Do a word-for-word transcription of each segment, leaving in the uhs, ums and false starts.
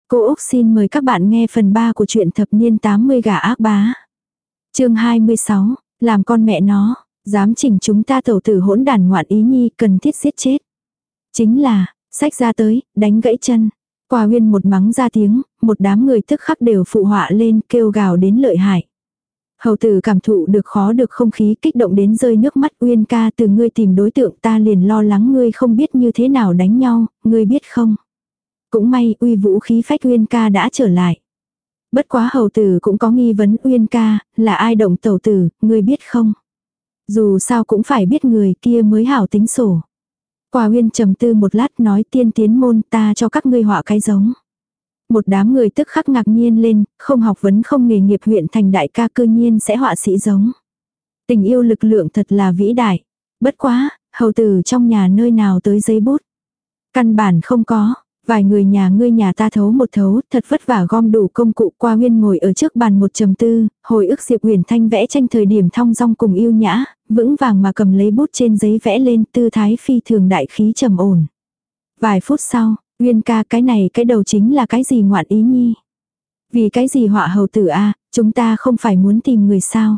Cô Úc xin mời các bạn nghe phần ba của truyện thập niên tám mươi gà ác bá. Chương hai mươi sáu, làm con mẹ nó, dám chỉnh chúng ta tẩu tử hỗn đản ngoạn ý nhi, cần thiết giết chết. Chính là, xách ra tới, đánh gãy chân. Qua Uyên một mắng ra tiếng, một đám người tức khắc đều phụ họa lên, kêu gào đến lợi hại. Hầu tử cảm thụ được khó được không khí, kích động đến rơi nước mắt. Uyên ca, từ ngươi tìm đối tượng ta liền lo lắng ngươi không biết như thế nào đánh nhau, ngươi biết không? Cũng may uy vũ khí phách Uyên ca đã trở lại. Bất quá hầu tử cũng có nghi vấn, Uyên ca, là ai động tẩu tử, ngươi biết không? Dù sao cũng phải biết người kia mới hảo tính sổ. Qua Uyên trầm tư một lát nói, tiên tiến môn, ta cho các ngươi họa cái giống. Một đám người tức khắc ngạc nhiên lên, không học vấn không nghề nghiệp huyện thành đại ca cư nhiên sẽ họa sĩ giống. Tình yêu lực lượng thật là vĩ đại. Bất quá, hầu tử trong nhà nơi nào tới giấy bút. Căn bản không có. Vài người nhà ngươi nhà ta thấu một thấu, thật vất vả gom đủ công cụ. Qua Uyên ngồi ở trước bàn một trầm tư, hồi ức Diệp Uyển Thanh vẽ tranh thời điểm thong dong cùng yêu nhã, vững vàng mà cầm lấy bút trên giấy vẽ lên, tư thái phi thường đại khí trầm ổn. Vài phút sau, Uyên ca, cái này cái đầu chính là cái gì ngoạn ý nhi? Vì cái gì họa hầu tử a, chúng ta không phải muốn tìm người sao?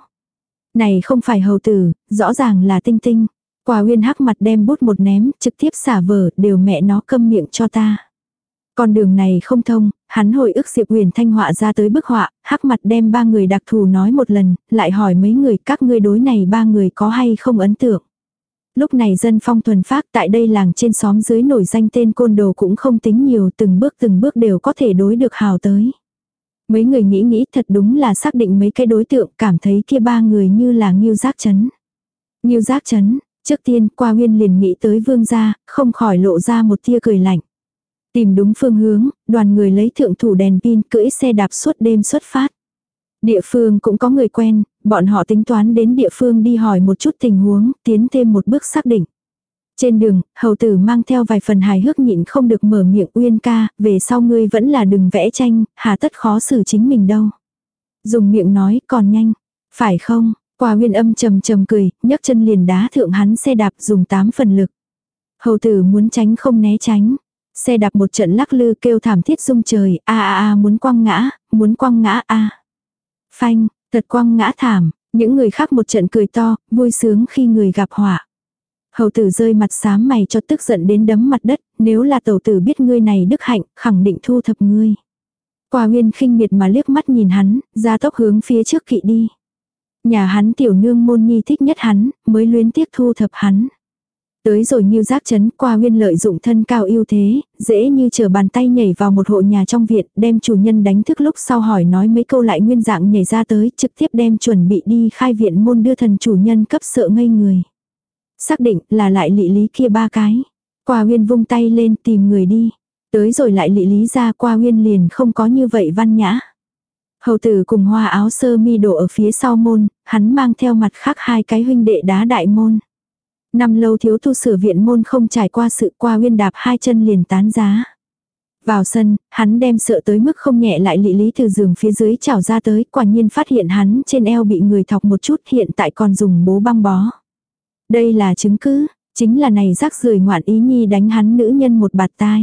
Này không phải hầu tử, rõ ràng là Tinh Tinh. Qua Uyên hắc mặt đem bút một ném, trực tiếp xả vở, đều mẹ nó câm miệng cho ta. Con đường này không thông, hắn hồi ức Diệp Uyển Thanh họa ra tới bức họa, hắc mặt đem ba người đặc thù nói một lần, lại hỏi mấy người các ngươi đối này ba người có hay không ấn tượng. Lúc này dân phong thuần phác, tại đây làng trên xóm dưới nổi danh tên côn đồ cũng không tính nhiều, từng bước từng bước đều có thể đối được hào tới. Mấy người nghĩ nghĩ thật đúng là xác định mấy cái đối tượng, cảm thấy kia ba người như là Ngưu Giác Trấn. Ngưu Giác Trấn, trước tiên Qua Uyên liền nghĩ tới Vương gia, không khỏi lộ ra một tia cười lạnh. Tìm đúng phương hướng, đoàn người lấy thượng thủ đèn pin cưỡi xe đạp suốt đêm xuất phát. Địa phương cũng có người quen, bọn họ tính toán đến địa phương đi hỏi một chút tình huống, tiến thêm một bước xác định. Trên đường, hầu tử mang theo vài phần hài hước nhịn không được mở miệng, Uyên ca, về sau ngươi vẫn là đừng vẽ tranh, hà tất khó xử chính mình đâu. Dùng miệng nói còn nhanh, phải không? Qua Uyên âm trầm trầm cười, nhấc chân liền đá thượng hắn xe đạp dùng tám phần lực. Hầu tử muốn tránh không né tránh. Xe đạp một trận lắc lư kêu thảm thiết rung trời, a a a muốn quăng ngã, muốn quăng ngã a. Phanh, thật quăng ngã thảm, những người khác một trận cười to, vui sướng khi người gặp họa. Hầu tử rơi mặt xám mày cho tức giận đến đấm mặt đất, nếu là tẩu tử biết ngươi này đức hạnh, khẳng định thu thập ngươi. Qua Uyên khinh miệt mà liếc mắt nhìn hắn, ra tốc hướng phía trước kỵ đi. Nhà hắn tiểu nương môn nhi thích nhất hắn, mới luyến tiếc thu thập hắn. Tới rồi Ngưu Giác Trấn, Qua Uyên lợi dụng thân cao ưu thế, dễ như trở bàn tay nhảy vào một hộ nhà trong viện, đem chủ nhân đánh thức lúc sau hỏi nói mấy câu lại nguyên dạng nhảy ra tới, trực tiếp đem chuẩn bị đi khai viện môn đưa thần chủ nhân cấp sợ ngây người. Xác định là lại lị lý kia ba cái. Qua Uyên vung tay lên tìm người đi. Tới rồi lại lị lý ra, Qua Uyên liền không có như vậy văn nhã. Hầu tử cùng hoa áo sơ mi đổ ở phía sau môn, hắn mang theo mặt khác hai cái huynh đệ đá đại môn. Năm lâu thiếu tu sửa viện môn không trải qua sự, Qua Uyên đạp hai chân liền tán giá. Vào sân, hắn đem sợ tới mức không nhẹ lại lị lý từ giường phía dưới trào ra tới, quả nhiên phát hiện hắn trên eo bị người thọc một chút, hiện tại còn dùng bố băng bó. Đây là chứng cứ, chính là này rác rưởi ngoạn ý nhi đánh hắn nữ nhân một bạt tai.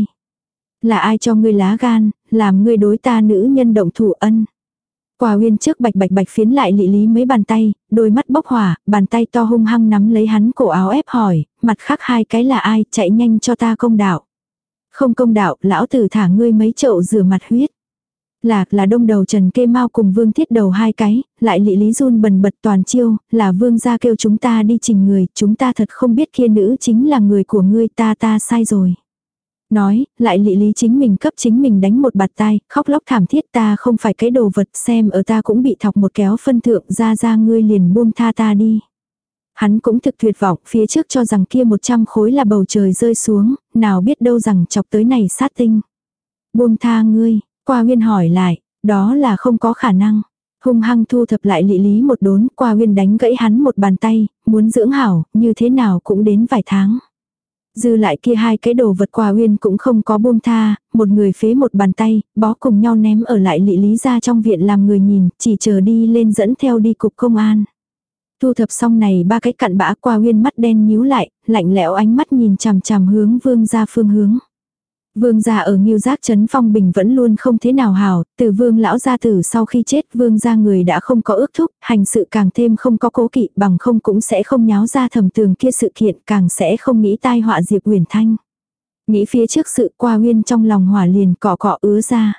Là ai cho ngươi lá gan, làm ngươi đối ta nữ nhân động thủ ân. Qua Uyên trước bạch bạch bạch phiến lại lị lý mấy bàn tay, đôi mắt bốc hỏa, bàn tay to hung hăng nắm lấy hắn cổ áo ép hỏi, mặt khác hai cái là ai, chạy nhanh cho ta công đạo. Không công đạo, lão tử thả ngươi mấy chậu rửa mặt huyết. Lạc là đông đầu Trần Kê Mau cùng Vương Thiết đầu hai cái, lại lị lý run bần bật toàn chiêu, là Vương gia kêu chúng ta đi trình người, chúng ta thật không biết kia nữ chính là người của ngươi, ta ta sai rồi. Nói, lại lị lý chính mình cấp chính mình đánh một bạt tai, khóc lóc thảm thiết, ta không phải cái đồ vật, xem ở ta cũng bị thọc một kéo phân thượng, ra ra ngươi liền buông tha ta đi. Hắn cũng thực tuyệt vọng, phía trước cho rằng kia một trăm khối là bầu trời rơi xuống, nào biết đâu rằng chọc tới này sát tinh. Buông tha ngươi, Qua Uyên hỏi lại, đó là không có khả năng. Hung hăng thu thập lại lị lý một đốn, Qua Uyên đánh gãy hắn một bàn tay, muốn dưỡng hảo, như thế nào cũng đến vài tháng. Dư lại kia hai cái đồ vật, Qua Uyên cũng không có buông tha, một người phế một bàn tay, bó cùng nhau ném ở lại lị lý ra trong viện làm người nhìn, chỉ chờ đi lên dẫn theo đi cục công an. Thu thập xong này ba cái cặn bã, Qua Uyên mắt đen nhíu lại, lạnh lẽo ánh mắt nhìn chằm chằm hướng Vương gia phương hướng. Vương gia ở Ngưu Giác trấn phong bình vẫn luôn không thế nào hảo, từ Vương lão gia tử sau khi chết, Vương gia người đã không có ước thúc, hành sự càng thêm không có cố kỵ, bằng không cũng sẽ không nháo ra thầm tường kia sự kiện, càng sẽ không nghĩ tai họa Diệp Uyển Thanh. Nghĩ phía trước sự qua uyên trong lòng hỏa liền cọ cọ ứa ra.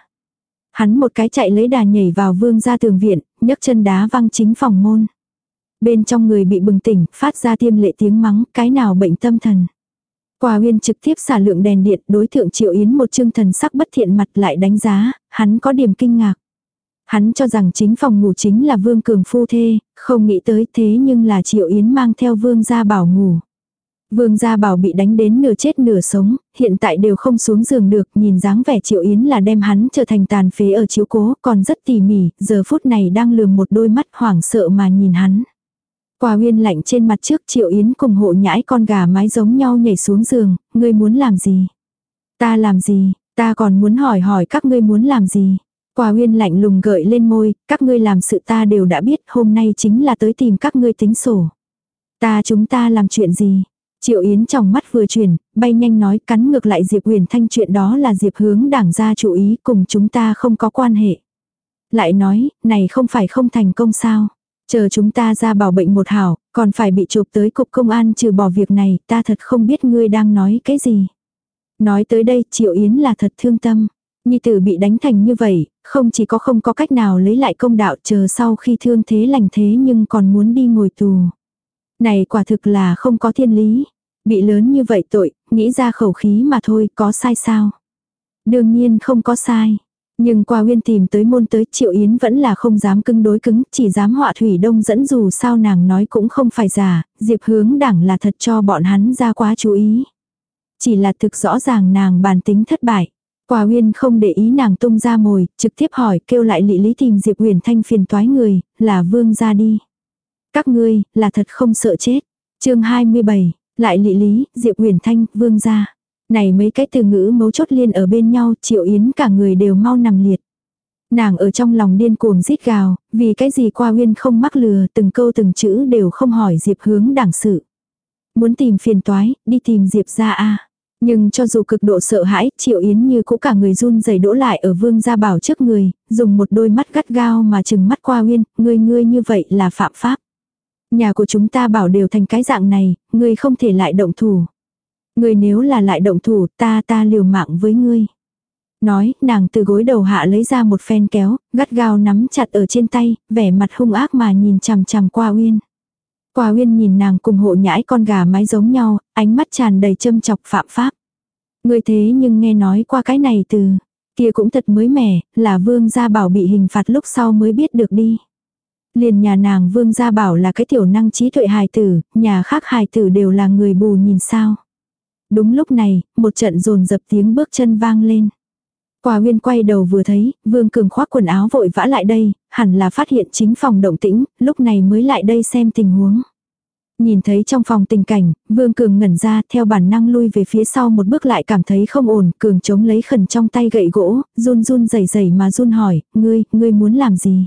Hắn một cái chạy lấy đà nhảy vào Vương gia tường viện, nhấc chân đá văng chính phòng môn. Bên trong người bị bừng tỉnh, phát ra tiêm lệ tiếng mắng, cái nào bệnh tâm thần. Qua uyên trực tiếp xả lượng đèn điện, đối thượng Triệu Yến một trương thần sắc bất thiện mặt lại đánh giá, hắn có điểm kinh ngạc. Hắn cho rằng chính phòng ngủ chính là Vương Cường phu thê, không nghĩ tới thế nhưng là Triệu Yến mang theo Vương gia bảo ngủ. Vương gia bảo bị đánh đến nửa chết nửa sống, hiện tại đều không xuống giường được, nhìn dáng vẻ Triệu Yến là đem hắn trở thành tàn phế ở chiếu cố, còn rất tỉ mỉ, giờ phút này đang lườm một đôi mắt hoảng sợ mà nhìn hắn. Qua uyên lạnh trên mặt trước Triệu Yến cùng hộ nhãi con gà mái giống nhau nhảy xuống giường, ngươi muốn làm gì? Ta làm gì? Ta còn muốn hỏi hỏi các ngươi muốn làm gì? Qua uyên lạnh lùng gợi lên môi, các ngươi làm sự ta đều đã biết, hôm nay chính là tới tìm các ngươi tính sổ. Ta chúng ta làm chuyện gì? Triệu Yến trong mắt vừa chuyển, bay nhanh nói cắn ngược lại Diệp Uyển Thanh chuyện đó là Diệp Hướng đảng ra chủ ý cùng chúng ta không có quan hệ. Lại nói, này không phải không thành công sao? Chờ chúng ta ra bảo bệnh một hảo, còn phải bị chụp tới cục công an trừ bỏ việc này, ta thật không biết ngươi đang nói cái gì. Nói tới đây Triệu Yến là thật thương tâm. Nhi tử bị đánh thành như vậy, không chỉ có không có cách nào lấy lại công đạo chờ sau khi thương thế lành thế nhưng còn muốn đi ngồi tù. Này quả thực là không có thiên lý. Bị lớn như vậy tội, nghĩ ra khẩu khí mà thôi, có sai sao? Đương nhiên không có sai. Nhưng qua uyên tìm tới môn tới Triệu Yến vẫn là không dám cứng đối cứng, chỉ dám họa thủy đông dẫn dù sao nàng nói cũng không phải giả, Diệp Hướng đảng là thật cho bọn hắn ra quá chú ý. Chỉ là thực rõ ràng nàng bàn tính thất bại. Qua uyên không để ý nàng tung ra mồi, trực tiếp hỏi kêu lại Lị Lý tìm Diệp Uyển Thanh phiền toái người, là Vương gia đi. Các ngươi, là thật không sợ chết. Chương hai mươi bảy, lại Lị Lý, Diệp Uyển Thanh, Vương gia. Này mấy cái từ ngữ mấu chốt liên ở bên nhau, Triệu Yến cả người đều mau nằm liệt. Nàng ở trong lòng điên cuồng rít gào, vì cái gì qua uyên không mắc lừa, từng câu từng chữ đều không hỏi Diệp Hướng đảng sự. Muốn tìm phiền toái, đi tìm Diệp gia a. Nhưng cho dù cực độ sợ hãi, Triệu Yến như cũ cả người run rẩy đỗ lại ở Vương gia bảo trước người, dùng một đôi mắt gắt gao mà trừng mắt qua uyên, ngươi ngươi như vậy là phạm pháp. Nhà của chúng ta bảo đều thành cái dạng này, ngươi không thể lại động thủ. Ngươi nếu là lại động thủ, ta ta liều mạng với ngươi. Nói, nàng từ gối đầu hạ lấy ra một phen kéo, gắt gao nắm chặt ở trên tay, vẻ mặt hung ác mà nhìn chằm chằm qua uyên. Qua uyên nhìn nàng cùng hộ nhãi con gà mái giống nhau, ánh mắt tràn đầy châm chọc phạm pháp. Ngươi thế nhưng nghe nói qua cái này từ, kia cũng thật mới mẻ, là Vương gia bảo bị hình phạt lúc sau mới biết được đi. Liền nhà nàng Vương gia bảo là cái tiểu năng trí tuệ hài tử, nhà khác hài tử đều là người bù nhìn sao. Đúng lúc này, một trận dồn dập tiếng bước chân vang lên. Qua uyên quay đầu vừa thấy, Vương Cường khoác quần áo vội vã lại đây, hẳn là phát hiện chính phòng động tĩnh, lúc này mới lại đây xem tình huống. Nhìn thấy trong phòng tình cảnh, Vương Cường ngẩn ra theo bản năng lui về phía sau một bước lại cảm thấy không ổn, Cường chống lấy khẩn trong tay gậy gỗ, run run rẩy rẩy mà run hỏi, ngươi, ngươi muốn làm gì?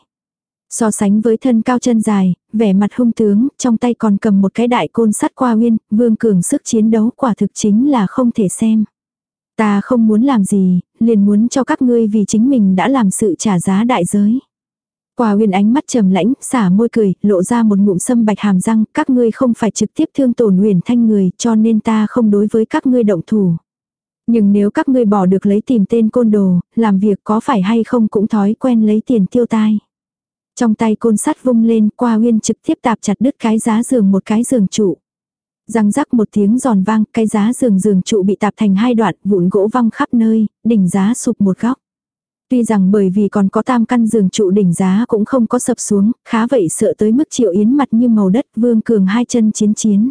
So sánh với thân cao chân dài, vẻ mặt hung tướng, trong tay còn cầm một cái đại côn sắt qua uyên, Vương Cường sức chiến đấu quả thực chính là không thể xem. Ta không muốn làm gì, liền muốn cho các ngươi vì chính mình đã làm sự trả giá đại giới. Qua uyên ánh mắt trầm lãnh, xả môi cười, lộ ra một ngụm sâm bạch hàm răng, các ngươi không phải trực tiếp thương tổn Uyển Thanh người, cho nên ta không đối với các ngươi động thủ. Nhưng nếu các ngươi bỏ được lấy tìm tên côn đồ, làm việc có phải hay không cũng thói quen lấy tiền tiêu tai. Trong tay côn sắt vung lên, Qua uyên trực tiếp tạp chặt đứt cái giá giường một cái giường trụ. Răng rắc một tiếng giòn vang, cái giá giường giường trụ bị tạp thành hai đoạn, vụn gỗ văng khắp nơi, đỉnh giá sụp một góc. Tuy rằng bởi vì còn có tam căn giường trụ đỉnh giá cũng không có sập xuống, khá vậy sợ tới mức Triệu Yến mặt như màu đất, Vương Cường hai chân chiến chiến.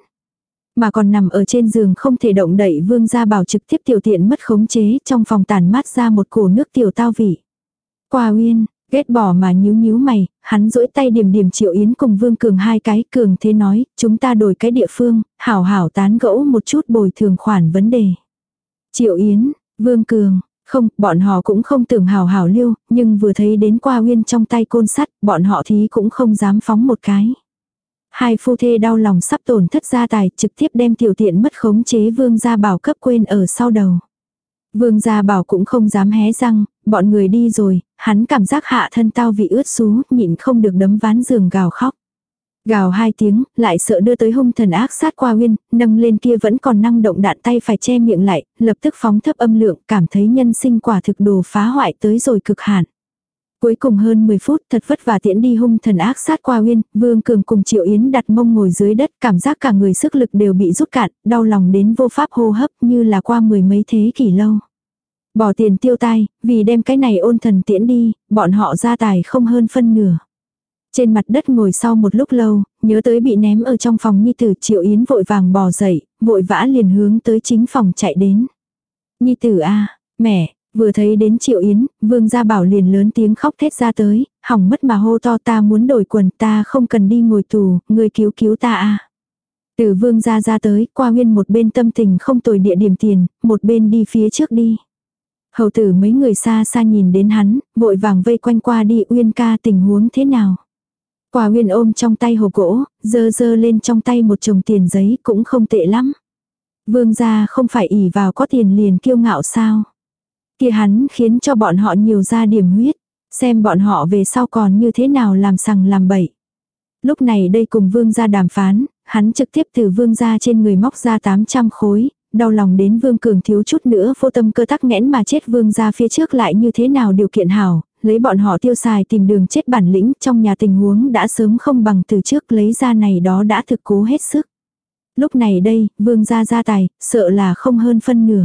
Mà còn nằm ở trên giường không thể động đậy, Vương gia bảo trực tiếp tiểu tiện mất khống chế, trong phòng tản mát ra một cổ nước tiểu tao vị. Qua uyên, ghét bỏ mà nhíu nhíu mày, hắn duỗi tay điểm điểm Triệu Yến cùng Vương Cường hai cái, Cường thế nói, chúng ta đổi cái địa phương, hảo hảo tán gẫu một chút bồi thường khoản vấn đề. Triệu Yến, Vương Cường, không, bọn họ cũng không tưởng hảo hảo liêu, nhưng vừa thấy đến Qua uyên trong tay côn sắt, bọn họ thí cũng không dám phóng một cái. Hai phu thê đau lòng sắp tổn thất gia tài, trực tiếp đem tiểu tiện mất khống chế Vương gia bảo cấp quên ở sau đầu. Vương Gia Bảo cũng không dám hé răng, bọn người đi rồi, hắn cảm giác hạ thân tao vị ướt sú, nhịn không được đấm ván giường gào khóc. Gào hai tiếng, lại sợ đưa tới hung thần ác sát qua Uyên, nâng lên kia vẫn còn năng động đạn tay phải che miệng lại, lập tức phóng thấp âm lượng, cảm thấy nhân sinh quả thực đồ phá hoại tới rồi cực hạn. Cuối cùng hơn mười phút thật vất vả tiễn đi hung thần ác sát qua Uyên, Vương Cường cùng Triệu Yến đặt mông ngồi dưới đất, cảm giác cả người sức lực đều bị rút cạn, đau lòng đến vô pháp hô hấp như là qua mười mấy thế kỷ lâu. Bỏ tiền tiêu tai, vì đem cái này ôn thần tiễn đi, bọn họ ra tài không hơn phân nửa. Trên mặt đất ngồi sau một lúc lâu, nhớ tới bị ném ở trong phòng Nhi tử, Triệu Yến vội vàng bò dậy, vội vã liền hướng tới chính phòng chạy đến. Nhi tử a, mẹ, vừa thấy đến Triệu Yến, Vương Gia Bảo liền lớn tiếng khóc thét ra tới, hỏng mất mà hô to ta muốn đổi quần, ta không cần đi ngồi tù, người cứu cứu ta a. Từ Vương Gia ra tới, qua Uyên một bên tâm tình không tồi địa điểm tiền, một bên đi phía trước đi. Hầu tử mấy người xa xa nhìn đến hắn, vội vàng vây quanh qua đi. Uyên ca tình huống thế nào? Qua Uyên ôm trong tay hộp gỗ, dơ dơ lên trong tay một chồng tiền giấy cũng không tệ lắm. Vương gia không phải ỷ vào có tiền liền kiêu ngạo sao? Kia hắn khiến cho bọn họ nhiều ra điểm huyết, xem bọn họ về sau còn như thế nào làm sằng làm bậy. Lúc này đây cùng Vương gia đàm phán, hắn trực tiếp từ Vương gia trên người móc ra tám trăm khối, đau lòng đến Vương Cường thiếu chút nữa vô tâm cơ tắc nghẽn mà chết. Vương gia phía trước lại như thế nào điều kiện hảo, lấy bọn họ tiêu xài tìm đường chết bản lĩnh, trong nhà tình huống đã sớm không bằng từ trước, lấy ra này đó đã thực cố hết sức. Lúc này đây, Vương gia gia tài, sợ là không hơn phân nửa.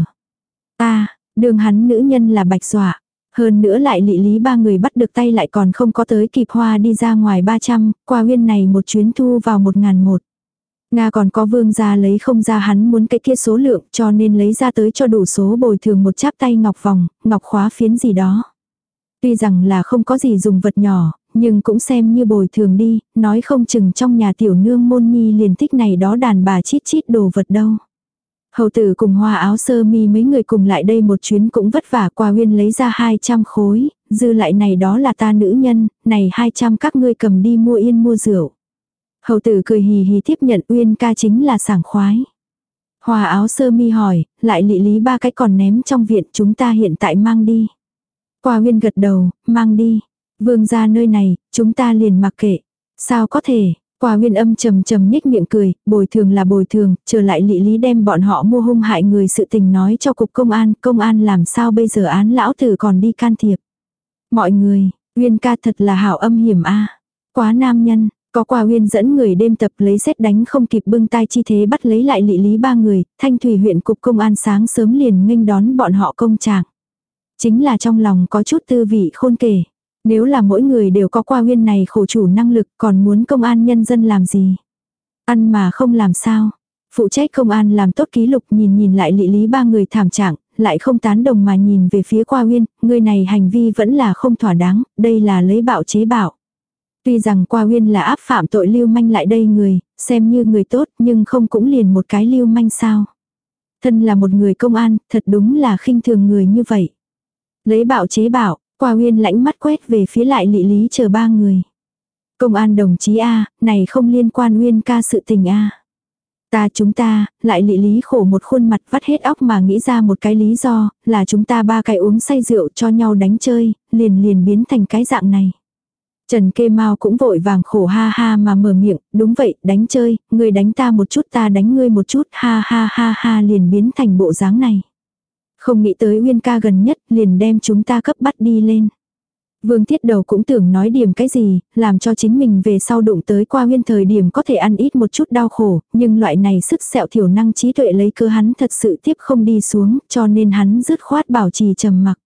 Ta, đường hắn nữ nhân là bạch dọa. Hơn nữa lại Lị Lý ba người bắt được tay lại còn không có tới kịp hoa đi ra ngoài ba trăm, qua Uyên này một chuyến thu vào một ngàn một. Nga còn có Vương gia lấy không ra hắn muốn cái kia số lượng, cho nên lấy ra tới cho đủ số bồi thường một cháp tay ngọc vòng, ngọc khóa phiến gì đó. Tuy rằng là không có gì dùng vật nhỏ, nhưng cũng xem như bồi thường đi, nói không chừng trong nhà tiểu nương môn nhi liền thích này đó đàn bà chít chít đồ vật đâu. Hầu tử cùng Hoa Áo Sơ Mi mấy người cùng lại đây một chuyến cũng vất vả. Qua Uyên lấy ra hai trăm khối, dư lại này đó là ta nữ nhân, này hai trăm các ngươi cầm đi mua yên mua rượu. Hầu tử cười hì hì tiếp nhận. Uyên ca chính là sảng khoái. Hoa Áo Sơ Mi hỏi, lại Lị Lý ba cái còn ném trong viện, chúng ta hiện tại mang đi. Qua Uyên gật đầu, mang đi. Vương gia nơi này, chúng ta liền mặc kệ. Sao có thể? Qua Uyên âm trầm trầm nhếch miệng cười, bồi thường là bồi thường, trở lại Lị Lý đem bọn họ mua hung hại người sự tình nói cho cục công an, công an làm sao bây giờ án lão tử còn đi can thiệp. Mọi người, Uyên ca thật là hảo âm hiểm a. Quá nam nhân. Có Qua Uyên dẫn người đêm tập lấy sét đánh không kịp bưng tay chi thế bắt lấy lại Lị Lý ba người, Thanh Thủy huyện cục công an sáng sớm liền nghênh đón bọn họ công trạng. Chính là trong lòng có chút tư vị khôn kể. Nếu là mỗi người đều có Qua Uyên này khổ chủ năng lực, còn muốn công an nhân dân làm gì? Ăn mà không làm sao? Phụ trách công an làm tốt ký lục nhìn nhìn lại Lị Lý ba người thảm trạng, lại không tán đồng mà nhìn về phía Qua Uyên, người này hành vi vẫn là không thỏa đáng, đây là lấy bạo chế bạo. Tuy rằng Qua Uyên là áp phạm tội lưu manh lại đây người, xem như người tốt nhưng không cũng liền một cái lưu manh sao. Thân là một người công an, thật đúng là khinh thường người như vậy. Lấy bạo chế bạo, Qua Uyên lãnh mắt quét về phía lại Lị Lý chờ ba người. Công an đồng chí A, này không liên quan Uyên ca sự tình A. Ta chúng ta, lại Lị Lý khổ một khuôn mặt vắt hết óc mà nghĩ ra một cái lý do, là chúng ta ba cái uống say rượu cho nhau đánh chơi, liền liền biến thành cái dạng này. Trần Kê Mao cũng vội vàng khổ ha ha mà mở miệng, đúng vậy, đánh chơi, ngươi đánh ta một chút ta đánh ngươi một chút, ha ha ha ha liền biến thành bộ dáng này. Không nghĩ tới Uyên ca gần nhất liền đem chúng ta cấp bắt đi lên. Vương Thiết Đầu cũng tưởng nói điểm cái gì, làm cho chính mình về sau đụng tới Qua Uyên thời điểm có thể ăn ít một chút đau khổ, nhưng loại này sức sẹo thiểu năng trí tuệ lấy cơ hắn thật sự tiếp không đi xuống, cho nên hắn dứt khoát bảo trì trầm mặc.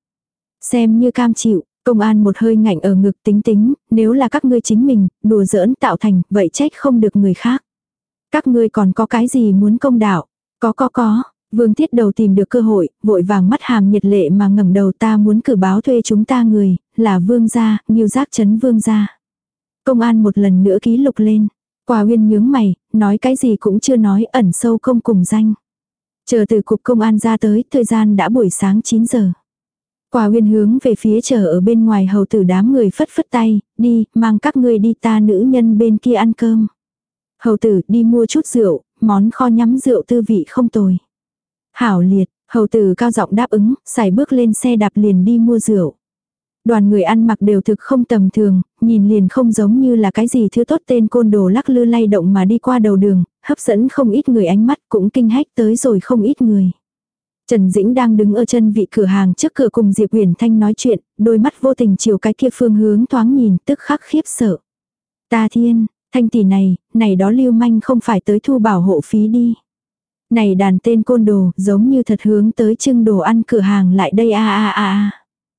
Xem như cam chịu. Công an một hơi ngạnh ở ngực tính tính, nếu là các ngươi chính mình, đùa giỡn tạo thành, vậy trách không được người khác. Các ngươi còn có cái gì muốn công đạo? Có có có, Vương Thiết Đầu tìm được cơ hội, vội vàng mắt hàm nhiệt lệ mà ngẩng đầu ta muốn cử báo thuê chúng ta người, là Vương gia, Ngưu Giác Trấn Vương gia. Công an một lần nữa ký lục lên. Qua Uyên nhướng mày, nói cái gì cũng chưa nói, ẩn sâu không cùng danh. Chờ từ cục công an ra tới, thời gian đã buổi sáng chín giờ. Qua Uyên hướng về phía chờ ở bên ngoài hầu tử đám người phất phất tay, đi, mang các ngươi đi ta nữ nhân bên kia ăn cơm. Hầu tử đi mua chút rượu, món kho nhắm rượu tư vị không tồi. Hảo liệt, Hầu tử cao giọng đáp ứng, xài bước lên xe đạp liền đi mua rượu. Đoàn người ăn mặc đều thực không tầm thường, nhìn liền không giống như là cái gì thứ tốt, tên côn đồ lắc lư lay động mà đi qua đầu đường, hấp dẫn không ít người ánh mắt, cũng kinh hách tới rồi không ít người. Trần Dĩnh đang đứng ở chân vị cửa hàng trước cửa cùng Diệp Uyển Thanh nói chuyện, đôi mắt vô tình chiều cái kia phương hướng thoáng nhìn, tức khắc khiếp sợ. Ta thiên, Thanh tỷ này, này đó lưu manh không phải tới thu bảo hộ phí đi. Này đàn tên côn đồ, giống như thật hướng tới trưng đồ ăn cửa hàng lại đây a a a a.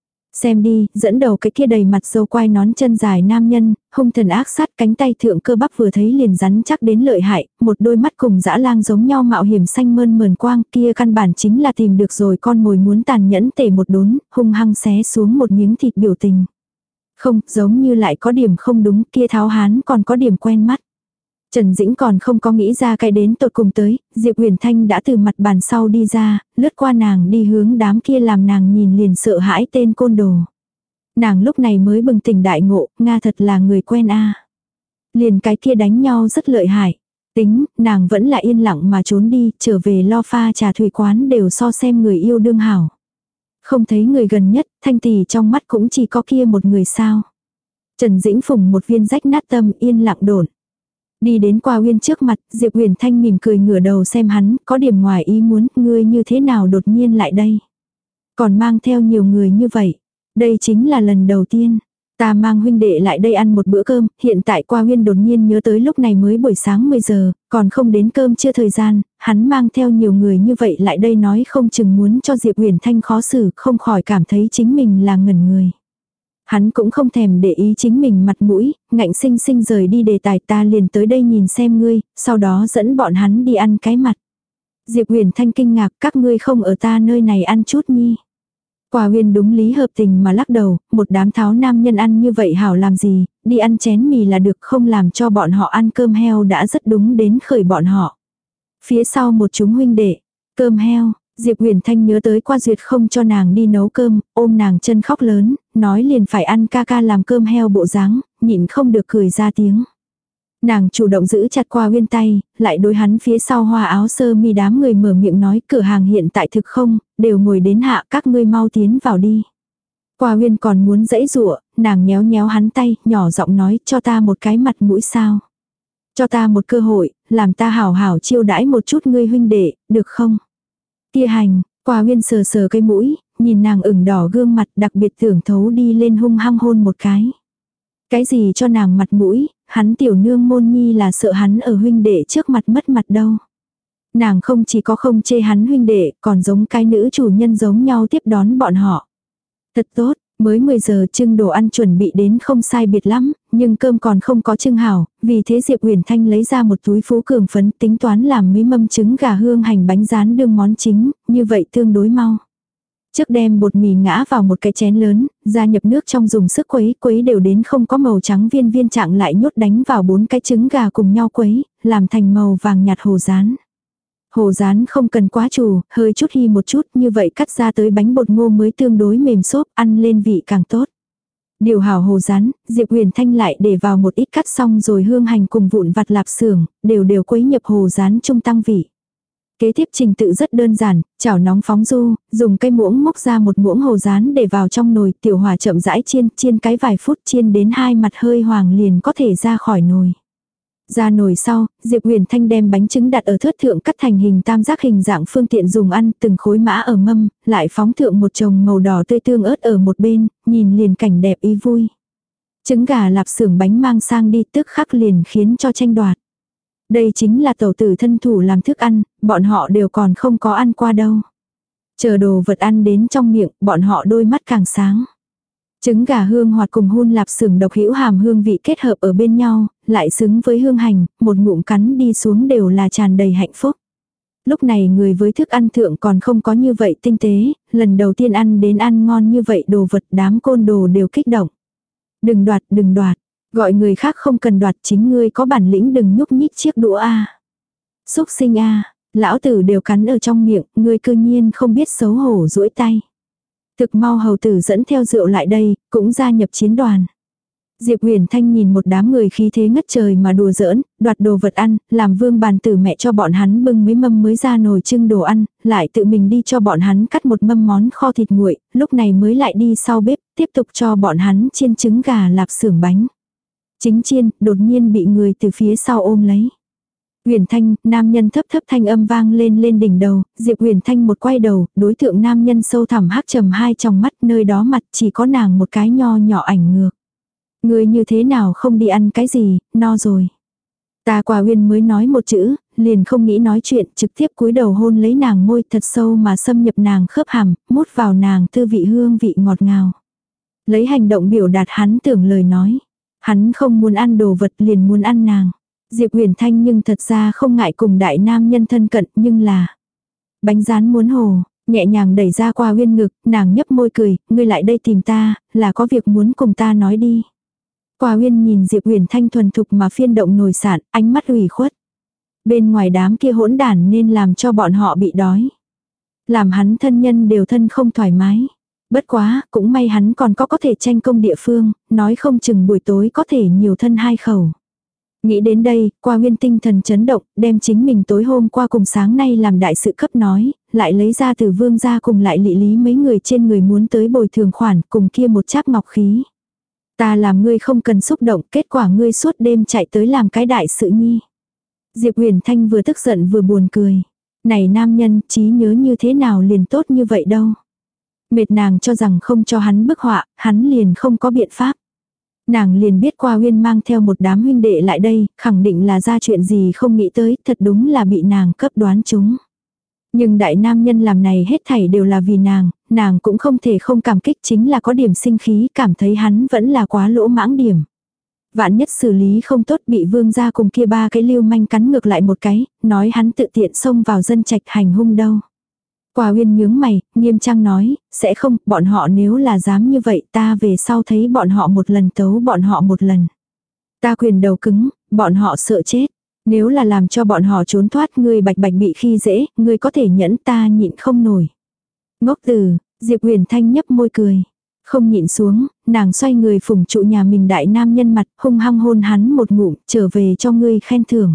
Xem đi, dẫn đầu cái kia đầy mặt dâu quai nón chân dài nam nhân, hung thần ác sát, cánh tay thượng cơ bắp vừa thấy liền rắn chắc đến lợi hại, một đôi mắt cùng dã lang giống nhau mạo hiểm xanh mơn mờn quang, kia căn bản chính là tìm được rồi con mồi muốn tàn nhẫn tể một đốn, hung hăng xé xuống một miếng thịt biểu tình. Không, giống như lại có điểm không đúng, kia tháo hán còn có điểm quen mắt. Trần Dĩnh còn không có nghĩ ra cái đến tột cùng tới, Diệp Uyển Thanh đã từ mặt bàn sau đi ra, lướt qua nàng đi hướng đám kia làm nàng nhìn liền sợ hãi tên côn đồ. Nàng lúc này mới bừng tỉnh đại ngộ, Nga thật là người quen a. Liền cái kia đánh nhau rất lợi hại. Tính, nàng vẫn là yên lặng mà trốn đi, trở về lo pha trà thủy quán đều so xem người yêu đương hảo. Không thấy người gần nhất, Thanh tỷ trong mắt cũng chỉ có kia một người sao. Trần Dĩnh phùng một viên rách nát tâm yên lặng đổn. Đi đến qua Uyên trước mặt, Diệp Uyển Thanh mỉm cười ngửa đầu xem hắn, có điểm ngoài ý muốn, ngươi như thế nào đột nhiên lại đây. Còn mang theo nhiều người như vậy. Đây chính là lần đầu tiên. Ta mang huynh đệ lại đây ăn một bữa cơm, hiện tại qua Uyên đột nhiên nhớ tới lúc này mới buổi sáng mười giờ, còn không đến cơm chưa thời gian, hắn mang theo nhiều người như vậy lại đây nói không chừng muốn cho Diệp Uyển Thanh khó xử, không khỏi cảm thấy chính mình là ngẩn người. Hắn cũng không thèm để ý chính mình mặt mũi, ngạnh sinh sinh rời đi đề tài, ta liền tới đây nhìn xem ngươi, sau đó dẫn bọn hắn đi ăn cái mặt. Diệp Uyển Thanh kinh ngạc, các ngươi không ở ta nơi này ăn chút nhi. Quả Uyên đúng lý hợp tình mà lắc đầu, một đám tháo nam nhân ăn như vậy hảo làm gì, đi ăn chén mì là được, không làm cho bọn họ ăn cơm heo đã rất đúng đến khởi bọn họ. Phía sau một chúng huynh đệ, cơm heo. Diệp Uyển Thanh nhớ tới qua duyệt không cho nàng đi nấu cơm, ôm nàng chân khóc lớn, nói liền phải ăn ca ca làm cơm heo bộ dáng, nhịn không được cười ra tiếng. Nàng chủ động giữ chặt qua Uyên tay, lại đối hắn phía sau hoa áo sơ mi đám người mở miệng nói cửa hàng hiện tại thực không, đều ngồi đến hạ, các ngươi mau tiến vào đi. Qua Uyên còn muốn giãy giụa, nàng nhéo nhéo hắn tay, nhỏ giọng nói cho ta một cái mặt mũi sao. Cho ta một cơ hội, làm ta hảo hảo chiêu đãi một chút ngươi huynh đệ, được không? Kia hành, Qua Uyên sờ sờ cái mũi, nhìn nàng ửng đỏ gương mặt, đặc biệt tưởng thấu đi lên hung hăng hôn một cái. Cái gì cho nàng mặt mũi, hắn tiểu nương môn nhi là sợ hắn ở huynh đệ trước mặt mất mặt đâu. Nàng không chỉ có không chê hắn huynh đệ, còn giống cái nữ chủ nhân giống nhau tiếp đón bọn họ. Thật tốt, mới mười giờ trưng đồ ăn chuẩn bị đến không sai biệt lắm, nhưng cơm còn không có trưng hảo, vì thế Diệp Uyển Thanh lấy ra một túi Phú Cường phấn tính toán làm mấy mâm trứng gà hương hành bánh rán đương món chính, như vậy tương đối mau. Trước đem bột mì ngã vào một cái chén lớn, gia nhập nước trong dùng sức quấy, quấy đều đến không có màu trắng viên viên trạng lại nhốt đánh vào bốn cái trứng gà cùng nhau quấy, làm thành màu vàng nhạt hồ rán. Hồ rán không cần quá trù, hơi chút hi một chút, như vậy cắt ra tới bánh bột ngô mới tương đối mềm xốp, ăn lên vị càng tốt. Điều hảo hồ rán, Diệp Uyển Thanh lại để vào một ít cắt xong rồi hương hành cùng vụn vặt lạp xưởng, đều đều quấy nhập hồ rán trung tăng vị. Kế tiếp trình tự rất đơn giản, chảo nóng phóng du, dùng cây muỗng móc ra một muỗng hồ rán để vào trong nồi, tiểu hỏa chậm rãi chiên, chiên cái vài phút, chiên đến hai mặt hơi hoàng liền có thể ra khỏi nồi. Ra nồi sau, Diệp Uyển Thanh đem bánh trứng đặt ở thớt thượng cắt thành hình tam giác hình dạng phương tiện dùng ăn, từng khối mã ở mâm, lại phóng thượng một chồng màu đỏ tươi tương ớt ở một bên, nhìn liền cảnh đẹp ý vui. Trứng gà lạp xưởng bánh mang sang đi tức khắc liền khiến cho tranh đoạt. Đây chính là tẩu tử thân thủ làm thức ăn, bọn họ đều còn không có ăn qua đâu. Chờ đồ vật ăn đến trong miệng, bọn họ đôi mắt càng sáng. Trứng gà hương hoạt cùng hun lạp xưởng độc hữu hàm hương vị kết hợp ở bên nhau, lại xứng với hương hành, một ngụm cắn đi xuống đều là tràn đầy hạnh phúc. Lúc này người với thức ăn thượng còn không có như vậy tinh tế, lần đầu tiên ăn đến ăn ngon như vậy đồ vật đám côn đồ đều kích động. Đừng đoạt, đừng đoạt, gọi người khác không cần đoạt chính ngươi có bản lĩnh đừng nhúc nhích chiếc đũa a. Xúc sinh a, lão tử đều cắn ở trong miệng, ngươi cư nhiên không biết xấu hổ duỗi tay. Thực mau hầu tử dẫn theo rượu lại đây, cũng gia nhập chiến đoàn. Diệp Huyền Thanh nhìn một đám người khí thế ngất trời mà đùa giỡn, đoạt đồ vật ăn, làm vương bàn tử mẹ cho bọn hắn bưng mấy mâm mới ra nồi trưng đồ ăn, lại tự mình đi cho bọn hắn cắt một mâm món kho thịt nguội, lúc này mới lại đi sau bếp, tiếp tục cho bọn hắn chiên trứng gà lạp xưởng bánh. Chính chiên, đột nhiên bị người từ phía sau ôm lấy. Huyền Thanh, nam nhân thấp thấp thanh âm vang lên lên đỉnh đầu, Diệp Huyền Thanh một quay đầu, đối tượng nam nhân sâu thẳm hắc trầm hai trong mắt, nơi đó mặt chỉ có nàng một cái nho nhỏ ảnh ngược. Người như thế nào không đi ăn cái gì, no rồi. Ta Quả Uyên mới nói một chữ, liền không nghĩ nói chuyện, trực tiếp cúi đầu hôn lấy nàng môi thật sâu mà xâm nhập nàng khớp hàm, mút vào nàng tư vị hương vị ngọt ngào. Lấy hành động biểu đạt hắn tưởng lời nói. Hắn không muốn ăn đồ vật liền muốn ăn nàng. Diệp Huyền Thanh nhưng thật ra không ngại cùng đại nam nhân thân cận, nhưng là bánh rán muốn hồ, nhẹ nhàng đẩy ra Quả Uyên ngực, nàng nhấp môi cười, ngươi lại đây tìm ta, là có việc muốn cùng ta nói đi. Quả Uyên nhìn Diệp Huyền Thanh thuần thục mà phiên động nồi sạn, ánh mắt ủy khuất. Bên ngoài đám kia hỗn đản nên làm cho bọn họ bị đói. Làm hắn thân nhân đều thân không thoải mái. Bất quá, cũng may hắn còn có có thể tranh công địa phương, nói không chừng buổi tối có thể nhiều thân hai khẩu. Nghĩ đến đây, Quả Uyên tinh thần chấn động, đem chính mình tối hôm qua cùng sáng nay làm đại sự cấp nói, lại lấy ra từ vương gia cùng lại lị lý mấy người trên người muốn tới bồi thường khoản cùng kia một cháp ngọc khí. Ta làm ngươi không cần xúc động, kết quả ngươi suốt đêm chạy tới làm cái đại sự nhi. Diệp Huyền Thanh vừa tức giận vừa buồn cười. Này nam nhân, trí nhớ như thế nào liền tốt như vậy đâu. Mệt nàng cho rằng không cho hắn bức họa, hắn liền không có biện pháp. Nàng liền biết Quả Uyên mang theo một đám huynh đệ lại đây, khẳng định là ra chuyện gì không nghĩ tới, thật đúng là bị nàng cấp đoán chúng. Nhưng đại nam nhân làm này hết thảy đều là vì nàng, nàng cũng không thể không cảm kích, chính là có điểm sinh khí, cảm thấy hắn vẫn là quá lỗ mãng điểm. Vạn nhất xử lý không tốt bị vương gia cùng kia ba cái lưu manh cắn ngược lại một cái, nói hắn tự tiện xông vào dân trạch hành hung đâu. Quả Uyên nhướng mày, nghiêm trang nói, sẽ không, bọn họ nếu là dám như vậy ta về sau thấy bọn họ một lần tấu bọn họ một lần. Ta quyền đầu cứng, bọn họ sợ chết. Nếu là làm cho bọn họ trốn thoát ngươi bạch bạch bị khi dễ, ngươi có thể nhẫn ta nhịn không nổi. Ngốc từ, Diệp Huyền Thanh nhấp môi cười. Không nhịn xuống, nàng xoay người phủng trụ nhà mình đại nam nhân mặt, hung hăng hôn hắn một ngụm, trở về cho ngươi khen thưởng.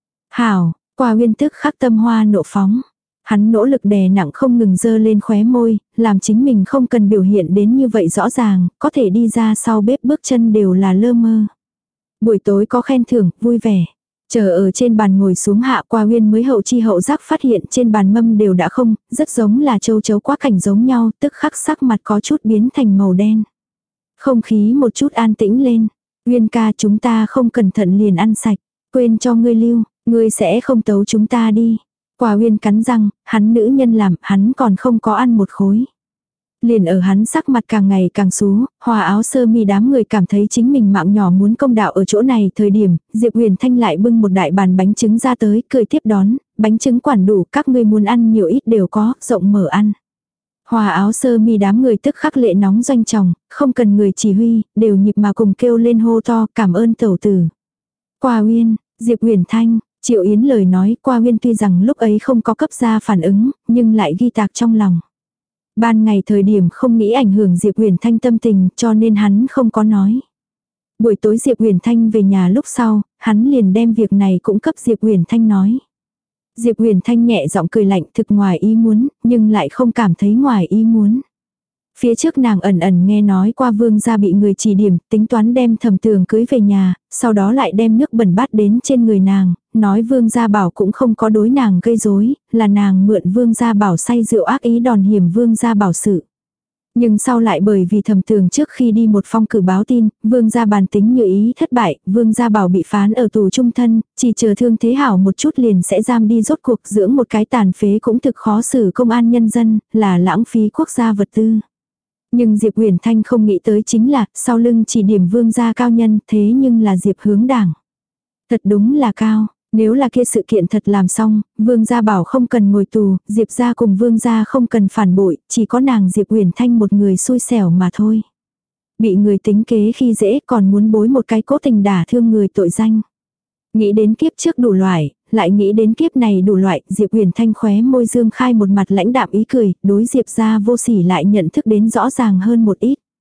Hảo, Quả Uyên tức khắc tâm hoa nộ phóng. Hắn nỗ lực đè nặng không ngừng dơ lên khóe môi, làm chính mình không cần biểu hiện đến như vậy rõ ràng, có thể đi ra sau bếp bước chân đều là lơ mơ. Buổi tối có khen thưởng, vui vẻ. Chờ ở trên bàn ngồi xuống hạ Quả Uyên mới hậu chi hậu giác phát hiện trên bàn mâm đều đã không, rất giống là châu chấu quá cảnh giống nhau, tức khắc sắc mặt có chút biến thành màu đen. Không khí một chút an tĩnh lên. Uyên ca chúng ta không cẩn thận liền ăn sạch, quên cho ngươi lưu, ngươi sẽ không tấu chúng ta đi. Quả Uyên cắn răng, hắn nữ nhân làm, hắn còn không có ăn một khối. Liền ở hắn sắc mặt càng ngày càng xú, hòa áo sơ mi đám người cảm thấy chính mình mạng nhỏ muốn công đạo ở chỗ này thời điểm, Diệp Huyền Thanh lại bưng một đại bàn bánh trứng ra tới, cười tiếp đón, bánh trứng quản đủ, các ngươi muốn ăn nhiều ít đều có, rộng mở ăn. Hòa áo sơ mi đám người tức khắc lệ nóng doanh chồng, không cần người chỉ huy, đều nhịp mà cùng kêu lên hô to, cảm ơn tẩu tử. Quả Uyên, Diệp Huyền Thanh, Triệu Yến lời nói, Quả Uyên tuy rằng lúc ấy không có cấp ra phản ứng, nhưng lại ghi tạc trong lòng. Ban ngày thời điểm không nghĩ ảnh hưởng Diệp Huyền Thanh tâm tình, cho nên hắn không có nói. Buổi tối Diệp Huyền Thanh về nhà lúc sau, hắn liền đem việc này cũng cấp Diệp Huyền Thanh nói. Diệp Huyền Thanh nhẹ giọng cười lạnh, thực ngoài ý muốn, nhưng lại không cảm thấy ngoài ý muốn. Phía trước nàng ẩn ẩn nghe nói qua vương gia bị người chỉ điểm, tính toán đem Thẩm Tường cưới về nhà, sau đó lại đem nước bẩn bát đến trên người nàng, nói vương gia bảo cũng không có đối nàng gây rối, là nàng mượn vương gia bảo say rượu ác ý đòn hiểm vương gia bảo sự. Nhưng sau lại bởi vì Thẩm Tường trước khi đi một phong cử báo tin, vương gia bàn tính như ý thất bại, vương gia bảo bị phán ở tù trung thân, chỉ chờ thương thế hảo một chút liền sẽ giam đi rốt cuộc, dưỡng một cái tàn phế cũng thực khó xử công an nhân dân, là lãng phí quốc gia vật tư. Nhưng Diệp Huyền Thanh không nghĩ tới chính là, sau lưng chỉ điểm vương gia cao nhân, thế nhưng là Diệp Hướng Đảng. Thật đúng là cao, nếu là kia sự kiện thật làm xong, vương gia bảo không cần ngồi tù, Diệp gia cùng vương gia không cần phản bội, chỉ có nàng Diệp Huyền Thanh một người xui xẻo mà thôi. Bị người tính kế khi dễ còn muốn bối một cái cố tình đả thương người tội danh. Nghĩ đến kiếp trước đủ loại, lại nghĩ đến kiếp này đủ loại, Diệp Huyền Thanh khóe môi dương khai một mặt lãnh đạm ý cười, đối Diệp gia vô sỉ lại nhận thức đến rõ ràng hơn một ít.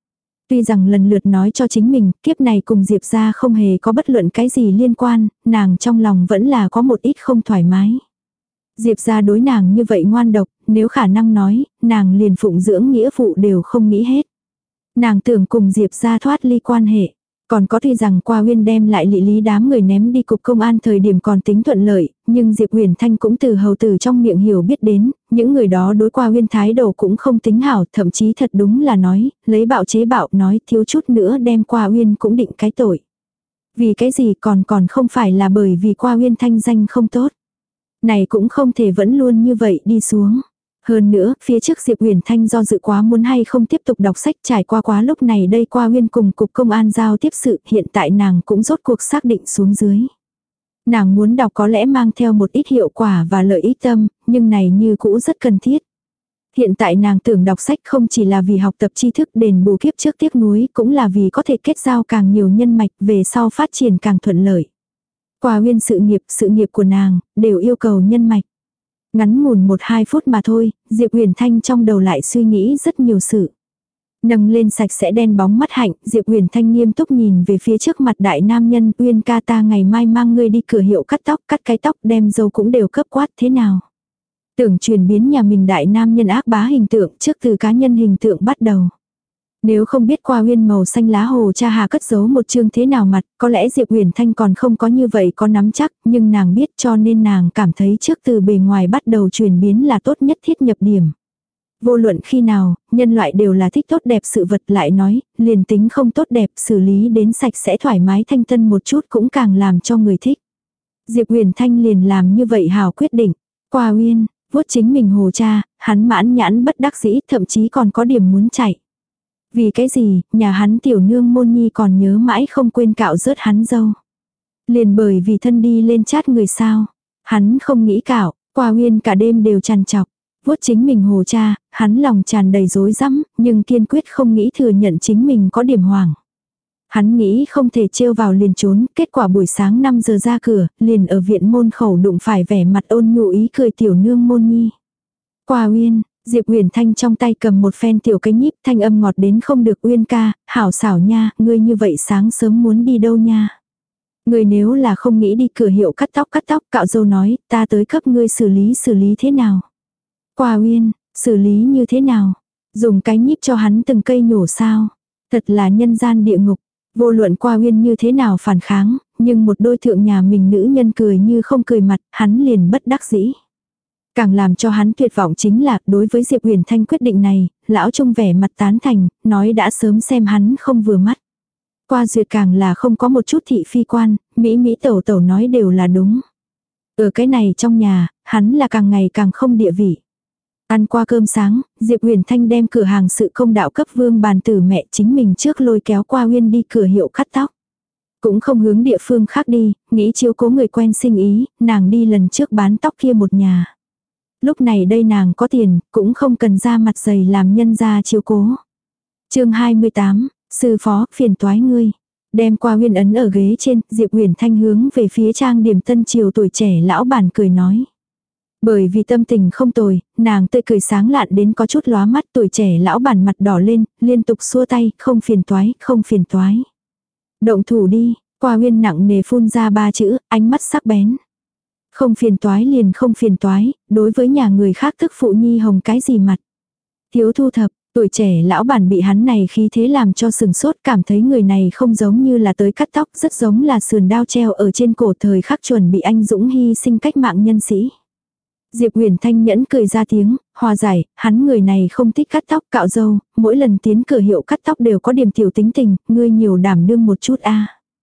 Tuy rằng lần lượt nói cho chính mình, kiếp này cùng Diệp gia không hề có bất luận cái gì liên quan, nàng trong lòng vẫn là có một ít không thoải mái. Diệp gia đối nàng như vậy ngoan độc, nếu khả năng nói, nàng liền phụng dưỡng nghĩa vụ đều không nghĩ hết. Nàng tưởng cùng Diệp gia thoát ly quan hệ. Còn có tuy rằng Qua Uyên đem lại Lị Lý đám người ném đi cục công an thời điểm còn tính thuận lợi, nhưng Diệp Huyền Thanh cũng từ hầu tử trong miệng hiểu biết đến, những người đó đối Qua Uyên thái độ cũng không tính hảo, thậm chí thật đúng là nói, lấy bạo chế bạo, nói thiếu chút nữa đem Qua Uyên cũng định cái tội. Vì cái gì còn còn không phải là bởi vì Qua Uyên thanh danh không tốt. Này cũng không thể vẫn luôn như vậy đi xuống. Hơn nữa, phía trước Diệp Huyền Thanh do dự quá muốn hay không tiếp tục đọc sách, trải qua quá lúc này đây Qua Uyên cùng cục công an giao tiếp sự, hiện tại nàng cũng rốt cuộc xác định xuống dưới. Nàng muốn đọc có lẽ mang theo một ít hiệu quả và lợi ích tâm, nhưng này như cũ rất cần thiết. Hiện tại nàng tưởng đọc sách không chỉ là vì học tập tri thức đền bù kiếp trước tiếc nuối, cũng là vì có thể kết giao càng nhiều nhân mạch về sau phát triển càng thuận lợi. Qua Uyên sự nghiệp, sự nghiệp của nàng, đều yêu cầu nhân mạch. Ngắn ngủn một hai phút mà thôi, Diệp Huyền Thanh trong đầu lại suy nghĩ rất nhiều sự. Nâng lên sạch sẽ đen bóng mắt hạnh, Diệp Huyền Thanh nghiêm túc nhìn về phía trước mặt đại nam nhân, Uyên ca ta ngày mai mang ngươi đi cửa hiệu cắt tóc, cắt cái tóc đem dâu cũng đều cấp quát thế nào. Tưởng chuyển biến nhà mình đại nam nhân ác bá hình tượng trước từ cá nhân hình tượng bắt đầu. Nếu không biết Qua Uyên màu xanh lá hồ cha hà cất giấu một chương thế nào mặt, có lẽ Diệp Huyền Thanh còn không có như vậy có nắm chắc, nhưng nàng biết cho nên nàng cảm thấy trước từ bề ngoài bắt đầu chuyển biến là tốt nhất thiết nhập điểm. Vô luận khi nào, nhân loại đều là thích tốt đẹp sự vật lại nói, liền tính không tốt đẹp xử lý đến sạch sẽ thoải mái thanh tân một chút cũng càng làm cho người thích. Diệp Huyền Thanh liền làm như vậy hào quyết định. Qua Uyên, vuốt chính mình hồ cha, hắn mãn nhãn bất đắc dĩ thậm chí còn có điểm muốn chạy. Vì cái gì, nhà hắn tiểu nương môn nhi còn nhớ mãi không quên cạo rớt hắn dâu. Liền bởi vì thân đi lên chát người sao. Hắn không nghĩ cạo, Qua Uyên cả đêm đều trằn trọc. Vuốt chính mình hồ cha, hắn lòng tràn đầy rối rắm, nhưng kiên quyết không nghĩ thừa nhận chính mình có điểm hoảng. Hắn nghĩ không thể trêu vào liền trốn, kết quả buổi sáng năm giờ ra cửa, liền ở viện môn khẩu đụng phải vẻ mặt ôn nhu ý cười tiểu nương môn nhi. Qua Uyên, Diệp Huyền Thanh trong tay cầm một phen tiểu cái nhíp, thanh âm ngọt đến không được. Uyên ca, hảo xảo nha, ngươi như vậy sáng sớm muốn đi đâu nha. Ngươi nếu là không nghĩ đi cửa hiệu cắt tóc cắt tóc, cạo dâu nói, ta tới cấp ngươi xử lý xử lý thế nào. Qua Uyên, xử lý như thế nào? Dùng cái nhíp cho hắn từng cây nhổ sao? Thật là nhân gian địa ngục. Vô luận Qua Uyên như thế nào phản kháng, nhưng một đôi thượng nhà mình nữ nhân cười như không cười mặt, hắn liền bất đắc dĩ. Càng làm cho hắn tuyệt vọng chính là, đối với Diệp Huyền Thanh quyết định này, lão Trung vẻ mặt tán thành, nói đã sớm xem hắn không vừa mắt. Qua Duyệt càng là không có một chút thị phi quan, Mỹ Mỹ tẩu tẩu nói đều là đúng. Ở cái này trong nhà, hắn là càng ngày càng không địa vị. Ăn qua cơm sáng, Diệp Huyền Thanh đem cửa hàng sự công đạo cấp Vương Bàn Tử mẹ chính mình trước lôi kéo Qua Uyên đi cửa hiệu cắt tóc. Cũng không hướng địa phương khác đi, nghĩ chiếu cố người quen sinh ý, nàng đi lần trước bán tóc kia một nhà. Lúc này đây nàng có tiền, cũng không cần ra mặt dày làm nhân gia chiếu cố. Chương hai mươi tám, sư phó, phiền toái ngươi. Đem Qua Uyên ấn ở ghế trên, Diệp Huyền Thanh hướng về phía trang điểm tân triều tuổi trẻ lão bản cười nói. Bởi vì tâm tình không tồi, nàng tươi cười sáng lạn đến có chút lóa mắt, tuổi trẻ lão bản mặt đỏ lên, liên tục xua tay, không phiền toái, không phiền toái. Động thủ đi, Qua Uyên nặng nề phun ra ba chữ, ánh mắt sắc bén. Không phiền toái liền không phiền toái, đối với nhà người khác thức phụ nhi hồng cái gì mặt. Thiếu thu thập, tuổi trẻ lão bản bị hắn này khí thế làm cho sừng sốt, cảm thấy người này không giống như là tới cắt tóc, rất giống là sườn đao treo ở trên cổ thời khắc chuẩn bị anh dũng hy sinh cách mạng nhân sĩ. Diệp Huyền Thanh nhẫn cười ra tiếng, hòa giải, hắn người này không thích cắt tóc cạo râu, mỗi lần tiến cửa hiệu cắt tóc đều có điểm tiểu tính tình, ngươi nhiều đảm đương một chút a.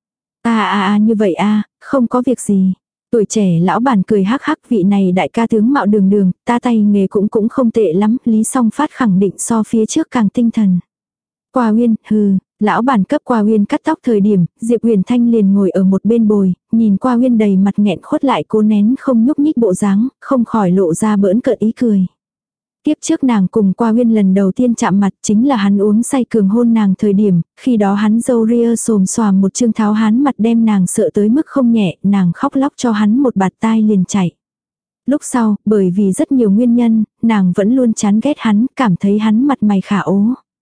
A a a như vậy a, không có việc gì. Tuổi trẻ lão bản cười hắc hắc, vị này đại ca tướng mạo đường đường, ta tay nghề cũng cũng không tệ lắm, Lý Song Phát khẳng định so phía trước càng tinh thần. Qua Uyên, hừ, lão bản cấp Qua Uyên cắt tóc thời điểm, Diệp Huyền Thanh liền ngồi ở một bên bồi, nhìn Qua Uyên đầy mặt nghẹn khuất lại cố nén không nhúc nhích bộ dáng, không khỏi lộ ra bỡn cợt ý cười. Tiếp trước nàng cùng Qua Uyên lần đầu tiên chạm mặt chính là hắn uống say cường hôn nàng thời điểm, khi đó hắn râu ria xồm xoàm một chương tháo hắn mặt đem nàng sợ tới mức không nhẹ, nàng khóc lóc cho hắn một bạt tai liền chạy. Lúc sau, bởi vì rất nhiều nguyên nhân, nàng vẫn luôn chán ghét hắn, cảm thấy hắn mặt mày khả ố.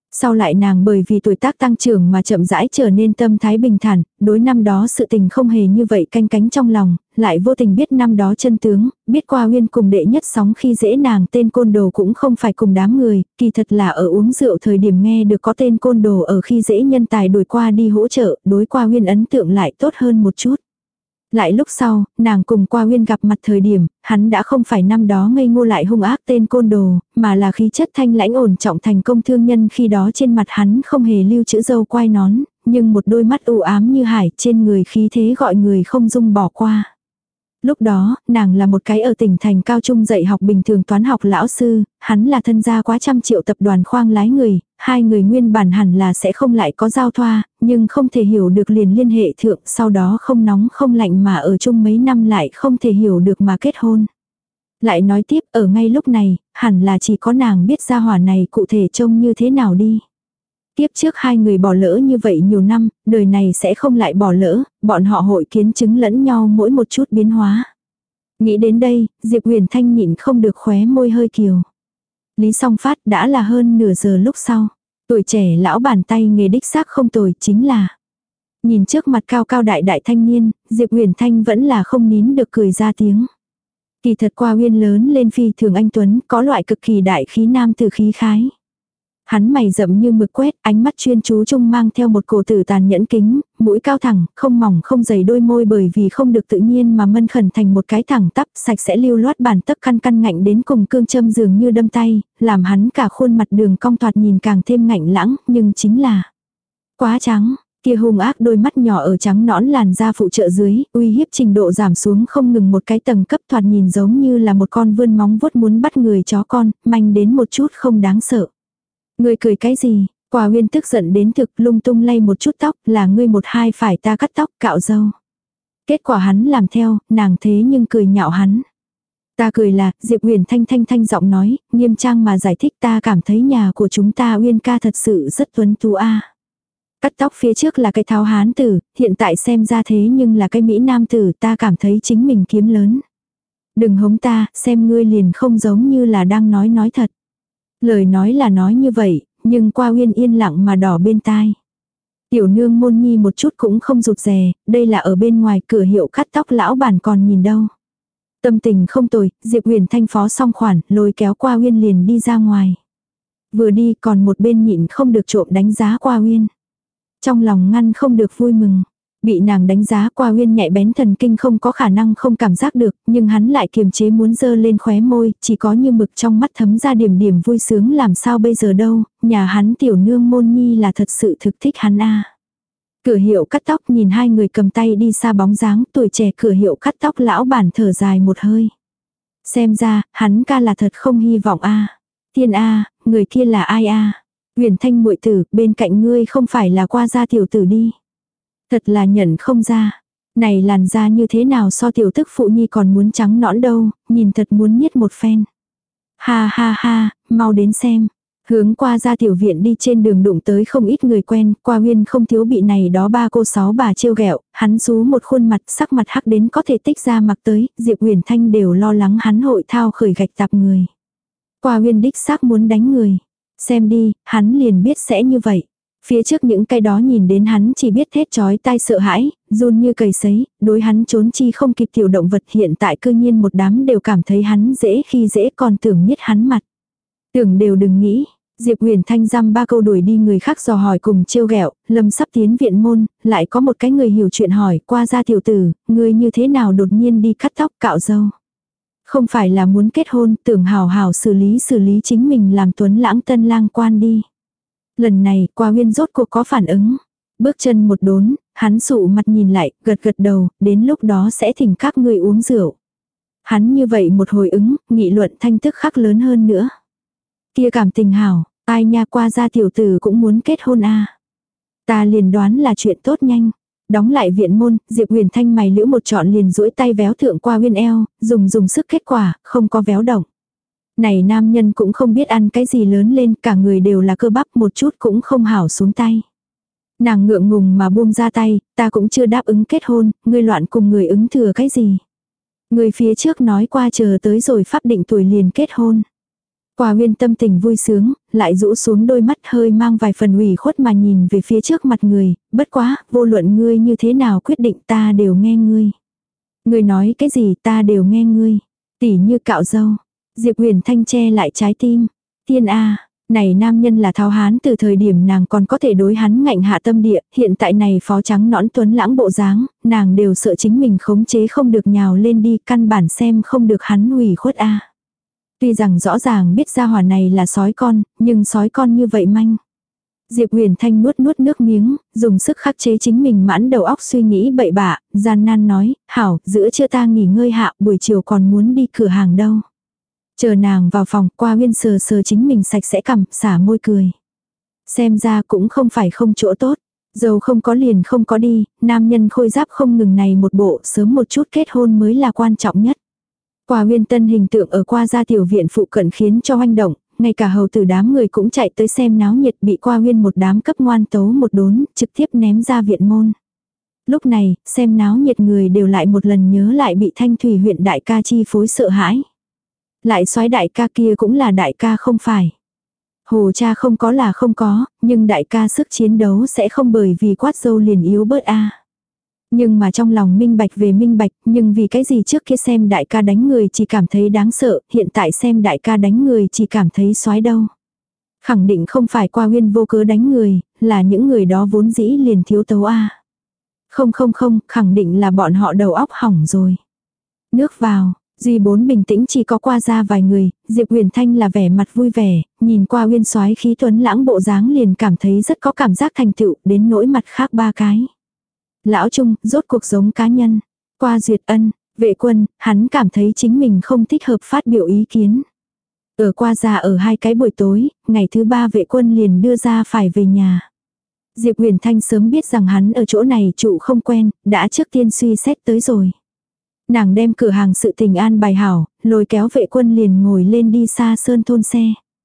Sau lại nàng bởi vì tuổi tác tăng trưởng mà chậm rãi trở nên tâm thái bình thản, đối năm đó sự tình không hề như vậy canh cánh trong lòng, lại vô tình biết năm đó chân tướng, biết qua Uyên cùng đệ nhất sóng khi dễ nàng tên côn đồ cũng không phải cùng đám người, kỳ thật là ở uống rượu thời điểm nghe được có tên côn đồ ở khi dễ nhân tài đuổi qua đi hỗ trợ, đối qua Uyên ấn tượng lại tốt hơn một chút. Lại lúc sau, nàng cùng qua Uyên gặp mặt thời điểm, hắn đã không phải năm đó ngây ngô lại hung ác tên côn đồ, mà là khí chất thanh lãnh ổn trọng thành công thương nhân, khi đó trên mặt hắn không hề lưu chữ râu quai nón, nhưng một đôi mắt u ám như hải, trên người khí thế gọi người không dung bỏ qua. Lúc đó, nàng là một cái ở tỉnh thành cao trung dạy học bình thường toán học lão sư, hắn là thân gia quá trăm triệu tập đoàn khoang lái người, hai người nguyên bản hẳn là sẽ không lại có giao thoa, nhưng không thể hiểu được liền liên hệ thượng, sau đó không nóng không lạnh mà ở chung mấy năm lại không thể hiểu được mà kết hôn. Lại nói tiếp, ở ngay lúc này, hẳn là chỉ có nàng biết gia hỏa này cụ thể trông như thế nào đi. Tiếp trước hai người bỏ lỡ như vậy nhiều năm, đời này sẽ không lại bỏ lỡ, bọn họ hội kiến chứng lẫn nhau mỗi một chút biến hóa. Nghĩ đến đây, Diệp Huyền Thanh nhịn không được khóe môi hơi kiều. Lý Song Phát đã là hơn nửa giờ lúc sau. Tuổi trẻ lão bàn tay nghề đích xác không tồi, chính là. Nhìn trước mặt cao cao đại đại thanh niên, Diệp Huyền Thanh vẫn là không nín được cười ra tiếng. Kỳ thật qua Uyên lớn lên phi thường anh tuấn, có loại cực kỳ đại khí nam tử khí khái. Hắn mày rậm như mực quét, ánh mắt chuyên chú trung mang theo một cổ tử tàn nhẫn kính, mũi cao thẳng, không mỏng không dày, đôi môi bởi vì không được tự nhiên mà mân khẩn thành một cái thẳng tắp, sạch sẽ lưu loát bản tấc căn căn ngạnh đến cùng cương châm dường như đâm tay, làm hắn cả khuôn mặt đường cong thoạt nhìn càng thêm ngạnh lãng, nhưng chính là quá trắng. Kia hung ác đôi mắt nhỏ ở trắng nõn làn da phụ trợ dưới, uy hiếp trình độ giảm xuống không ngừng một cái tầng cấp, thoạt nhìn giống như là một con vươn móng vuốt muốn bắt người chó con, manh đến một chút không đáng sợ. Ngươi cười cái gì? Quả Uyên tức giận đến thực, lung tung lay một chút tóc, là ngươi một hai phải ta cắt tóc cạo râu. Kết quả hắn làm theo, nàng thế nhưng cười nhạo hắn. Ta cười là, Diệp Huyền thanh thanh thanh giọng nói, nghiêm trang mà giải thích, ta cảm thấy nhà của chúng ta Uyên ca thật sự rất tuấn tú a. Cắt tóc phía trước là cái tháo hán tử, hiện tại xem ra thế nhưng là cái mỹ nam tử, ta cảm thấy chính mình kiếm lớn. Đừng hống ta, xem ngươi liền không giống như là đang nói nói thật. Lời nói là nói như vậy, nhưng qua Uyên yên lặng mà đỏ bên tai. Tiểu nương môn nhi một chút cũng không rụt rè, đây là ở bên ngoài cửa hiệu cắt tóc lão bản còn nhìn đâu. Tâm tình không tồi, Diệp Huyền thanh phó xong khoản, lôi kéo qua Uyên liền đi ra ngoài. Vừa đi còn một bên nhịn không được trộm đánh giá qua Uyên. Trong lòng ngăn không được vui mừng. Bị nàng đánh giá qua Uyên nhạy bén thần kinh không có khả năng không cảm giác được, nhưng hắn lại kiềm chế muốn dơ lên khóe môi, chỉ có như mực trong mắt thấm ra điểm điểm vui sướng, làm sao bây giờ đâu, nhà hắn tiểu nương môn nhi là thật sự thực thích hắn a. Cửa hiệu cắt tóc nhìn hai người cầm tay đi xa bóng dáng, tuổi trẻ cửa hiệu cắt tóc lão bản thở dài một hơi. Xem ra, hắn ca là thật không hy vọng a. Thiên a, người kia là ai a? Huyền Thanh muội tử, bên cạnh ngươi không phải là qua gia tiểu tử đi. Thật là nhận không ra. Này làn da như thế nào so tiểu tức phụ nhi còn muốn trắng nõn đâu, nhìn thật muốn niết một phen. Ha ha ha, mau đến xem. Hướng qua ra tiểu viện đi, trên đường đụng tới không ít người quen, qua Uyên không thiếu bị này đó ba cô sáu bà trêu ghẹo, hắn xú một khuôn mặt, sắc mặt hắc đến có thể tích ra mặc tới, Diệp Huyền Thanh đều lo lắng hắn hội thao khởi gạch tạp người. Qua Uyên đích xác muốn đánh người. Xem đi, hắn liền biết sẽ như vậy. Phía trước những cái đó nhìn đến hắn chỉ biết thét chói tai sợ hãi, run như cầy sấy, đối hắn trốn chi không kịp tiểu động vật, hiện tại cư nhiên một đám đều cảm thấy hắn dễ khi dễ, còn tưởng nhất hắn mặt. Tưởng đều đừng nghĩ. Diệp Huyền Thanh dăm ba câu đuổi đi người khác dò hỏi cùng trêu ghẹo, Lâm sắp tiến viện môn, lại có một cái người hiểu chuyện hỏi, qua gia tiểu tử, người như thế nào đột nhiên đi cắt tóc cạo râu. Không phải là muốn kết hôn, tưởng hào hào xử lý xử lý chính mình làm tuấn lãng tân lang quan đi. Lần này, qua Uyên rốt cuộc có phản ứng. Bước chân một đốn, hắn sụ mặt nhìn lại, gật gật đầu, đến lúc đó sẽ thỉnh các người uống rượu. Hắn như vậy một hồi ứng, nghị luận thanh tức khắc lớn hơn nữa. Kia cảm tình hảo, ai nha, qua gia tiểu tử cũng muốn kết hôn à. Ta liền đoán là chuyện tốt nhanh. Đóng lại viện môn, Diệp Huyền Thanh mày liễu một trọn liền duỗi tay véo thượng qua Uyên eo, dùng dùng sức, kết quả, không có véo động. Này nam nhân cũng không biết ăn cái gì lớn lên, cả người đều là cơ bắp, một chút cũng không hảo xuống tay. Nàng ngượng ngùng mà buông ra tay, ta cũng chưa đáp ứng kết hôn, ngươi loạn cùng người ứng thừa cái gì. Người phía trước nói qua chờ tới rồi pháp định tuổi liền kết hôn. Qua Uyên tâm tình vui sướng, lại rũ xuống đôi mắt hơi mang vài phần ủy khuất mà nhìn về phía trước mặt người, bất quá, vô luận ngươi như thế nào quyết định ta đều nghe ngươi. Ngươi nói cái gì ta đều nghe ngươi. Tỉ như cạo râu. Diệp Huyền Thanh che lại trái tim. Tiên a, này nam nhân là tháo hán từ thời điểm nàng còn có thể đối hắn ngạnh hạ tâm địa, hiện tại này phó trắng nõn tuấn lãng bộ dáng, nàng đều sợ chính mình khống chế không được nhào lên đi, căn bản xem không được hắn ủy khuất a. Tuy rằng rõ ràng biết gia hỏa này là sói con, nhưng sói con như vậy manh. Diệp Huyền Thanh nuốt nuốt nước miếng, dùng sức khắc chế chính mình mãn đầu óc suy nghĩ bậy bạ, gian nan nói, hảo, giữa trưa ta nghỉ ngơi hạ, buổi chiều còn muốn đi cửa hàng đâu. Chờ nàng vào phòng, Qua Uyên sờ sờ chính mình sạch sẽ cằm, xả môi cười. Xem ra cũng không phải không chỗ tốt. Dầu không có liền không có đi, nam nhân khôi giáp không ngừng này một bộ, sớm một chút kết hôn mới là quan trọng nhất. Qua Uyên tân hình tượng ở Qua gia tiểu viện phụ cận khiến cho hoành động, ngay cả hầu tử đám người cũng chạy tới xem náo nhiệt, bị Qua Uyên một đám cấp ngoan tấu một đốn, trực tiếp ném ra viện môn. Lúc này, xem náo nhiệt người đều lại một lần nhớ lại bị Thanh Thủy huyện đại ca chi phối sợ hãi. Lại soái đại ca kia cũng là đại ca không phải. Hồ cha không có là không có, nhưng đại ca sức chiến đấu sẽ không bởi vì quát dâu liền yếu bớt a. Nhưng mà trong lòng minh bạch về minh bạch, nhưng vì cái gì trước kia xem đại ca đánh người chỉ cảm thấy đáng sợ, hiện tại xem đại ca đánh người chỉ cảm thấy soái đâu. Khẳng định không phải Qua Uyên vô cớ đánh người, là những người đó vốn dĩ liền thiếu tấu a. Không không không, khẳng định là bọn họ đầu óc hỏng rồi. Nước vào. Duy bốn bình tĩnh chỉ có Qua ra vài người, Diệp Huyền Thanh là vẻ mặt vui vẻ, nhìn Qua Uyên soái khí tuấn lãng bộ dáng liền cảm thấy rất có cảm giác thành tựu, đến nỗi mặt khác ba cái. Lão Trung, rốt cuộc giống cá nhân. Qua Duyệt Ân, Vệ Quân, hắn cảm thấy chính mình không thích hợp phát biểu ý kiến. Ở Qua ra ở hai cái buổi tối, ngày thứ ba Vệ Quân liền đưa ra phải về nhà. Diệp Huyền Thanh sớm biết rằng hắn ở chỗ này trụ không quen, đã trước tiên suy xét tới rồi. Nàng đem cửa hàng sự tình an bài hảo, lôi kéo Vệ Quân liền ngồi lên đi xa Sơn thôn xe.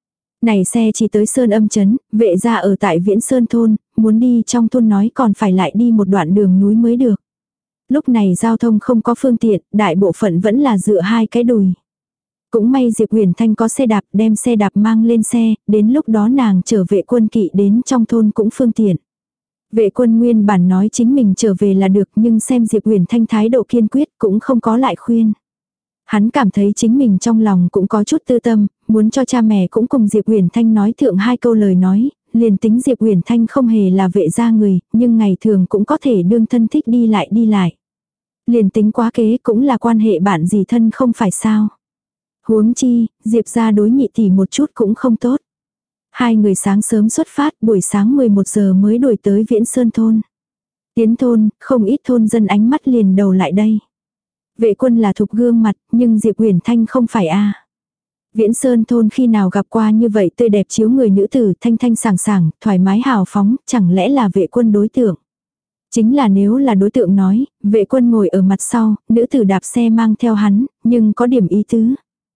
Này xe chỉ tới Sơn Âm Trấn, Vệ gia ở tại Viễn Sơn thôn, muốn đi trong thôn nói còn phải lại đi một đoạn đường núi mới được. Lúc này giao thông không có phương tiện, đại bộ phận vẫn là dựa hai cái đùi. Cũng may Diệp Huyền Thanh có xe đạp, đem xe đạp mang lên xe, đến lúc đó nàng chở Vệ Quân kỵ đến trong thôn cũng phương tiện. Vệ Quân nguyên bản nói chính mình trở về là được, nhưng xem Diệp Huyền Thanh thái độ kiên quyết cũng không có lại khuyên. Hắn cảm thấy chính mình trong lòng cũng có chút tư tâm, muốn cho cha mẹ cũng cùng Diệp Huyền Thanh nói thượng hai câu lời nói, liền tính Diệp Huyền Thanh không hề là Vệ gia người, nhưng ngày thường cũng có thể đương thân thích đi lại đi lại. Liền tính quá kế cũng là quan hệ bạn gì thân không phải sao. Huống chi, Diệp gia đối nhị tỷ một chút cũng không tốt. Hai người sáng sớm xuất phát, buổi sáng mười một giờ mới đuổi tới Viễn Sơn thôn. Tiến thôn, không ít thôn dân ánh mắt liền đầu lại đây. Vệ Quân là thục gương mặt, nhưng Diệp Huyền Thanh không phải a. Viễn Sơn thôn khi nào gặp qua như vậy tươi đẹp chiếu người nữ tử, thanh thanh sảng sảng, thoải mái hào phóng, chẳng lẽ là Vệ Quân đối tượng. Chính là nếu là đối tượng nói, Vệ Quân ngồi ở mặt sau, nữ tử đạp xe mang theo hắn, nhưng có điểm ý tứ.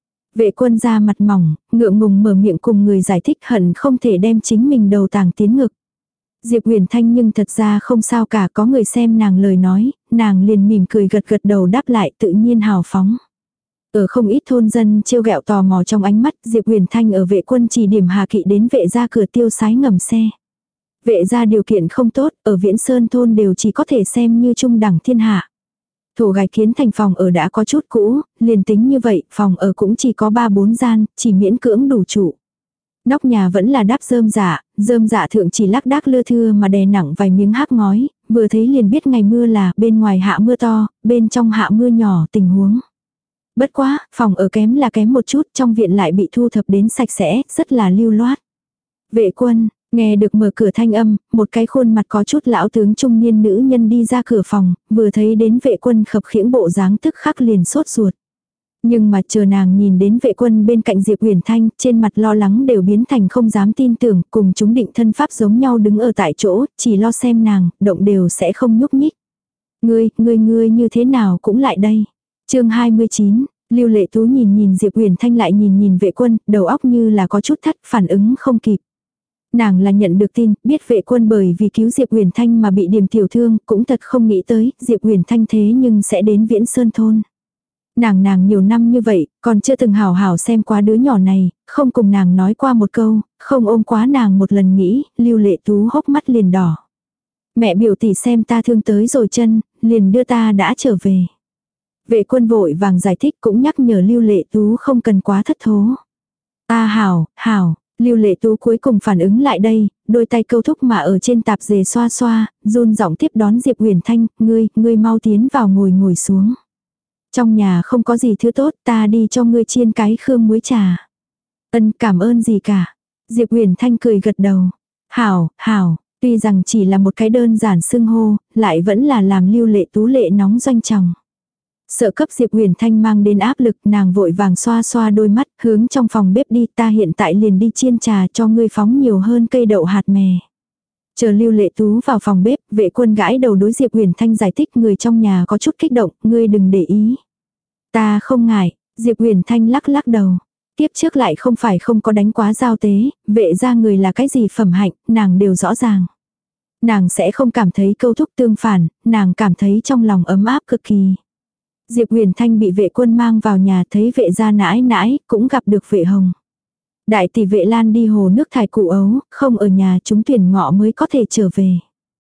Vệ Quân ra mặt mỏng, ngượng ngùng mở miệng cùng người giải thích, hận không thể đem chính mình đầu tàng tiến ngực. Diệp Huyền Thanh nhưng thật ra không sao cả, có người xem nàng lời nói, nàng liền mỉm cười gật gật đầu đáp lại tự nhiên hào phóng. Ở không ít thôn dân trêu ghẹo tò mò trong ánh mắt, Diệp Huyền Thanh ở Vệ Quân chỉ điểm Hà Kỵ đến Vệ gia cửa tiêu sái ngầm xe. Vệ gia điều kiện không tốt, ở Viễn Sơn thôn đều chỉ có thể xem như trung đẳng thiên hạ. Thổ gạch kiến thành phòng ở đã có chút cũ, liền tính như vậy, phòng ở cũng chỉ có ba bốn gian, chỉ miễn cưỡng đủ trụ. Nóc nhà vẫn là đáp rơm dạ, rơm dạ thượng chỉ lác đác lưa thưa mà đè nặng vài miếng hắc ngói, vừa thấy liền biết ngày mưa là bên ngoài hạ mưa to, bên trong hạ mưa nhỏ tình huống. Bất quá, phòng ở kém là kém một chút, trong viện lại bị thu thập đến sạch sẽ, rất là lưu loát. Vệ Quân, nghe được mở cửa thanh âm, một cái khuôn mặt có chút lão tướng trung niên nữ nhân đi ra cửa phòng, vừa thấy đến Vệ Quân khập khiễng bộ dáng tức khắc liền sốt ruột. Nhưng mà chờ nàng nhìn đến Vệ Quân bên cạnh Diệp Huyền Thanh, trên mặt lo lắng đều biến thành không dám tin tưởng, cùng chúng định thân pháp giống nhau đứng ở tại chỗ, chỉ lo xem nàng, động đều sẽ không nhúc nhích. Ngươi, ngươi ngươi như thế nào cũng lại đây. Chương hai mươi chín, Lưu Lệ Tú nhìn nhìn Diệp Huyền Thanh lại nhìn nhìn Vệ Quân, đầu óc như là có chút thắt, phản ứng không kịp. Nàng là nhận được tin, biết Vệ Quân bởi vì cứu Diệp Huyền Thanh mà bị điểm tiểu thương, cũng thật không nghĩ tới, Diệp Huyền Thanh thế nhưng sẽ đến Viễn Sơn thôn. Nàng nàng nhiều năm như vậy, còn chưa từng hảo hảo xem qua đứa nhỏ này, không cùng nàng nói qua một câu, không ôm quá nàng một lần nghĩ, Lưu Lệ Tú hốc mắt liền đỏ. Mẹ biểu tỷ xem ta thương tới rồi chân, liền đưa ta đã trở về. Vệ quân vội vàng giải thích cũng nhắc nhở Lưu Lệ Tú không cần quá thất thố. Ta hảo, hảo, Lưu Lệ Tú cuối cùng phản ứng lại đây, đôi tay câu thúc mà ở trên tạp dề xoa xoa, run giọng tiếp đón Diệp Huyền Thanh, ngươi, ngươi mau tiến vào ngồi ngồi xuống. Trong nhà không có gì thứ tốt, ta đi cho ngươi chiên cái khương muối trà. Ân, cảm ơn gì cả. Diệp Huyền Thanh cười gật đầu. Hảo, hảo, tuy rằng chỉ là một cái đơn giản xưng hô, lại vẫn là làm Lưu Lệ Tú lệ nóng doanh chồng. Sợ cấp Diệp Huyền Thanh mang đến áp lực, nàng vội vàng xoa xoa đôi mắt, hướng trong phòng bếp đi, ta hiện tại liền đi chiên trà cho ngươi phóng nhiều hơn cây đậu hạt mè. Chờ Lưu Lệ Tú vào phòng bếp, vệ quân gãi đầu đối Diệp Huyền Thanh giải thích người trong nhà có chút kích động, ngươi đừng để ý. Ta không ngại, Diệp Huyền Thanh lắc lắc đầu. Tiếp trước lại không phải không có đánh quá giao tế, vệ ra người là cái gì phẩm hạnh, nàng đều rõ ràng. Nàng sẽ không cảm thấy câu thúc tương phản, nàng cảm thấy trong lòng ấm áp cực kỳ. Diệp Huyền Thanh bị vệ quân mang vào nhà thấy vệ gia nãi nãi, cũng gặp được vệ hồng. Đại tỷ vệ Lan đi hồ nước thải cụ ấu, không ở nhà chúng tuyển ngọ mới có thể trở về.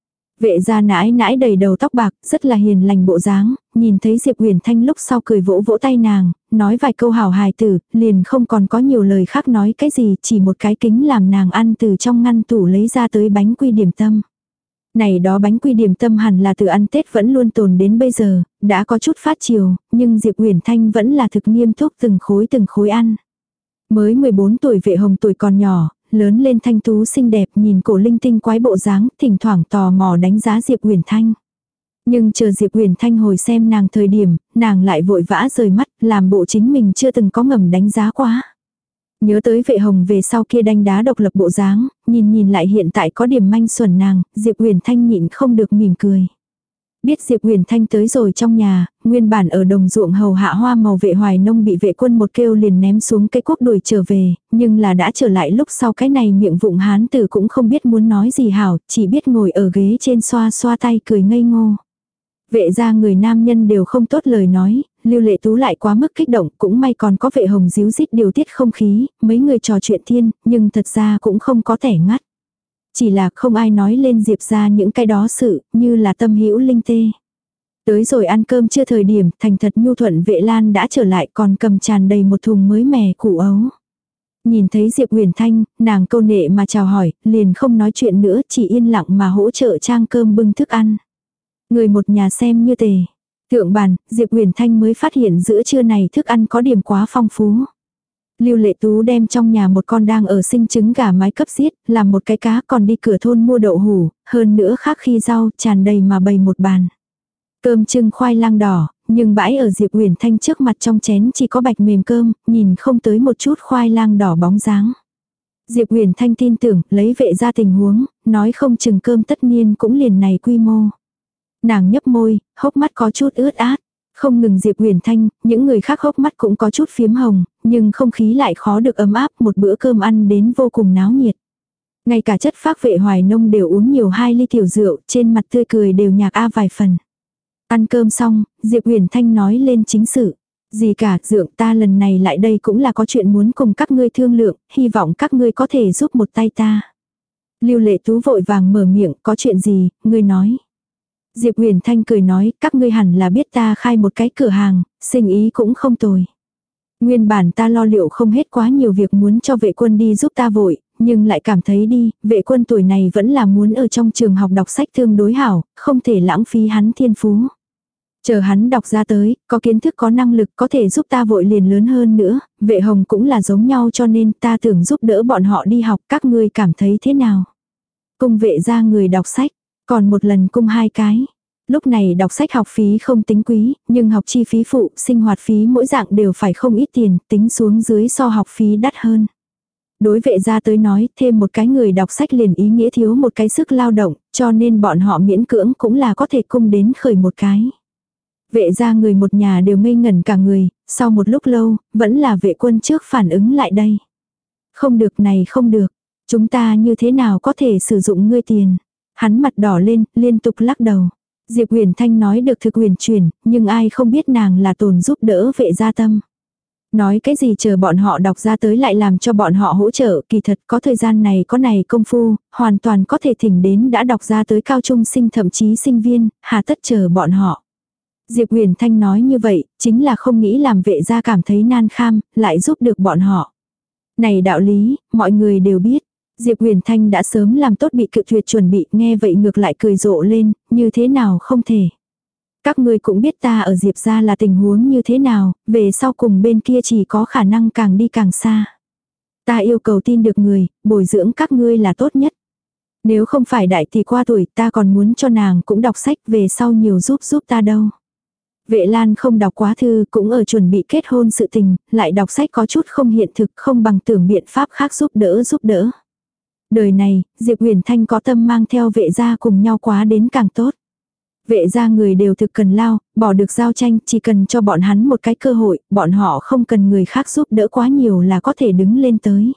Vệ gia nãi nãi đầy đầu tóc bạc, rất là hiền lành bộ dáng, nhìn thấy Diệp Huyền Thanh lúc sau cười vỗ vỗ tay nàng, nói vài câu hảo hài tử, liền không còn có nhiều lời khác nói cái gì, chỉ một cái kính làm nàng ăn từ trong ngăn tủ lấy ra tới bánh quy điểm tâm. Này đó bánh quy điểm tâm hẳn là từ ăn Tết vẫn luôn tồn đến bây giờ, đã có chút phát chiều, nhưng Diệp Huyền Thanh vẫn là thực nghiêm túc từng khối từng khối ăn. Mới mười bốn tuổi vệ hồng tuổi còn nhỏ, lớn lên thanh tú xinh đẹp nhìn cổ linh tinh quái bộ dáng, thỉnh thoảng tò mò đánh giá Diệp Huyền Thanh. Nhưng chờ Diệp Huyền Thanh hồi xem nàng thời điểm, nàng lại vội vã rời mắt, làm bộ chính mình chưa từng có ngầm đánh giá quá. Nhớ tới vệ hồng về sau kia đanh đá độc lập bộ dáng, nhìn nhìn lại hiện tại có điểm manh xuẩn nàng, Diệp Huyền Thanh nhịn không được mỉm cười. Biết Diệp Huyền Thanh tới rồi trong nhà, nguyên bản ở đồng ruộng hầu hạ hoa màu vệ hoài nông bị vệ quân một kêu liền ném xuống cái cuốc đuổi trở về, nhưng là đã trở lại lúc sau cái này miệng vụng hán tử cũng không biết muốn nói gì hảo, chỉ biết ngồi ở ghế trên xoa xoa tay cười ngây ngô. Vệ ra người nam nhân đều không tốt lời nói, Lưu Lệ Tú lại quá mức kích động, cũng may còn có vệ hồng díu dít điều tiết không khí, mấy người trò chuyện thiên, nhưng thật ra cũng không có tẻ ngắt. Chỉ là không ai nói lên Diệp ra những cái đó sự, như là tâm hữu linh tê. Tới rồi ăn cơm chưa thời điểm, thành thật nhu thuận vệ Lan đã trở lại còn cầm tràn đầy một thùng mới mẻ củ ấu. Nhìn thấy Diệp Huyền Thanh, nàng câu nệ mà chào hỏi, liền không nói chuyện nữa, chỉ yên lặng mà hỗ trợ trang cơm bưng thức ăn. Người một nhà xem như tề. Thượng bàn, Diệp Huyền Thanh mới phát hiện giữa trưa này thức ăn có điểm quá phong phú. Lưu Lệ Tú đem trong nhà một con đang ở sinh trứng gà mái cấp giết, làm một cái cá còn đi cửa thôn mua đậu hủ, hơn nữa khác khi rau tràn đầy mà bày một bàn. Cơm trưng khoai lang đỏ, nhưng bãi ở Diệp Huyền Thanh trước mặt trong chén chỉ có bạch mềm cơm, nhìn không tới một chút khoai lang đỏ bóng dáng. Diệp Huyền Thanh tin tưởng, lấy vệ ra tình huống, nói không chừng cơm tất nhiên cũng liền này quy mô. Nàng nhấp môi, hốc mắt có chút ướt át. Không ngừng Diệp Huyền Thanh, những người khác hốc mắt cũng có chút phiếm hồng, nhưng không khí lại khó được ấm áp, một bữa cơm ăn đến vô cùng náo nhiệt. Ngay cả chất phác vệ hoài nông đều uống nhiều hai ly tiểu rượu, trên mặt tươi cười đều nhạc a vài phần. Ăn cơm xong, Diệp Huyền Thanh nói lên chính sự. Gì cả, dượng ta lần này lại đây cũng là có chuyện muốn cùng các ngươi thương lượng, hy vọng các ngươi có thể giúp một tay ta. Lưu Lệ Tú vội vàng mở miệng, có chuyện gì, ngươi nói. Diệp Huyền Thanh cười nói, các ngươi hẳn là biết ta khai một cái cửa hàng, sinh ý cũng không tồi. Nguyên bản ta lo liệu không hết quá nhiều việc muốn cho vệ quân đi giúp ta vội, nhưng lại cảm thấy đi, vệ quân tuổi này vẫn là muốn ở trong trường học đọc sách tương đối hảo, không thể lãng phí hắn thiên phú. Chờ hắn đọc ra tới, có kiến thức có năng lực có thể giúp ta vội liền lớn hơn nữa, vệ hồng cũng là giống nhau cho nên ta tưởng giúp đỡ bọn họ đi học, các ngươi cảm thấy thế nào? Cung vệ ra người đọc sách. Còn một lần cung hai cái. Lúc này đọc sách học phí không tính quý, nhưng học chi phí phụ, sinh hoạt phí mỗi dạng đều phải không ít tiền, tính xuống dưới so học phí đắt hơn. Đối vệ gia tới nói, thêm một cái người đọc sách liền ý nghĩa thiếu một cái sức lao động, cho nên bọn họ miễn cưỡng cũng là có thể cung đến khởi một cái. Vệ gia người một nhà đều ngây ngẩn cả người, sau một lúc lâu, vẫn là vệ quân trước phản ứng lại đây. Không được này không được, chúng ta như thế nào có thể sử dụng ngươi tiền. Hắn mặt đỏ lên, liên tục lắc đầu. Diệp Huyền Thanh nói được thực huyền chuyển, nhưng ai không biết nàng là tồn giúp đỡ vệ gia tâm. Nói cái gì chờ bọn họ đọc ra tới lại làm cho bọn họ hỗ trợ, kỳ thật có thời gian này có này công phu, hoàn toàn có thể thỉnh đến đã đọc ra tới cao trung sinh thậm chí sinh viên, hà tất chờ bọn họ. Diệp Huyền Thanh nói như vậy, chính là không nghĩ làm vệ gia cảm thấy nan kham, lại giúp được bọn họ. Này đạo lý, mọi người đều biết. Diệp Huyền Thanh đã sớm làm tốt bị cự tuyệt chuẩn bị, nghe vậy ngược lại cười rộ lên, như thế nào không thể. Các ngươi cũng biết ta ở Diệp gia là tình huống như thế nào, về sau cùng bên kia chỉ có khả năng càng đi càng xa. Ta yêu cầu tin được người, bồi dưỡng các ngươi là tốt nhất. Nếu không phải đại tỷ qua tuổi ta còn muốn cho nàng cũng đọc sách về sau nhiều giúp giúp ta đâu. Vệ Lan không đọc quá thư cũng ở chuẩn bị kết hôn sự tình, lại đọc sách có chút không hiện thực không bằng tưởng biện pháp khác giúp đỡ giúp đỡ. Đời này, Diệp Huyền Thanh có tâm mang theo vệ gia cùng nhau quá đến càng tốt. Vệ gia người đều thực cần lao, bỏ được giao tranh, chỉ cần cho bọn hắn một cái cơ hội, bọn họ không cần người khác giúp đỡ quá nhiều là có thể đứng lên tới.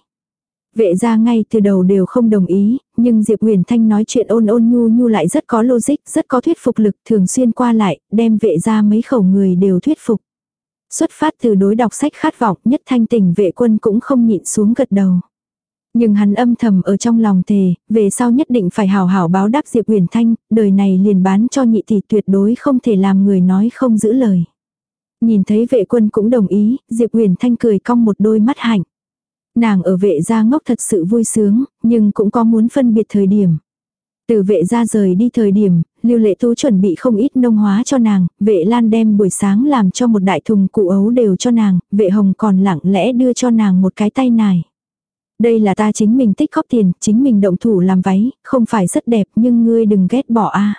Vệ gia ngay từ đầu đều không đồng ý, nhưng Diệp Huyền Thanh nói chuyện ôn ôn nhu nhu lại rất có logic, rất có thuyết phục lực, thường xuyên qua lại, đem vệ gia mấy khẩu người đều thuyết phục. Xuất phát từ đối đọc sách khát vọng, Nhất Thanh Tỉnh vệ quân cũng không nhịn xuống gật đầu. Nhưng hắn âm thầm ở trong lòng thề, về sau nhất định phải hào hảo báo đáp Diệp Huyền Thanh, đời này liền bán cho nhị tỷ tuyệt đối không thể làm người nói không giữ lời. Nhìn thấy vệ quân cũng đồng ý, Diệp Huyền Thanh cười cong một đôi mắt hạnh. Nàng ở vệ gia ngốc thật sự vui sướng, nhưng cũng có muốn phân biệt thời điểm. Từ vệ gia rời đi thời điểm, Lưu Lệ Tú chuẩn bị không ít nông hóa cho nàng, vệ Lan đem buổi sáng làm cho một đại thùng củ ấu đều cho nàng, vệ Hồng còn lặng lẽ đưa cho nàng một cái tay nải. Đây là ta chính mình tích góp tiền, chính mình động thủ làm váy, không phải rất đẹp nhưng ngươi đừng ghét bỏ a.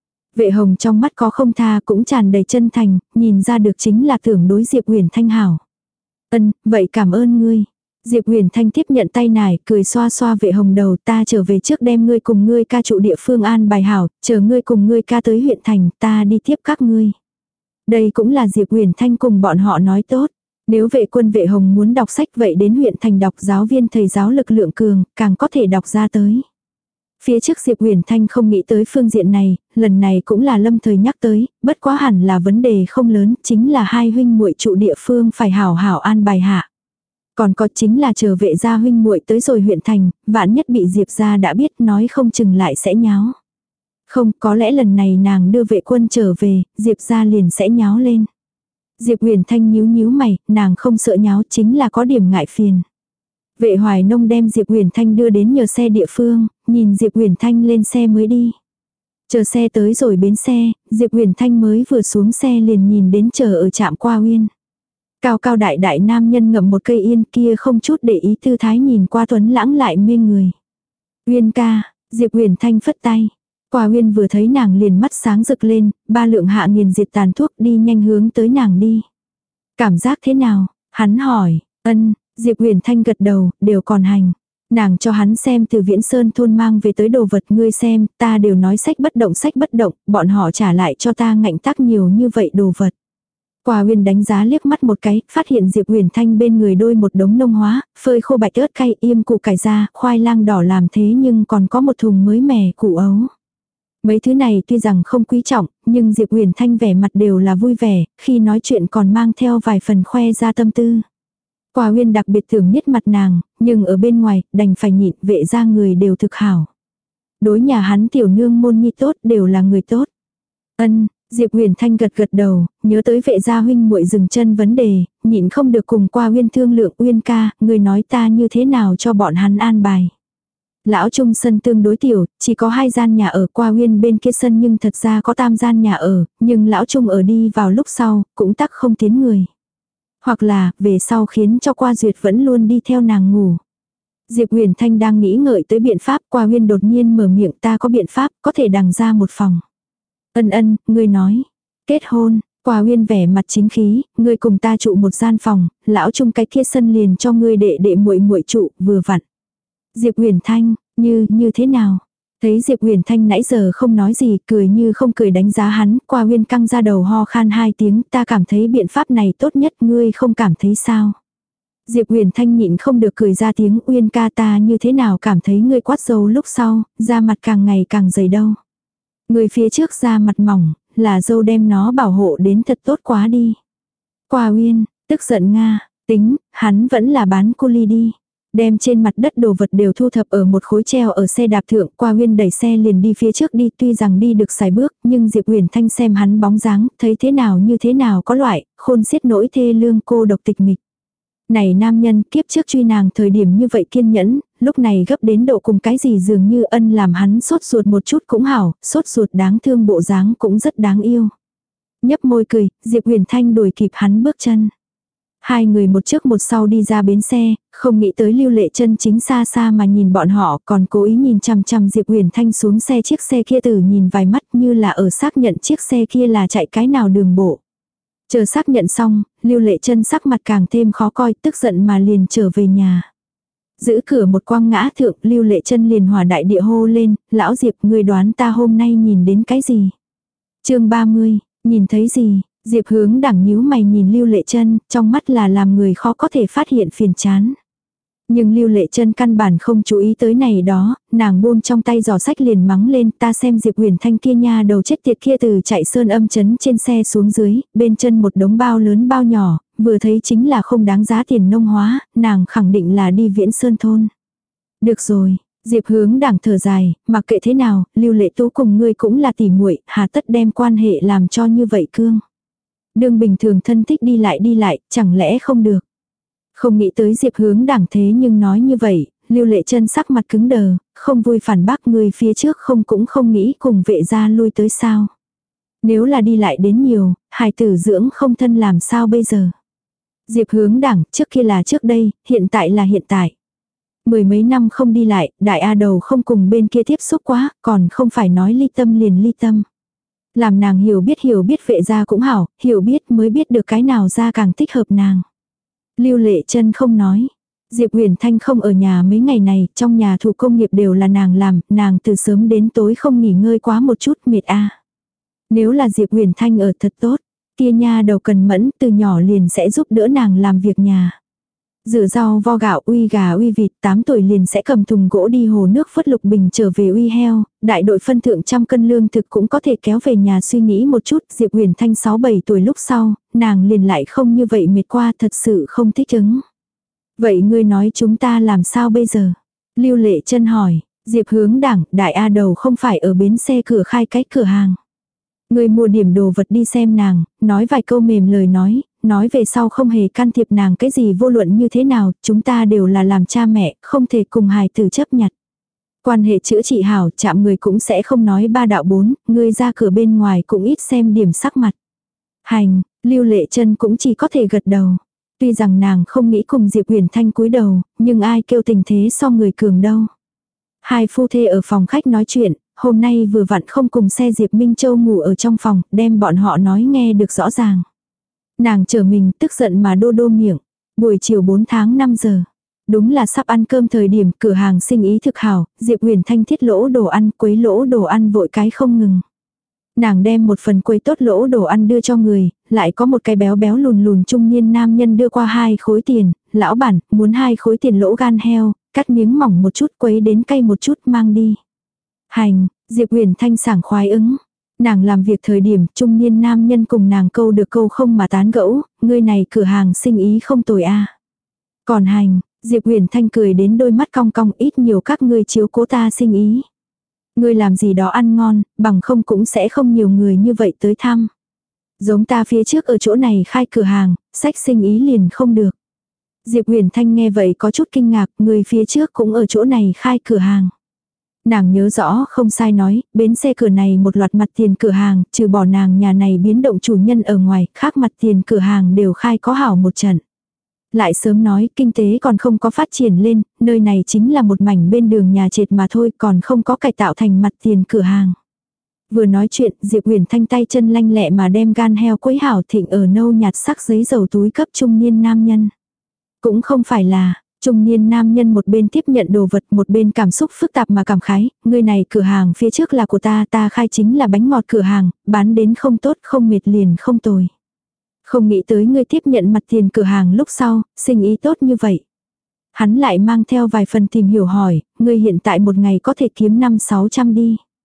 Vệ Hồng trong mắt có không tha cũng tràn đầy chân thành, nhìn ra được chính là tưởng đối Diệp Huyền Thanh hảo. Ân, vậy cảm ơn ngươi. Diệp Huyền Thanh tiếp nhận tay nải, cười xoa xoa Vệ Hồng đầu, ta trở về trước đem ngươi cùng ngươi ca trụ địa phương an bài hảo, chờ ngươi cùng ngươi ca tới huyện thành, ta đi tiếp các ngươi. Đây cũng là Diệp Huyền Thanh cùng bọn họ nói tốt. Nếu vệ quân Vệ Hồng muốn đọc sách vậy đến huyện thành đọc giáo viên thầy giáo lực lượng cường, càng có thể đọc ra tới. Phía trước Diệp Huyền Thanh không nghĩ tới phương diện này, lần này cũng là lâm thời nhắc tới, bất quá hẳn là vấn đề không lớn, chính là hai huynh muội trụ địa phương phải hảo hảo an bài hạ. Còn có chính là chờ vệ gia huynh muội tới rồi huyện thành, vạn nhất bị Diệp gia đã biết nói không chừng lại sẽ nháo. Không, có lẽ lần này nàng đưa vệ quân trở về, Diệp gia liền sẽ nháo lên. Diệp Huyền Thanh nhíu nhíu mày, nàng không sợ nháo chính là có điểm ngại phiền. Vệ Hoài Nông đem Diệp Huyền Thanh đưa đến nhờ xe địa phương, nhìn Diệp Huyền Thanh lên xe mới đi. Chờ xe tới rồi bến xe, Diệp Huyền Thanh mới vừa xuống xe liền nhìn đến chờ ở trạm Qua Uyên. Cao cao đại đại nam nhân ngậm một cây yên kia không chút để ý tư thái nhìn qua tuấn lãng lại mê người. Uyên ca, Diệp Huyền Thanh phất tay. Qua Uyên vừa thấy nàng liền mắt sáng rực lên, ba lượng hạ nghiền diệt tàn thuốc đi nhanh hướng tới nàng đi. Cảm giác thế nào? Hắn hỏi, ân, Diệp Huyền Thanh gật đầu, đều còn hành. Nàng cho hắn xem từ Viễn Sơn thôn mang về tới đồ vật ngươi xem, ta đều nói sách bất động sách bất động, bọn họ trả lại cho ta ngạnh tắc nhiều như vậy đồ vật. Qua Uyên đánh giá liếc mắt một cái, phát hiện Diệp Huyền Thanh bên người đôi một đống nông hóa, phơi khô bạch ớt cay im củ cải ra, khoai lang đỏ làm thế nhưng còn có một thùng mới mẻ củ ấu. Mấy thứ này tuy rằng không quý trọng, nhưng Diệp Huyền Thanh vẻ mặt đều là vui vẻ, khi nói chuyện còn mang theo vài phần khoe ra tâm tư. Qua Uyên đặc biệt thưởng nhất mặt nàng, nhưng ở bên ngoài, đành phải nhịn, vệ ra người đều thực hảo. Đối nhà hắn tiểu nương môn nhi tốt đều là người tốt. Ân, Diệp Huyền Thanh gật gật đầu, nhớ tới vệ gia huynh muội dừng chân vấn đề, nhịn không được cùng Qua Uyên thương lượng. Uyên ca, người nói ta như thế nào cho bọn hắn an bài. Lão Trung sân tương đối tiểu, chỉ có hai gian nhà ở, Qua Uyên bên kia sân nhưng thật ra có tam gian nhà ở, nhưng Lão Trung ở đi vào lúc sau, cũng tắc không tiến người. Hoặc là, về sau khiến cho Qua Duyệt vẫn luôn đi theo nàng ngủ. Diệp Huyền Thanh đang nghĩ ngợi tới biện pháp, Qua Uyên đột nhiên mở miệng, ta có biện pháp, có thể đằng ra một phòng. Ân ân, ngươi nói. Kết hôn, Qua Uyên vẻ mặt chính khí, ngươi cùng ta trụ một gian phòng, Lão Trung cái kia sân liền cho ngươi đệ đệ muội muội trụ, vừa vặn. Diệp Huyền Thanh, như, như thế nào? Thấy Diệp Huyền Thanh nãy giờ không nói gì, cười như không cười đánh giá hắn, Qua Uyên căng ra đầu ho khan hai tiếng, ta cảm thấy biện pháp này tốt nhất, ngươi không cảm thấy sao? Diệp Huyền Thanh nhịn không được cười ra tiếng, Uyên ca ta như thế nào cảm thấy ngươi quát dâu lúc sau, da mặt càng ngày càng dày đâu. Người phía trước da mặt mỏng, là dâu đem nó bảo hộ đến thật tốt quá đi. Qua Uyên, tức giận Nga, tính, hắn vẫn là bán cu ly đi. Đem trên mặt đất đồ vật đều thu thập ở một khối treo ở xe đạp thượng. Qua Uyên đẩy xe liền đi phía trước đi, tuy rằng đi được xài bước, nhưng Diệp Huyền Thanh xem hắn bóng dáng, thấy thế nào như thế nào có loại, khôn xiết nỗi thê lương cô độc tịch mịch. Này nam nhân, kiếp trước truy nàng thời điểm như vậy kiên nhẫn, lúc này gấp đến độ cùng cái gì dường như ân làm hắn sốt ruột một chút cũng hảo, sốt ruột đáng thương bộ dáng cũng rất đáng yêu. Nhấp môi cười, Diệp Huyền Thanh đuổi kịp hắn bước chân. Hai người một trước một sau đi ra bến xe, không nghĩ tới Lưu Lệ Chân chính xa xa mà nhìn bọn họ, còn cố ý nhìn chằm chằm Diệp Huyền Thanh xuống xe, chiếc xe kia từ nhìn vài mắt như là ở xác nhận chiếc xe kia là chạy cái nào đường bộ. Chờ xác nhận xong, Lưu Lệ Chân sắc mặt càng thêm khó coi, tức giận mà liền trở về nhà. Giữ cửa một quang ngã thượng, Lưu Lệ Chân liền hỏa đại địa hô lên, lão Diệp, ngươi đoán ta hôm nay nhìn đến cái gì? Chương ba mươi, nhìn thấy gì? Diệp Hướng Đẳng nhíu mày nhìn Lưu Lệ Chân, trong mắt là làm người khó có thể phát hiện phiền chán. Nhưng Lưu Lệ Chân căn bản không chú ý tới này đó, nàng buông trong tay giỏ sách liền mắng lên, ta xem Diệp Huyền Thanh kia nha đầu chết tiệt kia từ chạy sơn âm chấn trên xe xuống dưới, bên chân một đống bao lớn bao nhỏ, vừa thấy chính là không đáng giá tiền nông hóa, nàng khẳng định là đi Viễn Sơn thôn. Được rồi, Diệp Hướng Đẳng thở dài, mặc kệ thế nào, Lưu Lệ Tú cùng ngươi cũng là tỉ muội, hà tất đem quan hệ làm cho như vậy cương. Đường bình thường thân thích đi lại đi lại, chẳng lẽ không được. Không nghĩ tới Diệp Hướng Đẳng thế nhưng nói như vậy, Lưu Lệ Chân sắc mặt cứng đờ, không vui phản bác, người phía trước không cũng không nghĩ cùng vệ gia lui tới sao. Nếu là đi lại đến nhiều, hài tử dưỡng không thân làm sao bây giờ. Diệp Hướng Đẳng, trước kia là trước đây, hiện tại là hiện tại. Mười mấy năm không đi lại, đại A đầu không cùng bên kia tiếp xúc quá, còn không phải nói ly tâm liền ly tâm. Làm nàng hiểu biết hiểu biết vệ gia cũng hảo, hiểu biết mới biết được cái nào ra càng thích hợp nàng. Lưu Lệ Chân không nói. Diệp Huyền Thanh không ở nhà mấy ngày này, trong nhà thủ công nghiệp đều là nàng làm, nàng từ sớm đến tối không nghỉ ngơi quá một chút mệt a. Nếu là Diệp Huyền Thanh ở thật tốt, kia nha đầu cần mẫn từ nhỏ liền sẽ giúp đỡ nàng làm việc nhà. Rửa rau vo gạo uy gà uy vịt, tám tuổi liền sẽ cầm thùng gỗ đi hồ nước phất lục bình trở về uy heo, đại đội phân thượng trăm cân lương thực cũng có thể kéo về nhà suy nghĩ một chút. Diệp Huyền Thanh sáu bảy tuổi lúc sau, nàng liền lại không như vậy mệt qua, thật sự không thích ứng. Vậy ngươi nói chúng ta làm sao bây giờ? Lưu Lệ Chân hỏi, Diệp Hướng Đẳng, đại A đầu không phải ở bến xe cửa khai cái cửa hàng. Ngươi mua điểm đồ vật đi xem nàng, nói vài câu mềm lời nói, nói về sau không hề can thiệp nàng cái gì vô luận như thế nào, chúng ta đều là làm cha mẹ, không thể cùng hài tử chấp nhặt. Quan hệ chữa trị hảo, chạm người cũng sẽ không nói ba đạo bốn, ngươi ra cửa bên ngoài cũng ít xem điểm sắc mặt. Hành, Lưu Lệ Chân cũng chỉ có thể gật đầu. Tuy rằng nàng không nghĩ cùng Diệp Huyền Thanh cúi đầu, nhưng ai kêu tình thế so người cường đâu. Hai phu thê ở phòng khách nói chuyện, hôm nay vừa vặn không cùng xe Diệp Minh Châu ngủ ở trong phòng, đem bọn họ nói nghe được rõ ràng. Nàng chờ mình tức giận mà đô đô miệng. Buổi chiều bốn tháng năm giờ. Đúng là sắp ăn cơm thời điểm, cửa hàng sinh ý thực hảo, Diệp Huyền Thanh thiết lỗ đồ ăn, quấy lỗ đồ ăn vội cái không ngừng. Nàng đem một phần quấy tốt lỗ đồ ăn đưa cho người, lại có một cái béo béo lùn lùn trung niên nam nhân đưa qua hai khối tiền, lão bản, muốn hai khối tiền lỗ gan heo, cắt miếng mỏng một chút quấy đến cay một chút mang đi. Hành, Diệp Huyền Thanh sảng khoái ứng. Nàng làm việc thời điểm trung niên nam nhân cùng nàng câu được câu không mà tán gẫu, ngươi này cửa hàng sinh ý không tồi a. Còn hành, Diệp Huyền Thanh cười đến đôi mắt cong cong, ít nhiều các ngươi chiếu cố ta sinh ý. Ngươi làm gì đó ăn ngon, bằng không cũng sẽ không nhiều người như vậy tới thăm. Giống ta phía trước ở chỗ này khai cửa hàng, sách sinh ý liền không được. Diệp Huyền Thanh nghe vậy có chút kinh ngạc, người phía trước cũng ở chỗ này khai cửa hàng. Nàng nhớ rõ không sai nói, bến xe cửa này một loạt mặt tiền cửa hàng, trừ bỏ nàng nhà này biến động chủ nhân ở ngoài, khác mặt tiền cửa hàng đều khai có hảo một trận. Lại sớm nói, kinh tế còn không có phát triển lên, nơi này chính là một mảnh bên đường nhà trệt mà thôi, còn không có cải tạo thành mặt tiền cửa hàng. Vừa nói chuyện, Diệp Huyền Thanh tay chân lanh lẹ mà đem gan heo quấy hảo thịnh ở nâu nhạt sắc giấy dầu túi cấp trung niên nam nhân. Cũng không phải là, trung niên nam nhân một bên tiếp nhận đồ vật, một bên cảm xúc phức tạp mà cảm khái, người này cửa hàng phía trước là của ta, ta khai chính là bánh ngọt cửa hàng, bán đến không tốt, không mệt liền không tồi. Không nghĩ tới ngươi tiếp nhận mặt tiền cửa hàng lúc sau, sinh ý tốt như vậy. Hắn lại mang theo vài phần tìm hiểu hỏi, ngươi hiện tại một ngày có thể kiếm năm sáu trăm đi.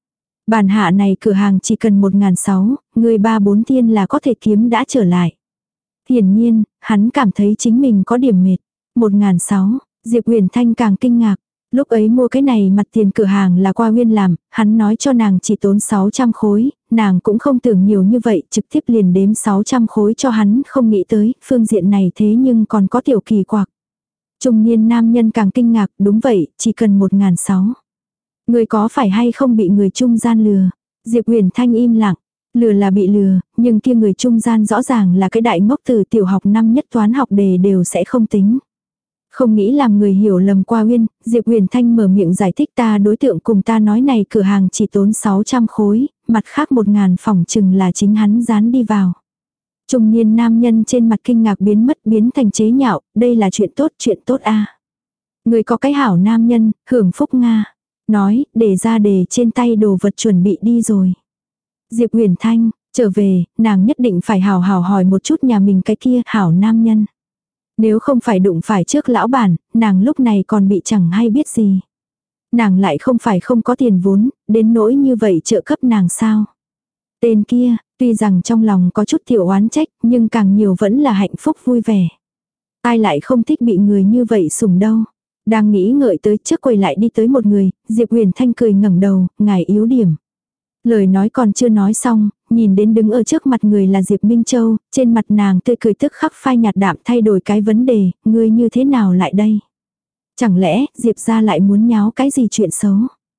Bản hạ này cửa hàng chỉ cần một ngàn sáu, người ba bốn thiên là có thể kiếm đã trở lại. Hiển nhiên, hắn cảm thấy chính mình có điểm mệt. một ngàn sáu, Diệp Huyền Thanh càng kinh ngạc. Lúc ấy mua cái này mặt tiền cửa hàng là qua Uyên làm, hắn nói cho nàng chỉ tốn sáu trăm khối, nàng cũng không tưởng nhiều như vậy, trực tiếp liền đếm sáu trăm khối cho hắn, không nghĩ tới, phương diện này thế nhưng còn có tiểu kỳ quặc. Trung niên nam nhân càng kinh ngạc, đúng vậy, chỉ cần một ngàn sáu. Người có phải hay không bị người trung gian lừa? Diệp Huyền Thanh im lặng, lừa là bị lừa, nhưng kia người trung gian rõ ràng là cái đại ngốc từ tiểu học năm nhất toán học đề đều sẽ không tính. Không nghĩ làm người hiểu lầm qua Uyên, Diệp Huyền Thanh mở miệng giải thích ta đối tượng cùng ta nói này cửa hàng chỉ tốn sáu trăm khối, mặt khác một ngàn phòng chừng là chính hắn dán đi vào. Trung niên nam nhân trên mặt kinh ngạc biến mất biến thành chế nhạo, đây là chuyện tốt chuyện tốt a. Người có cái hảo nam nhân, hưởng phúc Nga. Nói, để ra đề trên tay đồ vật chuẩn bị đi rồi. Diệp Huyền Thanh, trở về, nàng nhất định phải hào hào hỏi một chút nhà mình cái kia hảo nam nhân. Nếu không phải đụng phải trước lão bản, nàng lúc này còn bị chẳng hay biết gì. Nàng lại không phải không có tiền vốn, đến nỗi như vậy trợ cấp nàng sao. Tên kia, tuy rằng trong lòng có chút tiểu oán trách, nhưng càng nhiều vẫn là hạnh phúc vui vẻ. Ai lại không thích bị người như vậy sủng đâu. Đang nghĩ ngợi tới trước quầy lại đi tới một người, Diệp Huyền Thanh cười ngẩng đầu, ngài yếu điểm. Lời nói còn chưa nói xong, nhìn đến đứng ở trước mặt người là Diệp Minh Châu, trên mặt nàng tươi cười tức khắc phai nhạt đạm thay đổi cái vấn đề, ngươi như thế nào lại đây? Chẳng lẽ Diệp gia lại muốn nháo cái gì chuyện xấu?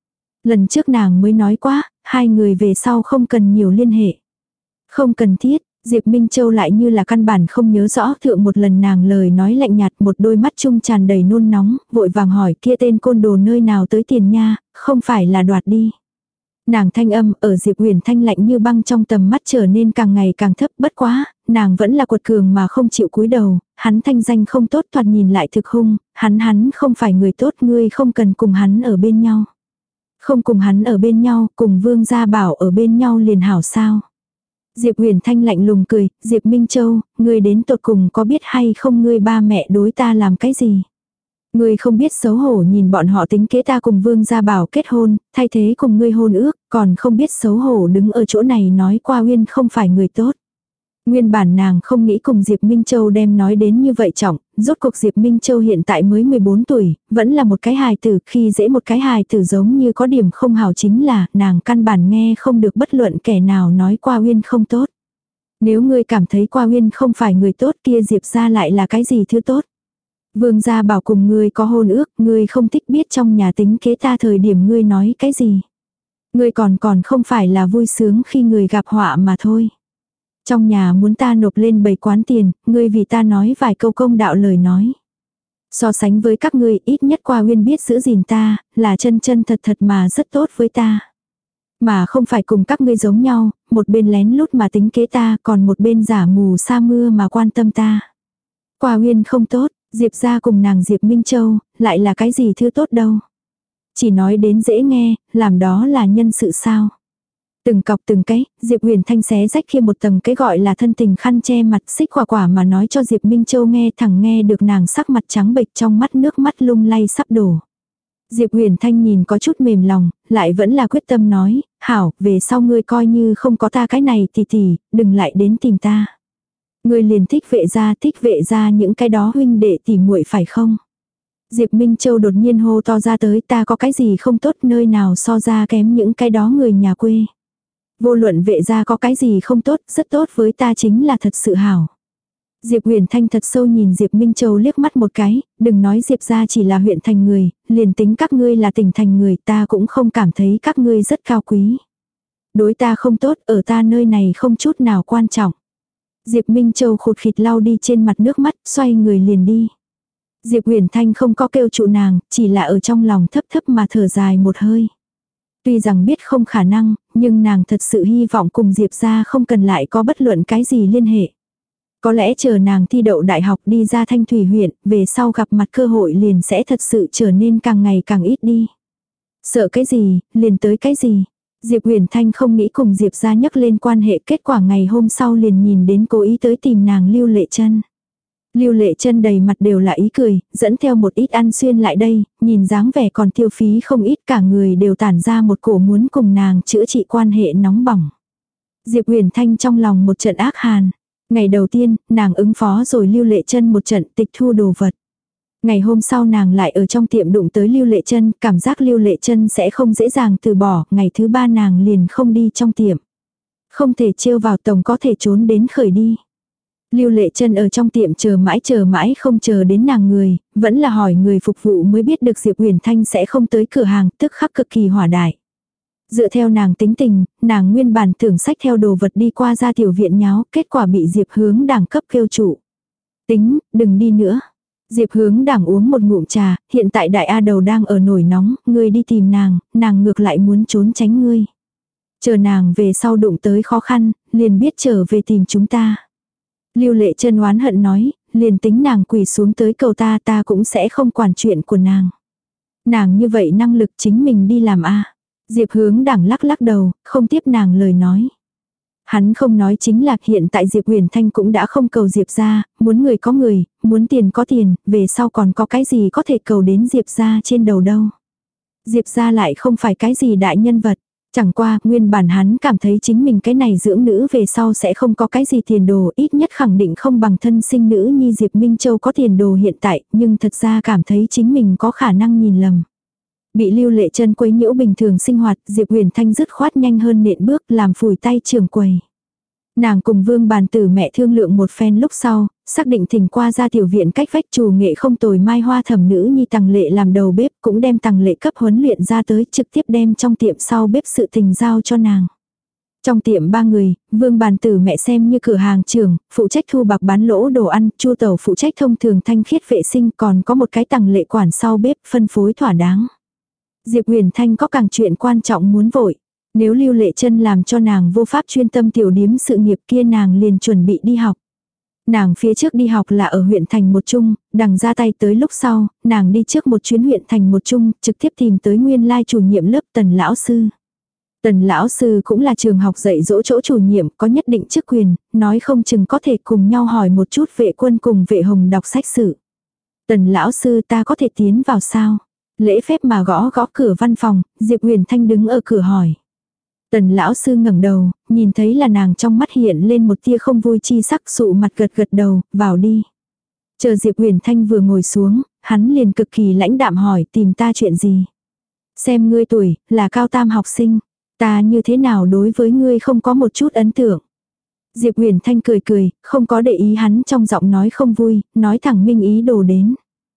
Lần trước nàng mới nói quá, hai người về sau không cần nhiều liên hệ. Không cần thiết, Diệp Minh Châu lại như là căn bản không nhớ rõ thượng một lần nàng lời nói lạnh nhạt một đôi mắt chung tràn đầy nôn nóng, vội vàng hỏi kia tên côn đồ nơi nào tới tiền nha, không phải là đoạt đi. Nàng thanh âm ở Diệp Huyền Thanh lạnh như băng trong tầm mắt trở nên càng ngày càng thấp, bất quá, nàng vẫn là quật cường mà không chịu cúi đầu, hắn thanh danh không tốt thoạt nhìn lại thực hung, hắn hắn không phải người tốt, ngươi không cần cùng hắn ở bên nhau. Không cùng hắn ở bên nhau, cùng Vương Gia Bảo ở bên nhau liền hảo sao. Diệp Huyền Thanh lạnh lùng cười, Diệp Minh Châu, ngươi đến tột cùng có biết hay không ngươi ba mẹ đối ta làm cái gì? Ngươi không biết xấu hổ nhìn bọn họ tính kế ta cùng Vương Gia Bảo kết hôn, thay thế cùng ngươi hôn ước, còn không biết xấu hổ đứng ở chỗ này nói qua Uyên không phải người tốt. Nguyên bản nàng không nghĩ cùng Diệp Minh Châu đem nói đến như vậy trọng, rốt cuộc Diệp Minh Châu hiện tại mới mười bốn tuổi, vẫn là một cái hài tử, khi dễ một cái hài tử giống như có điểm không hảo chính là nàng căn bản nghe không được bất luận kẻ nào nói qua Uyên không tốt. Nếu ngươi cảm thấy qua Uyên không phải người tốt kia Diệp gia lại là cái gì thứ tốt. Vương Gia Bảo cùng ngươi có hôn ước, ngươi không thích biết trong nhà tính kế ta thời điểm ngươi nói cái gì. Ngươi còn còn không phải là vui sướng khi người gặp họa mà thôi. Trong nhà muốn ta nộp lên bảy quán tiền, ngươi vì ta nói vài câu công đạo lời nói. So sánh với các ngươi ít nhất qua Uyên biết giữ gìn ta, là chân chân thật thật mà rất tốt với ta. Mà không phải cùng các ngươi giống nhau, một bên lén lút mà tính kế ta, còn một bên giả mù sa mưa mà quan tâm ta. Qua Uyên không tốt, Diệp gia cùng nàng Diệp Minh Châu, lại là cái gì thứ tốt đâu. Chỉ nói đến dễ nghe, làm đó là nhân sự sao. Từng cọc từng cái, Diệp Huyền Thanh xé rách kia một tầng cái gọi là thân tình khăn che mặt xích quả quả mà nói cho Diệp Minh Châu nghe, thẳng nghe được nàng sắc mặt trắng bệch trong mắt nước mắt lung lay sắp đổ. Diệp Huyền Thanh nhìn có chút mềm lòng, lại vẫn là quyết tâm nói, hảo, về sau ngươi coi như không có ta cái này thì thì, đừng lại đến tìm ta. Ngươi liền thích vệ gia, thích vệ gia những cái đó huynh đệ tỉ muội phải không? Diệp Minh Châu đột nhiên hô to ra tới, ta có cái gì không tốt nơi nào so ra kém những cái đó người nhà quê. Vô luận vệ gia có cái gì không tốt, rất tốt với ta chính là thật sự hảo. Diệp Huyền Thanh thật sâu nhìn Diệp Minh Châu liếc mắt một cái, đừng nói Diệp gia chỉ là huyện thành người, liền tính các ngươi là tỉnh thành người ta cũng không cảm thấy các ngươi rất cao quý. Đối ta không tốt, ở ta nơi này không chút nào quan trọng. Diệp Minh Châu khụt khịt lau đi trên mặt nước mắt, xoay người liền đi. Diệp Huyền Thanh không có kêu trụ nàng, chỉ là ở trong lòng thấp thấp mà thở dài một hơi. Tuy rằng biết không khả năng, nhưng nàng thật sự hy vọng cùng Diệp gia không cần lại có bất luận cái gì liên hệ. Có lẽ chờ nàng thi đậu đại học đi ra Thanh Thủy huyện, về sau gặp mặt cơ hội liền sẽ thật sự trở nên càng ngày càng ít đi. Sợ cái gì, liền tới cái gì. Diệp Huyền Thanh không nghĩ cùng Diệp gia nhắc lên quan hệ, kết quả ngày hôm sau liền nhìn đến cố ý tới tìm nàng Lưu Lệ Trân. Lưu Lệ Chân đầy mặt đều là ý cười, dẫn theo một ít ăn xuyên lại đây, nhìn dáng vẻ còn tiêu phí không ít, cả người đều tản ra một cổ muốn cùng nàng chữa trị quan hệ nóng bỏng. Diệp Huyền Thanh trong lòng một trận ác hàn. Ngày đầu tiên, nàng ứng phó rồi Lưu Lệ Chân một trận tịch thu đồ vật. Ngày hôm sau nàng lại ở trong tiệm đụng tới Lưu Lệ Chân, cảm giác Lưu Lệ Chân sẽ không dễ dàng từ bỏ, ngày thứ ba nàng liền không đi trong tiệm. Không thể trêu vào tổng có thể trốn đến khởi đi. Lưu Lệ Chân ở trong tiệm chờ mãi chờ mãi không chờ đến nàng người, vẫn là hỏi người phục vụ mới biết được Diệp Huyền Thanh sẽ không tới cửa hàng, tức khắc cực kỳ hỏa đại. Dựa theo nàng tính tình, nàng nguyên bản tưởng xách theo đồ vật đi qua ra tiểu viện nháo, kết quả bị Diệp Hướng Đảng cấp kêu chủ. Tính, đừng đi nữa. Diệp Hướng Đảng uống một ngụm trà, hiện tại đại A đầu đang ở nổi nóng, ngươi đi tìm nàng, nàng ngược lại muốn trốn tránh ngươi. Chờ nàng về sau đụng tới khó khăn, liền biết trở về tìm chúng ta. Lưu Lệ Chân oán hận nói, liền tính nàng quỳ xuống tới cầu ta ta cũng sẽ không quản chuyện của nàng. Nàng như vậy năng lực chính mình đi làm a. Diệp Hướng Đảng lắc lắc đầu, không tiếp nàng lời nói. Hắn không nói chính là hiện tại Diệp Huyền Thanh cũng đã không cầu Diệp gia, muốn người có người, muốn tiền có tiền, về sau còn có cái gì có thể cầu đến Diệp gia trên đầu đâu. Diệp gia lại không phải cái gì đại nhân vật. Chẳng qua, nguyên bản hắn cảm thấy chính mình cái này dưỡng nữ về sau sẽ không có cái gì tiền đồ, ít nhất khẳng định không bằng thân sinh nữ nhi Diệp Minh Châu có tiền đồ hiện tại, nhưng thật ra cảm thấy chính mình có khả năng nhìn lầm. Bị Lưu Lệ Chân quấy nhiễu bình thường sinh hoạt, Diệp Huyền Thanh dứt khoát nhanh hơn nện bước làm phủi tay trưởng quầy. Nàng cùng Vương Bàn Tử mẹ thương lượng một phen lúc sau, xác định thỉnh qua ra tiểu viện cách vách chủ nghệ không tồi Mai Hoa Thẩm nữ nhi Tằng Lệ làm đầu bếp, cũng đem Tằng Lệ cấp huấn luyện ra tới, trực tiếp đem trong tiệm sau bếp sự tình giao cho nàng. Trong tiệm ba người, Vương Bàn Tử mẹ xem như cửa hàng trưởng, phụ trách thu bạc bán lỗ đồ ăn, Chu Tẩu phụ trách thông thường thanh khiết vệ sinh, còn có một cái Tằng Lệ quản sau bếp phân phối thỏa đáng. Diệp Huyền Thanh có càng chuyện quan trọng muốn vội. Nếu Lưu Lệ Chân làm cho nàng vô pháp chuyên tâm tiểu điếm sự nghiệp kia nàng liền chuẩn bị đi học. Nàng phía trước đi học là ở huyện thành một trung, đằng ra tay tới lúc sau, nàng đi trước một chuyến huyện thành một trung, trực tiếp tìm tới nguyên lai chủ nhiệm lớp Tần lão sư. Tần lão sư cũng là trường học dạy dỗ chỗ chủ nhiệm, có nhất định chức quyền, nói không chừng có thể cùng nhau hỏi một chút Vệ Quân cùng Vệ Hồng đọc sách sử. Tần lão sư ta có thể tiến vào sao? Lễ phép mà gõ gõ cửa văn phòng, Diệp Huyền Thanh đứng ở cửa hỏi. Tần lão sư ngẩng đầu, nhìn thấy là nàng trong mắt hiện lên một tia không vui chi sắc, sụ mặt gật gật đầu, vào đi. Chờ Diệp Huyền Thanh vừa ngồi xuống, hắn liền cực kỳ lãnh đạm hỏi tìm ta chuyện gì. Xem ngươi tuổi, là cao tam học sinh, ta như thế nào đối với ngươi không có một chút ấn tượng. Diệp Huyền Thanh cười cười, không có để ý hắn trong giọng nói không vui, nói thẳng minh ý đồ đến.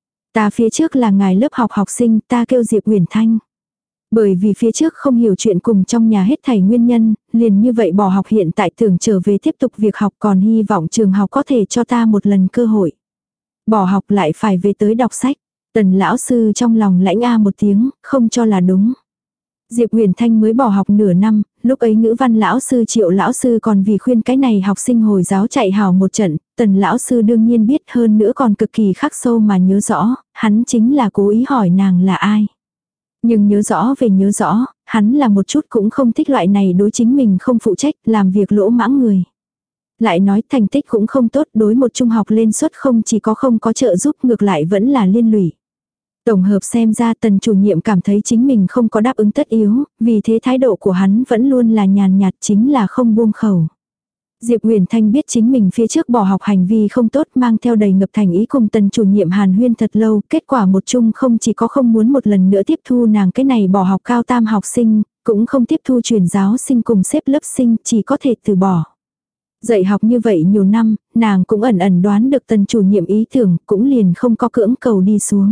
Ta phía trước là ngài lớp học học sinh, ta kêu Diệp Huyền Thanh. Bởi vì phía trước không hiểu chuyện cùng trong nhà hết thảy nguyên nhân, liền như vậy bỏ học hiện tại tưởng trở về tiếp tục việc học còn hy vọng trường học có thể cho ta một lần cơ hội. Bỏ học lại phải về tới đọc sách. Tần lão sư trong lòng lãnh a một tiếng, không cho là đúng. Diệp Huyền Thanh mới bỏ học nửa năm, lúc ấy ngữ văn lão sư Triệu lão sư còn vì khuyên cái này học sinh Hồi giáo chạy hào một trận, Tần lão sư đương nhiên biết hơn nữa còn cực kỳ khắc sâu mà nhớ rõ, hắn chính là cố ý hỏi nàng là ai. Nhưng nhớ rõ về nhớ rõ, hắn là một chút cũng không thích loại này đối chính mình không phụ trách, làm việc lỗ mãng người. Lại nói thành tích cũng không tốt, đối một trung học lên suất không chỉ có không có trợ giúp ngược lại vẫn là liên lụy. Tổng hợp xem ra Tần chủ nhiệm cảm thấy chính mình không có đáp ứng tất yếu, vì thế thái độ của hắn vẫn luôn là nhàn nhạt chính là không buông khẩu. Diệp Huyền Thanh biết chính mình phía trước bỏ học hành vi không tốt mang theo đầy ngập thành ý cùng Tần chủ nhiệm hàn huyên thật lâu, kết quả một chung không chỉ có không muốn một lần nữa tiếp thu nàng cái này bỏ học cao tam học sinh, cũng không tiếp thu truyền giáo sinh cùng xếp lớp sinh, chỉ có thể từ bỏ. Dạy học như vậy nhiều năm, nàng cũng ẩn ẩn đoán được Tần chủ nhiệm ý tưởng, cũng liền không có cưỡng cầu đi xuống.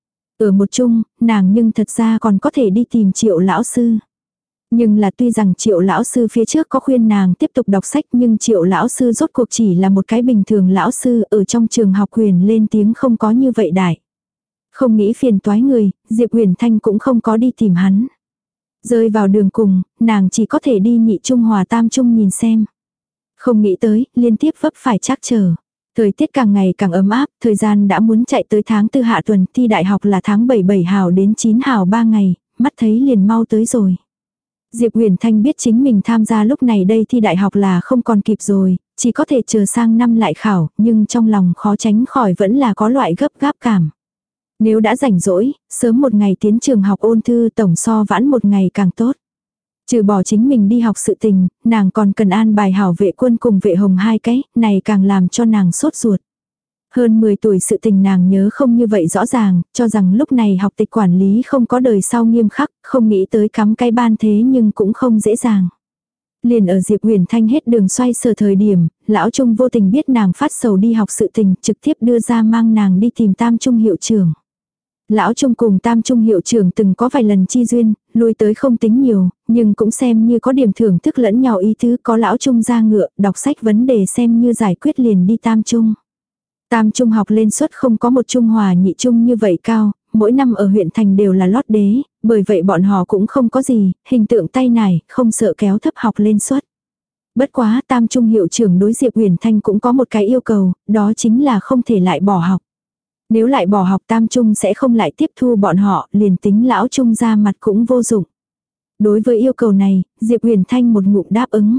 Ở một chung, nàng nhưng thật ra còn có thể đi tìm Triệu lão sư. Nhưng là tuy rằng Triệu lão sư phía trước có khuyên nàng tiếp tục đọc sách nhưng Triệu lão sư rốt cuộc chỉ là một cái bình thường lão sư ở trong trường học quyền lên tiếng không có như vậy đại. Không nghĩ phiền toái người, Diệp Huyền Thanh cũng không có đi tìm hắn. Rơi vào đường cùng, nàng chỉ có thể đi nhị trung hòa tam trung nhìn xem. Không nghĩ tới, liên tiếp vấp phải trắc trở. Thời tiết càng ngày càng ấm áp, thời gian đã muốn chạy tới tháng tư hạ tuần, thi đại học là tháng bảy bảy hào đến chín hào ba ngày, mắt thấy liền mau tới rồi. Diệp Huyền Thanh biết chính mình tham gia lúc này đây thi đại học là không còn kịp rồi, chỉ có thể chờ sang năm lại khảo, nhưng trong lòng khó tránh khỏi vẫn là có loại gấp gáp cảm. Nếu đã rảnh rỗi, sớm một ngày tiến trường học ôn thư tổng so vãn một ngày càng tốt. Trừ bỏ chính mình đi học sự tình, nàng còn cần an bài hảo Vệ Quân cùng Vệ Hồng hai cái, này càng làm cho nàng sốt ruột. Hơn mười tuổi sự tình nàng nhớ không như vậy rõ ràng, cho rằng lúc này học tịch quản lý không có đời sau nghiêm khắc, không nghĩ tới cắm cái ban thế nhưng cũng không dễ dàng. Liền ở Diệp Huyền Thanh hết đường xoay sở thời điểm, lão Trung vô tình biết nàng phát sầu đi học sự tình, trực tiếp đưa ra mang nàng đi tìm Tam Trung hiệu trưởng. Lão Trung cùng Tam Trung hiệu trưởng từng có vài lần chi duyên, lui tới không tính nhiều, nhưng cũng xem như có điểm thưởng thức lẫn nhau ý tứ, có lão Trung ra ngựa, đọc sách vấn đề xem như giải quyết liền đi Tam Trung. Tam Trung học lên suất không có một Trung Hòa nhị Trung như vậy cao, mỗi năm ở huyện thành đều là lót đế, bởi vậy bọn họ cũng không có gì, hình tượng tay nải, không sợ kéo thấp học lên suất. Bất quá Tam Trung hiệu trưởng đối Diệp Huyền Thanh cũng có một cái yêu cầu, đó chính là không thể lại bỏ học. Nếu lại bỏ học Tam Trung sẽ không lại tiếp thu bọn họ, liền tính lão Trung ra mặt cũng vô dụng. Đối với yêu cầu này, Diệp Huyền Thanh một ngụm đáp ứng.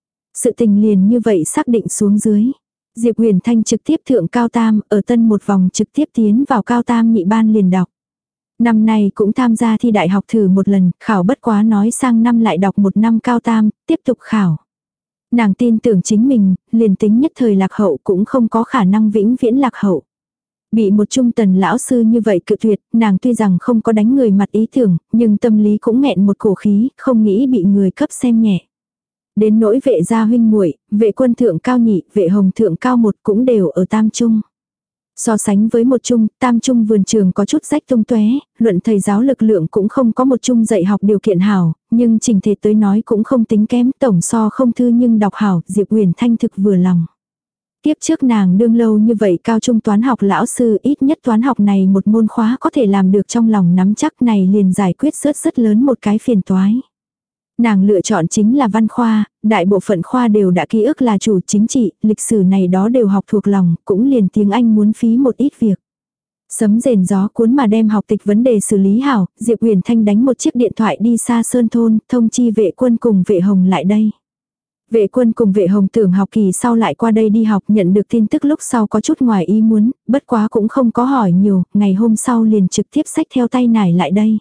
Sự tình liền như vậy xác định xuống dưới. Diệp Huyền Thanh trực tiếp thượng cao tam, ở tân một vòng trực tiếp tiến vào cao tam nhị ban liền đọc. Năm nay cũng tham gia thi đại học thử một lần, khảo bất quá nói sang năm lại đọc một năm cao tam, tiếp tục khảo. Nàng tin tưởng chính mình, liền tính nhất thời lạc hậu cũng không có khả năng vĩnh viễn lạc hậu. Bị một trung tần lão sư như vậy cự tuyệt, nàng tuy rằng không có đánh người mặt ý tưởng, nhưng tâm lý cũng nghẹn một cổ khí, không nghĩ bị người cấp xem nhẹ. Đến nỗi Vệ gia huynh muội, Vệ Quân thượng cao nhị, Vệ Hồng thượng cao một cũng đều ở Tam Trung. So sánh với một trung, Tam Trung vườn trường có chút rách tung tóe, luận thầy giáo lực lượng cũng không có một trung dạy học điều kiện hảo, nhưng trình thể tới nói cũng không tính kém, tổng so không thư nhưng đọc hảo, Diệp Huyền Thanh thực vừa lòng. Tiếp trước nàng đương lâu như vậy cao trung toán học lão sư ít nhất toán học này một môn khóa có thể làm được trong lòng nắm chắc này liền giải quyết rất rất lớn một cái phiền toái. Nàng lựa chọn chính là văn khoa, đại bộ phận khoa đều đã ký ức là chủ chính trị, lịch sử này đó đều học thuộc lòng, cũng liền tiếng Anh muốn phí một ít việc. Sấm rền gió cuốn mà đem học tịch vấn đề xử lý hảo, Diệp Huyền Thanh đánh một chiếc điện thoại đi xa Sơn Thôn, thông chi Vệ Quân cùng Vệ Hồng lại đây. Vệ Quân cùng Vệ Hồng tưởng học kỳ sau lại qua đây đi học, nhận được tin tức lúc sau có chút ngoài ý muốn, bất quá cũng không có hỏi nhiều, ngày hôm sau liền trực tiếp xách theo tay nải lại đây.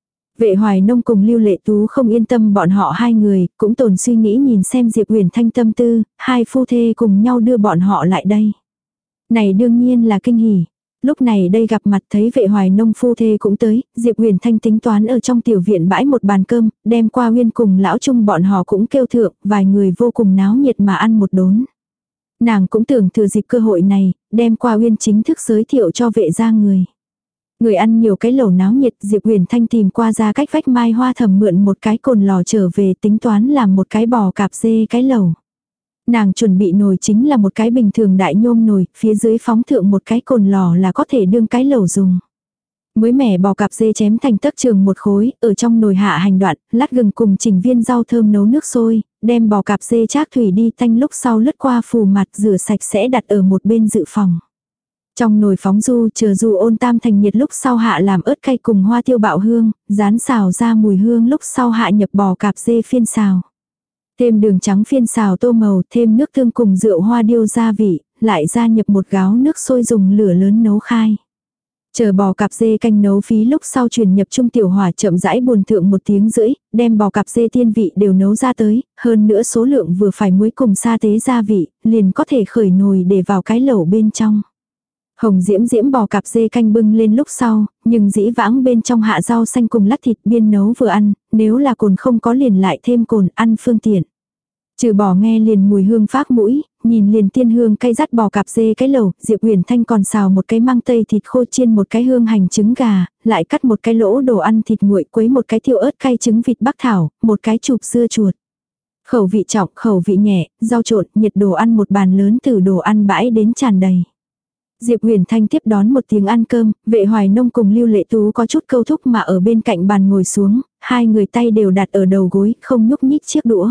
Vệ Hoài Nông cùng Lưu Lệ Tú không yên tâm bọn họ hai người, cũng tồn suy nghĩ nhìn xem Diệp Huyền Thanh tâm tư, hai phu thê cùng nhau đưa bọn họ lại đây. Này đương nhiên là kinh hỉ. Lúc này đây gặp mặt thấy Vệ Hoài Nông phu thê cũng tới, Diệp Huyền Thanh tính toán ở trong tiểu viện bãi một bàn cơm, đem qua Huyên cùng lão Trung bọn họ cũng kêu thượng, vài người vô cùng náo nhiệt mà ăn một đốn. Nàng cũng tưởng thừa dịp cơ hội này, đem qua Huyên chính thức giới thiệu cho Vệ gia người. Người ăn nhiều cái lẩu náo nhiệt, Diệp Huyền Thanh tìm qua ra cách vách Mai Hoa Thầm mượn một cái cồn lò trở về tính toán làm một cái bò cạp dê cái lẩu. Nàng chuẩn bị nồi chính là một cái bình thường đại nhôm nồi, phía dưới phóng thượng một cái cồn lò là có thể đương cái lẩu dùng. Mới mẻ bò cạp dê chém thành tấc trường một khối, ở trong nồi hạ hành đoạn, lát gừng cùng chỉnh viên rau thơm nấu nước sôi, đem bò cạp dê trác thủy đi tanh lúc sau lướt qua phù mặt rửa sạch sẽ đặt ở một bên dự phòng. Trong nồi phóng du chờ du ôn tam thành nhiệt lúc sau hạ làm ớt cay cùng hoa tiêu bạo hương, rán xào ra mùi hương lúc sau hạ nhập bò cạp dê phiên xào. Thêm đường trắng phiên xào tô màu, thêm nước tương cùng rượu hoa điêu gia vị, lại gia nhập một gáo nước sôi dùng lửa lớn nấu khai. Chờ bò cạp dê canh nấu phí lúc sau truyền nhập trung tiểu hỏa chậm rãi buồn thượng một tiếng rưỡi, đem bò cạp dê tiên vị đều nấu ra tới, hơn nữa số lượng vừa phải muối cùng sa tế gia vị, liền có thể khởi nồi để vào cái lẩu bên trong. Hồng diễm diễm bò cạp dê canh bưng lên lúc sau, nhưng dĩ vãng bên trong hạ rau xanh cùng lát thịt biên nấu vừa ăn, nếu là cồn không có liền lại thêm cồn ăn phương tiện. Trừ bỏ nghe liền mùi hương phác mũi, nhìn liền tiên hương cay dắt bò cạp dê cái lẩu, Diệp Huyền Thanh còn xào một cái măng tây thịt khô chiên một cái hương hành trứng gà, lại cắt một cái lỗ đồ ăn thịt nguội quấy một cái tiêu ớt cay trứng vịt bắc thảo, một cái chụp dưa chuột. Khẩu vị trọng, khẩu vị nhẹ, rau trộn, nhiệt đồ ăn một bàn lớn từ đồ ăn bãi đến tràn đầy. Diệp Huyền Thanh tiếp đón một tiếng ăn cơm, Vệ Hoài Nông cùng Lưu Lệ Tú có chút câu thúc mà ở bên cạnh bàn ngồi xuống, hai người tay đều đặt ở đầu gối, không nhúc nhích chiếc đũa.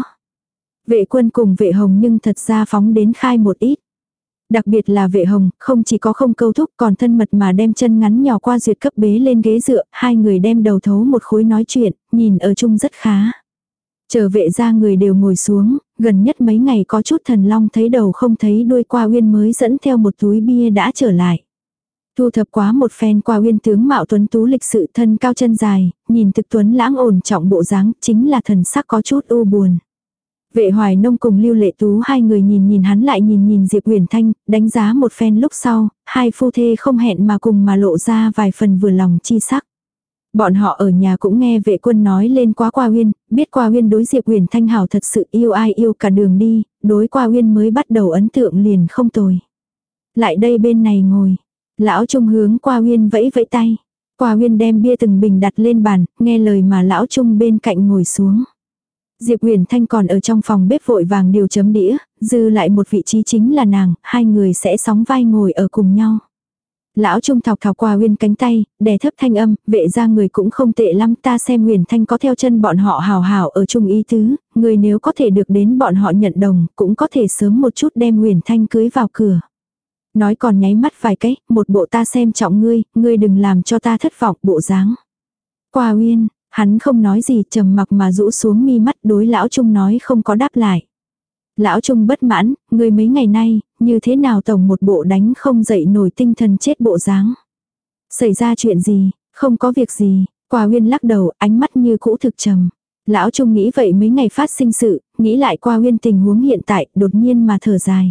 Vệ Quân cùng Vệ Hồng nhưng thật ra phóng đến khai một ít. Đặc biệt là Vệ Hồng, không chỉ có không câu thúc còn thân mật mà đem chân ngắn nhỏ qua duyệt cấp bế lên ghế dựa, hai người đem đầu thấu một khối nói chuyện, nhìn ở chung rất khá. Chờ vệ ra người đều ngồi xuống, gần nhất mấy ngày có chút thần long thấy đầu không thấy đuôi Qua Uyên mới dẫn theo một túi bia đã trở lại. Thu thập quá một phen Qua Uyên tướng mạo tuấn tú lịch sự, thân cao chân dài, nhìn thực tuấn lãng ổn trọng bộ dáng, chính là thần sắc có chút u buồn. Vệ Hoài Nông cùng Lưu Lệ Tú hai người nhìn nhìn hắn lại nhìn nhìn Diệp Uyển Thanh, đánh giá một phen lúc sau, hai phu thê không hẹn mà cùng mà lộ ra vài phần vừa lòng chi sắc. Bọn họ ở nhà cũng nghe vệ quân nói lên quá Qua Uyên, biết Qua Uyên đối Diệp Uyển Thanh hảo thật sự yêu ai yêu cả đường đi, đối Qua Uyên mới bắt đầu ấn tượng liền không tồi. Lại đây bên này ngồi, lão Trung hướng Qua Uyên vẫy vẫy tay. Qua Uyên đem bia từng bình đặt lên bàn, nghe lời mà lão Trung bên cạnh ngồi xuống. Diệp Uyển Thanh còn ở trong phòng bếp vội vàng điều chấm đĩa, dư lại một vị trí chính là nàng, hai người sẽ sóng vai ngồi ở cùng nhau. Lão Trung thọc thọc Qua Uyên cánh tay, đè thấp thanh âm, vệ ra người cũng không tệ lắm, ta xem Uyển Thanh có theo chân bọn họ hào hào ở chung ý tứ, người nếu có thể được đến bọn họ nhận đồng, cũng có thể sớm một chút đem Uyển Thanh cưới vào cửa. Nói còn nháy mắt vài cái, một bộ ta xem trọng ngươi, ngươi đừng làm cho ta thất vọng bộ dáng. Qua Uyên, hắn không nói gì, trầm mặc mà rũ xuống mi mắt, đối lão Trung nói không có đáp lại. Lão Trung bất mãn, ngươi mấy ngày nay, như thế nào tổng một bộ đánh không dậy nổi tinh thần chết bộ dáng. Xảy ra chuyện gì, không có việc gì, Qua Uyên lắc đầu, ánh mắt như cũ thực trầm. Lão Trung nghĩ vậy mấy ngày phát sinh sự, nghĩ lại Qua Uyên tình huống hiện tại, đột nhiên mà thở dài.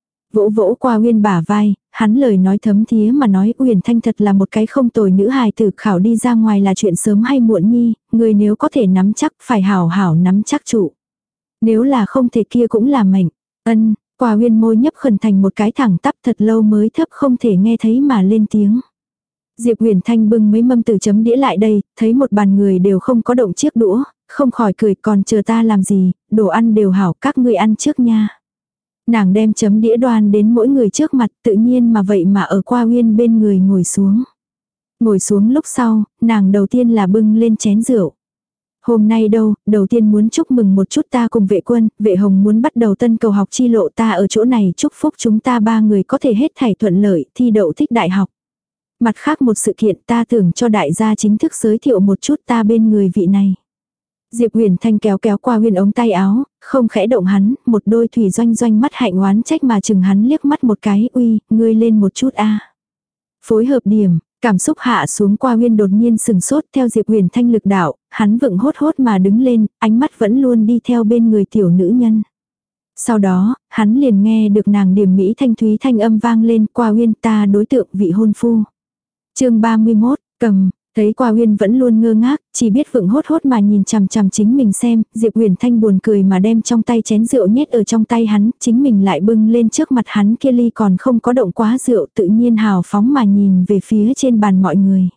Vỗ vỗ Qua Uyên bả vai, hắn lời nói thấm thía mà nói Uyển Thanh thật là một cái không tồi nữ hài tử, khảo đi ra ngoài là chuyện sớm hay muộn nhi, người nếu có thể nắm chắc phải hảo hảo nắm chắc trụ. Nếu là không thể kia cũng là mệnh. Ân, Qua Uyên môi nhấp khẩn thành một cái thẳng tắp thật lâu mới thấp không thể nghe thấy mà lên tiếng. Diệp Uyển Thanh bưng mấy mâm từ chấm đĩa lại đây, thấy một bàn người đều không có động chiếc đũa, không khỏi cười, còn chờ ta làm gì, đồ ăn đều hảo, các ngươi ăn trước nha. Nàng đem chấm đĩa đoan đến mỗi người trước mặt, tự nhiên mà vậy mà ở Qua Uyên bên người ngồi xuống. Ngồi xuống lúc sau, nàng đầu tiên là bưng lên chén rượu. Hôm nay đâu, đầu tiên muốn chúc mừng một chút ta cùng vệ quân, vệ hồng muốn bắt đầu tân cầu học chi lộ, ta ở chỗ này chúc phúc chúng ta ba người có thể hết thảy thuận lợi, thi đậu thích đại học. Mặt khác một sự kiện ta tưởng cho đại gia chính thức giới thiệu một chút ta bên người vị này. Diệp Uyển Thanh kéo kéo Qua Uyên ống tay áo, không khẽ động hắn, một đôi thủy doanh doanh mắt hạnh oán trách mà chừng hắn liếc mắt một cái, uy, ngươi lên một chút a. Phối hợp điểm, cảm xúc hạ xuống, Qua Uyên đột nhiên sừng sốt theo Diệp Uyển Thanh lực đạo, hắn vựng hốt hốt mà đứng lên, ánh mắt vẫn luôn đi theo bên người tiểu nữ nhân. Sau đó, hắn liền nghe được nàng điềm mỹ thanh thúy thanh âm vang lên, Qua Uyên ta đối tượng vị hôn phu. Chương ba mươi mốt, cầm. Thấy Qua Uyên vẫn luôn ngơ ngác, chỉ biết vựng hốt hốt mà nhìn chằm chằm chính mình xem, Diệp Uyển Thanh buồn cười mà đem trong tay chén rượu nhét ở trong tay hắn, chính mình lại bưng lên trước mặt hắn kia ly còn không có động quá rượu, tự nhiên hào phóng mà nhìn về phía trên bàn mọi người.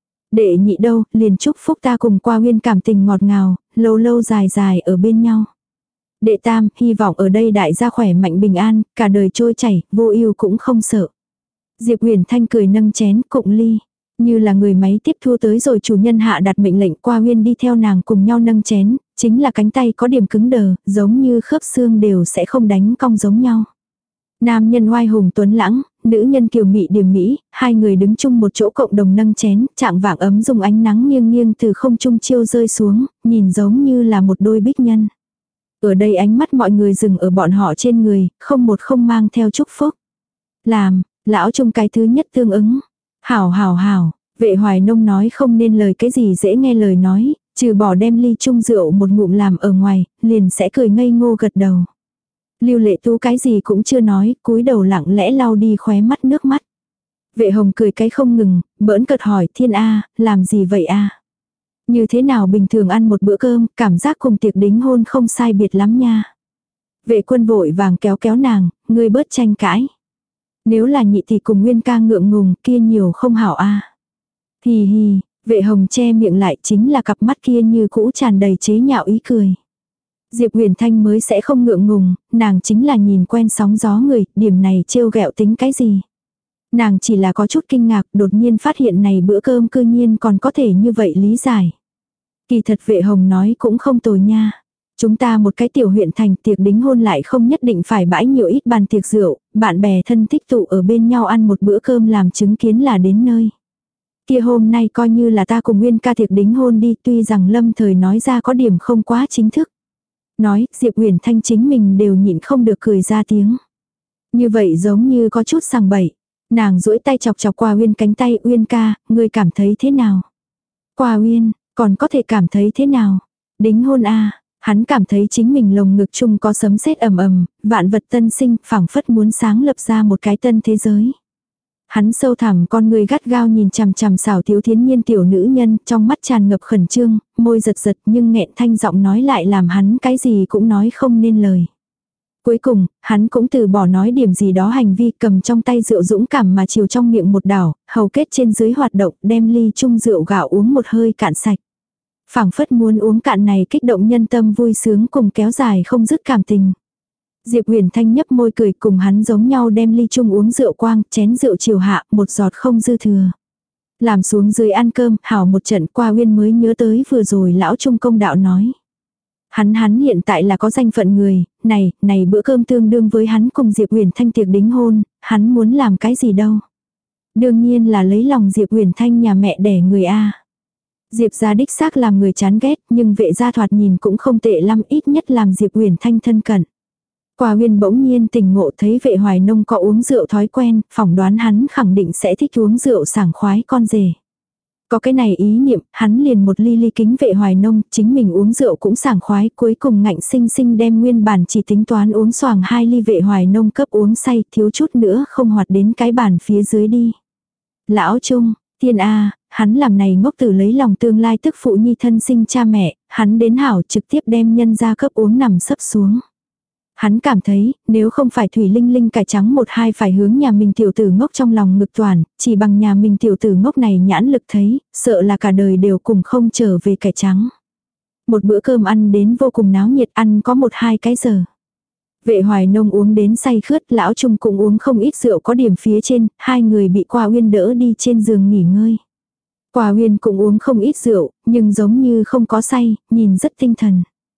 Đệ nhị đâu, liền chúc phúc ta cùng Qua Uyên cảm tình ngọt ngào, lâu lâu dài dài ở bên nhau. Đệ tam, hy vọng ở đây đại gia khỏe mạnh bình an, cả đời trôi chảy, vô ưu cũng không sợ. Diệp Uyển Thanh cười nâng chén cụng ly. Như là người máy tiếp thu tới rồi chủ nhân hạ đặt mệnh lệnh, Qua Uyên đi theo nàng cùng nhau nâng chén, chính là cánh tay có điểm cứng đờ, giống như khớp xương đều sẽ không đánh cong giống nhau. Nam nhân oai hùng tuấn lãng, nữ nhân kiều mị điềm mỹ, hai người đứng chung một chỗ cộng đồng nâng chén, trạng vạng ấm dùng ánh nắng nghiêng nghiêng từ không trung chiêu rơi xuống, nhìn giống như là một đôi bích nhân. Ở đây ánh mắt mọi người dừng ở bọn họ trên người, không một không mang theo chúc phúc. Làm, lão Trung cái thứ nhất tương ứng. Hảo hảo hảo, vệ Hoài Nông nói không nên lời cái gì dễ nghe lời nói, trừ bỏ đem ly chung rượu một ngụm làm ở ngoài, liền sẽ cười ngây ngô gật đầu. Lưu Lệ Tú cái gì cũng chưa nói, cúi đầu lặng lẽ lau đi khóe mắt nước mắt. Vệ Hồng cười cái không ngừng, bỡn cợt hỏi Thiên A, làm gì vậy a? Như thế nào bình thường ăn một bữa cơm, cảm giác cùng tiệc đính hôn không sai biệt lắm nha. Vệ Quân vội vàng kéo kéo nàng, ngươi bớt tranh cãi. Nếu là nhị thì cùng Nguyên ca ngượng ngùng, kia nhiều không hảo a. Hì hì, Vệ Hồng che miệng lại, chính là cặp mắt kia như cũ tràn đầy chế nhạo ý cười. Diệp Uyển Thanh mới sẽ không ngượng ngùng, nàng chính là nhìn quen sóng gió người, điểm này trêu ghẹo tính cái gì. Nàng chỉ là có chút kinh ngạc, đột nhiên phát hiện này bữa cơm cư nhiên còn có thể như vậy lý giải. Kỳ thật Vệ Hồng nói cũng không tồi nha. Chúng ta một cái tiểu huyện thành, tiệc đính hôn lại không nhất định phải bãi nhiều ít bàn tiệc rượu, bạn bè thân thích tụ ở bên nhau ăn một bữa cơm làm chứng kiến là đến nơi. Kia hôm nay coi như là ta cùng Nguyên ca tiệc đính hôn đi, tuy rằng lâm thời nói ra có điểm không quá chính thức. Nói, Diệp Uyển Thanh chính mình đều nhịn không được cười ra tiếng. Như vậy giống như có chút sằng bậy. Nàng duỗi tay chọc chọc Qua Uyên cánh tay, Uyên ca, ngươi cảm thấy thế nào? Qua Uyên, còn có thể cảm thấy thế nào? Đính hôn a. Hắn cảm thấy chính mình lồng ngực chung có sấm sét ầm ầm, vạn vật tân sinh, phảng phất muốn sáng lập ra một cái tân thế giới. Hắn sâu thẳm con người gắt gao nhìn chằm chằm xảo thiếu thiến nhiên tiểu nữ nhân, trong mắt tràn ngập khẩn trương, môi giật giật nhưng nghẹn thanh giọng nói lại làm hắn cái gì cũng nói không nên lời. Cuối cùng, hắn cũng từ bỏ nói điểm gì đó hành vi, cầm trong tay rượu dũng cảm mà chiều trong miệng một đảo, hầu kết trên dưới hoạt động, đem ly chung rượu gạo uống một hơi cạn sạch. Phảng phất muốn uống cạn này kích động nhân tâm vui sướng cùng kéo dài không dứt cảm tình. Diệp Uyển Thanh nhấp môi cười, cùng hắn giống nhau đem ly chung uống rượu quang, chén rượu chiều hạ, một giọt không dư thừa. Làm xuống dưới ăn cơm, hảo một trận. Qua Uyên mới nhớ tới vừa rồi lão trung công đạo nói. Hắn hắn hiện tại là có danh phận người, này, này bữa cơm tương đương với hắn cùng Diệp Uyển Thanh tiệc đính hôn, hắn muốn làm cái gì đâu. Đương nhiên là lấy lòng Diệp Uyển Thanh nhà mẹ đẻ người A. Diệp gia đích xác làm người chán ghét, nhưng vệ gia thoạt nhìn cũng không tệ lắm, ít nhất làm Diệp Uyển Thanh thân cận. Qua Uyên bỗng nhiên tỉnh ngộ thấy vệ Hoài Nông có uống rượu thói quen, phỏng đoán hắn khẳng định sẽ thích uống rượu sảng khoái con rể. Có cái này ý niệm, hắn liền một ly ly kính vệ Hoài Nông, chính mình uống rượu cũng sảng khoái, cuối cùng ngạnh sinh sinh đem nguyên bản chỉ tính toán uống xoàng hai ly vệ Hoài Nông cấp uống say, thiếu chút nữa không hoạt đến cái bàn phía dưới đi. Lão Trung, thiên A, hắn làm này ngốc tử lấy lòng tương lai tức phụ nhi thân sinh cha mẹ, hắn đến hảo trực tiếp đem nhân ra cấp uống nằm sấp xuống. Hắn cảm thấy, nếu không phải Thủy Linh Linh cải trắng một hai phải hướng nhà mình tiểu tử ngốc trong lòng ngực toàn, chỉ bằng nhà mình tiểu tử ngốc này nhãn lực thấy, sợ là cả đời đều cùng không trở về cải trắng. Một bữa cơm ăn đến vô cùng náo nhiệt, ăn có một hai cái giờ. Vệ Hoài Nông uống đến say khướt, lão Trung cũng uống không ít rượu có điểm phía trên, hai người bị Qua Uyên đỡ đi trên giường nghỉ ngơi. Qua Uyên cũng uống không ít rượu, nhưng giống như không có say, nhìn rất tinh thần.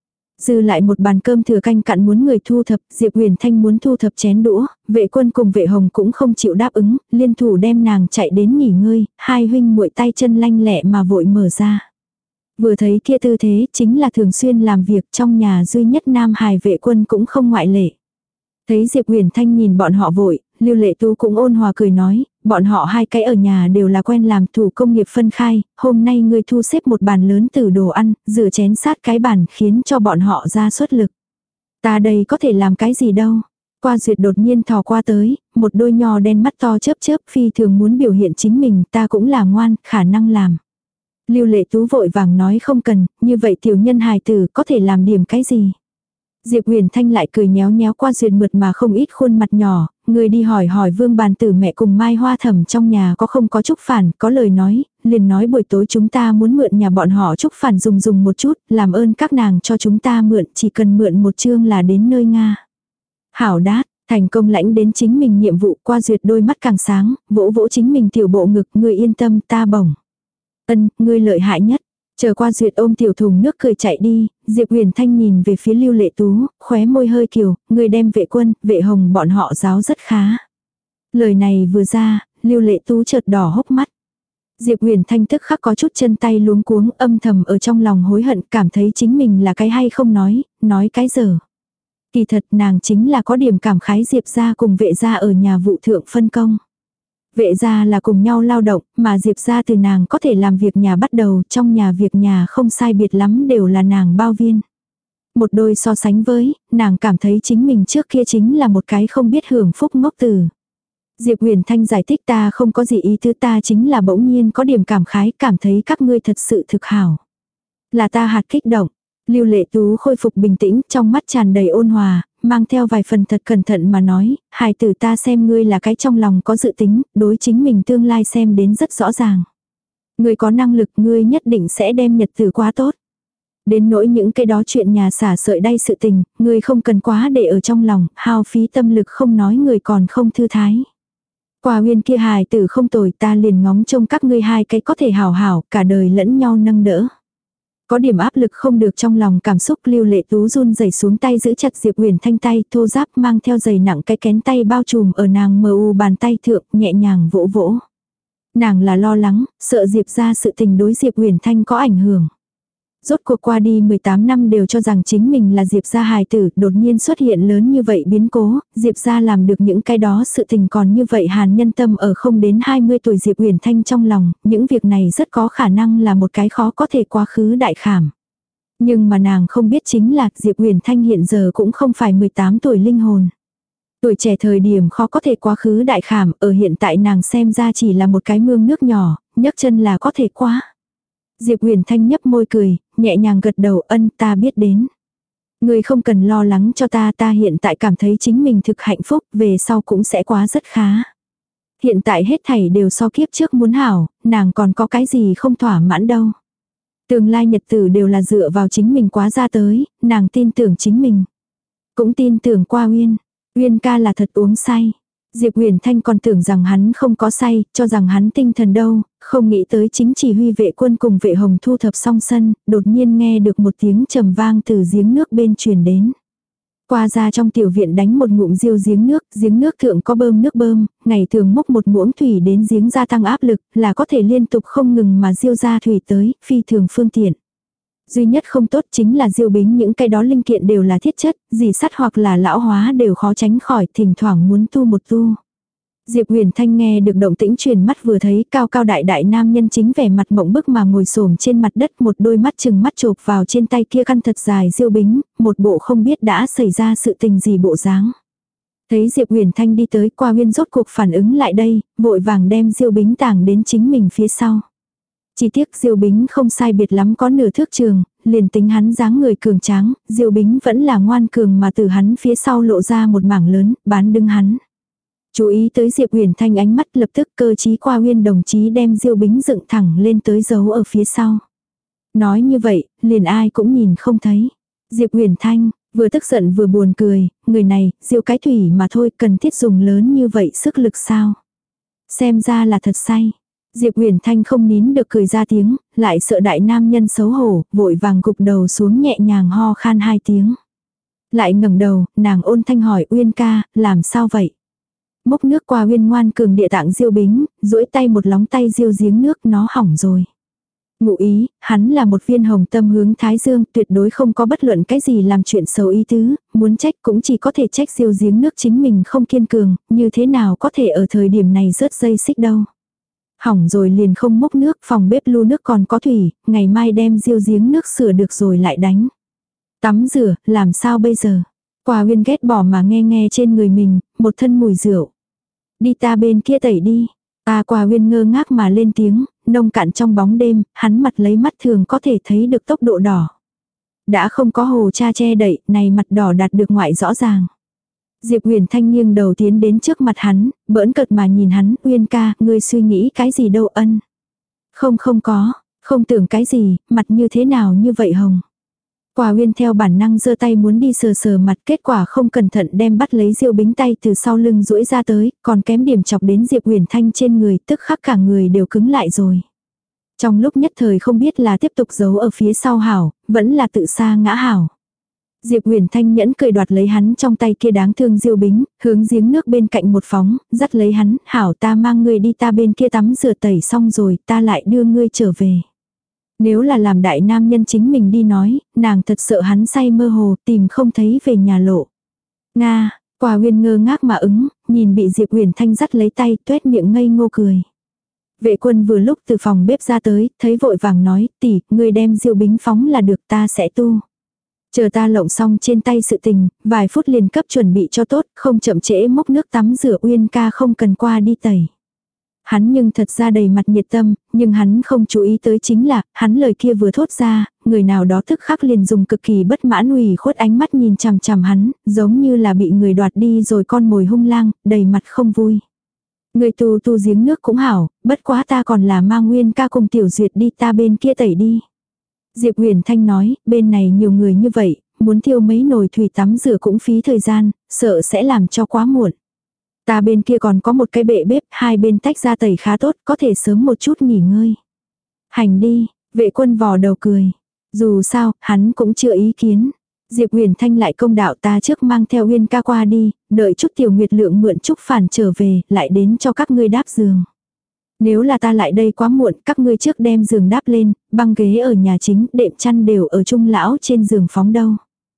Dư lại một bàn cơm thừa canh cặn muốn người thu thập, Diệp Uyển Thanh muốn thu thập chén đũa, vệ quân cùng vệ hồng cũng không chịu đáp ứng, liên thủ đem nàng chạy đến nghỉ ngơi, hai huynh muội tay chân lanh lẹ mà vội mở ra. Vừa thấy kia tư thế chính là thường xuyên làm việc trong nhà duy nhất nam hài vệ quân cũng không ngoại lệ. Thấy Diệp Uyển Thanh nhìn bọn họ vội, Lưu Lệ Tú cũng ôn hòa cười nói, bọn họ hai cái ở nhà đều là quen làm thủ công nghiệp phân khai, hôm nay ngươi thu xếp một bàn lớn từ đồ ăn, rửa chén sát cái bàn khiến cho bọn họ ra xuất lực. Ta đây có thể làm cái gì đâu. Qua Duyệt đột nhiên thò qua tới, một đôi nho đen mắt to chớp chớp phi thường muốn biểu hiện chính mình, ta cũng là ngoan, khả năng làm. Lưu Lệ Tú vội vàng nói không cần, như vậy tiểu nhân hài tử có thể làm điểm cái gì. Diệp Uyển Thanh lại cười nhéo nhéo Qua Duyệt mượt mà không ít khuôn mặt nhỏ, người đi hỏi hỏi Vương Bàn Tử mẹ cùng Mai Hoa Thẩm trong nhà có không có Trúc Phản, có lời nói, liền nói buổi tối chúng ta muốn mượn nhà bọn họ Trúc Phản dùng dùng một chút, làm ơn các nàng cho chúng ta mượn, chỉ cần mượn một chương là đến nơi Nga. Hảo đát, thành công lãnh đến chính mình nhiệm vụ. Qua Duyệt đôi mắt càng sáng, vỗ vỗ chính mình tiểu bộ ngực, người yên tâm ta bổng. Ân, ngươi lợi hại nhất. Chờ Qua Duyệt ôm tiểu thùng nước cười chạy đi, Diệp Uyển Thanh nhìn về phía Lưu Lệ Tú, khóe môi hơi kiều, người đem vệ quân, vệ hồng bọn họ giáo rất khá. Lời này vừa ra, Lưu Lệ Tú chợt đỏ hốc mắt. Diệp Uyển Thanh tức khắc có chút chân tay luống cuống, âm thầm ở trong lòng hối hận, cảm thấy chính mình là cái hay không nói, nói cái dở. Kỳ thật nàng chính là có điểm cảm khái Diệp gia cùng vệ gia ở nhà vụ thượng phân công. Vệ gia là cùng nhau lao động, mà Diệp gia từ nàng có thể làm việc nhà bắt đầu, trong nhà việc nhà không sai biệt lắm đều là nàng bao viên. Một đôi so sánh với, nàng cảm thấy chính mình trước kia chính là một cái không biết hưởng phúc ngốc tử. Diệp Uyển Thanh giải thích ta không có gì ý tứ, ta chính là bỗng nhiên có điểm cảm khái, cảm thấy các ngươi thật sự thực hảo. Là ta hạt kích động. Lưu Lệ Tú khôi phục bình tĩnh, trong mắt tràn đầy ôn hòa, mang theo vài phần thật cẩn thận mà nói, hài tử ta xem ngươi là cái trong lòng có dự tính, đối chính mình tương lai xem đến rất rõ ràng. Ngươi có năng lực, ngươi nhất định sẽ đem nhật tử quá tốt. Đến nỗi những cái đó chuyện nhà xả sợi đay sự tình, ngươi không cần quá để ở trong lòng, hao phí tâm lực không nói người còn không thư thái. Qua Uyên kia hài tử không tồi, ta liền ngóng trông các ngươi hai cái có thể hảo hảo, cả đời lẫn nhau nâng đỡ. Có điểm áp lực không được trong lòng cảm xúc, Lưu Lệ Tú run rẩy xuống tay giữ chặt Diệp Uyển Thanh tay, thô ráp mang theo giày nặng cái kén tay bao trùm ở nàng mờ u bàn tay thượng, nhẹ nhàng vỗ vỗ. Nàng là lo lắng, sợ Diệp ra sự tình đối Diệp Uyển Thanh có ảnh hưởng. Rốt cuộc qua đi mười tám năm đều cho rằng chính mình là Diệp gia hài tử, đột nhiên xuất hiện lớn như vậy biến cố, Diệp gia làm được những cái đó sự tình còn như vậy hàn nhân tâm ở không đến hai mươi tuổi Diệp Uyển Thanh trong lòng, những việc này rất có khả năng là một cái khó có thể quá khứ đại khảm. Nhưng mà nàng không biết chính là Diệp Uyển Thanh hiện giờ cũng không phải mười tám tuổi linh hồn. Tuổi trẻ thời điểm khó có thể quá khứ đại khảm, ở hiện tại nàng xem ra chỉ là một cái mương nước nhỏ, nhấc chân là có thể qua. Diệp Uyển Thanh nhấp môi cười, nhẹ nhàng gật đầu, ân, ta biết đến. Ngươi không cần lo lắng cho ta, ta hiện tại cảm thấy chính mình thực hạnh phúc, về sau cũng sẽ quá rất khá. Hiện tại hết thảy đều so kiếp trước muốn hảo, nàng còn có cái gì không thỏa mãn đâu. Tương lai nhật tử đều là dựa vào chính mình quá ra tới, nàng tin tưởng chính mình. Cũng tin tưởng qua Uyên. Uyên ca là thật uống say. Diệp Uyển Thanh còn tưởng rằng hắn không có say, cho rằng hắn tinh thần đâu, không nghĩ tới chính chỉ huy vệ quân cùng vệ hồng thu thập xong sân, đột nhiên nghe được một tiếng trầm vang từ giếng nước bên truyền đến. Qua ra trong tiểu viện đánh một ngụm riêu giếng nước, giếng nước thượng có bơm nước bơm, ngày thường múc một muỗng thủy đến giếng gia tăng áp lực, là có thể liên tục không ngừng mà riêu ra thủy tới, phi thường phương tiện. Duy nhất không tốt chính là diêu bính những cái đó linh kiện đều là thiết chất, dì sắt hoặc là lão hóa đều khó tránh khỏi, thỉnh thoảng muốn tu một tu. Diệp Uyển Thanh nghe được động tĩnh truyền mắt vừa thấy cao cao đại đại nam nhân chính vẻ mặt mộng bức mà ngồi xổm trên mặt đất, một đôi mắt chừng mắt chộp vào trên tay kia khăn thật dài diêu bính, một bộ không biết đã xảy ra sự tình gì bộ dáng. Thấy Diệp Uyển Thanh đi tới, Qua Uyên rốt cuộc phản ứng lại đây, vội vàng đem diêu bính tàng đến chính mình phía sau. Chỉ tiếc Diêu Bính không sai biệt lắm có nửa thước trường, liền tính hắn dáng người cường tráng, Diêu Bính vẫn là ngoan cường mà từ hắn phía sau lộ ra một mảng lớn, bán đứng hắn. Chú ý tới Diệp Uyển Thanh ánh mắt, lập tức cơ trí Qua Uyên đồng chí đem Diêu Bính dựng thẳng lên tới giấu ở phía sau. Nói như vậy, liền ai cũng nhìn không thấy. Diệp Uyển Thanh, vừa tức giận vừa buồn cười, người này, Diêu cái thủy mà thôi, cần thiết dùng lớn như vậy sức lực sao? Xem ra là thật say. Diệp Uyển Thanh không nín được cười ra tiếng, lại sợ đại nam nhân xấu hổ, vội vàng gục đầu xuống nhẹ nhàng ho khan hai tiếng. Lại ngẩng đầu, nàng ôn thanh hỏi Uyên ca, làm sao vậy? Múc nước qua Uyên ngoan cường địa tạng diêu bính, duỗi tay một lóng tay diêu giếng nước, nó hỏng rồi. Ngụ ý, hắn là một viên hồng tâm hướng thái dương, tuyệt đối không có bất luận cái gì làm chuyện xấu ý tứ, muốn trách cũng chỉ có thể trách diêu giếng nước chính mình không kiên cường, như thế nào có thể ở thời điểm này rớt dây xích đâu. Hỏng rồi liền không múc nước, phòng bếp lu nước còn có thủy, ngày mai đem diêu giếng nước sửa được rồi lại đánh. Tắm rửa, làm sao bây giờ? Qua Uyên ghét bỏ mà nghe nghe trên người mình, một thân mùi rượu. Đi ta bên kia tẩy đi. Ta Qua Uyên ngơ ngác mà lên tiếng, nông cạn trong bóng đêm, hắn mặt lấy mắt thường có thể thấy được tốc độ đỏ. Đã không có hồ cha che đậy, này mặt đỏ đạt được ngoại rõ ràng. Diệp Uyển Thanh nghiêng đầu tiến đến trước mặt hắn, bỡn cợt mà nhìn hắn, Uyên ca, ngươi suy nghĩ cái gì đâu ân. Không không có, không tưởng cái gì, mặt như thế nào như vậy hồng. Qua Uyên theo bản năng giơ tay muốn đi sờ sờ mặt, kết quả không cẩn thận đem bắt lấy Diêu Bính tay từ sau lưng duỗi ra tới, còn kém điểm chọc đến Diệp Uyển Thanh trên người, tức khắc cả người đều cứng lại rồi. Trong lúc nhất thời không biết là tiếp tục giấu ở phía sau hảo, vẫn là tự sa ngã hảo. Diệp Uyển Thanh nhẫn cười đoạt lấy hắn trong tay kia đáng thương Diêu Bính, hướng giếng nước bên cạnh một phóng, dắt lấy hắn, hảo ta mang ngươi đi ta bên kia tắm rửa tẩy xong rồi, ta lại đưa ngươi trở về. Nếu là làm đại nam nhân chính mình đi nói, nàng thật sợ hắn say mơ hồ, tìm không thấy về nhà lộ. Nga, Qua Uyên ngơ ngác mà ứng, nhìn bị Diệp Uyển Thanh dắt lấy tay, tuét miệng ngây ngô cười. Vệ quân vừa lúc từ phòng bếp ra tới, thấy vội vàng nói, tỷ, ngươi đem Diêu Bính phóng là được, ta sẽ tu. Chờ ta lộng xong trên tay sự tình, vài phút liền cấp chuẩn bị cho tốt, không chậm trễ múc nước tắm rửa Uyên ca không cần qua đi tẩy. Hắn nhưng thật ra đầy mặt nhiệt tâm, nhưng hắn không chú ý tới chính là, hắn lời kia vừa thốt ra, người nào đó tức khắc liền dùng cực kỳ bất mãn ủy khuất ánh mắt nhìn chằm chằm hắn, giống như là bị người đoạt đi rồi con mồi hung lang, đầy mặt không vui. Người tu tu giếng nước cũng hảo, bất quá ta còn là mang Uyên ca cùng Tiểu Duyệt đi ta bên kia tẩy đi. Diệp Uyển Thanh nói, bên này nhiều người như vậy, muốn thiêu mấy nồi thủy tắm rửa cũng phí thời gian, sợ sẽ làm cho quá muộn. Ta bên kia còn có một cái bệ bếp, hai bên tách ra tẩy khá tốt, có thể sớm một chút nghỉ ngơi. Hành đi, vệ quân vò đầu cười. Dù sao, hắn cũng chưa ý kiến. Diệp Uyển Thanh lại công đạo ta trước mang theo Uyên ca qua đi, đợi chút Tiểu Nguyệt Lượng mượn chút phản trở về, lại đến cho các ngươi đáp giường. Nếu là ta lại đây quá muộn, các ngươi trước đem giường đáp lên, băng ghế ở nhà chính, đệm chăn đều ở chung lão trên giường phóng đâu.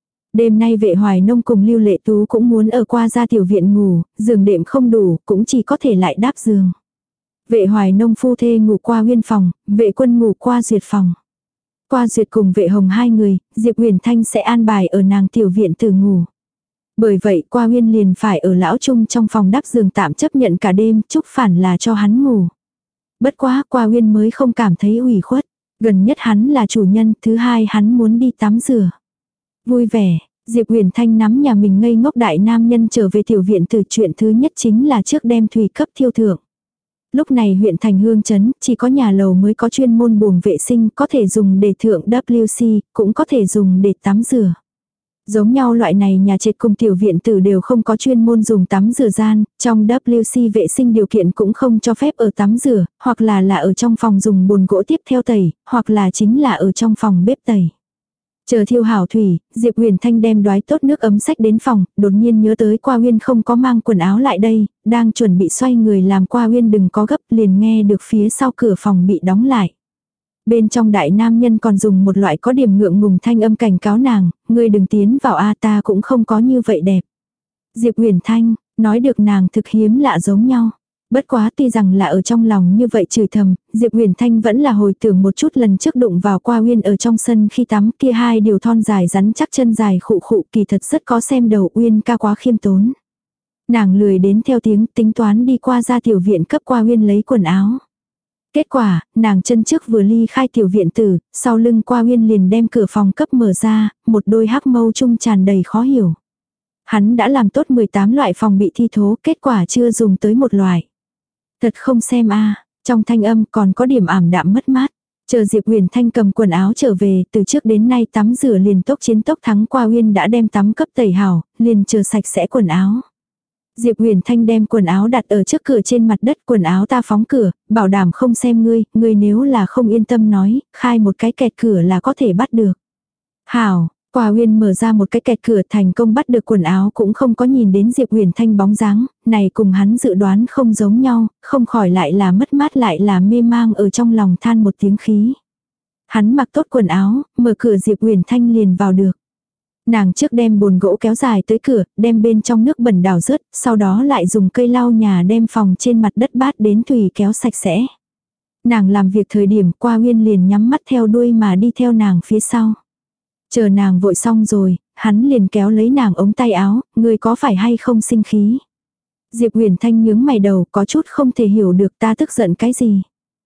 Đêm nay Vệ Hoài Nông cùng Lưu Lệ Tú cũng muốn ở qua ra tiểu viện ngủ, giường đệm không đủ, cũng chỉ có thể lại đáp giường. Vệ Hoài Nông phu thê ngủ qua Uyên phòng, Vệ Quân ngủ qua Duyệt phòng. Qua Duyệt cùng Vệ Hồng hai người, Diệp Huyền Thanh sẽ an bài ở nàng tiểu viện tử ngủ. Bởi vậy Qua Uyên liền phải ở lão chung trong phòng đắp giường tạm chấp nhận cả đêm, chúc phản là cho hắn ngủ. Bất quá Qua Uyên mới không cảm thấy ủy khuất, gần nhất hắn là chủ nhân, thứ hai hắn muốn đi tắm rửa. Vui vẻ, Diệp Huyền Thanh nắm nhà mình ngây ngốc đại nam nhân trở về tiểu viện từ chuyện thứ nhất chính là trước đem thủy cấp thiêu thượng. Lúc này huyện thành Hương Trấn, chỉ có nhà lầu mới có chuyên môn buồng vệ sinh, có thể dùng để thượng W C, cũng có thể dùng để tắm rửa. Giống nhau loại này nhà trệt cùng tiểu viện tử đều không có chuyên môn dùng tắm rửa gian, trong W C vệ sinh điều kiện cũng không cho phép ở tắm rửa, hoặc là là ở trong phòng dùng bồn gỗ tiếp theo tẩy, hoặc là chính là ở trong phòng bếp tẩy. Chờ thiêu hảo thủy, Diệp Huyền Thanh đem đoái tốt nước ấm xách đến phòng, đột nhiên nhớ tới Qua Uyên không có mang quần áo lại đây, đang chuẩn bị xoay người làm Qua Uyên đừng có gấp, liền nghe được phía sau cửa phòng bị đóng lại. Bên trong đại nam nhân còn dùng một loại có điểm ngượng ngùng thanh âm cảnh cáo nàng, ngươi đừng tiến vào a, ta cũng không có như vậy đẹp. Diệp Huyền Thanh, nói được nàng thực hiếm lạ giống nhau. Bất quá tuy rằng là ở trong lòng như vậy chửi thầm, Diệp Huyền Thanh vẫn là hồi tưởng một chút lần trước đụng vào Qua Uyên ở trong sân khi tắm, kia hai điều thon dài rắn chắc chân dài khụ khụ, kỳ thật rất có xem đầu. Uyên ca quá khiêm tốn. Nàng lười đến theo tiếng, tính toán đi qua ra tiểu viện cấp Qua Uyên lấy quần áo. Kết quả, nàng chân trước vừa ly khai tiểu viện tử, sau lưng Qua Uyên liền đem cửa phòng cấp mở ra, một đôi hắc mâu trung tràn đầy khó hiểu. Hắn đã làm tốt mười tám loại phòng bị thi thố, kết quả chưa dùng tới một loại. Thật không xem a, trong thanh âm còn có điểm ảm đạm mất mát. Chờ Diệp Huyền Thanh cầm quần áo trở về, từ trước đến nay tắm rửa liền tốc chiến tốc thắng. Qua Uyên đã đem tắm cấp tẩy hảo, liền chờ sạch sẽ quần áo. Diệp Huyền Thanh đem quần áo đặt ở trước cửa trên mặt đất, quần áo ta phóng cửa, bảo đảm không xem ngươi, ngươi nếu là không yên tâm nói, khai một cái kẹt cửa là có thể bắt được. Hảo, Qua Uyên mở ra một cái kẹt cửa thành công bắt được quần áo, cũng không có nhìn đến Diệp Huyền Thanh bóng dáng, này cùng hắn dự đoán không giống nhau, không khỏi lại là mất mát lại là mê mang ở trong lòng than một tiếng khí. Hắn mặc tốt quần áo, mở cửa Diệp Huyền Thanh liền vào được. Nàng trước đem bồn gỗ kéo dài tới cửa, đem bên trong nước bẩn đảo rớt, sau đó lại dùng cây lau nhà đem phòng trên mặt đất bát đến thủy kéo sạch sẽ. Nàng làm việc thời điểm Qua Uyên liền nhắm mắt theo đuôi mà đi theo nàng phía sau. Chờ nàng vội xong rồi, hắn liền kéo lấy nàng ống tay áo, ngươi có phải hay không sinh khí. Diệp Huyền Thanh nhướng mày đầu, có chút không thể hiểu được ta tức giận cái gì.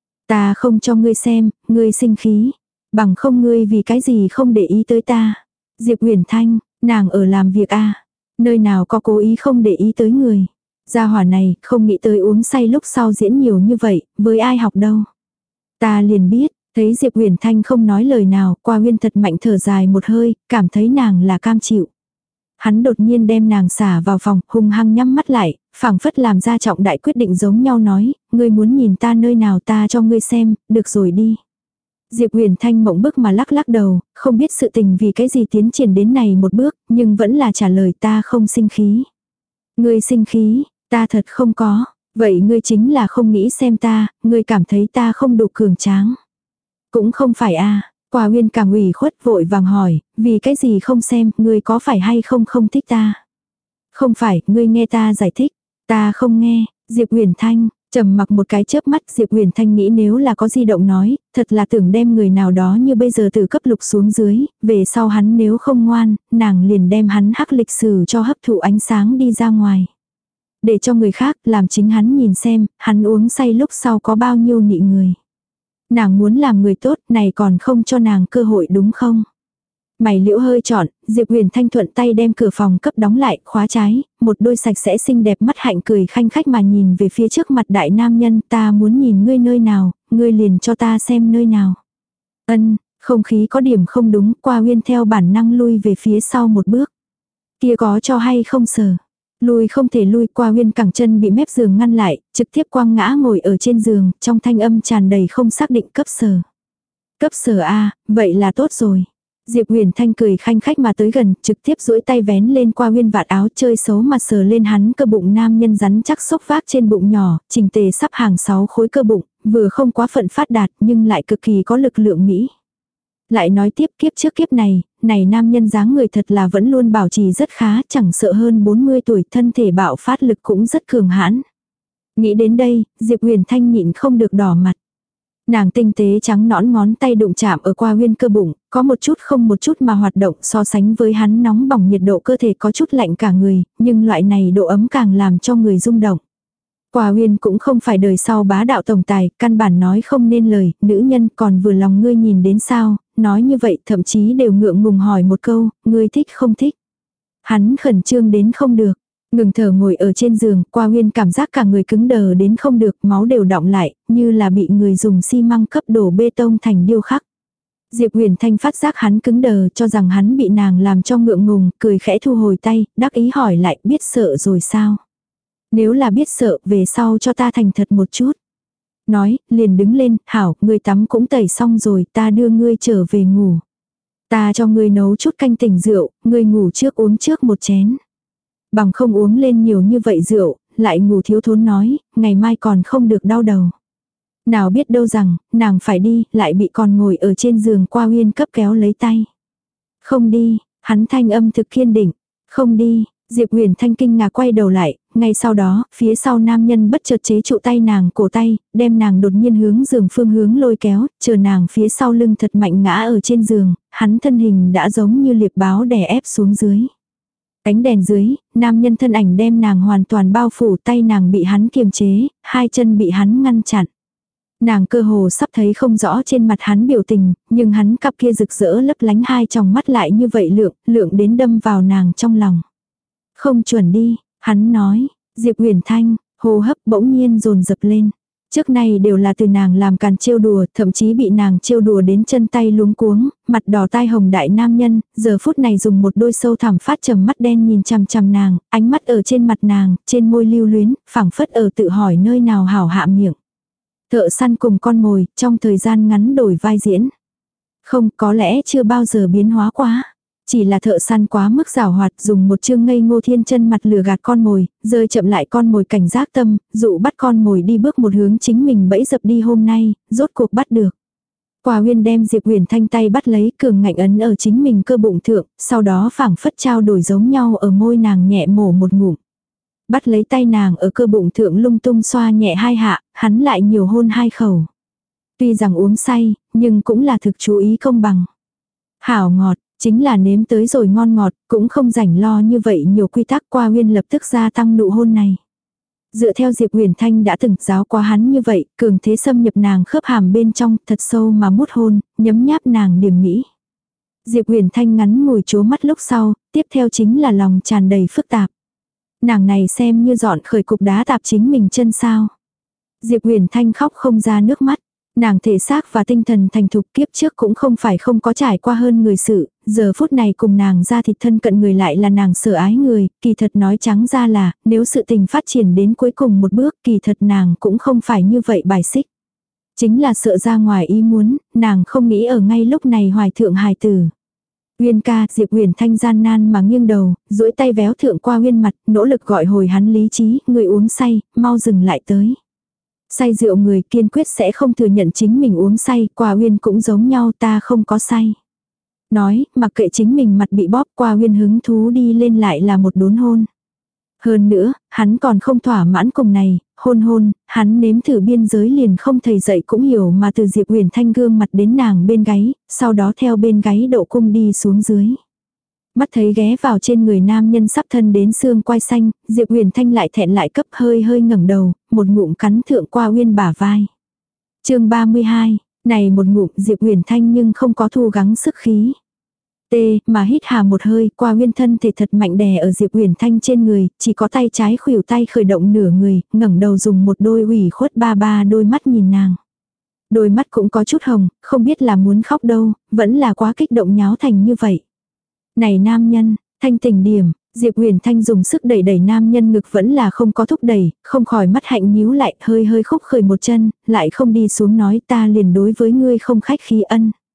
Ta không cho ngươi xem, ngươi sinh khí. Bằng không ngươi vì cái gì không để ý tới ta. Diệp Huyền Thanh, nàng ở làm việc a, à? Nơi nào có cố ý không để ý tới người. Gia hỏa này, không nghĩ tới uống say lúc sau diễn nhiều như vậy, với ai học đâu. Ta liền biết, thấy Diệp Huyền Thanh không nói lời nào, Qua Uyên thật mạnh thở dài một hơi, cảm thấy nàng là cam chịu. Hắn đột nhiên đem nàng xả vào phòng, hung hăng nhắm mắt lại, phảng phất làm ra trọng đại quyết định giống nhau nói, ngươi muốn nhìn ta nơi nào ta cho ngươi xem, được rồi đi. Diệp Huyền Thanh mộng bức mà lắc lắc đầu, không biết sự tình vì cái gì tiến triển đến này một bước, nhưng vẫn là trả lời ta không sinh khí. Ngươi sinh khí, ta thật không có, vậy ngươi chính là không nghĩ xem ta, ngươi cảm thấy ta không đủ cường tráng. Cũng không phải a. À. Qua Uyên càng ủy khuất vội vàng hỏi, vì cái gì không xem, ngươi có phải hay không không thích ta? Không phải, ngươi nghe ta giải thích, ta không nghe. Diệp Huyền Thanh trầm mặc một cái chớp mắt, Diệp Huyền Thanh nghĩ nếu là có di động nói, thật là tưởng đem người nào đó như bây giờ từ cấp lục xuống dưới, về sau hắn nếu không ngoan, nàng liền đem hắn hắc lịch sử cho hấp thụ ánh sáng đi ra ngoài. Để cho người khác, làm chính hắn nhìn xem, hắn uống say lúc sau có bao nhiêu nị người. Nàng muốn làm người tốt, này còn không cho nàng cơ hội đúng không? Mày liễu hơi trọn, Diệp Huyền Thanh thuận tay đem cửa phòng cấp đóng lại, khóa trái, một đôi sạch sẽ xinh đẹp mắt hạnh cười khanh khách mà nhìn về phía trước mặt đại nam nhân, ta muốn nhìn ngươi nơi nào, ngươi liền cho ta xem nơi nào. Ân, không khí có điểm không đúng, Qua Uyên theo bản năng lui về phía sau một bước. Kia có cho hay không sờ? Lui không thể lui, Qua Uyên cẳng chân bị mép giường ngăn lại, trực tiếp quăng ngã ngồi ở trên giường, trong thanh âm tràn đầy không xác định cấp sờ. Cấp sờ a, vậy là tốt rồi. Diệp Huyền Thanh cười khanh khách mà tới gần, trực tiếp duỗi tay vén lên qua Uyên vạt áo chơi xấu mà sờ lên hắn cơ bụng nam nhân rắn chắc xốc vác trên bụng nhỏ, chỉnh tề sắp hàng sáu khối cơ bụng, vừa không quá phận phát đạt nhưng lại cực kỳ có lực lượng mỹ. Lại nói tiếp kiếp trước kiếp này, này nam nhân dáng người thật là vẫn luôn bảo trì rất khá, chẳng sợ hơn bốn mươi tuổi, thân thể bạo phát lực cũng rất cường hãn. Nghĩ đến đây, Diệp Huyền Thanh nhịn không được đỏ mặt. Nàng tinh tế trắng nõn ngón tay đụng chạm ở qua Uyên cơ bụng, có một chút không một chút mà hoạt động, so sánh với hắn nóng bỏng nhiệt độ cơ thể có chút lạnh cả người, nhưng loại này độ ấm càng làm cho người rung động. Qua Uyên cũng không phải đời sau bá đạo tổng tài, căn bản nói không nên lời, nữ nhân còn vừa lòng ngươi nhìn đến sao, nói như vậy thậm chí đều ngượng ngùng hỏi một câu, ngươi thích không thích. Hắn khẩn trương đến không được. Ngừng thở ngồi ở trên giường, Qua Uyên cảm giác cả người cứng đờ đến không được, máu đều đọng lại, như là bị người dùng xi măng cấp đổ bê tông thành điêu khắc. Diệp Huyền Thanh phát giác hắn cứng đờ, cho rằng hắn bị nàng làm cho ngượng ngùng, cười khẽ thu hồi tay, đắc ý hỏi lại, biết sợ rồi sao? Nếu là biết sợ, về sau cho ta thành thật một chút. Nói, liền đứng lên, hảo, ngươi tắm cũng tẩy xong rồi, ta đưa ngươi trở về ngủ. Ta cho ngươi nấu chút canh tỉnh rượu, ngươi ngủ trước uống trước một chén. Bằng không uống lên nhiều như vậy rượu, lại ngủ thiếu thốn nói, ngày mai còn không được đau đầu. Nào biết đâu rằng, nàng phải đi, lại bị còn ngồi ở trên giường Qua Uyên cấp kéo lấy tay. Không đi, hắn thanh âm thực kiên định. Không đi, Diệp Huyền Thanh kinh ngạc quay đầu lại, ngay sau đó, phía sau nam nhân bất chợt chế trụ tay nàng cổ tay, đem nàng đột nhiên hướng giường phương hướng lôi kéo, chờ nàng phía sau lưng thật mạnh ngã ở trên giường, hắn thân hình đã giống như liệp báo đè ép xuống dưới. Ánh đèn dưới, nam nhân thân ảnh đem nàng hoàn toàn bao phủ, tay nàng bị hắn kiềm chế, hai chân bị hắn ngăn chặn. Nàng cơ hồ sắp thấy không rõ trên mặt hắn biểu tình, nhưng hắn cặp kia rực rỡ lấp lánh hai tròng mắt lại như vậy lượng, lượng đến đâm vào nàng trong lòng. Không chuẩn đi, hắn nói, Diệp Huyền Thanh, hô hấp bỗng nhiên dồn dập lên. Trước nay đều là từ nàng làm càn trêu đùa, thậm chí bị nàng trêu đùa đến chân tay luống cuống, mặt đỏ tai hồng đại nam nhân, giờ phút này dùng một đôi sâu thẳm phát trầm mắt đen nhìn chằm chằm nàng, ánh mắt ở trên mặt nàng, trên môi lưu luyến, phảng phất ở tự hỏi nơi nào hảo hạ miệng. Thợ săn cùng con mồi, trong thời gian ngắn đổi vai diễn. Không, có lẽ chưa bao giờ biến hóa quá. Chỉ là thợ săn quá mức giảo hoạt, dùng một chương ngây ngô thiên chân mặt lừa gạt con mồi, rơi chậm lại con mồi cảnh giác tâm, dụ bắt con mồi đi bước một hướng chính mình bẫy dập đi hôm nay, rốt cuộc bắt được. Qua Uyên đem Diệp Huyền Thanh tay bắt lấy, cường ngạnh ấn ở chính mình cơ bụng thượng, sau đó phảng phất trao đổi giống nhau ở môi nàng nhẹ mổ một ngụm. Bắt lấy tay nàng ở cơ bụng thượng lung tung xoa nhẹ hai hạ, hắn lại nhiều hôn hai khẩu. Tuy rằng uống say, nhưng cũng là thực chú ý công bằng. Hảo ngọt, chính là nếm tới rồi ngon ngọt, cũng không rảnh lo như vậy nhiều quy tắc. Qua Uyên lập tức gia tăng nụ hôn này. Dựa theo Diệp Huyền Thanh đã từng giáo qua hắn như vậy, cường thế xâm nhập nàng khớp hàm bên trong, thật sâu mà mút hôn, nhấm nháp nàng điểm mỹ. Diệp Huyền Thanh ngắn ngồi chố mắt lúc sau, tiếp theo chính là lòng tràn đầy phức tạp. Nàng này xem như dọn khởi cục đá tạp chính mình chân sao. Diệp Huyền Thanh khóc không ra nước mắt. Nàng thể xác và tinh thần thành thục, kiếp trước cũng không phải không có trải qua hơn người sự, giờ phút này cùng nàng ra thịt thân cận người lại là nàng sợ ái người, kỳ thật nói trắng ra là, nếu sự tình phát triển đến cuối cùng một bước, kỳ thật nàng cũng không phải như vậy bài xích. Chính là sợ ra ngoài ý muốn, nàng không nghĩ ở ngay lúc này hoài thượng hài tử. Uyên ca, Diệp Huyền Thanh gian nan mà nghiêng đầu, duỗi tay véo thượng Qua Uyên mặt, nỗ lực gọi hồi hắn lý trí, người uống say, mau dừng lại tới. Say rượu người kiên quyết sẽ không thừa nhận chính mình uống say, Qua Uyên cũng giống nhau, ta không có say. Nói, mặc kệ chính mình mặt bị bóp, Qua Uyên hứng thú đi lên lại là một đốn hôn. Hơn nữa, hắn còn không thỏa mãn cùng này, hôn hôn, hắn nếm thử biên giới liền không thầy dậy cũng hiểu mà từ Diệp Huyền Thanh gương mặt đến nàng bên gáy, sau đó theo bên gáy độ cung đi xuống dưới. Mắt thấy ghé vào trên người nam nhân sắp thân đến xương quai xanh, Diệp Huyền Thanh lại thẹn lại cấp hơi hơi ngẩng đầu, một ngụm cắn thượng Qua Uyên bả vai. Chương ba mươi hai, này một ngụm Diệp Huyền Thanh nhưng không có thu gắng sức khí. Tê, mà hít hà một hơi, Qua Uyên thân thể thật mạnh đè ở Diệp Huyền Thanh trên người, chỉ có tay trái khuỷu tay khởi động nửa người, ngẩng đầu dùng một đôi ủy khuất ba ba đôi mắt nhìn nàng. Đôi mắt cũng có chút hồng, không biết là muốn khóc đâu, vẫn là quá kích động nháo thành như vậy. Này nam nhân, thanh tỉnh điểm, Diệp Huyền Thanh dùng sức đẩy đẩy nam nhân ngực vẫn là không có thúc đẩy, không khỏi mắt hạnh nhíu lại, hơi hơi khúc khởi một chân, lại không đi xuống nói ta liền đối với ngươi không khách khí ân.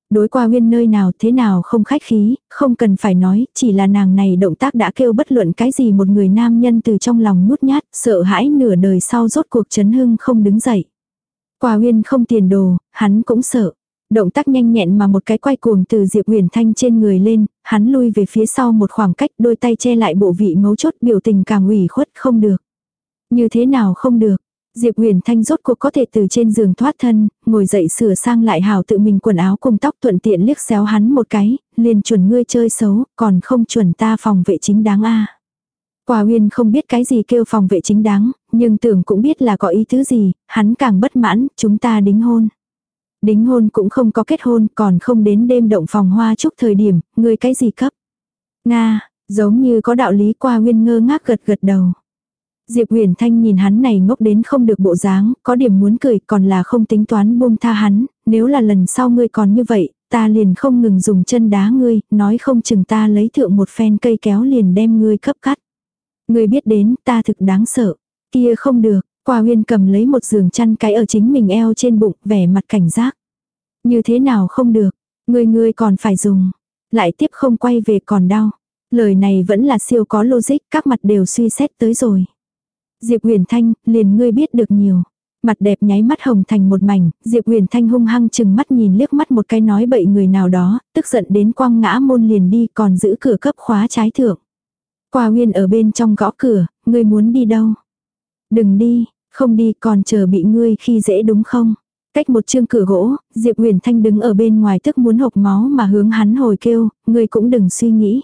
Đối qua Uyên nơi nào thế nào không khách khí, không cần phải nói, chỉ là nàng này động tác đã kêu bất luận cái gì một người nam nhân từ trong lòng nhút nhát, sợ hãi nửa đời sau rốt cuộc chấn hưng không đứng dậy. Qua Uyên không tiền đồ, hắn cũng sợ. Động tác nhanh nhẹn mà một cái quay cuồng từ Diệp Huyền Thanh trên người lên, hắn lui về phía sau một khoảng cách, đôi tay che lại bộ vị mấu chốt, biểu tình càng ủy khuất không được. Như thế nào không được? Diệp Huyền Thanh rốt cuộc có thể từ trên giường thoát thân, ngồi dậy sửa sang lại hào tự mình quần áo cùng tóc, thuận tiện liếc xéo hắn một cái, liền chuẩn ngươi chơi xấu, còn không chuẩn ta phòng vệ chính đáng a. Qua Uyên không biết cái gì kêu phòng vệ chính đáng, nhưng tưởng cũng biết là có ý tứ gì, hắn càng bất mãn, chúng ta đính hôn. Đính hôn cũng không có kết hôn, còn không đến đêm động phòng hoa chúc thời điểm, ngươi cái gì cấp. Nga, giống như có đạo lý. Qua Uyên ngơ ngác gật gật đầu. Diệp Huyền Thanh nhìn hắn này ngốc đến không được bộ dáng, có điểm muốn cười, còn là không tính toán buông tha hắn, nếu là lần sau ngươi còn như vậy, ta liền không ngừng dùng chân đá ngươi, nói không chừng ta lấy thượng một phen cây kéo liền đem ngươi cấp cắt. Ngươi biết đến, ta thực đáng sợ. Kia không được. Qua Uyên cầm lấy một giường chăn cái ở chính mình eo trên bụng, vẻ mặt cảnh giác. Như thế nào không được, ngươi ngươi còn phải dùng. Lại tiếp không quay về còn đau. Lời này vẫn là siêu có logic, các mặt đều suy xét tới rồi. Diệp Huyền Thanh, liền ngươi biết được nhiều. Mặt đẹp nháy mắt hồng thành một mảnh, Diệp Huyền Thanh hung hăng chừng mắt nhìn liếc mắt một cái nói bậy người nào đó, tức giận đến quăng ngã môn liền đi, còn giữ cửa cấp khóa trái thượng. Qua Uyên ở bên trong gõ cửa, ngươi muốn đi đâu? Đừng đi, không đi còn chờ bị ngươi khi dễ đúng không? Cách một chương cửa gỗ, Diệp Huyền Thanh đứng ở bên ngoài tức muốn hộc máu mà hướng hắn hồi kêu, ngươi cũng đừng suy nghĩ.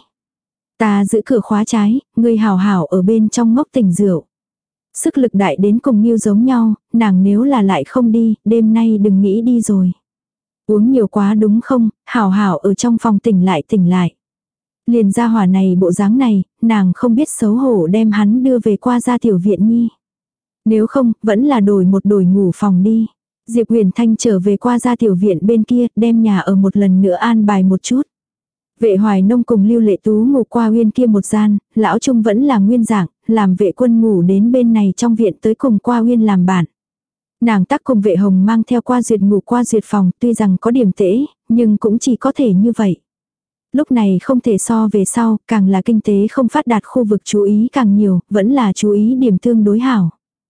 Ta giữ cửa khóa trái, ngươi hảo hảo ở bên trong ngốc tỉnh rượu. Sức lực đại đến cùng Nhiêu giống nhau, nàng nếu là lại không đi, đêm nay đừng nghĩ đi rồi. Uống nhiều quá đúng không, hảo hảo ở trong phòng tỉnh lại tỉnh lại. Liền ra hỏa này bộ dáng này, nàng không biết xấu hổ đem hắn đưa về qua gia tiểu viện nhi. Nếu không, vẫn là đổi một đổi ngủ phòng đi. Diệp Huyền Thanh trở về qua gia tiểu viện bên kia, đem nhà ở một lần nữa an bài một chút. Vệ Hoài Nông cùng Lưu Lệ Tú ngủ qua Uyên kia một gian, lão Trung vẫn là nguyên dạng, làm Vệ Quân ngủ đến bên này trong viện tới cùng qua Uyên làm bạn. Nàng tác cùng Vệ Hồng mang theo qua duyệt ngủ qua duyệt phòng, tuy rằng có điểm tễ, nhưng cũng chỉ có thể như vậy. Lúc này không thể so về sau, càng là kinh tế không phát đạt khu vực chú ý càng nhiều, vẫn là chú ý điểm tương đối hảo.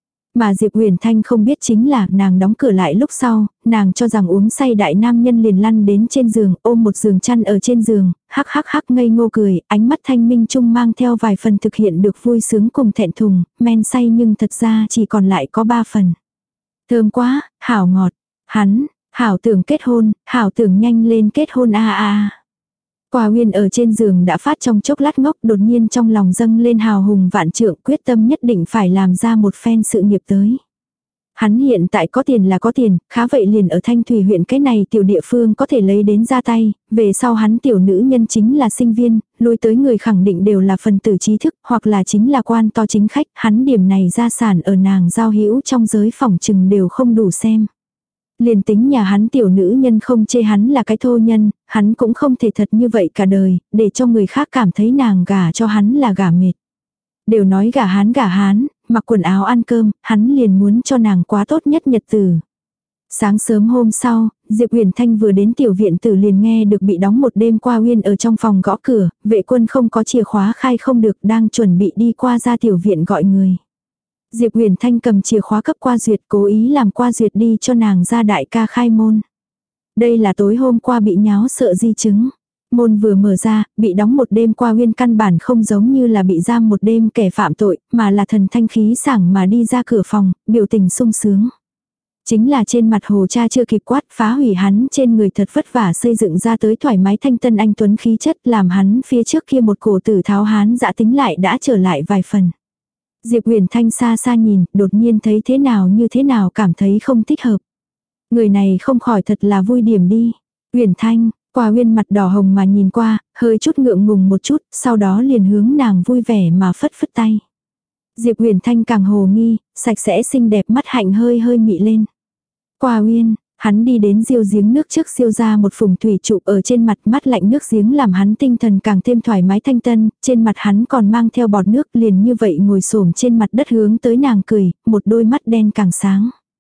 Mà Diệp Huyền Thanh không biết chính là nàng đóng cửa lại lúc sau, nàng cho rằng uống say đại nam nhân liền lăn đến trên giường, ôm một giường chăn ở trên giường, hắc hắc hắc ngây ngô cười, ánh mắt thanh minh chung mang theo vài phần thực hiện được vui sướng cùng thẹn thùng, men say nhưng thật ra chỉ còn lại có ba phần. Thơm quá, hảo ngọt, hắn, hảo tưởng kết hôn, hảo tưởng nhanh lên kết hôn a a. Qua Uyên ở trên giường đã phát trong chốc lát ngốc, đột nhiên trong lòng dâng lên hào hùng vạn trượng, quyết tâm nhất định phải làm ra một phen sự nghiệp tới. Hắn hiện tại có tiền là có tiền, khá vậy liền ở Thanh Thủy huyện cái này tiểu địa phương có thể lấy đến ra tay, về sau hắn tiểu nữ nhân chính là sinh viên, lui tới người khẳng định đều là phần tử trí thức, hoặc là chính là quan to chính khách, hắn điểm này gia sản ở nàng giao hữu trong giới phỏng trừng đều không đủ xem. Liền tính nhà hắn tiểu nữ nhân không chê hắn là cái thô nhân, hắn cũng không thể thật như vậy cả đời, để cho người khác cảm thấy nàng gả cho hắn là gả mệt. Đều nói gả hán gả hán, mặc quần áo ăn cơm, hắn liền muốn cho nàng quá tốt nhất nhật tử. Sáng sớm hôm sau, Diệp Huyền Thanh vừa đến tiểu viện tử liền nghe được bị đóng một đêm qua Uyên ở trong phòng gõ cửa, Vệ Quân không có chìa khóa khai không được, đang chuẩn bị đi qua ra tiểu viện gọi người. Diệp Huyền Thanh cầm chìa khóa cấp qua duyệt, cố ý làm qua duyệt đi cho nàng ra đại ca khai môn. Đây là tối hôm qua bị nháo sợ di chứng. Môn vừa mở ra, bị đóng một đêm qua Uyên căn bản không giống như là bị giam một đêm kẻ phạm tội, mà là thần thanh khí sảng mà đi ra cửa phòng, biểu tình sung sướng. Chính là trên mặt hồ cha chưa kịp quát phá hủy hắn trên người thật vất vả xây dựng ra tới thoải mái thanh tân anh tuấn khí chất, làm hắn phía trước kia một cổ tử tháo hán dã tính lại đã trở lại vài phần. Diệp Huyền Thanh xa xa nhìn, đột nhiên thấy thế nào như thế nào cảm thấy không thích hợp. Người này không khỏi thật là vui điểm đi. Huyền Thanh, Qua Uyên mặt đỏ hồng mà nhìn qua, hơi chút ngượng ngùng một chút, sau đó liền hướng nàng vui vẻ mà phất phất tay. Diệp Huyền Thanh càng hồ nghi, sạch sẽ xinh đẹp mắt hạnh hơi hơi mị lên. Qua Uyên, hắn đi đến diêu giếng nước trước siêu ra một phùng thủy trụ ở trên mặt, mắt lạnh nước giếng làm hắn tinh thần càng thêm thoải mái thanh tân, trên mặt hắn còn mang theo bọt nước, liền như vậy ngồi xổm trên mặt đất hướng tới nàng cười, một đôi mắt đen càng sáng.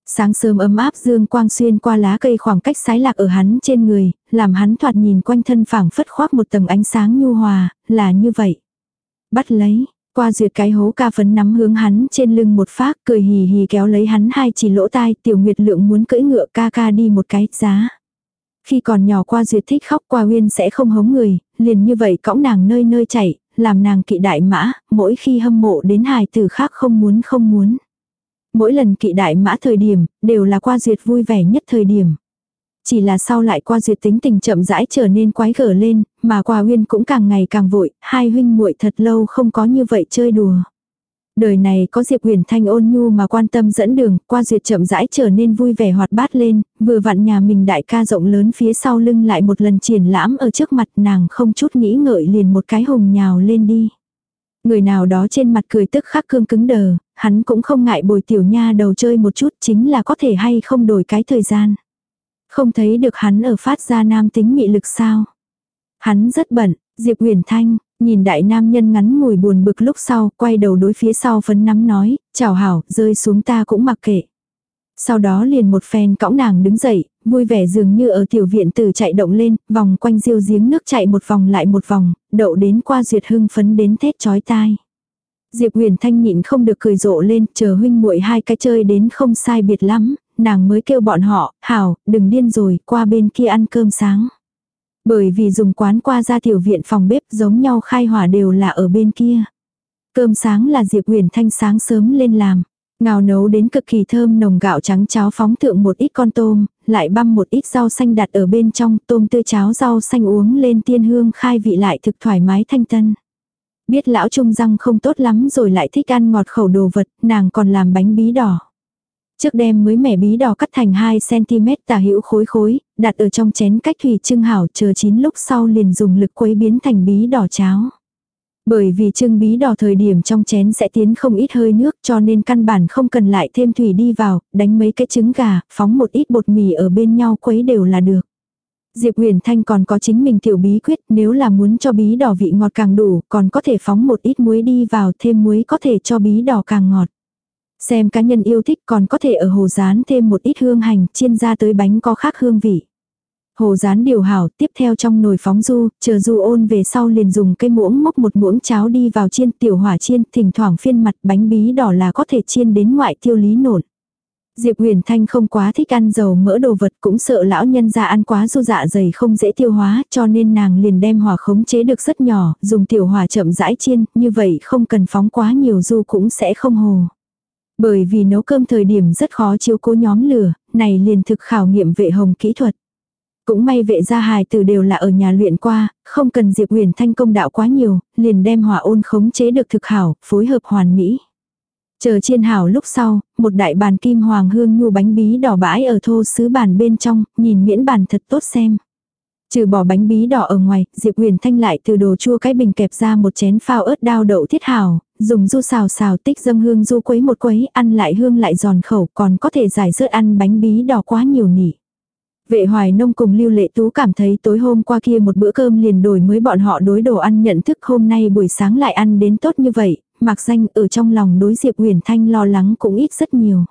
Sáng sớm ấm áp dương quang xuyên qua lá cây khoảng cách sái lạc ở hắn trên người, làm hắn thoạt nhìn quanh thân phảng phất khoác một tầng ánh sáng nhu hòa, là như vậy. Bắt lấy, qua duyệt cái hố ca phấn nắm hướng hắn trên lưng một phát, cười hì hì kéo lấy hắn hai chỉ lỗ tai, tiểu nguyệt lượng muốn cưỡi ngựa ca ca đi một cái, giá. Khi còn nhỏ qua duyệt thích khóc, qua uyên sẽ không hống người, liền như vậy cõng nàng nơi nơi chạy, làm nàng kỵ đại mã, mỗi khi hâm mộ đến hài tử khác không muốn không muốn. Mỗi lần kỵ đại mã thời điểm, đều là qua duyệt vui vẻ nhất thời điểm. Chỉ là sau lại qua duyệt tính tình chậm rãi trở nên quái gở lên, mà qua uyên cũng càng ngày càng vội, hai huynh muội thật lâu không có như vậy chơi đùa. Đời này có Diệp Huyền Thanh ôn nhu mà quan tâm dẫn đường, qua duyệt chậm rãi trở nên vui vẻ hoạt bát lên, vừa vặn nhà mình đại ca rộng lớn phía sau lưng lại một lần triển lãm ở trước mặt nàng không chút nghĩ ngợi liền một cái hùng nhào lên đi. Người nào đó trên mặt cười tức khắc cương cứng đờ, hắn cũng không ngại bồi tiểu nha đầu chơi một chút chính là có thể hay không đổi cái thời gian. Không thấy được hắn ở phát ra nam tính mị lực sao. Hắn rất bận, Diệp Huyền Thanh, nhìn đại nam nhân ngắn ngủi buồn bực lúc sau, quay đầu đối phía sau phấn nắm nói, chào hảo, rơi xuống ta cũng mặc kệ. Sau đó liền một phen cõng nàng đứng dậy, vui vẻ dường như ở tiểu viện tử chạy động lên, vòng quanh diêu giếng nước chạy một vòng lại một vòng, đậu đến qua duyệt hưng phấn đến thét chói tai. Diệp Huyền Thanh nhịn không được cười rộ lên, chờ huynh muội hai cái chơi đến không sai biệt lắm, nàng mới kêu bọn họ, hảo, đừng điên rồi, qua bên kia ăn cơm sáng. Bởi vì dùng quán qua ra tiểu viện phòng bếp giống nhau khai hỏa đều là ở bên kia. Cơm sáng là Diệp Huyền Thanh sáng sớm lên làm. Ngào nấu đến cực kỳ thơm nồng gạo trắng cháo phóng thượng một ít con tôm, lại băm một ít rau xanh đặt ở bên trong, tôm tươi cháo rau xanh uống lên tiên hương khai vị lại thực thoải mái thanh tân. Biết lão trung răng không tốt lắm rồi lại thích ăn ngọt khẩu đồ vật, nàng còn làm bánh bí đỏ. Trước đem mới mẻ bí đỏ cắt thành hai xăng-ti-mét tả hữu khối khối, đặt ở trong chén cách thủy trưng hảo chờ chín lúc sau liền dùng lực quấy biến thành bí đỏ cháo. Bởi vì trưng bí đỏ thời điểm trong chén sẽ tiến không ít hơi nước cho nên căn bản không cần lại thêm thủy đi vào, đánh mấy cái trứng gà, phóng một ít bột mì ở bên nhau quấy đều là được. Diệp Huyền Thanh còn có chính mình tiểu bí quyết, nếu là muốn cho bí đỏ vị ngọt càng đủ, còn có thể phóng một ít muối đi vào, thêm muối có thể cho bí đỏ càng ngọt. Xem cá nhân yêu thích còn có thể ở hồ rán thêm một ít hương hành, chiên ra tới bánh có khác hương vị. Hồ rán điều hảo, tiếp theo trong nồi phóng du, chờ du ôn về sau liền dùng cây muỗng mốc một muỗng cháo đi vào chiên, tiểu hỏa chiên, thỉnh thoảng phiên mặt bánh bí đỏ là có thể chiên đến ngoại tiêu lý nổn. Diệp Huyền Thanh không quá thích ăn dầu mỡ đồ vật, cũng sợ lão nhân gia ăn quá du dạ dày không dễ tiêu hóa, cho nên nàng liền đem hỏa khống chế được rất nhỏ, dùng tiểu hỏa chậm rãi chiên, như vậy không cần phóng quá nhiều du cũng sẽ không hồ. Bởi vì nấu cơm thời điểm rất khó chiếu cố nhóm lửa, này liền thực khảo nghiệm vệ hồng kỹ thuật. Cũng may vệ gia hài tử đều là ở nhà luyện qua, không cần Diệp Huyền Thanh công đạo quá nhiều, liền đem hỏa ôn khống chế được thực hảo, phối hợp hoàn mỹ. Chờ chiên hảo lúc sau, một đại bàn kim hoàng hương nhu bánh bí đỏ bãi ở thô sứ bàn bên trong, nhìn miễn bàn thật tốt xem. Trừ bỏ bánh bí đỏ ở ngoài, Diệp Huyền Thanh lại từ đồ chua cái bình kẹp ra một chén phao ớt đao đậu thiết hảo, dùng du xào xào tích dâng hương du quấy một quấy, ăn lại hương lại giòn khẩu, còn có thể giải rớt ăn bánh bí đỏ quá nhiều nỉ. Vệ Hoài Nông cùng Lưu Lệ Tú cảm thấy tối hôm qua kia một bữa cơm liền đổi mới bọn họ đối đồ ăn nhận thức hôm nay buổi sáng lại ăn đến tốt như vậy, mặc danh ở trong lòng đối Diệp Huyền Thanh lo lắng cũng ít rất nhiều.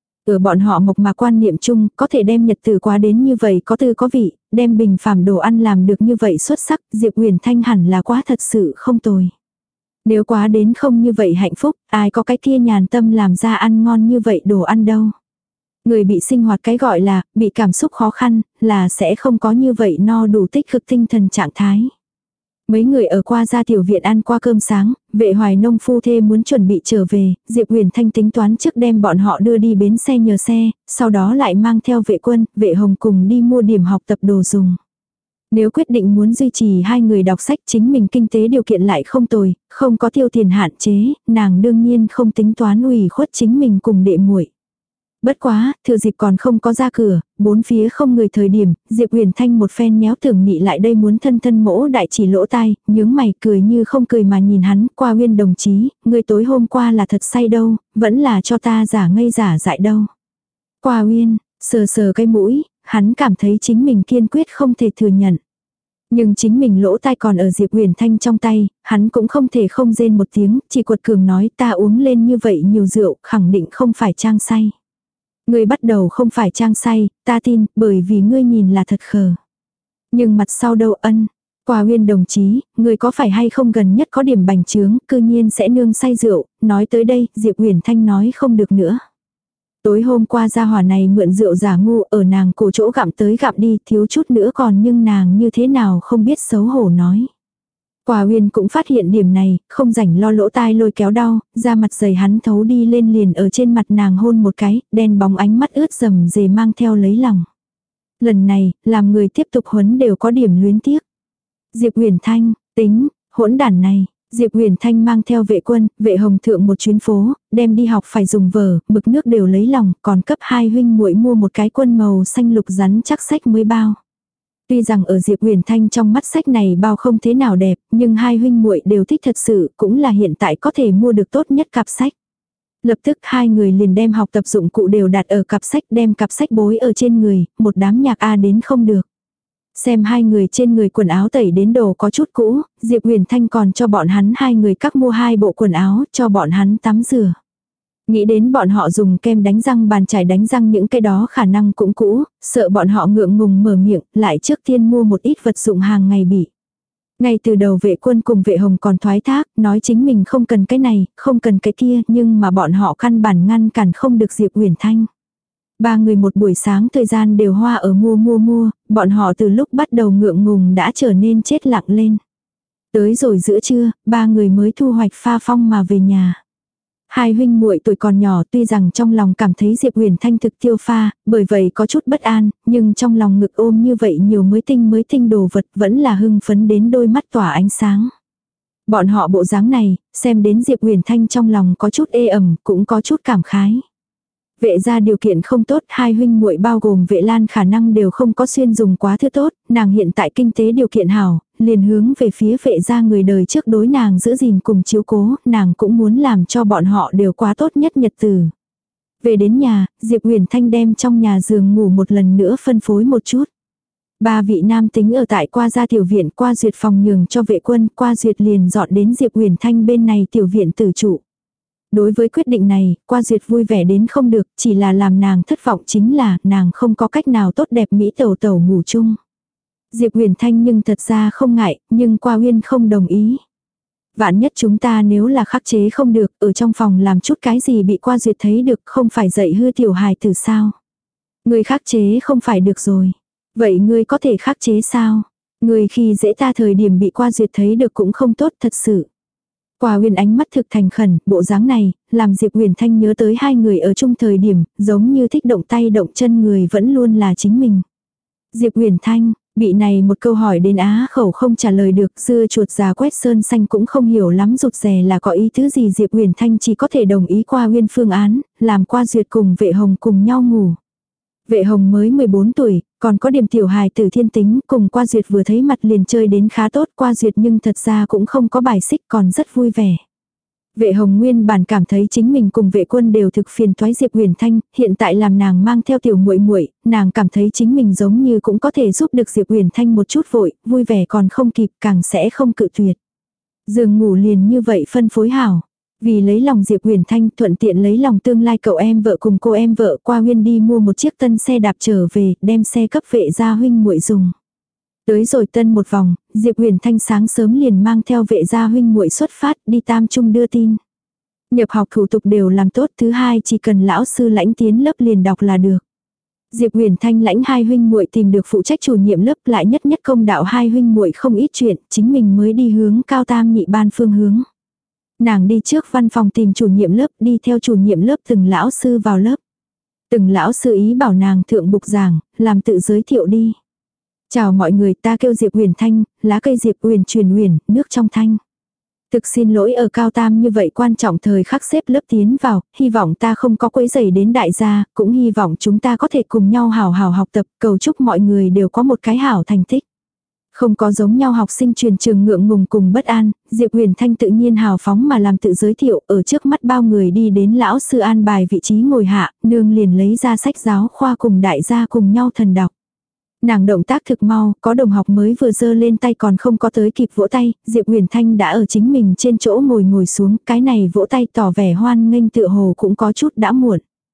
Ở bọn họ mộc mạc quan niệm chung, có thể đem nhật tử quá đến như vậy có tư có vị, đem bình phàm đồ ăn làm được như vậy xuất sắc, Diệp Huyền Thanh hẳn là quá thật sự không tồi. Nếu quá đến không như vậy hạnh phúc, ai có cái kia nhàn tâm làm ra ăn ngon như vậy đồ ăn đâu. Người bị sinh hoạt cái gọi là, bị cảm xúc khó khăn, là sẽ không có như vậy no đủ tích cực tinh thần trạng thái. Mấy người ở qua ra tiểu viện ăn qua cơm sáng, vệ Hoài Nông phu thê muốn chuẩn bị trở về, Diệp Huyền Thanh tính toán trước đem bọn họ đưa đi bến xe nhờ xe, sau đó lại mang theo vệ quân, vệ hồng cùng đi mua điểm học tập đồ dùng. Nếu quyết định muốn duy trì hai người đọc sách chính mình kinh tế điều kiện lại không tồi, không có tiêu tiền hạn chế, nàng đương nhiên không tính toán ủy khuất chính mình cùng đệ muội. Bất quá, thừa dịp còn không có ra cửa, bốn phía không người thời điểm, Diệp Huyền Thanh một phen nhéo tưởng nị lại đây muốn thân thân mỗ đại chỉ lỗ tai, nhướng mày cười như không cười mà nhìn hắn, qua Uyên đồng chí, người tối hôm qua là thật say đâu, vẫn là cho ta giả ngây giả dại đâu. Qua Uyên, sờ sờ cái mũi, hắn cảm thấy chính mình kiên quyết không thể thừa nhận. Nhưng chính mình lỗ tai còn ở Diệp Huyền Thanh trong tay, hắn cũng không thể không rên một tiếng, chỉ quật cường nói ta uống lên như vậy nhiều rượu, khẳng định không phải trang say. Ngươi bắt đầu không phải trang say, ta tin, bởi vì ngươi nhìn là thật khờ. Nhưng mặt sau đâu ân. Quả Uyên đồng chí, ngươi có phải hay không gần nhất có điểm bành trướng, cư nhiên sẽ nương say rượu, nói tới đây, Diệp Uyển Thanh nói không được nữa. Tối hôm qua gia hỏa này mượn rượu giả ngu ở nàng cổ chỗ gặm tới gặm đi, thiếu chút nữa còn nhưng nàng như thế nào không biết xấu hổ nói. Quả Uyên cũng phát hiện điểm này, không rảnh lo lỗ tai lôi kéo đau, da mặt dày hắn thấu đi lên liền ở trên mặt nàng hôn một cái, đen bóng ánh mắt ướt rầm rề mang theo lấy lòng. Lần này, làm người tiếp tục huấn đều có điểm luyến tiếc. Diệp Uyển Thanh, tính, hỗn đản này. Diệp Uyển Thanh mang theo vệ quân, vệ hồng thượng một chuyến phố, đem đi học phải dùng vở, mực nước đều lấy lòng, còn cấp hai huynh muội mua một cái quân màu xanh lục rắn chắc sách mới bao. Tuy rằng ở Diệp Uyển Thanh trong mắt sách này bao không thế nào đẹp, nhưng hai huynh muội đều thích thật sự, cũng là hiện tại có thể mua được tốt nhất cặp sách. Lập tức hai người liền đem học tập dụng cụ đều đặt ở cặp sách, đem cặp sách bối ở trên người, một đám nhạc a đến không được. Xem hai người trên người quần áo tẩy đến đồ có chút cũ, Diệp Uyển Thanh còn cho bọn hắn hai người các mua hai bộ quần áo, cho bọn hắn tắm rửa. Nghĩ đến bọn họ dùng kem đánh răng bàn chải đánh răng những cái đó khả năng cũng cũ, sợ bọn họ ngượng ngùng mở miệng, lại trước tiên mua một ít vật dụng hàng ngày bị. Ngay từ đầu vệ quân cùng vệ hồng còn thoái thác, nói chính mình không cần cái này, không cần cái kia, nhưng mà bọn họ căn bản ngăn cản không được Diệp Uyển Thanh. Ba người một buổi sáng thời gian đều hoa ở mua mua mua, bọn họ từ lúc bắt đầu ngượng ngùng đã trở nên chết lặng lên. Tới rồi giữa trưa, ba người mới thu hoạch pha phong mà về nhà. Hai huynh muội tuổi còn nhỏ tuy rằng trong lòng cảm thấy Diệp Uyển Thanh thực tiêu pha, bởi vậy có chút bất an, nhưng trong lòng ngực ôm như vậy nhiều mới tinh mới tinh đồ vật vẫn là hưng phấn đến đôi mắt tỏa ánh sáng. Bọn họ bộ dáng này, xem đến Diệp Uyển Thanh trong lòng có chút ê ẩm, cũng có chút cảm khái. Vệ gia điều kiện không tốt, hai huynh muội bao gồm vệ lan khả năng đều không có xuyên dùng quá thứ tốt, nàng hiện tại kinh tế điều kiện hảo, liền hướng về phía vệ gia người đời trước đối nàng giữ gìn cùng chiếu cố, nàng cũng muốn làm cho bọn họ đều quá tốt nhất nhật từ. Về đến nhà, Diệp Uyển Thanh đem trong nhà giường ngủ một lần nữa phân phối một chút. Ba vị nam tính ở tại qua gia tiểu viện, qua duyệt phòng nhường cho vệ quân, qua duyệt liền dọn đến Diệp Uyển Thanh bên này tiểu viện tử trụ. Đối với quyết định này, qua duyệt vui vẻ đến không được, chỉ là làm nàng thất vọng chính là nàng không có cách nào tốt đẹp mỹ tẩu tẩu ngủ chung. Diệp Uyển Thanh nhưng thật ra không ngại, nhưng qua Uyên không đồng ý. Vạn nhất chúng ta nếu là khắc chế không được, ở trong phòng làm chút cái gì bị qua duyệt thấy được, không phải dạy hư tiểu hài từ sao. Người khắc chế không phải được rồi. Vậy ngươi có thể khắc chế sao? Người khi dễ ta thời điểm bị qua duyệt thấy được cũng không tốt thật sự. Qua Uyên ánh mắt thực thành khẩn, bộ dáng này, làm Diệp Uyển Thanh nhớ tới hai người ở chung thời điểm, giống như thích động tay động chân người vẫn luôn là chính mình. Diệp Uyển Thanh, bị này một câu hỏi đến á khẩu không trả lời được, dưa chuột già quét sơn xanh cũng không hiểu lắm rụt rè là có ý tứ gì. Diệp Uyển Thanh chỉ có thể đồng ý Qua Uyên phương án, làm Qua Duyệt cùng vệ hồng cùng nhau ngủ. Vệ hồng mới mười bốn tuổi, còn có điểm tiểu hài tử thiên tính, cùng Qua Duyệt vừa thấy mặt liền chơi đến khá tốt. Qua Duyệt nhưng thật ra cũng không có bài xích, còn rất vui vẻ. Vệ hồng nguyên bản cảm thấy chính mình cùng vệ quân đều thực phiền toái Diệp Uyển Thanh, hiện tại làm nàng mang theo tiểu muội muội, nàng cảm thấy chính mình giống như cũng có thể giúp được Diệp Uyển Thanh một chút vội, vui vẻ còn không kịp, càng sẽ không cự tuyệt. Giường ngủ liền như vậy phân phối hảo. Vì lấy lòng Diệp Uyển Thanh, thuận tiện lấy lòng tương lai cậu em vợ cùng cô em vợ, Qua Uyên đi mua một chiếc tân xe đạp trở về, đem xe cấp vệ gia huynh muội dùng. Tới rồi tân một vòng, Diệp Uyển Thanh sáng sớm liền mang theo vệ gia huynh muội xuất phát đi Tam Trung đưa tin. Nhập học thủ tục đều làm tốt, thứ hai chỉ cần lão sư lãnh tiến lớp liền đọc là được. Diệp Uyển Thanh lãnh hai huynh muội tìm được phụ trách chủ nhiệm lớp, lại nhất nhất công đạo hai huynh muội không ít chuyện, chính mình mới đi hướng cao tam nhị ban phương hướng. Nàng đi trước văn phòng tìm chủ nhiệm lớp, đi theo chủ nhiệm lớp từng lão sư vào lớp. Từng lão sư ý bảo nàng thượng bục giảng, làm tự giới thiệu đi. Chào mọi người, ta kêu Diệp Uyển Thanh, lá cây Diệp Uyển truyền uyển, nước trong thanh. Thực xin lỗi ở cao tam như vậy quan trọng thời khắc xếp lớp tiến vào, hy vọng ta không có quấy rầy đến đại gia, cũng hy vọng chúng ta có thể cùng nhau hào hào học tập, cầu chúc mọi người đều có một cái hảo thành tích. Không có giống nhau học sinh truyền trường ngượng ngùng cùng bất an, Diệp Uyển Thanh tự nhiên hào phóng mà làm tự giới thiệu, ở trước mắt bao người đi đến lão sư an bài vị trí ngồi hạ, nương liền lấy ra sách giáo khoa cùng đại gia cùng nhau thần đọc. Nàng động tác thực mau, có đồng học mới vừa giơ lên tay còn không có tới kịp vỗ tay, Diệp Uyển Thanh đã ở chính mình trên chỗ ngồi ngồi xuống, cái này vỗ tay tỏ vẻ hoan nghênh tựa hồ cũng có chút đã muộn.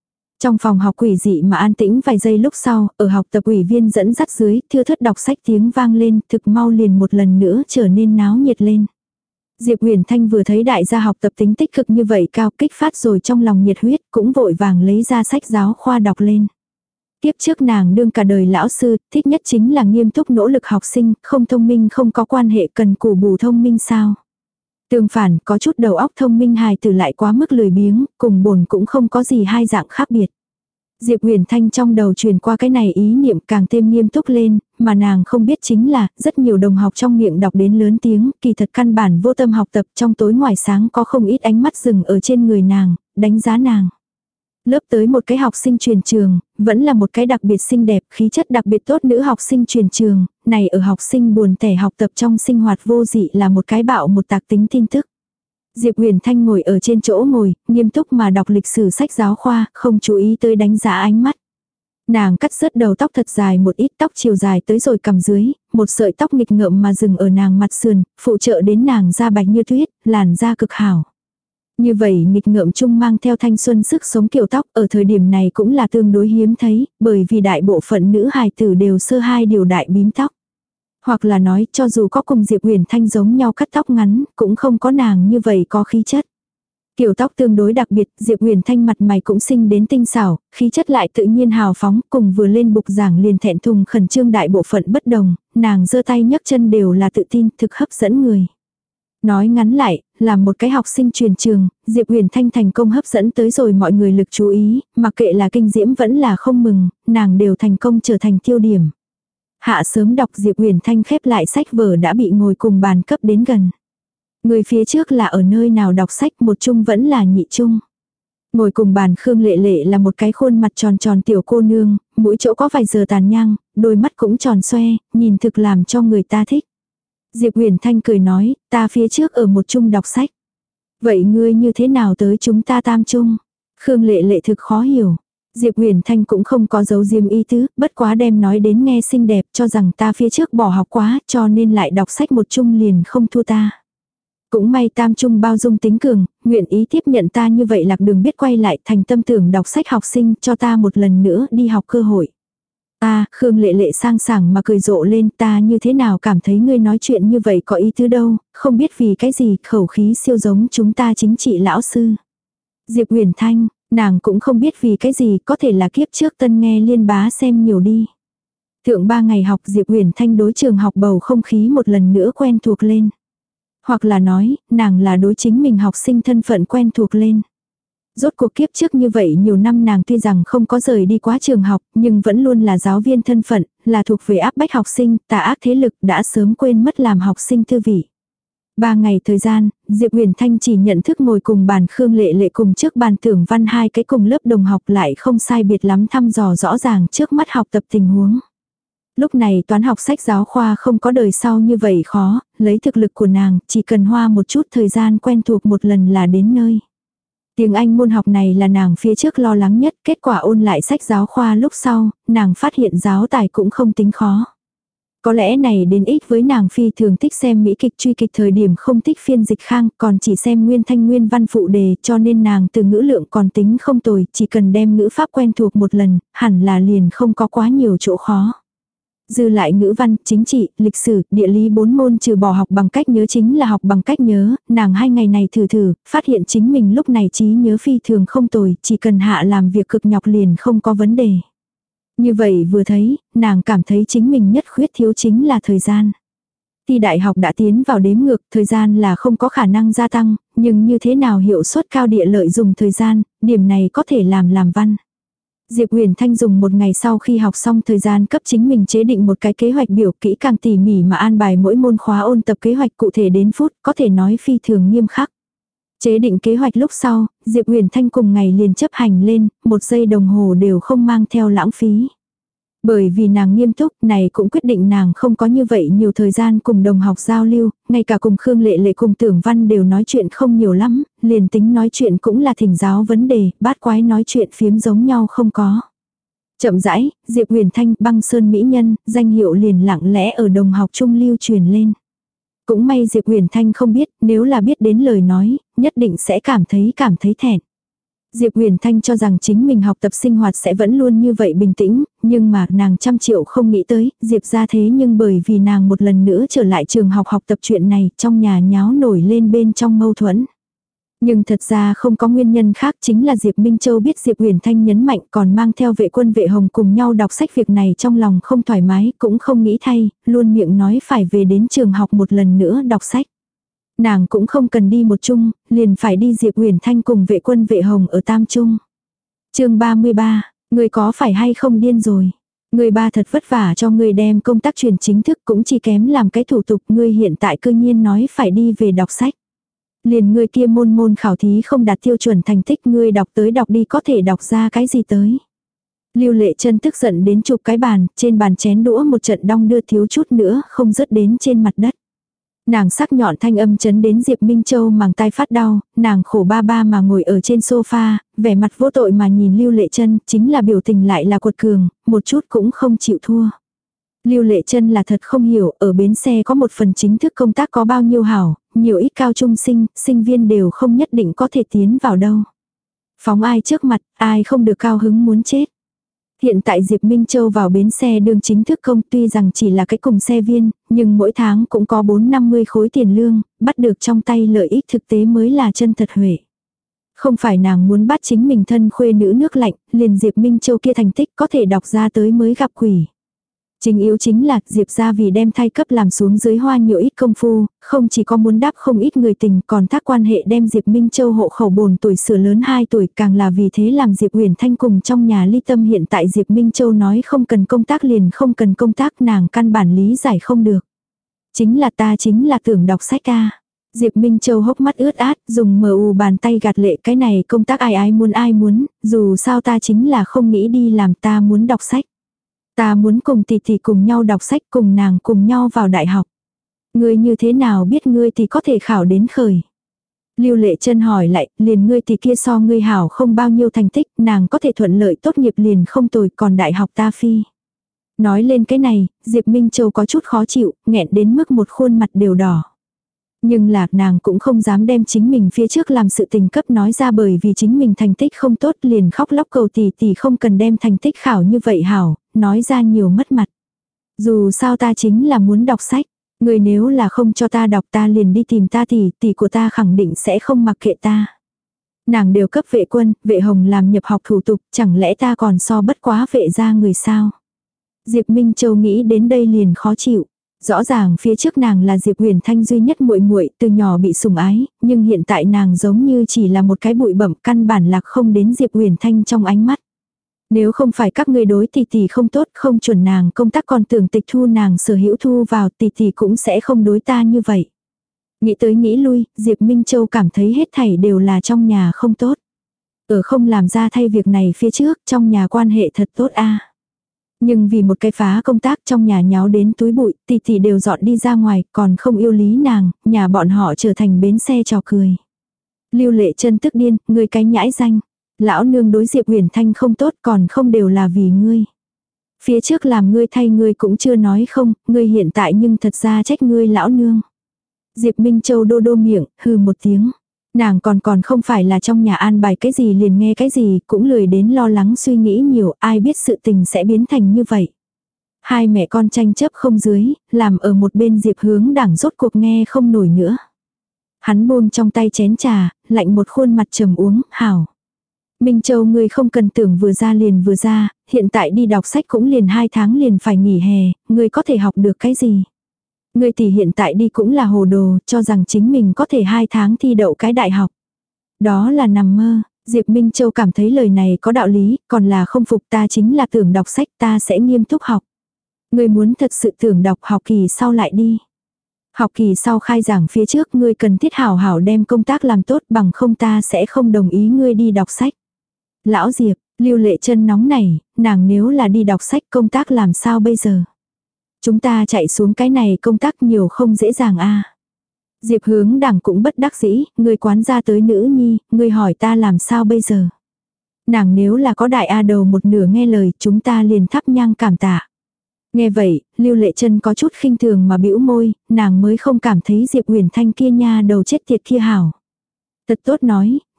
Trong phòng học quỷ dị mà an tĩnh vài giây lúc sau, ở học tập ủy viên dẫn dắt dưới, thưa thớt đọc sách tiếng vang lên, thực mau liền một lần nữa trở nên náo nhiệt lên. Diệp Huyền Thanh vừa thấy đại gia học tập tính tích cực như vậy cao kích phát rồi trong lòng nhiệt huyết, cũng vội vàng lấy ra sách giáo khoa đọc lên. Tiếp trước nàng đương cả đời lão sư, thích nhất chính là nghiêm túc nỗ lực học sinh, không thông minh không có quan hệ, cần cù bù thông minh sao. Tương phản, có chút đầu óc thông minh hài tử lại quá mức lười biếng, cùng bổn cũng không có gì hai dạng khác biệt. Diệp Huyền Thanh trong đầu truyền qua cái này ý niệm càng thêm nghiêm túc lên, mà nàng không biết chính là, rất nhiều đồng học trong miệng đọc đến lớn tiếng, kỳ thật căn bản vô tâm học tập, trong tối ngoài sáng có không ít ánh mắt dừng ở trên người nàng, đánh giá nàng. Lớp tới một cái học sinh truyền trường, vẫn là một cái đặc biệt xinh đẹp, khí chất đặc biệt tốt nữ học sinh truyền trường, này ở học sinh buồn tẻ học tập trong sinh hoạt vô dị là một cái bạo một tạc tính tin tức. Diệp Huyền Thanh ngồi ở trên chỗ ngồi, nghiêm túc mà đọc lịch sử sách giáo khoa, không chú ý tới đánh giá ánh mắt. Nàng cắt rớt đầu tóc thật dài một ít, tóc chiều dài tới rồi cằm dưới, một sợi tóc nghịch ngợm mà dừng ở nàng mặt sườn, phụ trợ đến nàng da bạch như tuyết, làn da cực hảo. Như vậy nghịch ngợm chung mang theo thanh xuân sức sống kiểu tóc ở thời điểm này cũng là tương đối hiếm thấy, bởi vì đại bộ phận nữ hài tử đều sơ hai điều đại bím tóc. Hoặc là nói cho dù có cùng Diệp Huyền Thanh giống nhau cắt tóc ngắn, cũng không có nàng như vậy có khí chất. Kiểu tóc tương đối đặc biệt, Diệp Huyền Thanh mặt mày cũng xinh đến tinh xảo, khí chất lại tự nhiên hào phóng, cùng vừa lên bục giảng liền thẹn thùng khẩn trương đại bộ phận bất đồng, nàng giơ tay nhấc chân đều là tự tin, thực hấp dẫn người. Nói ngắn lại, là một cái học sinh truyền trường, Diệp Huyền Thanh thành công hấp dẫn tới rồi mọi người lực chú ý, mặc kệ là kinh diễm vẫn là không mừng, nàng đều thành công trở thành tiêu điểm. Hạ sớm đọc Diệp Huyền Thanh khép lại sách vở đã bị ngồi cùng bàn cấp đến gần. Người phía trước là ở nơi nào đọc sách, một chung vẫn là nhị chung. Ngồi cùng bàn Khương Lệ Lệ là một cái khuôn mặt tròn tròn tiểu cô nương, mũi chỗ có vài giờ tàn nhang, đôi mắt cũng tròn xoe, nhìn thực làm cho người ta thích. Diệp Huyền Thanh cười nói, ta phía trước ở một chung đọc sách. Vậy ngươi như thế nào tới chúng ta tam chung? Khương Lệ Lệ thực khó hiểu. Diệp Huyền Thanh cũng không có giấu diêm ý tứ, bất quá đem nói đến nghe xinh đẹp, cho rằng ta phía trước bỏ học quá, cho nên lại đọc sách một chung liền không thua ta. Cũng may tam chung bao dung tính cường, nguyện ý tiếp nhận ta như vậy lạc đường biết quay lại, thành tâm tưởng đọc sách học sinh, cho ta một lần nữa đi học cơ hội. Ta, Khương Lệ Lệ sang sảng mà cười rộ lên, ta như thế nào cảm thấy ngươi nói chuyện như vậy có ý tứ đâu, không biết vì cái gì, khẩu khí siêu giống chúng ta chính trị lão sư. Diệp Huyền Thanh, nàng cũng không biết vì cái gì, có thể là kiếp trước tân nghe liên bá xem nhiều đi. Thượng ba ngày học Diệp Huyền Thanh đối trường học bầu không khí một lần nữa quen thuộc lên. Hoặc là nói, nàng là đối chính mình học sinh thân phận quen thuộc lên. Rốt cuộc kiếp trước như vậy nhiều năm nàng tuy rằng không có rời đi quá trường học, nhưng vẫn luôn là giáo viên thân phận, là thuộc về áp bách học sinh, tà ác thế lực đã sớm quên mất làm học sinh thư vị. Ba ngày thời gian, Diệp Huyền Thanh chỉ nhận thức ngồi cùng bàn Khương Lệ Lệ cùng trước bàn Tưởng Văn hai cái cùng lớp đồng học lại không sai biệt lắm thăm dò rõ ràng trước mắt học tập tình huống. Lúc này toán học sách giáo khoa không có đời sau như vậy khó, lấy thực lực của nàng, chỉ cần hoa một chút thời gian quen thuộc một lần là đến nơi. Tiếng Anh môn học này là nàng phía trước lo lắng nhất, kết quả ôn lại sách giáo khoa lúc sau, nàng phát hiện giáo tài cũng không tính khó. Có lẽ này đến ích với nàng phi thường thích xem mỹ kịch truy kịch thời điểm không thích phiên dịch khang, còn chỉ xem nguyên thanh nguyên văn phụ đề, cho nên nàng từ ngữ lượng còn tính không tồi, chỉ cần đem ngữ pháp quen thuộc một lần, hẳn là liền không có quá nhiều chỗ khó. Dư lại ngữ văn, chính trị, lịch sử, địa lý bốn môn trừ bỏ học bằng cách nhớ chính là học bằng cách nhớ, nàng hai ngày này thử thử, phát hiện chính mình lúc này trí nhớ phi thường không tồi, chỉ cần hạ làm việc cực nhọc liền không có vấn đề. Như vậy vừa thấy, nàng cảm thấy chính mình nhất khuyết thiếu chính là thời gian. Thi đại học đã tiến vào đếm ngược, thời gian là không có khả năng gia tăng, nhưng như thế nào hiệu suất cao địa lợi dùng thời gian, điểm này có thể làm làm văn. Diệp Huyền Thanh dùng một ngày sau khi học xong thời gian cấp chính mình chế định một cái kế hoạch biểu kỹ càng tỉ mỉ mà an bài mỗi môn khóa ôn tập kế hoạch cụ thể đến phút, có thể nói phi thường nghiêm khắc. Chế định kế hoạch lúc sau, Diệp Huyền Thanh cùng ngày liền chấp hành lên, một giây đồng hồ đều không mang theo lãng phí. Bởi vì nàng nghiêm túc, này cũng quyết định nàng không có như vậy nhiều thời gian cùng đồng học giao lưu, ngay cả cùng Khương Lệ Lệ cùng Tưởng Văn đều nói chuyện không nhiều lắm, liền tính nói chuyện cũng là thỉnh giáo vấn đề, bát quái nói chuyện phiếm giống nhau không có. Chậm rãi, Diệp Huyền Thanh, Băng Sơn Mỹ Nhân, danh hiệu liền lặng lẽ ở đồng học trung lưu truyền lên. Cũng may Diệp Huyền Thanh không biết, nếu là biết đến lời nói, nhất định sẽ cảm thấy cảm thấy thẹn. Diệp Huyền Thanh cho rằng chính mình học tập sinh hoạt sẽ vẫn luôn như vậy bình tĩnh, nhưng mà nàng trăm triệu không nghĩ tới, Diệp ra thế nhưng bởi vì nàng một lần nữa trở lại trường học học tập chuyện này, trong nhà nháo nổi lên bên trong mâu thuẫn. Nhưng thật ra không có nguyên nhân khác, chính là Diệp Minh Châu biết Diệp Huyền Thanh nhấn mạnh còn mang theo vệ quân vệ hồng cùng nhau đọc sách, việc này trong lòng không thoải mái, cũng không nghĩ thay, luôn miệng nói phải về đến trường học một lần nữa đọc sách. Nàng cũng không cần đi một chung, liền phải đi Diệp Huyền Thanh cùng vệ quân vệ hồng ở Tam Trung. Chương ba mươi ba, người có phải hay không điên rồi? Người ba thật vất vả cho người đem công tác truyền chính thức, cũng chỉ kém làm cái thủ tục, ngươi hiện tại cư nhiên nói phải đi về đọc sách. Liền người kia môn môn khảo thí không đạt tiêu chuẩn thành tích, ngươi đọc tới đọc đi có thể đọc ra cái gì tới. Lưu Lệ Chân tức giận đến chụp cái bàn, trên bàn chén đũa một trận đong đưa thiếu chút nữa không rớt đến trên mặt đất. Nàng sắc nhọn thanh âm chấn đến Diệp Minh Châu màng tai phát đau, nàng khổ ba ba mà ngồi ở trên sofa, vẻ mặt vô tội mà nhìn Lưu Lệ Chân, chính là biểu tình lại là cuột cường, một chút cũng không chịu thua. Lưu Lệ Chân là thật không hiểu, ở bến xe có một phần chính thức công tác có bao nhiêu hảo, nhiều ít cao trung sinh, sinh viên đều không nhất định có thể tiến vào đâu. Phóng ai trước mặt, ai không được cao hứng muốn chết. Hiện tại Diệp Minh Châu vào bến xe đương chính thức công, tuy rằng chỉ là cái cùng xe viên, nhưng mỗi tháng cũng có bốn năm mươi khối tiền lương, bắt được trong tay lợi ích thực tế mới là chân thật huệ. Không phải nàng muốn bắt chính mình thân khuê nữ nước lạnh, liền Diệp Minh Châu kia thành tích có thể đọc ra tới mới gặp quỷ. Chính yếu chính là Diệp ra vì đem thay cấp làm xuống dưới hoa nhiều ít công phu, không chỉ có muốn đáp không ít người tình, còn thác quan hệ đem Diệp Minh Châu hộ khẩu bồn tuổi sửa lớn hai tuổi, càng là vì thế làm Diệp Huyền Thanh cùng trong nhà ly tâm. Hiện tại Diệp Minh Châu nói không cần công tác liền không cần công tác, nàng căn bản lý giải không được. Chính là ta chính là tưởng đọc sách ca. Diệp Minh Châu hốc mắt ướt át, dùng mờ u bàn tay gạt lệ, cái này công tác ai ai muốn ai muốn, dù sao ta chính là không nghĩ đi làm, ta muốn đọc sách. Ta muốn cùng tỷ tỷ cùng nhau đọc sách, cùng nàng cùng nhau vào đại học. Ngươi như thế nào biết ngươi thì có thể khảo đến khởi? Lưu Lệ Chân hỏi lại, liền ngươi tỷ kia so ngươi hảo không bao nhiêu thành tích, nàng có thể thuận lợi tốt nghiệp liền không tồi, còn đại học ta phi. Nói lên cái này, Diệp Minh Châu có chút khó chịu, nghẹn đến mức một khuôn mặt đều đỏ. Nhưng lạc nàng cũng không dám đem chính mình phía trước làm sự tình cấp nói ra, bởi vì chính mình thành tích không tốt liền khóc lóc cầu tỷ tỷ không cần đem thành tích khảo như vậy hảo, nói ra nhiều mất mặt. Dù sao ta chính là muốn đọc sách, người nếu là không cho ta đọc ta liền đi tìm ta tỷ, tỷ của ta khẳng định sẽ không mặc kệ ta. Nàng đều cấp vệ quân, vệ hồng làm nhập học thủ tục, chẳng lẽ ta còn so bất quá vệ ra người sao? Diệp Minh Châu nghĩ đến đây liền khó chịu. Rõ ràng phía trước nàng là Diệp Huyền Thanh duy nhất muội muội, từ nhỏ bị sủng ái, nhưng hiện tại nàng giống như chỉ là một cái bụi bẩm, căn bản lạc không đến Diệp Huyền Thanh trong ánh mắt. Nếu không phải các ngươi đối tỷ tỷ không tốt, không chuẩn nàng công tác, còn tưởng tịch thu nàng sở hữu thu vào, tỷ tỷ cũng sẽ không đối ta như vậy. Nghĩ tới nghĩ lui, Diệp Minh Châu cảm thấy hết thảy đều là trong nhà không tốt. Ở không làm ra thay việc này phía trước, trong nhà quan hệ thật tốt a. Nhưng vì một cái phá công tác trong nhà nháo đến túi bụi, tỷ tỷ đều dọn đi ra ngoài, còn không yêu lý nàng, nhà bọn họ trở thành bến xe trò cười. Lưu Lệ Chân tức điên, ngươi cái nhãi danh. Lão nương đối Diệp Huyền Thanh không tốt, còn không đều là vì ngươi. Phía trước làm ngươi thay ngươi cũng chưa nói không, ngươi hiện tại nhưng thật ra trách ngươi lão nương. Diệp Minh Châu đô đô miệng, hừ một tiếng. Nàng còn còn không phải là trong nhà an bài cái gì liền nghe cái gì, cũng lười đến lo lắng suy nghĩ nhiều, ai biết sự tình sẽ biến thành như vậy. Hai mẹ con tranh chấp không dưới, làm ở một bên Diệp Hướng Đảng rốt cuộc nghe không nổi nữa. Hắn buông trong tay chén trà, lạnh một khuôn mặt trầm uống, hảo. Minh Châu ngươi không cần tưởng vừa ra liền vừa ra, hiện tại đi đọc sách cũng liền hai tháng liền phải nghỉ hè, ngươi có thể học được cái gì? Ngươi tỷ hiện tại đi cũng là hồ đồ, cho rằng chính mình có thể hai tháng thi đậu cái đại học. Đó là nằm mơ, Diệp Minh Châu cảm thấy lời này có đạo lý, còn là không phục, ta chính là tưởng đọc sách, ta sẽ nghiêm túc học. Ngươi muốn thật sự tưởng đọc, học kỳ sau lại đi. Học kỳ sau khai giảng phía trước ngươi cần thiết hảo hảo đem công tác làm tốt, bằng không ta sẽ không đồng ý ngươi đi đọc sách. Lão Diệp, Lưu Lệ Chân nóng nảy, nàng nếu là đi đọc sách công tác làm sao bây giờ? Chúng ta chạy xuống cái này công tác nhiều không dễ dàng a. Diệp Hướng Đảng cũng bất đắc dĩ, người quán ra tới nữ nhi, người hỏi ta làm sao bây giờ? Nàng nếu là có đại A đầu một nửa nghe lời, chúng ta liền thắp nhang cảm tạ. Nghe vậy, Lưu Lệ Chân có chút khinh thường mà bĩu môi, nàng mới không cảm thấy Diệp Huyền Thanh kia nha đầu chết tiệt kia hảo. Thật tốt nói,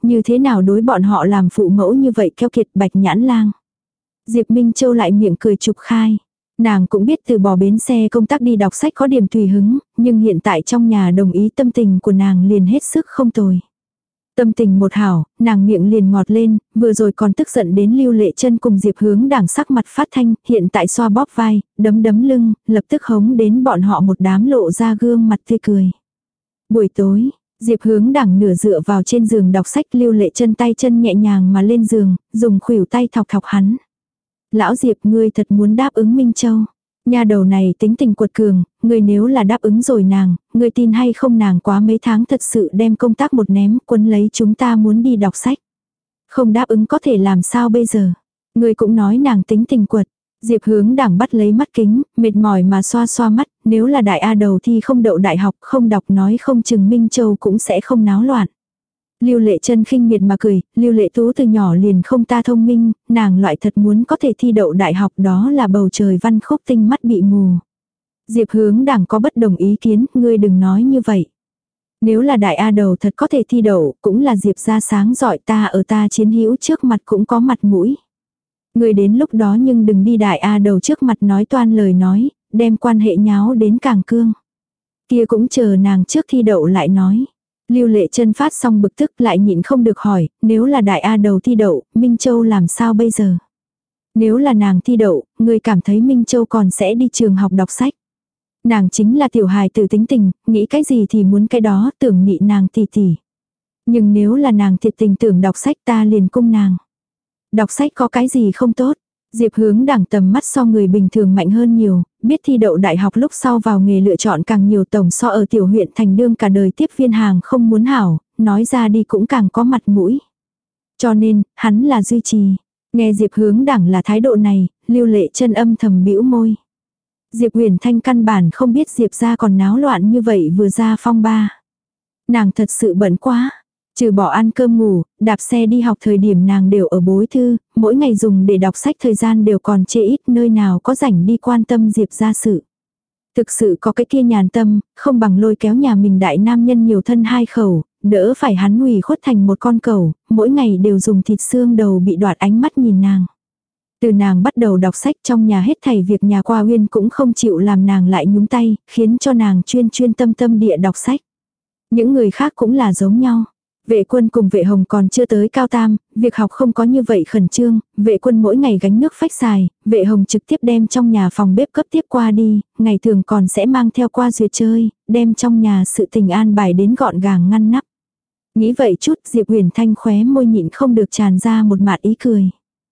như thế nào đối bọn họ làm phụ mẫu như vậy keo kiệt Bạch Nhãn Lang. Diệp Minh Châu lại miệng cười trục khai. Nàng cũng biết từ bỏ bến xe công tác đi đọc sách có điểm tùy hứng, nhưng hiện tại trong nhà đồng ý tâm tình của nàng liền hết sức không tồi. Tâm tình một hảo, nàng miệng liền ngọt lên, vừa rồi còn tức giận đến Lưu Lệ Chân cùng Diệp Hướng Đảng sắc mặt phát thanh, hiện tại xoa bóp vai, đấm đấm lưng, lập tức hống đến bọn họ một đám lộ ra gương mặt tươi cười. Buổi tối, Diệp Hướng Đảng nửa dựa vào trên giường đọc sách, Lưu Lệ Chân tay chân nhẹ nhàng mà lên giường, dùng khuỷu tay thọc thọc hắn. Lão Diệp, ngươi thật muốn đáp ứng Minh Châu. Nhà đầu này tính tình quật cường, ngươi nếu là đáp ứng rồi nàng, ngươi tin hay không nàng quá mấy tháng thật sự đem công tác một ném quấn lấy chúng ta muốn đi đọc sách. Không đáp ứng có thể làm sao bây giờ. Ngươi cũng nói nàng tính tình quật. Diệp Hướng Đảng bắt lấy mắt kính, mệt mỏi mà xoa xoa mắt, nếu là đại A đầu thì không đậu đại học, không đọc nói không chừng Minh Châu cũng sẽ không náo loạn. Lưu Lệ Chân khinh miệt mà cười, Lưu Lệ Tú từ nhỏ liền không ta thông minh, nàng loại thật muốn có thể thi đậu đại học đó là bầu trời văn khúc tinh mắt bị mù. Diệp Hướng Đảng có bất đồng ý kiến, ngươi đừng nói như vậy. Nếu là đại A đầu thật có thể thi đậu, cũng là Diệp gia sáng giỏi, ta ở ta chiến hữu trước mặt cũng có mặt mũi. Ngươi đến lúc đó nhưng đừng đi đại A đầu trước mặt nói toan lời nói, đem quan hệ nháo đến càng cương. Kia cũng chờ nàng trước thi đậu lại nói. Lưu Lệ Chân phát xong bực tức lại nhịn không được hỏi, nếu là đại A đầu thi đậu, Minh Châu làm sao bây giờ? Nếu là nàng thi đậu, ngươi cảm thấy Minh Châu còn sẽ đi trường học đọc sách. Nàng chính là tiểu hài tử tính tình, nghĩ cái gì thì muốn cái đó, tưởng nị nàng tỉ tỉ. Nhưng nếu là nàng thiệt tình tưởng đọc sách ta liền cung nàng. Đọc sách có cái gì không tốt? Diệp Hướng Đảng tầm mắt so người bình thường mạnh hơn nhiều, biết thi đậu đại học lúc sau vào nghề lựa chọn càng nhiều tổng so ở tiểu huyện thành đương cả đời tiếp viên hàng không muốn hảo, nói ra đi cũng càng có mặt mũi. Cho nên, hắn là duy trì. Nghe Diệp Hướng Đảng là thái độ này, Lưu Lệ Chân âm thầm bĩu môi. Diệp Huyền Thanh căn bản không biết Diệp gia còn náo loạn như vậy vừa ra phong ba. Nàng thật sự bận quá. Trừ bỏ ăn cơm ngủ, đạp xe đi học thời điểm nàng đều ở bối thư, mỗi ngày dùng để đọc sách thời gian đều còn chê ít, nơi nào có rảnh đi quan tâm Diệp gia sự. Thực sự có cái kia nhàn tâm, không bằng lôi kéo nhà mình đại nam nhân nhiều thân hai khẩu, đỡ phải hắn ủy khuất thành một con cẩu, mỗi ngày đều dùng thịt xương đầu bị đoạt ánh mắt nhìn nàng. Từ nàng bắt đầu đọc sách trong nhà hết thảy việc nhà qua Uyên cũng không chịu làm nàng lại nhúng tay, khiến cho nàng chuyên chuyên tâm tâm địa đọc sách. Những người khác cũng là giống nhau. Vệ Quân cùng Vệ Hồng còn chưa tới cao tam, việc học không có như vậy khẩn trương, Vệ Quân mỗi ngày gánh nước phách xài, Vệ Hồng trực tiếp đem trong nhà phòng bếp cấp tiếp qua đi, ngày thường còn sẽ mang theo qua duyệt chơi, đem trong nhà sự tình an bài đến gọn gàng ngăn nắp. Nghĩ vậy chút Diệp Huyền Thanh khóe môi nhịn không được tràn ra một mạt ý cười.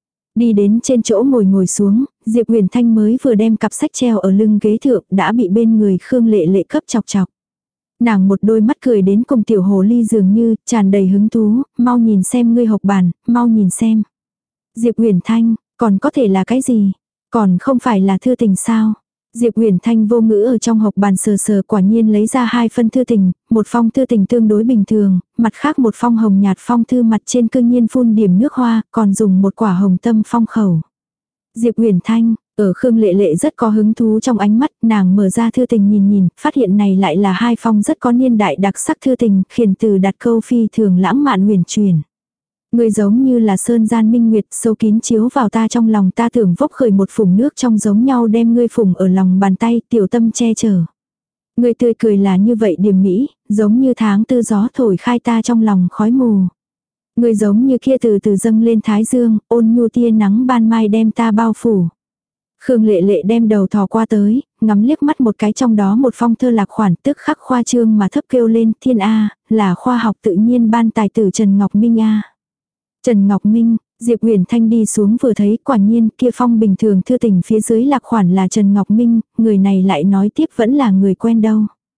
Đi đến trên chỗ ngồi ngồi xuống, Diệp Huyền Thanh mới vừa đem cặp sách treo ở lưng ghế thượng đã bị bên người Khương Lệ Lệ cấp chọc chọc. Nàng một đôi mắt cười đến cùng tiểu hồ ly dường như, tràn đầy hứng thú, mau nhìn xem ngươi học bàn, mau nhìn xem. Diệp Huyền Thanh, còn có thể là cái gì? Còn không phải là thư tình sao? Diệp Huyền Thanh vô ngữ ở trong học bàn sờ sờ quả nhiên lấy ra hai phân thư tình, một phong thư tình tương đối bình thường, mặt khác một phong hồng nhạt phong thư mặt trên cương nhiên phun điểm nước hoa, còn dùng một quả hồng tâm phong khẩu. Diệp Huyền Thanh, ở Khương Lệ Lệ rất có hứng thú trong ánh mắt, nàng mở ra thư tình nhìn nhìn, phát hiện này lại là hai phong rất có niên đại đặc sắc thư tình, khiển từ đặt câu phi thường lãng mạn huyền truyền. Người giống như là sơn gian minh nguyệt, sâu kín chiếu vào ta trong lòng, ta tưởng vốc khởi một phùng nước trong giống nhau đem ngươi phùng ở lòng bàn tay, tiểu tâm che chở. Người tươi cười là như vậy điềm mỹ, giống như tháng tư gió thổi khai ta trong lòng khói mù. Người giống như kia từ từ dâng lên thái dương, ôn nhu tia nắng ban mai đem ta bao phủ. Khương Lệ Lệ đem đầu thò qua tới, ngắm liếc mắt một cái trong đó một phong thơ lạc khoản, tức khắc khoa trương mà thấp kêu lên, thiên A, là khoa học tự nhiên ban tài tử Trần Ngọc Minh A. Trần Ngọc Minh, Diệp Huyền Thanh đi xuống vừa thấy, quả nhiên kia phong bình thường thư tình phía dưới lạc khoản là Trần Ngọc Minh, người này lại nói tiếp vẫn là người quen đâu.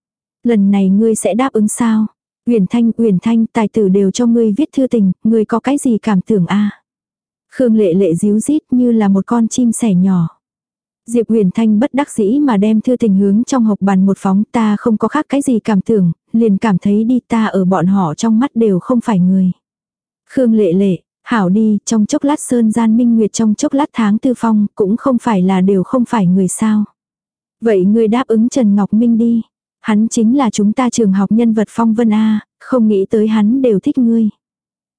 Lần này ngươi sẽ đáp ứng sao? Huyền Thanh, Huyền Thanh, tài tử đều cho ngươi viết thư tình, ngươi có cái gì cảm tưởng a? Khương Lệ Lệ díu dít như là một con chim sẻ nhỏ. Diệp Huyền Thanh bất đắc dĩ mà đem thư tình hướng trong hộc bàn một phóng, ta không có khác cái gì cảm tưởng, liền cảm thấy đi, ta ở bọn họ trong mắt đều không phải người. Khương Lệ Lệ, hảo đi, trong chốc lát sơn gian minh nguyệt, trong chốc lát tháng tư phong, cũng không phải là đều không phải người sao. Vậy ngươi đáp ứng Trần Ngọc Minh đi. Hắn chính là chúng ta trường học nhân vật phong vân A, không nghĩ tới hắn đều thích ngươi.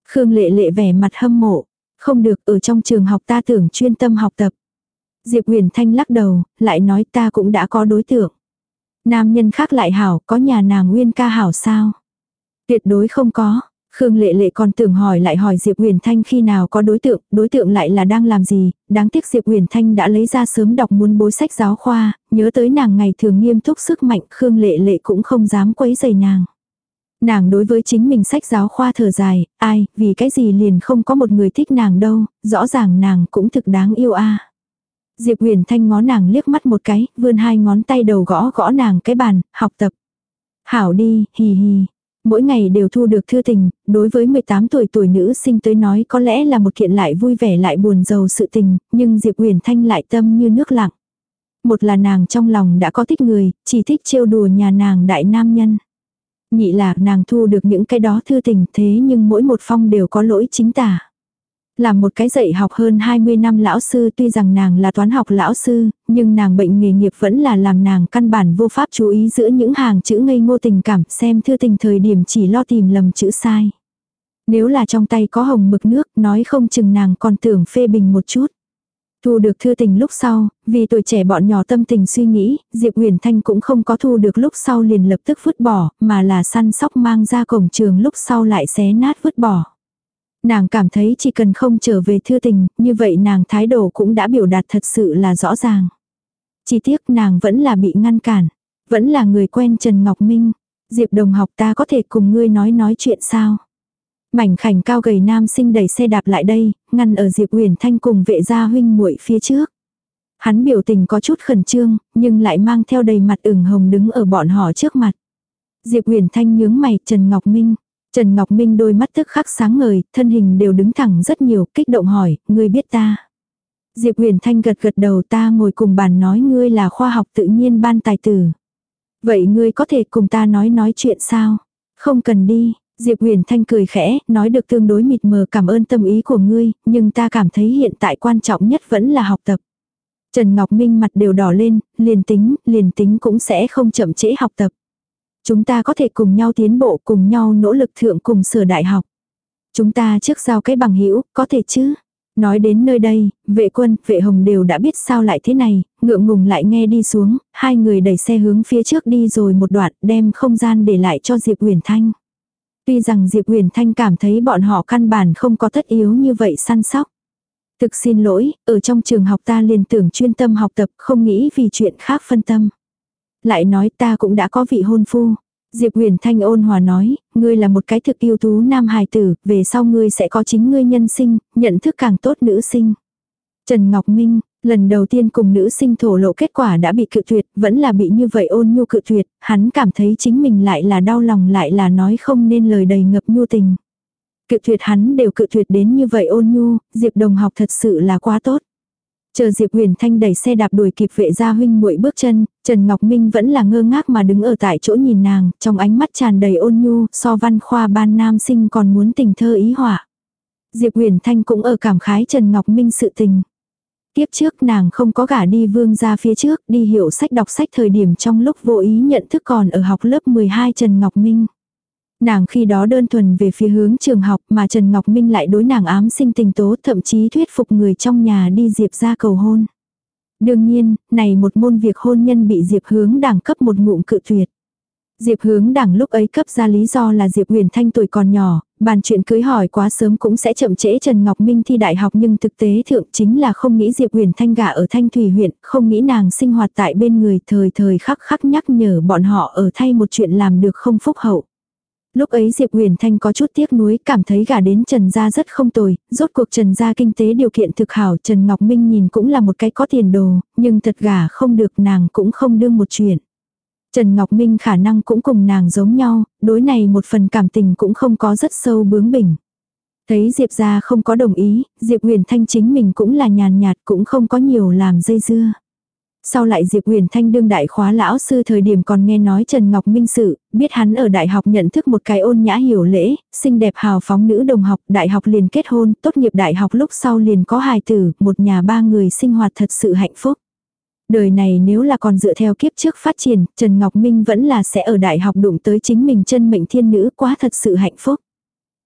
Khương Lệ Lệ vẻ mặt hâm mộ. Không được, ở trong trường học ta tưởng chuyên tâm học tập. Diệp Huyền Thanh lắc đầu, lại nói ta cũng đã có đối tượng. Nam nhân khác lại hảo, có nhà nàng Nguyên ca hảo sao? Tuyệt đối không có. Khương Lệ Lệ còn tưởng hỏi lại hỏi Diệp Huyền Thanh khi nào có đối tượng, đối tượng lại là đang làm gì, đáng tiếc Diệp Huyền Thanh đã lấy ra sớm đọc muốn bối sách giáo khoa, nhớ tới nàng ngày thường nghiêm túc sức mạnh, Khương Lệ Lệ cũng không dám quấy rầy nàng. Nàng đối với chính mình sách giáo khoa thở dài, ai, vì cái gì liền không có một người thích nàng đâu, rõ ràng nàng cũng thực đáng yêu a. Diệp Huyền Thanh ngó nàng liếc mắt một cái, vươn hai ngón tay đầu gõ gõ nàng cái bàn, học tập. Hảo đi, hì hì. Mỗi ngày đều thu được thư tình, đối với mười tám tuổi tuổi nữ sinh tới nói có lẽ là một kiện lại vui vẻ lại buồn rầu sự tình, nhưng Diệp Huyền Thanh lại tâm như nước lặng. Một là nàng trong lòng đã có thích người, chỉ thích trêu đùa nhà nàng đại nam nhân. Nhị là nàng thu được những cái đó thư tình thế nhưng mỗi một phong đều có lỗi chính tả. Làm một cái dạy học hơn hai mươi năm lão sư tuy rằng nàng là toán học lão sư, nhưng nàng bệnh nghề nghiệp vẫn là làm nàng căn bản vô pháp chú ý giữa những hàng chữ ngây ngô tình cảm xem thư tình thời điểm chỉ lo tìm lầm chữ sai. Nếu là trong tay có hồng mực nước nói không chừng nàng còn tưởng phê bình một chút. Thu được thư tình lúc sau, vì tuổi trẻ bọn nhỏ tâm tình suy nghĩ, Diệp Huyền Thanh cũng không có thu được lúc sau liền lập tức vứt bỏ, mà là săn sóc mang ra cổng trường lúc sau lại xé nát vứt bỏ. Nàng cảm thấy chỉ cần không trở về thư tình, như vậy nàng thái độ cũng đã biểu đạt thật sự là rõ ràng. Chỉ tiếc nàng vẫn là bị ngăn cản, vẫn là người quen Trần Ngọc Minh. Diệp đồng học ta có thể cùng ngươi nói nói chuyện sao? Mảnh khảnh cao gầy nam sinh đẩy xe đạp lại đây, ngăn ở Diệp Huyền Thanh cùng vệ gia huynh muội phía trước. Hắn biểu tình có chút khẩn trương, nhưng lại mang theo đầy mặt ửng hồng đứng ở bọn họ trước mặt. Diệp Huyền Thanh nhướng mày, Trần Ngọc Minh. Trần Ngọc Minh đôi mắt tức khắc sáng ngời, thân hình đều đứng thẳng rất nhiều, kích động hỏi, ngươi biết ta? Diệp Huyền Thanh gật gật đầu, ta ngồi cùng bàn nói ngươi là khoa học tự nhiên ban tài tử. Vậy ngươi có thể cùng ta nói nói chuyện sao? Không cần đi. Diệp Huyền Thanh cười khẽ, nói được tương đối mịt mờ, cảm ơn tâm ý của ngươi, nhưng ta cảm thấy hiện tại quan trọng nhất vẫn là học tập. Trần Ngọc Minh mặt đều đỏ lên, liền tính, liền tính cũng sẽ không chậm trễ học tập. Chúng ta có thể cùng nhau tiến bộ, cùng nhau nỗ lực thượng cùng sửa đại học. Chúng ta trước giao cái bằng hữu, có thể chứ? Nói đến nơi đây, vệ quân, vệ hồng đều đã biết sao lại thế này, ngượng ngùng lại nghe đi xuống, hai người đẩy xe hướng phía trước đi rồi một đoạn, đem không gian để lại cho Diệp Huyền Thanh. Tuy rằng Diệp Huyền Thanh cảm thấy bọn họ căn bản không có tất yếu như vậy săn sóc. Thực xin lỗi, ở trong trường học ta liền tưởng chuyên tâm học tập, không nghĩ vì chuyện khác phân tâm. Lại nói ta cũng đã có vị hôn phu. Diệp Huyền Thanh ôn hòa nói, ngươi là một cái thực ưu tú nam hài tử, về sau ngươi sẽ có chính ngươi nhân sinh, nhận thức càng tốt nữ sinh. Trần Ngọc Minh, lần đầu tiên cùng nữ sinh thổ lộ kết quả đã bị cự tuyệt, vẫn là bị như vậy ôn nhu cự tuyệt, hắn cảm thấy chính mình lại là đau lòng lại là nói không nên lời đầy ngập nhu tình. Cự tuyệt hắn đều cự tuyệt đến như vậy ôn nhu, Diệp đồng học thật sự là quá tốt. Chờ Diệp Huyền Thanh đẩy xe đạp đuổi kịp vệ gia huynh muội bước chân, Trần Ngọc Minh vẫn là ngơ ngác mà đứng ở tại chỗ nhìn nàng, trong ánh mắt tràn đầy ôn nhu, so văn khoa ban nam sinh còn muốn tình thơ ý họa. Diệp Huyền Thanh cũng ở cảm khái Trần Ngọc Minh sự tình. Tiếp trước nàng không có gả đi vương gia phía trước, đi hiểu sách đọc sách thời điểm trong lúc vô ý nhận thức còn ở học lớp mười hai Trần Ngọc Minh. Nàng khi đó đơn thuần về phía hướng trường học mà Trần Ngọc Minh lại đối nàng ám sinh tình tố, thậm chí thuyết phục người trong nhà đi Diệp ra cầu hôn. Đương nhiên, này một môn việc hôn nhân bị Diệp Hướng Đảng cấp một ngụm cự tuyệt. Diệp Hướng Đảng lúc ấy cấp ra lý do là Diệp Huyền Thanh tuổi còn nhỏ, bàn chuyện cưới hỏi quá sớm cũng sẽ chậm trễ Trần Ngọc Minh thi đại học, nhưng thực tế thượng chính là không nghĩ Diệp Huyền Thanh gả ở Thanh Thủy huyện, không nghĩ nàng sinh hoạt tại bên người, thời thời khắc khắc nhắc nhở bọn họ ở thay một chuyện làm được không phúc hậu. Lúc ấy Diệp Huyền Thanh có chút tiếc nuối, cảm thấy gả đến Trần gia rất không tồi, rốt cuộc Trần gia kinh tế điều kiện thực hảo, Trần Ngọc Minh nhìn cũng là một cái có tiền đồ, nhưng thật gả không được nàng cũng không đương một chuyện. Trần Ngọc Minh khả năng cũng cùng nàng giống nhau, đối này một phần cảm tình cũng không có rất sâu bướng bỉnh. Thấy Diệp gia không có đồng ý, Diệp Huyền Thanh chính mình cũng là nhàn nhạt, cũng không có nhiều làm dây dưa. Sau lại Diệp Huyền Thanh đương đại khóa lão sư thời điểm còn nghe nói Trần Ngọc Minh sự, biết hắn ở đại học nhận thức một cái ôn nhã hiểu lễ, xinh đẹp hào phóng nữ đồng học, đại học liền kết hôn, tốt nghiệp đại học lúc sau liền có hài tử, một nhà ba người sinh hoạt thật sự hạnh phúc. Đời này nếu là còn dựa theo kiếp trước phát triển, Trần Ngọc Minh vẫn là sẽ ở đại học đụng tới chính mình chân mệnh thiên nữ, quá thật sự hạnh phúc.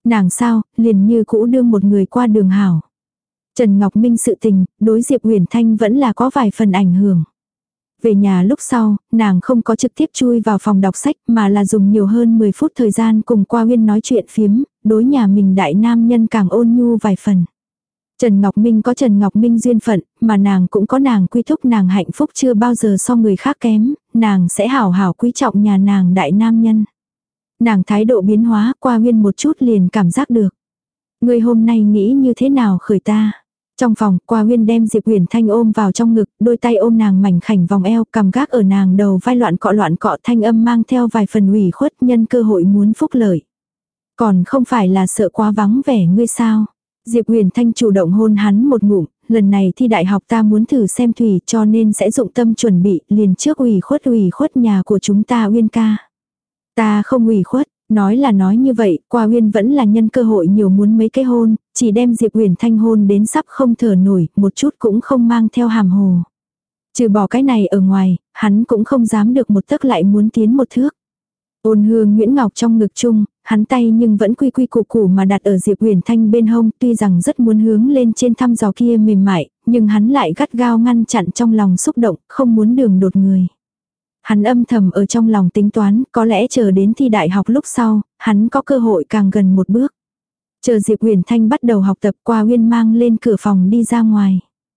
Nàng sao, liền như cũ đương một người qua đường hảo. Trần Ngọc Minh sự tình, đối Diệp Uyển Thanh vẫn là có vài phần ảnh hưởng. Về nhà lúc sau, nàng không có trực tiếp chui vào phòng đọc sách mà là dùng nhiều hơn mười phút thời gian cùng Qua Uyên nói chuyện phiếm, đối nhà mình đại nam nhân càng ôn nhu vài phần. Trần Ngọc Minh có Trần Ngọc Minh duyên phận, mà nàng cũng có nàng quy thúc, nàng hạnh phúc chưa bao giờ so người khác kém, nàng sẽ hảo hảo quý trọng nhà nàng đại nam nhân. Nàng thái độ biến hóa, Qua Uyên một chút liền cảm giác được. Người hôm nay nghĩ như thế nào khởi ta? Trong phòng, Qua Uyên đem Diệp Uyển Thanh ôm vào trong ngực, đôi tay ôm nàng mảnh khảnh vòng eo, cầm gác ở nàng đầu vai loạn cọ loạn cọ, thanh âm mang theo vài phần ủy khuất, nhân cơ hội muốn phúc lợi. Còn không phải là sợ quá vắng vẻ ngươi sao? Diệp Uyển Thanh chủ động hôn hắn một ngụm, lần này thi đại học ta muốn thử xem thủy cho nên sẽ dụng tâm chuẩn bị, liền trước ủy khuất ủy khuất nhà của chúng ta Uyên ca. Ta không ủy khuất. Nói là nói như vậy, Qua Uyên vẫn là nhân cơ hội nhiều muốn mấy cái hôn, chỉ đem Diệp Uyển Thanh hôn đến sắp không thở nổi, một chút cũng không mang theo hàm hồ. Trừ bỏ cái này ở ngoài, hắn cũng không dám được một tấc lại muốn tiến một thước. Ôn Hương Nguyễn Ngọc trong ngực chung, hắn tay nhưng vẫn quy quy củ củ mà đặt ở Diệp Uyển Thanh bên hông, tuy rằng rất muốn hướng lên trên thăm dò kia mềm mại, nhưng hắn lại gắt gao ngăn chặn trong lòng xúc động, không muốn đường đột người. Hắn âm thầm ở trong lòng tính toán, có lẽ chờ đến thi đại học lúc sau, hắn có cơ hội càng gần một bước. Chờ Diệp Uyển Thanh bắt đầu học tập, Qua Uyên mang lên cửa phòng đi ra ngoài.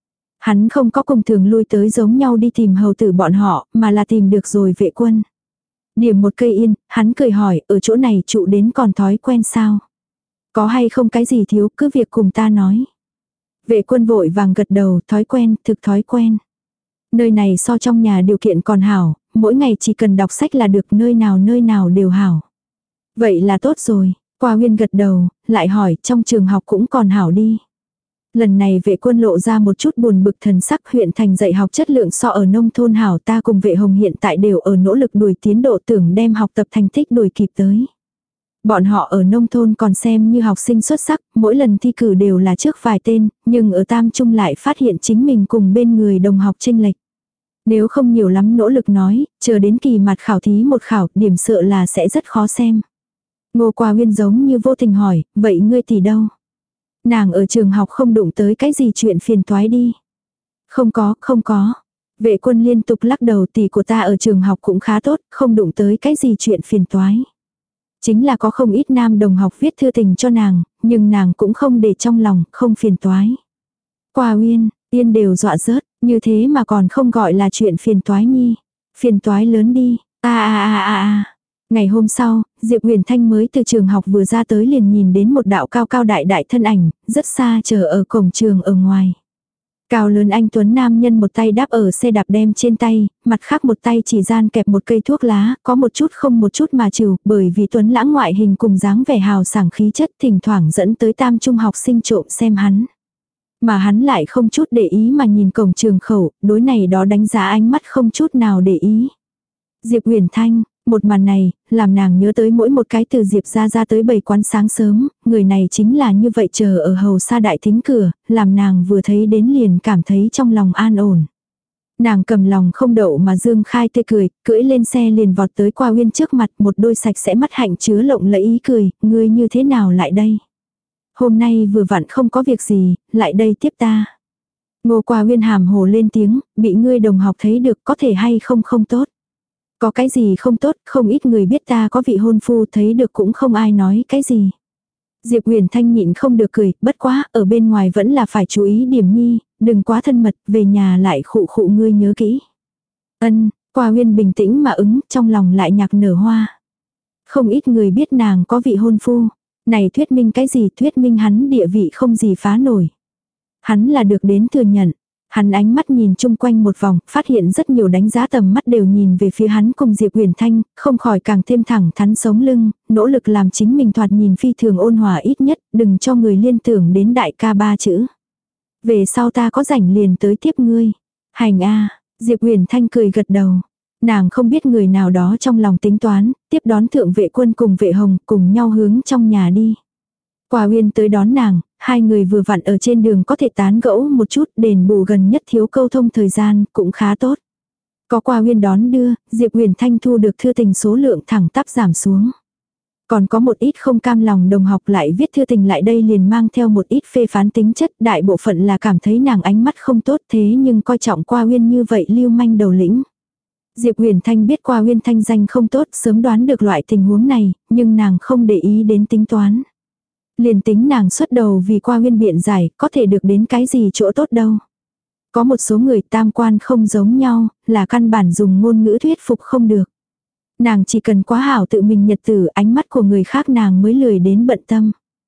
Hắn không có cùng thường lui tới giống nhau đi tìm hầu tử bọn họ, mà là tìm được rồi Vệ Quân. Điểm một cây yên, hắn cười hỏi, ở chỗ này trụ đến còn thói quen sao? Có hay không cái gì thiếu, cứ việc cùng ta nói. Vệ Quân vội vàng gật đầu, thói quen, thực thói quen. Nơi này so trong nhà điều kiện còn hảo, mỗi ngày chỉ cần đọc sách là được, nơi nào nơi nào đều hảo. Vậy là tốt rồi, Qua Uyên gật đầu, lại hỏi trong trường học cũng còn hảo đi. Lần này Vệ Quân lộ ra một chút buồn bực thần sắc, huyện thành dạy học chất lượng so ở nông thôn hảo, ta cùng Vệ Hồng hiện tại đều ở nỗ lực đuổi tiến độ, tưởng đem học tập thành tích đuổi kịp tới. Bọn họ ở nông thôn còn xem như học sinh xuất sắc, mỗi lần thi cử đều là trước vài tên, nhưng ở tam trung lại phát hiện chính mình cùng bên người đồng học chênh lệch. Nếu không nhiều lắm nỗ lực nói, chờ đến kỳ mặt khảo thí một khảo, điểm sợ là sẽ rất khó xem. Ngô Qua Uyên giống như vô tình hỏi, vậy ngươi tỷ đâu? Nàng ở trường học không đụng tới cái gì chuyện phiền toái đi. Không có, không có. Vệ Quân liên tục lắc đầu, tỷ của ta ở trường học cũng khá tốt, không đụng tới cái gì chuyện phiền toái. Chính là có không ít nam đồng học viết thư tình cho nàng, nhưng nàng cũng không để trong lòng, không phiền toái. Qua Uyên, Yên đều dọa rớt, như thế mà còn không gọi là chuyện phiền toái nhi. Phiền toái lớn đi, a a a a a. Ngày hôm sau, Diệp Uyển Thanh mới từ trường học vừa ra tới liền nhìn đến một đạo cao cao đại đại thân ảnh, rất xa chờ ở cổng trường ở ngoài. Cao lớn anh tuấn nam nhân một tay đáp ở xe đạp đem trên tay, mặt khác một tay chỉ gian kẹp một cây thuốc lá, có một chút không một chút mà trừ, bởi vì tuấn lãng ngoại hình cùng dáng vẻ hào sảng khí chất thỉnh thoảng dẫn tới tam trung học sinh trộm xem hắn. Mà hắn lại không chút để ý mà nhìn cổng trường khẩu, đối này đó đánh giá ánh mắt không chút nào để ý. Diệp Uyển Thanh, một màn này, làm nàng nhớ tới mỗi một cái từ Diệp ra ra tới bầy quán sáng sớm, người này chính là như vậy chờ ở hầu xa đại thính cửa, làm nàng vừa thấy đến liền cảm thấy trong lòng an ổn. Nàng cầm lòng không đậu mà dương khai tươi cười, cưỡi lên xe liền vọt tới Qua Uyên trước mặt, một đôi sạch sẽ mắt hạnh chứa lộng lẫy ý cười, ngươi như thế nào lại đây? Hôm nay vừa vặn không có việc gì, lại đây tiếp ta. Ngô Qua Uyên hàm hồ lên tiếng, bị ngươi đồng học thấy được có thể hay không không tốt. Có cái gì không tốt, không ít người biết ta có vị hôn phu, thấy được cũng không ai nói cái gì. Diệp Uyển Thanh nhịn không được cười, bất quá, ở bên ngoài vẫn là phải chú ý điểm nhi, đừng quá thân mật, về nhà lại khụ khụ ngươi nhớ kỹ. Ân, Qua Uyên bình tĩnh mà ứng, trong lòng lại nhạc nở hoa. Không ít người biết nàng có vị hôn phu. Này thuyết minh cái gì, thuyết minh hắn địa vị không gì phá nổi. Hắn là được đến thừa nhận. Hắn ánh mắt nhìn chung quanh một vòng, phát hiện rất nhiều đánh giá tầm mắt đều nhìn về phía hắn cùng Diệp Uyển Thanh, không khỏi càng thêm thẳng thắn sống lưng, nỗ lực làm chính mình thoạt nhìn phi thường ôn hòa ít nhất, đừng cho người liên tưởng đến đại ca ba chữ. Về sau ta có rảnh liền tới tiếp ngươi. Hành a, Diệp Uyển Thanh cười gật đầu. Nàng không biết người nào đó trong lòng tính toán, tiếp đón Thượng Vệ Quân cùng Vệ Hồng cùng nhau hướng trong nhà đi. Qua Uyên tới đón nàng, hai người vừa vặn ở trên đường có thể tán gẫu một chút, đền bù gần nhất thiếu câu thông thời gian, cũng khá tốt. Có Qua Uyên đón đưa, Diệp Uyển Thanh thu được thư tình số lượng thẳng tắp giảm xuống. Còn có một ít không cam lòng đồng học lại viết thư tình lại đây liền mang theo một ít phê phán tính chất, đại bộ phận là cảm thấy nàng ánh mắt không tốt thế nhưng coi trọng Qua Uyên như vậy lưu manh đầu lĩnh. Diệp Huyền Thanh biết Qua Uyên thanh danh không tốt, sớm đoán được loại tình huống này, nhưng nàng không để ý đến tính toán. Liền tính nàng xuất đầu vì Qua Uyên biện giải, có thể được đến cái gì chỗ tốt đâu. Có một số người tam quan không giống nhau, là căn bản dùng ngôn ngữ thuyết phục không được. Nàng chỉ cần quá hảo tự mình nhật tử, ánh mắt của người khác nàng mới lười đến bận tâm.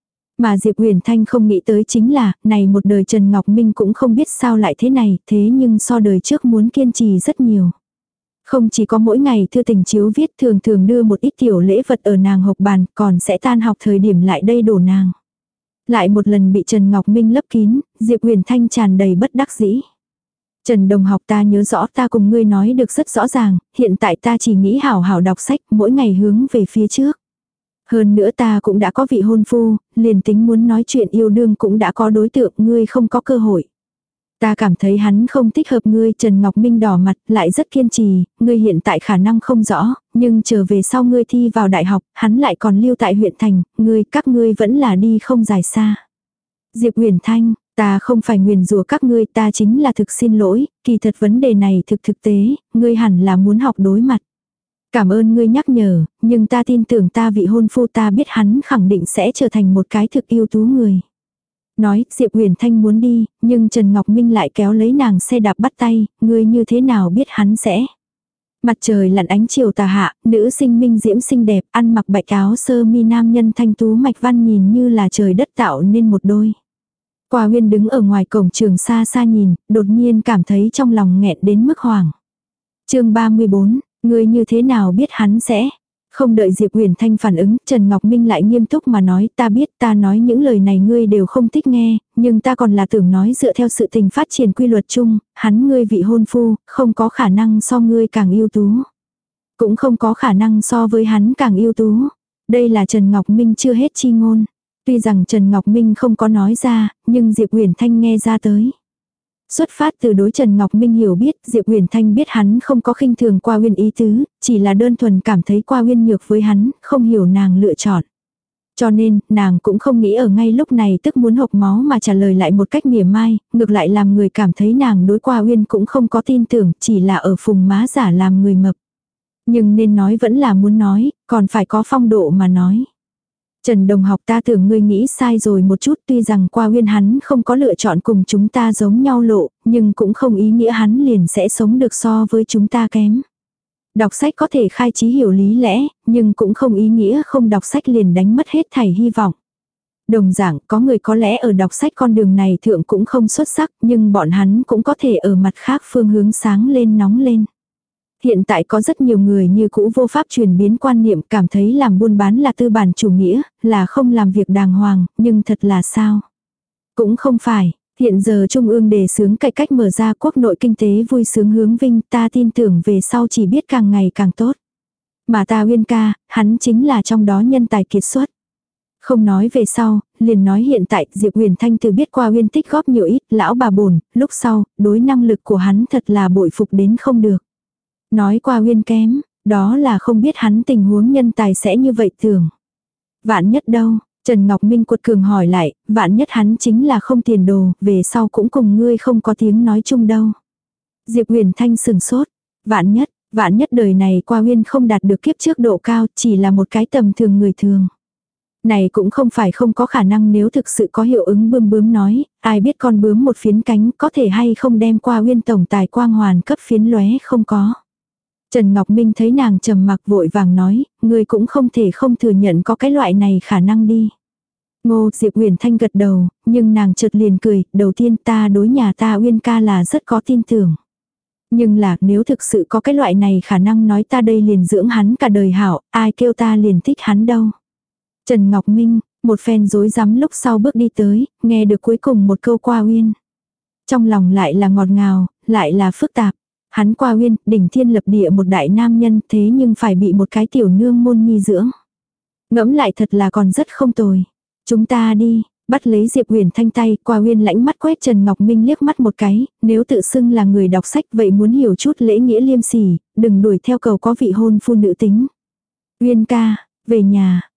Mà Diệp Huyền Thanh không nghĩ tới chính là, này một đời Trần Ngọc Minh cũng không biết sao lại thế này, thế nhưng so đời trước muốn kiên trì rất nhiều. Không chỉ có mỗi ngày thư tình chiếu viết, thường thường đưa một ít tiểu lễ vật ở nàng hộp bàn, còn sẽ tan học thời điểm lại đây đổ nàng. Lại một lần bị Trần Ngọc Minh lấp kín, Diệp Huyền Thanh tràn đầy bất đắc dĩ. Trần đồng học, ta nhớ rõ ta cùng ngươi nói được rất rõ ràng, hiện tại ta chỉ nghĩ hảo hảo đọc sách, mỗi ngày hướng về phía trước. Hơn nữa ta cũng đã có vị hôn phu, liền tính muốn nói chuyện yêu đương cũng đã có đối tượng, ngươi không có cơ hội. Ta cảm thấy hắn không thích hợp ngươi. Trần Ngọc Minh đỏ mặt, lại rất kiên trì, ngươi hiện tại khả năng không rõ, nhưng trở về sau ngươi thi vào đại học, hắn lại còn lưu tại huyện thành, ngươi, các ngươi vẫn là đi không dài xa. Diệp Huyền Thanh, ta không phải nguyền rủa các ngươi, ta chính là thực xin lỗi, kỳ thật vấn đề này thực thực tế, ngươi hẳn là muốn học đối mặt. Cảm ơn ngươi nhắc nhở, nhưng ta tin tưởng ta vị hôn phu, ta biết hắn khẳng định sẽ trở thành một cái thực ưu tú người. Nói, Diệp Huyền Thanh muốn đi, nhưng Trần Ngọc Minh lại kéo lấy nàng xe đạp bắt tay, ngươi như thế nào biết hắn sẽ. Mặt trời lặn ánh chiều tà hạ, nữ sinh minh diễm xinh đẹp, ăn mặc bạch áo sơ mi, nam nhân thanh tú mạch văn nhìn như là trời đất tạo nên một đôi. Qua Uyên đứng ở ngoài cổng trường xa xa nhìn, đột nhiên cảm thấy trong lòng nghẹn đến mức hoảng. Chương ba mươi bốn, ngươi như thế nào biết hắn sẽ. Không đợi Diệp Huyền Thanh phản ứng, Trần Ngọc Minh lại nghiêm túc mà nói, ta biết, ta nói những lời này ngươi đều không thích nghe, nhưng ta còn là tưởng nói dựa theo sự tình phát triển quy luật chung, hắn ngươi vị hôn phu, không có khả năng so ngươi càng ưu tú. Cũng không có khả năng so với hắn càng ưu tú. Đây là Trần Ngọc Minh chưa hết chi ngôn. Tuy rằng Trần Ngọc Minh không có nói ra, nhưng Diệp Huyền Thanh nghe ra tới. Xuất phát từ đối Trần Ngọc Minh hiểu biết, Diệp Huyền Thanh biết hắn không có khinh thường Qua Uyên ý tứ, chỉ là đơn thuần cảm thấy Qua Uyên nhược với hắn, không hiểu nàng lựa chọn. Cho nên, nàng cũng không nghĩ ở ngay lúc này tức muốn hộc máu mà trả lời lại một cách mỉa mai, ngược lại làm người cảm thấy nàng đối Qua Uyên cũng không có tin tưởng, chỉ là ở phùng má giả làm người mập. Nhưng nên nói vẫn là muốn nói, còn phải có phong độ mà nói. Trần đồng học, ta tưởng ngươi nghĩ sai rồi một chút, tuy rằng Qua Uyên hắn không có lựa chọn cùng chúng ta giống nhau lộ, nhưng cũng không ý nghĩa hắn liền sẽ sống được so với chúng ta kém. Đọc sách có thể khai trí hiểu lý lẽ, nhưng cũng không ý nghĩa không đọc sách liền đánh mất hết thảy hy vọng. Đồng dạng, có người có lẽ ở đọc sách con đường này thượng cũng không xuất sắc, nhưng bọn hắn cũng có thể ở mặt khác phương hướng sáng lên nóng lên. Hiện tại có rất nhiều người như cũ vô pháp chuyển biến quan niệm, cảm thấy làm buôn bán là tư bản chủ nghĩa, là không làm việc đàng hoàng, nhưng thật là sao? Cũng không phải, hiện giờ Trung ương đề xướng cải cách mở ra quốc nội kinh tế vui sướng hướng vinh, ta tin tưởng về sau chỉ biết càng ngày càng tốt. Mà ta Uyên ca, hắn chính là trong đó nhân tài kiệt xuất. Không nói về sau, liền nói hiện tại Diệp Huyền Thanh từ biết Qua Uyên tích góp nhiều ít, lão bà bổn, lúc sau, đối năng lực của hắn thật là bội phục đến không được. Nói Qua Uyên kém, đó là không biết hắn tình huống nhân tài sẽ như vậy tưởng. Vạn nhất đâu, Trần Ngọc Minh cuột cường hỏi lại, vạn nhất hắn chính là không tiền đồ, về sau cũng cùng ngươi không có tiếng nói chung đâu. Diệp Huyền Thanh sừng sốt, vạn nhất, vạn nhất đời này Qua Uyên không đạt được kiếp trước độ cao, chỉ là một cái tầm thường người thường. Này cũng không phải không có khả năng, nếu thực sự có hiệu ứng bướm bướm nói, ai biết con bướm một phiến cánh có thể hay không đem Qua Uyên tổng tài quang hoàn cấp phiến lóe không có. Trần Ngọc Minh thấy nàng trầm mặc vội vàng nói, ngươi cũng không thể không thừa nhận có cái loại này khả năng đi. Ngô Diệp Huyền Thanh gật đầu, nhưng nàng chợt liền cười, đầu tiên ta đối nhà ta Uyên ca là rất có tin tưởng. Nhưng là nếu thực sự có cái loại này khả năng nói ta đây liền dưỡng hắn cả đời hảo, ai kêu ta liền thích hắn đâu. Trần Ngọc Minh, một phen rối rắm lúc sau bước đi tới, nghe được cuối cùng một câu Qua Uyên. Trong lòng lại là ngọt ngào, lại là phức tạp. Hắn Qua Uyên, đỉnh thiên lập địa một đại nam nhân, thế nhưng phải bị một cái tiểu nương môn nhi dưỡng. Ngẫm lại thật là còn rất không tồi. Chúng ta đi, bắt lấy Diệp Huyền Thanh tay, Qua Uyên lãnh mắt quét Trần Ngọc Minh liếc mắt một cái, nếu tự xưng là người đọc sách vậy muốn hiểu chút lễ nghĩa liêm sỉ, đừng đuổi theo cầu có vị hôn phu nữ tính. Uyên ca, về nhà,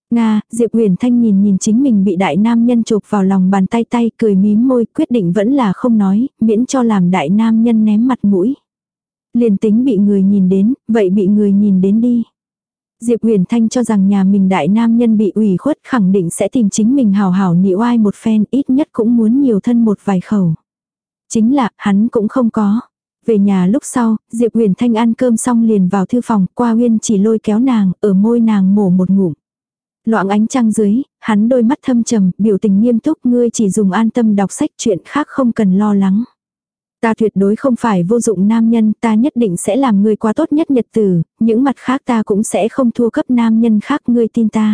Nga, Diệp Huyền Thanh nhìn nhìn chính mình bị đại nam nhân chụp vào lòng bàn tay tay cười mím môi quyết định vẫn là không nói, miễn cho làm đại nam nhân ném mặt mũi. Liền tính bị người nhìn đến, vậy bị người nhìn đến đi. Diệp Huyền Thanh cho rằng nhà mình đại nam nhân bị ủy khuất khẳng định sẽ tìm chính mình hào hảo nị oai một phen ít nhất cũng muốn nhiều thân một vài khẩu. Chính là, hắn cũng không có. Về nhà lúc sau, Diệp Huyền Thanh ăn cơm xong liền vào thư phòng, Qua Uyên chỉ lôi kéo nàng, ở môi nàng mổ một ngụm. Loạng ánh trăng dưới, hắn đôi mắt thâm trầm, biểu tình nghiêm túc, ngươi chỉ dùng an tâm đọc sách, chuyện khác không cần lo lắng. Ta tuyệt đối không phải vô dụng nam nhân, ta nhất định sẽ làm ngươi qua tốt nhất nhật tử, những mặt khác ta cũng sẽ không thua cấp nam nhân khác, ngươi tin ta.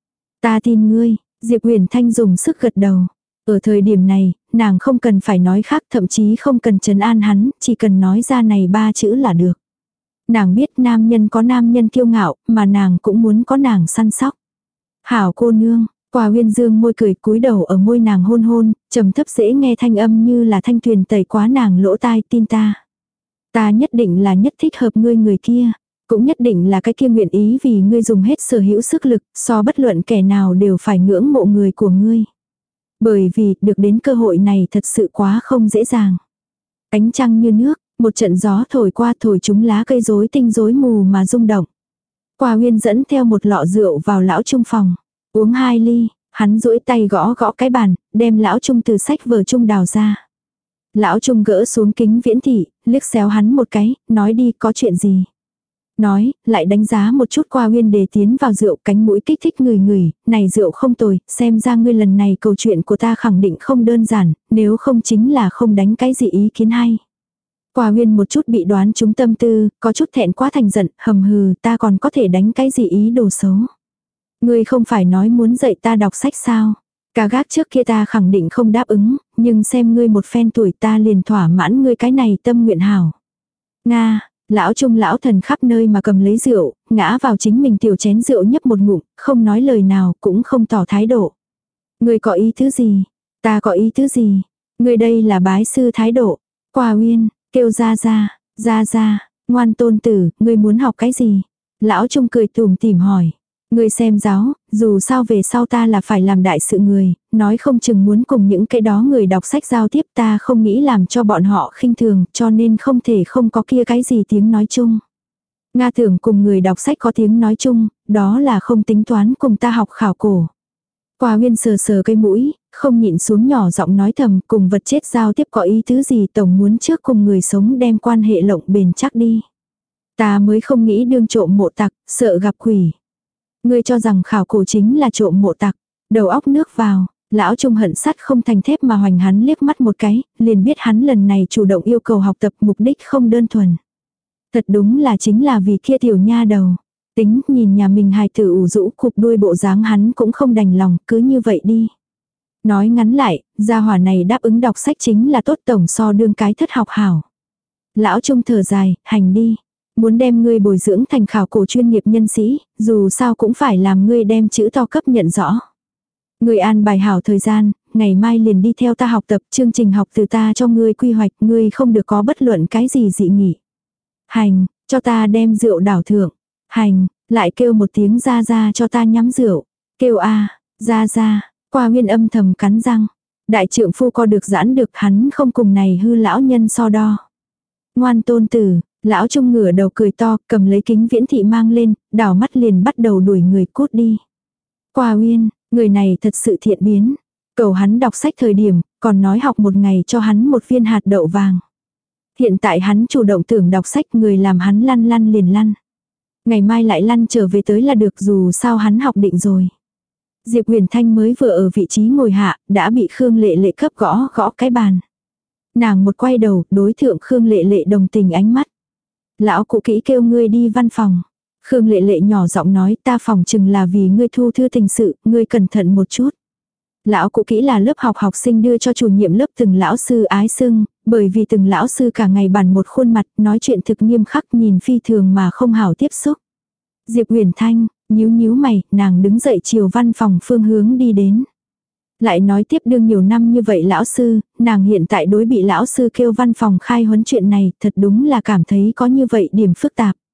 Ta tin ngươi, Diệp Huyền Thanh dùng sức gật đầu. Ở thời điểm này, nàng không cần phải nói khác, thậm chí không cần trấn an hắn, chỉ cần nói ra này ba chữ là được. Nàng biết nam nhân có nam nhân kiêu ngạo, mà nàng cũng muốn có nàng săn sóc. Hảo cô nương, Qua Uyên dương môi cười cúi đầu ở môi nàng hôn hôn, trầm thấp dễ nghe thanh âm như là thanh thuyền tẩy quá nàng lỗ tai, tin ta. Ta nhất định là nhất thích hợp ngươi người kia, cũng nhất định là cái kia nguyện ý vì ngươi dùng hết sở hữu sức lực, so bất luận kẻ nào đều phải ngưỡng mộ người của ngươi. Bởi vì, được đến cơ hội này thật sự quá không dễ dàng. Ánh trăng như nước, một trận gió thổi qua thổi chúng lá cây rối tinh rối mù mà rung động. Qua Uyên dẫn theo một lọ rượu vào lão trung phòng. Uống hai ly, hắn duỗi tay gõ gõ cái bàn, đem lão trung từ sách vở trung đào ra. Lão trung gỡ xuống kính viễn thị, liếc xéo hắn một cái, nói đi có chuyện gì. Nói, lại đánh giá một chút Qua Uyên để tiến vào rượu, cánh mũi kích thích người người, này rượu không tồi, xem ra ngươi lần này câu chuyện của ta khẳng định không đơn giản, nếu không chính là không đánh cái gì ý kiến hay. Qua Uyên một chút bị đoán trúng tâm tư, có chút thẹn quá thành giận, hầm hừ, ta còn có thể đánh cái gì ý đồ xấu. Ngươi không phải nói muốn dạy ta đọc sách sao? Cả gác trước kia ta khẳng định không đáp ứng, nhưng xem ngươi một phen tuổi ta liền thỏa mãn ngươi cái này tâm nguyện hảo. Nga, lão trung lão thần khắp nơi mà cầm lấy rượu, ngã vào chính mình tiểu chén rượu nhấp một ngụm, không nói lời nào cũng không tỏ thái độ. Ngươi có ý thứ gì? Ta có ý thứ gì? Ngươi đây là bái sư thái độ. Qua Uyên, kêu ra ra, ra ra, ngoan tôn tử, ngươi muốn học cái gì? Lão trung cười tủm tỉm hỏi. Ngươi xem giáo, dù sao về sau ta là phải làm đại sự người, nói không chừng muốn cùng những cái đó người đọc sách giao tiếp, ta không nghĩ làm cho bọn họ khinh thường, cho nên không thể không có kia cái gì tiếng nói chung. Nga tưởng cùng người đọc sách có tiếng nói chung, đó là không tính toán cùng ta học khảo cổ. Qua Uyên sờ sờ cây mũi, không nhịn xuống nhỏ giọng nói thầm, cùng vật chết giao tiếp có ý tứ gì, tổng muốn trước cùng người sống đem quan hệ lộng bền chắc đi. Ta mới không nghĩ đương trộm mộ tặc, sợ gặp quỷ. Ngươi cho rằng khảo cổ chính là trộm mộ tặc, đầu óc nước vào, lão trung hận sắt không thành thép mà hoành hắn liếc mắt một cái, liền biết hắn lần này chủ động yêu cầu học tập mục đích không đơn thuần. Thật đúng là chính là vì kia tiểu nha đầu. Tính nhìn nhà mình hài tử ủ rũ cục đuôi bộ dáng hắn cũng không đành lòng, cứ như vậy đi. Nói ngắn lại, gia hỏa này đáp ứng đọc sách chính là tốt tổng so đương cái thất học hảo. Lão trung thở dài, hành đi. Muốn đem ngươi bồi dưỡng thành khảo cổ chuyên nghiệp nhân sĩ, dù sao cũng phải làm ngươi đem chữ to cấp nhận rõ. Ngươi an bài hảo thời gian, ngày mai liền đi theo ta học tập, chương trình học từ ta cho ngươi quy hoạch, ngươi không được có bất luận cái gì dị nghị. Hành, cho ta đem rượu đảo thượng. Hành, lại kêu một tiếng ra ra cho ta nhắm rượu. Kêu a, ra ra, Qua Uyên âm thầm cắn răng. Đại trượng phu co được giãn được, hắn không cùng này hư lão nhân so đo. Ngoan tôn tử. Lão trung ngửa đầu cười to, cầm lấy kính viễn thị mang lên, đảo mắt liền bắt đầu đuổi người cút đi. Qua Uyên, người này thật sự thiện biến. Cầu hắn đọc sách thời điểm, còn nói học một ngày cho hắn một viên hạt đậu vàng. Hiện tại hắn chủ động tưởng đọc sách, người làm hắn lăn lăn liền lăn. Ngày mai lại lăn trở về tới là được, dù sao hắn học định rồi. Diệp Huyền Thanh mới vừa ở vị trí ngồi hạ, đã bị Khương Lệ Lệ cấp gõ gõ cái bàn. Nàng một quay đầu, đối thượng Khương Lệ Lệ đồng tình ánh mắt. Lão cụ kỹ kêu ngươi đi văn phòng. Khương Lệ Lệ nhỏ giọng nói, ta phòng chừng là vì ngươi thu thư tình sự, ngươi cẩn thận một chút. Lão cụ kỹ là lớp học học sinh đưa cho chủ nhiệm lớp từng lão sư ái xưng, bởi vì từng lão sư cả ngày bản một khuôn mặt, nói chuyện thực nghiêm khắc, nhìn phi thường mà không hảo tiếp xúc. Diệp Huyền Thanh, nhíu nhíu mày, nàng đứng dậy chiều văn phòng phương hướng đi đến. Lại nói tiếp đương nhiều năm như vậy lão sư, nàng hiện tại đối bị lão sư kêu văn phòng khai huấn chuyện này, thật đúng là cảm thấy có như vậy điểm phức tạp.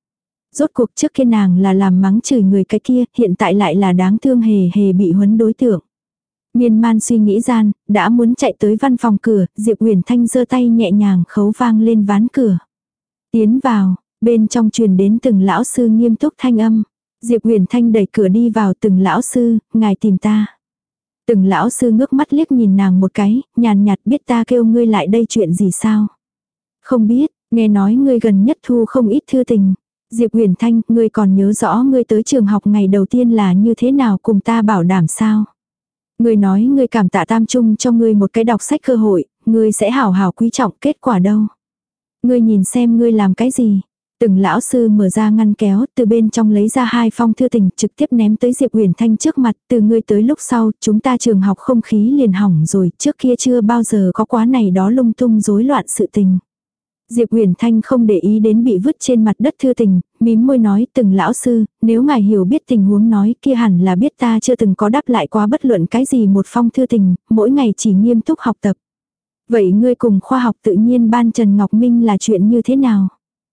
Rốt cuộc trước kia nàng là làm mắng chửi người cái kia, hiện tại lại là đáng thương hề hề bị huấn đối tượng. Miên man suy nghĩ gian, đã muốn chạy tới văn phòng cửa, Diệp Uyển Thanh giơ tay nhẹ nhàng khấu vang lên ván cửa. Tiến vào, bên trong truyền đến từng lão sư nghiêm túc thanh âm. Diệp Uyển Thanh đẩy cửa đi vào, từng lão sư, ngài tìm ta. Từng lão sư ngước mắt liếc nhìn nàng một cái, nhàn nhạt, biết ta kêu ngươi lại đây chuyện gì sao? Không biết, nghe nói ngươi gần nhất thu không ít thư tình. Diệp Uyển Thanh, ngươi còn nhớ rõ ngươi tới trường học ngày đầu tiên là như thế nào, cùng ta bảo đảm sao? Ngươi nói ngươi cảm tạ Tam Trung cho ngươi một cái đọc sách cơ hội, ngươi sẽ hảo hảo quý trọng, kết quả đâu? Ngươi nhìn xem ngươi làm cái gì? Từng lão sư mở ra ngăn kéo, từ bên trong lấy ra hai phong thư tình, trực tiếp ném tới Diệp Uyển Thanh trước mặt, từ ngươi tới lúc sau, chúng ta trường học không khí liền hỏng rồi, trước kia chưa bao giờ có quá này đó lung tung rối loạn sự tình. Diệp Uyển Thanh không để ý đến bị vứt trên mặt đất thư tình, mím môi nói, từng lão sư, nếu ngài hiểu biết tình huống nói kia hẳn là biết ta chưa từng có đáp lại quá bất luận cái gì một phong thư tình, mỗi ngày chỉ nghiêm túc học tập. Vậy ngươi cùng khoa học tự nhiên ban Trần Ngọc Minh là chuyện như thế nào?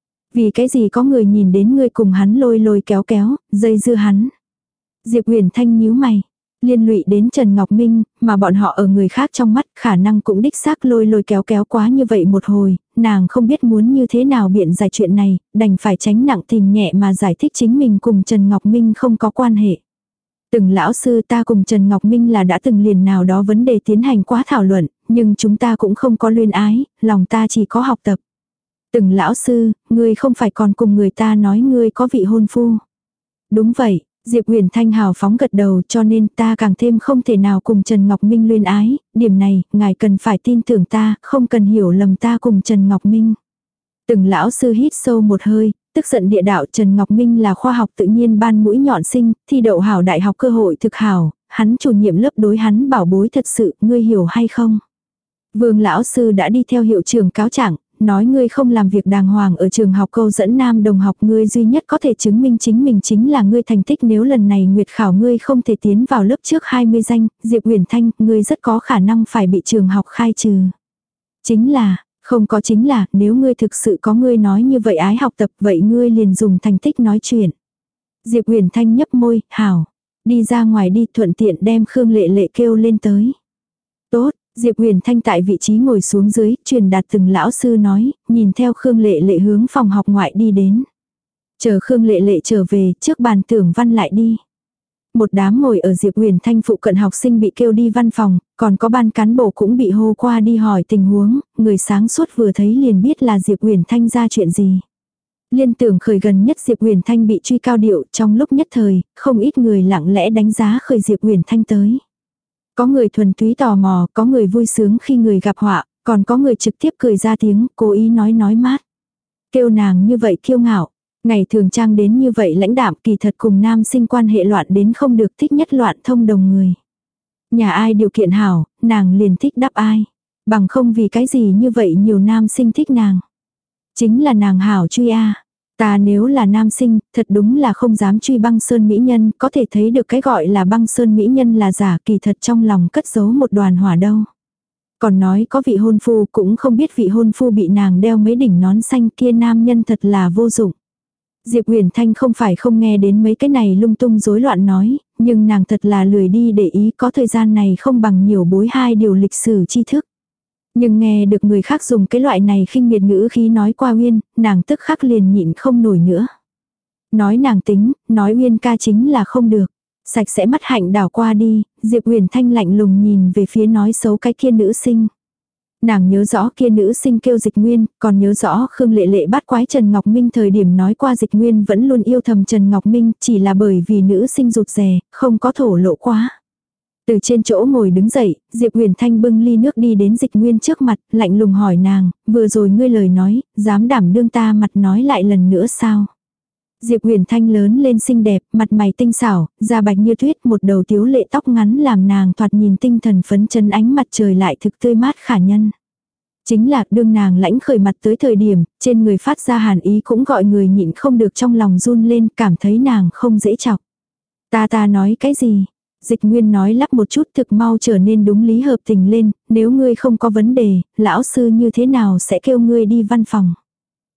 Vì cái gì có người nhìn đến ngươi cùng hắn lôi lôi kéo kéo, dây dưa hắn. Diệp Uyển Thanh nhíu mày. Liên lụy đến Trần Ngọc Minh, mà bọn họ ở người khác trong mắt khả năng cũng đích xác lôi lôi kéo kéo quá như vậy một hồi, nàng không biết muốn như thế nào biện giải chuyện này, đành phải tránh nặng tìm nhẹ mà giải thích chính mình cùng Trần Ngọc Minh không có quan hệ. Từng lão sư ta cùng Trần Ngọc Minh là đã từng liền nào đó vấn đề tiến hành quá thảo luận, nhưng chúng ta cũng không có luyên ái, lòng ta chỉ có học tập. Từng lão sư, ngươi không phải còn cùng người ta nói ngươi có vị hôn phu. Đúng vậy, Diệp Uyển Thanh hào phóng gật đầu, cho nên ta càng thêm không thể nào cùng Trần Ngọc Minh luyên ái, điểm này, ngài cần phải tin tưởng ta, không cần hiểu lầm ta cùng Trần Ngọc Minh. Từng lão sư hít sâu một hơi, tức giận địa đạo, Trần Ngọc Minh là khoa học tự nhiên ban mũi nhọn sinh, thi đậu hảo đại học cơ hội thực hảo, hắn chủ nhiệm lớp đối hắn bảo bối thật sự, ngươi hiểu hay không? Vương lão sư đã đi theo hiệu trưởng cáo trạng, nói ngươi không làm việc đàng hoàng ở trường học, câu dẫn nam đồng học, ngươi duy nhất có thể chứng minh chính mình chính là ngươi thành tích, nếu lần này nguyệt khảo ngươi không thể tiến vào lớp trước hai mươi danh, Diệp Uyển Thanh, ngươi rất có khả năng phải bị trường học khai trừ. Chính là, không có chính là, nếu ngươi thực sự có ngươi nói như vậy ái học tập, vậy ngươi liền dùng thành tích nói chuyện. Diệp Uyển Thanh nhấp môi, hảo, đi ra ngoài đi, thuận tiện đem Khương Lệ Lệ kêu lên tới. Tốt. Diệp Uyển Thanh tại vị trí ngồi xuống dưới, truyền đạt từng lão sư nói, nhìn theo Khương Lệ Lệ hướng phòng học ngoại đi đến. Chờ Khương Lệ Lệ trở về, trước bàn tưởng văn lại đi. Một đám ngồi ở Diệp Uyển Thanh phụ cận học sinh bị kêu đi văn phòng, còn có ban cán bộ cũng bị hô qua đi hỏi tình huống, người sáng suốt vừa thấy liền biết là Diệp Uyển Thanh ra chuyện gì. Liên tưởng khởi gần nhất Diệp Uyển Thanh bị truy cao điệu, trong lúc nhất thời, không ít người lặng lẽ đánh giá khởi Diệp Uyển Thanh tới. Có người thuần túy tò mò, có người vui sướng khi người gặp họa, còn có người trực tiếp cười ra tiếng, cố ý nói nói mát. Kêu nàng như vậy kiêu ngạo, ngày thường trang đến như vậy lãnh đạm, kỳ thật cùng nam sinh quan hệ loạn đến không được, thích nhất loạn thông đồng người. Nhà ai điều kiện hảo, nàng liền thích đáp ai. Bằng không vì cái gì như vậy nhiều nam sinh thích nàng. Chính là nàng hảo truy a. Ta nếu là nam sinh, thật đúng là không dám truy băng sơn mỹ nhân, có thể thấy được cái gọi là băng sơn mỹ nhân là giả, kỳ thật trong lòng cất giấu một đoàn hỏa đâu. Còn nói có vị hôn phu, cũng không biết vị hôn phu bị nàng đeo mấy đỉnh nón xanh, kia nam nhân thật là vô dụng. Diệp Uyển Thanh không phải không nghe đến mấy cái này lung tung rối loạn nói, nhưng nàng thật là lười đi để ý, có thời gian này không bằng nhiều bối hai điều lịch sử tri thức. Nhưng nghe được người khác dùng cái loại này khinh miệt ngữ khí nói qua Uyên, nàng tức khắc liền nhịn không nổi nữa. Nói nàng tính, nói Uyên ca chính là không được. Sạch sẽ mắt hạnh đảo qua đi, Diệp Uyển Thanh lạnh lùng nhìn về phía nói xấu cái kia nữ sinh. Nàng nhớ rõ kia nữ sinh kêu Dịch Nguyên, còn nhớ rõ Khương Lệ Lệ bắt quái Trần Ngọc Minh thời điểm nói qua Dịch Nguyên vẫn luôn yêu thầm Trần Ngọc Minh, chỉ là bởi vì nữ sinh rụt rè, không có thổ lộ quá. Từ trên chỗ ngồi đứng dậy, Diệp Uyển Thanh bưng ly nước đi đến Dịch Nguyên trước mặt, lạnh lùng hỏi nàng, vừa rồi ngươi lời nói, dám đảm đương ta mặt nói lại lần nữa sao? Diệp Uyển Thanh lớn lên xinh đẹp, mặt mày tinh xảo, da bạch như tuyết, một đầu tiếu lệ tóc ngắn làm nàng thoạt nhìn tinh thần phấn chấn, ánh mặt trời lại thực tươi mát khả nhân. Chính là đương nàng lãnh khởi mặt tới thời điểm, trên người phát ra hàn ý cũng gọi người nhịn không được trong lòng run lên, cảm thấy nàng không dễ chọc. Ta ta nói cái gì? Dịch Nguyên nói lắp một chút, thực mau trở nên đúng lý hợp tình lên, nếu ngươi không có vấn đề, lão sư như thế nào sẽ kêu ngươi đi văn phòng.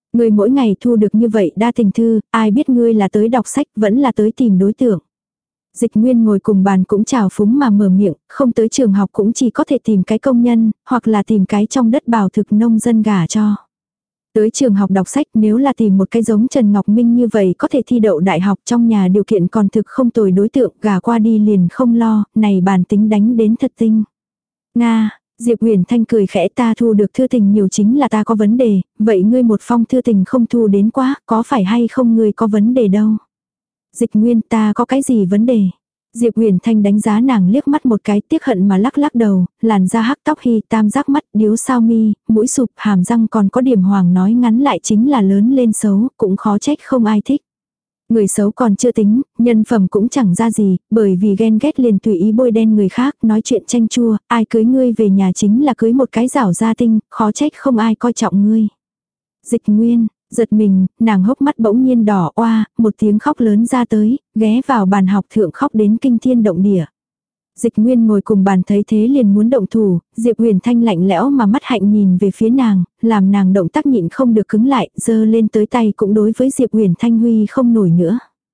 Ngươi mỗi ngày thu được như vậy đa tình thư, ai biết ngươi là tới đọc sách vẫn là tới tìm đối tượng. Dịch Nguyên ngồi cùng bàn cũng trào phúng mà mở miệng, không tới trường học cũng chỉ có thể tìm cái công nhân, hoặc là tìm cái trong đất bào thực nông dân gả cho. Tới trường học đọc sách nếu là tìm một cái giống Trần Ngọc Minh như vậy có thể thi đậu đại học trong nhà điều kiện còn thực không tồi đối tượng gả qua đi liền không lo, này bản tính đánh đến thật tinh. Nga, Diệp Huyền Thanh cười khẽ ta thu được thư tình nhiều chính là ta có vấn đề, vậy ngươi một phong thư tình không thu đến quá, có phải hay không ngươi có vấn đề đâu. Dịch Nguyên ta có cái gì vấn đề. Diệp Huyền Thanh đánh giá nàng liếc mắt một cái tiếc hận mà lắc lắc đầu, làn da hắc tóc hi tam giác mắt điếu sao mi, mũi sụp hàm răng còn có điểm hoàng nói ngắn lại chính là lớn lên xấu, cũng khó trách không ai thích. Người xấu còn chưa tính, nhân phẩm cũng chẳng ra gì, bởi vì ghen ghét liền tùy ý bôi đen người khác, nói chuyện chanh chua, ai cưới ngươi về nhà chính là cưới một cái rảo gia tinh, khó trách không ai coi trọng ngươi. Dịch Nguyên, giật mình, nàng hốc mắt bỗng nhiên đỏ oa, một tiếng khóc lớn ra tới, ghé vào bàn học thượng khóc đến kinh thiên động địa. Dịch Nguyên ngồi cùng bàn thấy thế liền muốn động thủ, Diệp Huyền Thanh lạnh lẽo mà mắt hạnh nhìn về phía nàng, làm nàng động tác nhịn không được cứng lại, giơ lên tới tay cũng đối với Diệp Huyền Thanh huy không nổi nữa.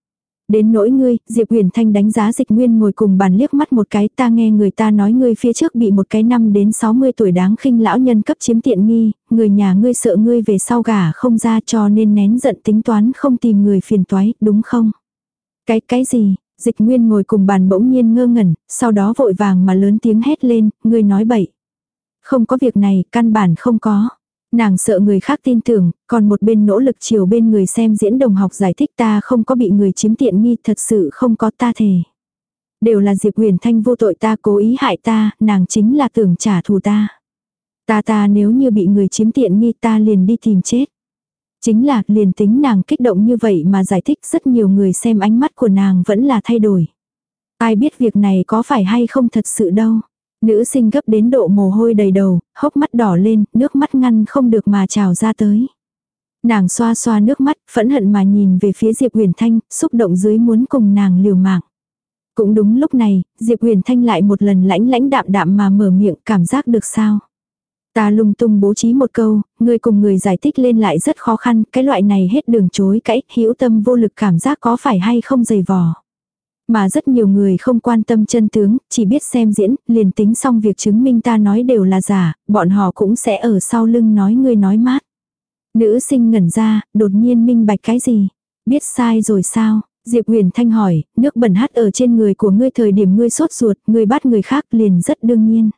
Đến nỗi ngươi, Diệp Huyền Thanh đánh giá Dịch Nguyên ngồi cùng bàn liếc mắt một cái, ta nghe người ta nói ngươi phía trước bị một cái năm đến sáu mươi tuổi đáng khinh lão nhân cấp chiếm tiện nghi, người nhà ngươi sợ ngươi về sau gả không ra cho nên nén giận tính toán không tìm người phiền toái, đúng không? Cái, cái gì? Dịch Nguyên ngồi cùng bàn bỗng nhiên ngơ ngẩn, sau đó vội vàng mà lớn tiếng hét lên, ngươi nói bậy. Không có việc này, căn bản không có. Nàng sợ người khác tin tưởng, còn một bên nỗ lực chiều bên người xem diễn đồng học giải thích ta không có bị người chiếm tiện nghi, thật sự không có ta thề. Đều là Diệp Huyền Thanh vô tội ta cố ý hại ta, nàng chính là tưởng trả thù ta. Ta ta nếu như bị người chiếm tiện nghi ta liền đi tìm chết. Chính là liền tính nàng kích động như vậy mà giải thích rất nhiều người xem ánh mắt của nàng vẫn là thay đổi. Ai biết việc này có phải hay không thật sự đâu. Nữ sinh gấp đến độ mồ hôi đầy đầu, hốc mắt đỏ lên, nước mắt ngăn không được mà trào ra tới. Nàng xoa xoa nước mắt, phẫn hận mà nhìn về phía Diệp Huyền Thanh, xúc động dưới muốn cùng nàng liều mạng. Cũng đúng lúc này, Diệp Huyền Thanh lại một lần lãnh lãnh đạm đạm mà mở miệng, cảm giác được sao? Ta lung tung bố trí một câu, người cùng người giải thích lên lại rất khó khăn, cái loại này hết đường chối cãi, hữu tâm vô lực cảm giác có phải hay không dày vò. Mà rất nhiều người không quan tâm chân tướng, chỉ biết xem diễn, liền tính xong việc chứng minh ta nói đều là giả, bọn họ cũng sẽ ở sau lưng nói ngươi nói mát. Nữ sinh ngẩn ra, đột nhiên minh bạch cái gì? Biết sai rồi sao? Diệp Huyền Thanh hỏi, nước bẩn hắt ở trên người của ngươi thời điểm ngươi sốt ruột, ngươi bắt người khác liền rất đương nhiên.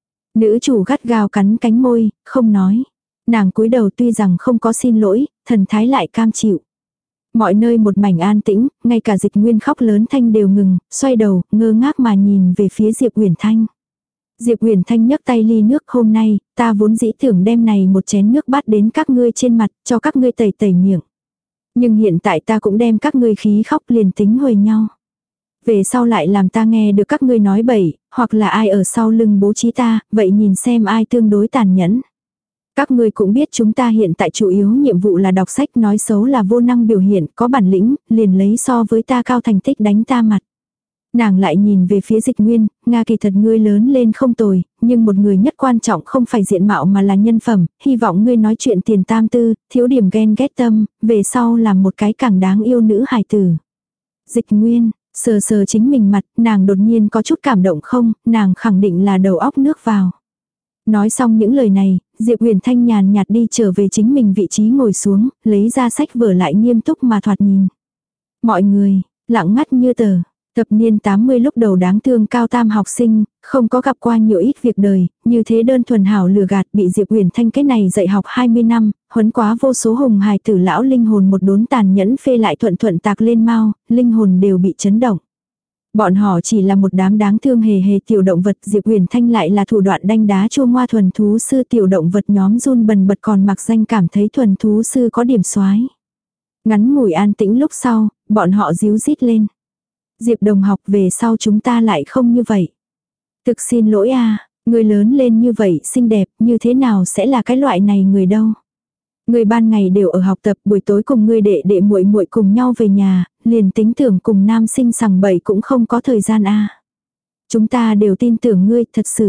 Nữ chủ gắt gao cắn cánh môi, không nói. Nàng cúi đầu tuy rằng không có xin lỗi, thần thái lại cam chịu. Mọi nơi một mảnh an tĩnh, ngay cả Dịch Nguyên khóc lớn thanh đều ngừng, xoay đầu, ngơ ngác mà nhìn về phía Diệp Huyền Thanh. Diệp Huyền Thanh nhấc tay ly nước hôm nay, ta vốn dĩ tưởng đem này một chén nước bát đến các ngươi trên mặt, cho các ngươi tẩy tẩy miệng. Nhưng hiện tại ta cũng đem các ngươi khí khóc liền tính huề nhau. Về sau lại làm ta nghe được các ngươi nói bậy, hoặc là ai ở sau lưng bố trí ta, vậy nhìn xem ai tương đối tàn nhẫn. Các ngươi cũng biết chúng ta hiện tại chủ yếu nhiệm vụ là đọc sách, nói xấu là vô năng biểu hiện, có bản lĩnh, liền lấy so với ta cao thành tích đánh ta mặt. Nàng lại nhìn về phía Dịch Nguyên, Nga kỳ thật ngươi lớn lên không tồi, nhưng một người nhất quan trọng không phải diện mạo mà là nhân phẩm, hy vọng ngươi nói chuyện tiền tam tư, thiếu điểm ghen ghét tâm, về sau làm một cái càng đáng yêu nữ hài tử. Dịch Nguyên, sờ sờ chính mình mặt, nàng đột nhiên có chút cảm động không, nàng khẳng định là đầu óc nước vào. Nói xong những lời này, Diệp Huyền Thanh nhàn nhạt đi trở về chính mình vị trí ngồi xuống, lấy ra sách vở lại nghiêm túc mà thoạt nhìn. Mọi người, lặng ngắt như tờ. Thập niên tám mươi lúc đầu đáng thương cao tam học sinh, không có gặp qua nhiều ít việc đời, như thế đơn thuần hảo lừa gạt bị Diệp Huyền Thanh cái này dạy học hai mươi năm, huấn quá vô số hùng hài tử lão linh hồn một đốn tàn nhẫn phê lại thuận thuận tạc lên mau, linh hồn đều bị chấn động. Bọn họ chỉ là một đám đáng thương hề hề tiểu động vật, Diệp Huyền Thanh lại là thủ đoạn đanh đá chua ngoa thuần thú sư tiểu động vật nhóm run bần bật còn mặc danh cảm thấy thuần thú sư có điểm soái. Ngắn ngủi an tĩnh lúc sau, bọn họ díu rít lên. Diệp đồng học về sau chúng ta lại không như vậy. Thực xin lỗi a, người lớn lên như vậy xinh đẹp, như thế nào sẽ là cái loại này người đâu. Người ban ngày đều ở học tập, buổi tối cùng người đệ đệ muội muội cùng nhau về nhà, liền tính tưởng cùng nam sinh sằng bậy cũng không có thời gian a. Chúng ta đều tin tưởng ngươi, thật sự.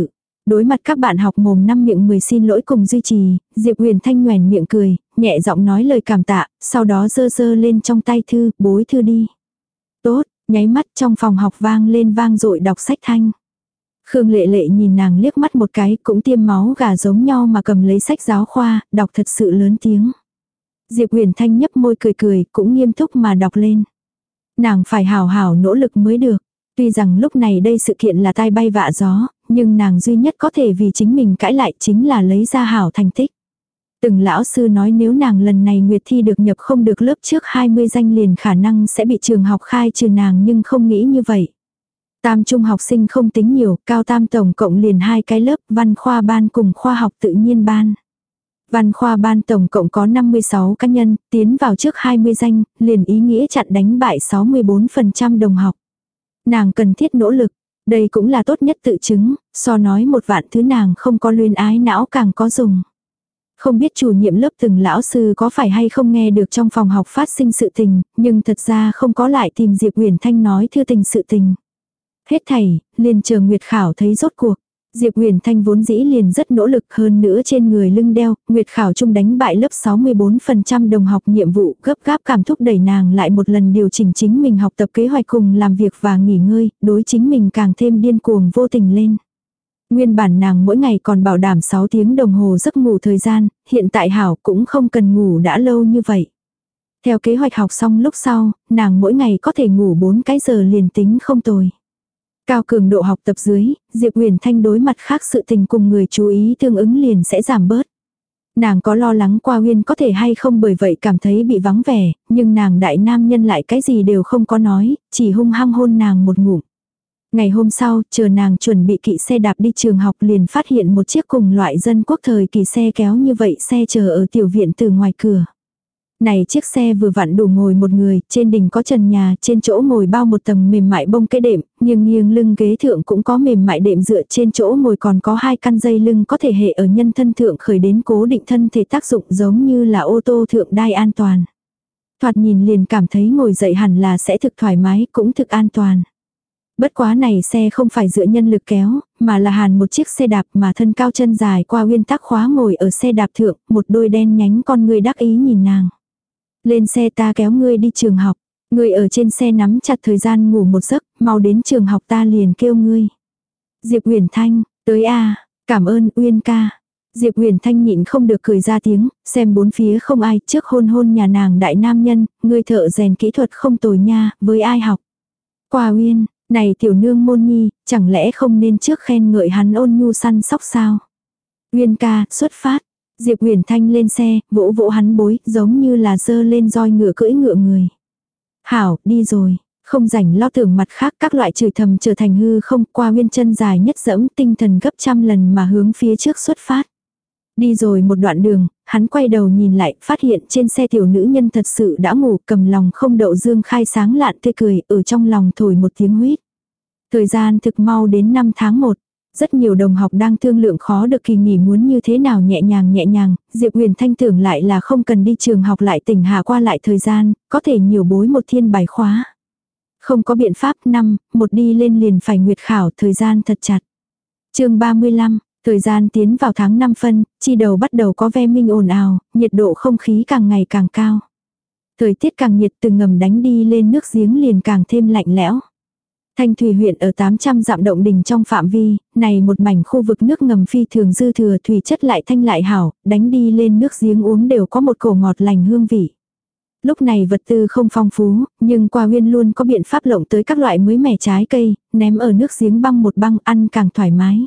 Đối mặt các bạn học mồm năm miệng mười xin lỗi cùng duy trì, Diệp Huyền Thanh nhoẻn miệng cười, nhẹ giọng nói lời cảm tạ, sau đó giơ giơ lên trong tay thư, bối thư đi. Tốt, nháy mắt trong phòng học vang lên vang dội đọc sách thanh. Khương Lệ Lệ nhìn nàng liếc mắt một cái, cũng tiêm máu gà giống nhau mà cầm lấy sách giáo khoa, đọc thật sự lớn tiếng. Diệp Huyền Thanh nhấp môi cười cười, cũng nghiêm túc mà đọc lên. Nàng phải hào hào nỗ lực mới được. Tuy rằng lúc này đây sự kiện là tai bay vạ gió, nhưng nàng duy nhất có thể vì chính mình cãi lại chính là lấy ra hảo thành tích. Từng lão sư nói nếu nàng lần này nguyệt thi được nhập không được lớp trước hai mươi danh liền khả năng sẽ bị trường học khai trừ nàng, nhưng không nghĩ như vậy. Tam trung học sinh không tính nhiều, cao tam tổng cộng liền hai cái lớp, văn khoa ban cùng khoa học tự nhiên ban. Văn khoa ban tổng cộng có năm mươi sáu cá nhân, tiến vào trước hai mươi danh, liền ý nghĩa chặn đánh bại sáu mươi bốn phần trăm đồng học. Nàng cần thiết nỗ lực, đây cũng là tốt nhất tự chứng, so nói một vạn thứ nàng không có luyến ái não càng có dùng. Không biết chủ nhiệm lớp từng lão sư có phải hay không nghe được trong phòng học phát sinh sự tình, nhưng thật ra không có lại tìm Diệp Huyền Thanh nói thư tình sự tình. Hết thảy, liền chờ Nguyệt Khảo thấy rốt cuộc. Diệp Huyền Thanh vốn dĩ liền rất nỗ lực, hơn nữa trên người lưng đeo, Nguyệt Khảo chung đánh bại lớp sáu mươi bốn phần trăm đồng học, nhiệm vụ gấp gáp cảm thúc đẩy nàng lại một lần điều chỉnh chính mình học tập kế hoạch cùng làm việc và nghỉ ngơi, đối chính mình càng thêm điên cuồng vô tình lên. Nguyên bản nàng mỗi ngày còn bảo đảm sáu tiếng đồng hồ giấc ngủ thời gian, hiện tại hảo cũng không cần ngủ đã lâu như vậy. Theo kế hoạch học xong lúc sau, nàng mỗi ngày có thể ngủ bốn cái giờ liền tính không tồi. Cao cường độ học tập dưới, Diệp Huyền Thanh đối mặt khác sự tình cùng người chú ý tương ứng liền sẽ giảm bớt. Nàng có lo lắng qua Uyên có thể hay không bởi vậy cảm thấy bị vắng vẻ, nhưng nàng đại nam nhân lại cái gì đều không có nói, chỉ hung hăng hôn nàng một ngụm. Ngày hôm sau, chờ nàng chuẩn bị kỵ xe đạp đi trường học liền phát hiện một chiếc cùng loại dân quốc thời kỳ xe kéo như vậy xe chờ ở tiểu viện từ ngoài cửa. Này chiếc xe vừa vặn đủ ngồi một người, trên đỉnh có trần nhà, trên chỗ ngồi bao một tầng mềm mại bông cái đệm, nghiêng nghiêng lưng ghế thượng cũng có mềm mại đệm dựa, trên chỗ ngồi còn có hai căn dây lưng có thể hệ ở nhân thân thượng khởi đến cố định thân thể, tác dụng giống như là ô tô thượng đai an toàn. Thoạt nhìn liền cảm thấy ngồi dậy hẳn là sẽ thực thoải mái, cũng thực an toàn. Bất quá này xe không phải dựa nhân lực kéo, mà là hàn một chiếc xe đạp mà thân cao chân dài qua Uyên tác khóa ngồi ở xe đạp thượng, một đôi đen nhánh con người đắc ý nhìn nàng. Lên xe ta kéo ngươi đi trường học, ngươi ở trên xe nắm chặt thời gian ngủ một giấc, mau đến trường học ta liền kêu ngươi. Diệp Huyền Thanh, tới a, cảm ơn Uyên ca. Diệp Huyền Thanh nhịn không được cười ra tiếng, xem bốn phía không ai, trước hôn hôn nhà nàng đại nam nhân, ngươi thợ rèn kỹ thuật không tồi nha, với ai học. Qua Uyên, này tiểu nương môn nhi, chẳng lẽ không nên trước khen ngợi hắn ôn nhu săn sóc sao? Uyên ca, xuất phát. Diệp Huyền Thanh lên xe, vỗ vỗ hắn bối, giống như là dơ lên roi ngựa cưỡi ngựa người. Hảo, đi rồi. Không rảnh lo tưởng mặt khác, các loại chửi thầm trở thành hư không, qua Uyên chân dài nhất dẫm tinh thần gấp trăm lần mà hướng phía trước xuất phát. Đi rồi một đoạn đường, hắn quay đầu nhìn lại, phát hiện trên xe tiểu nữ nhân thật sự đã ngủ, cầm lòng không đậu dương khai sáng lạn tươi cười, ở trong lòng thổi một tiếng huýt. Thời gian thực mau đến năm tháng một. Rất nhiều đồng học đang thương lượng khó được kỳ nghỉ muốn như thế nào nhẹ nhàng nhẹ nhàng, Diệp Huyền Thanh tưởng lại là không cần đi trường học lại tỉnh hạ qua lại thời gian, có thể nhiều bối một thiên bài khóa. Không có biện pháp, năm, một đi lên liền phải nguyệt khảo, thời gian thật chặt. Chương ba mươi lăm, thời gian tiến vào tháng năm phân, chi đầu bắt đầu có ve minh ồn ào, nhiệt độ không khí càng ngày càng cao. Thời tiết càng nhiệt, từ ngầm đánh đi lên nước giếng liền càng thêm lạnh lẽo. Thanh Thủy huyện ở tám trăm dặm động đình trong phạm vi, này một mảnh khu vực nước ngầm phi thường dư thừa, thủy chất lại thanh lại hảo, đánh đi lên nước giếng uống đều có một cổ ngọt lành hương vị. Lúc này vật tư không phong phú, nhưng Qua Uyên luôn có biện pháp lộng tới các loại mới mẻ trái cây, ném ở nước giếng băng một băng ăn càng thoải mái.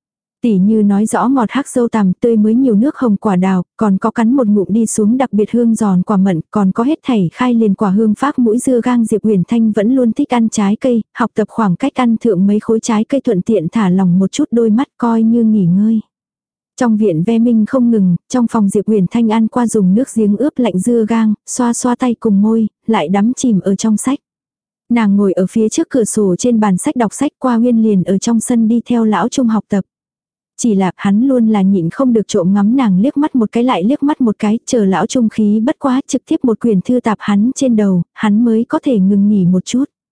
Tỉ như nói rõ ngọt hắc dâu tằm tươi mới nhiều nước hồng quả đào, còn có cắn một ngụm đi xuống đặc biệt hương giòn quả mận, còn có hết thảy khai liền quả hương phác mũi dưa gang. Diệp Huyền Thanh vẫn luôn thích ăn trái cây, học tập khoảng cách ăn thượng mấy khối trái cây thuận tiện thả lỏng một chút đôi mắt coi như nghỉ ngơi. Trong viện ve minh không ngừng, trong phòng Diệp Huyền Thanh ăn qua dùng nước giếng ướp lạnh dưa gang, xoa xoa tay cùng môi, lại đắm chìm ở trong sách. Nàng ngồi ở phía trước cửa sổ trên bàn sách đọc sách, Qua Uyên liền ở trong sân đi theo lão trung học tập. Chỉ là hắn luôn là nhịn không được trộm ngắm nàng liếc mắt một cái lại liếc mắt một cái, chờ lão trung khí bất quá trực tiếp một quyển thư tạp hắn trên đầu, hắn mới có thể ngừng nghỉ một chút.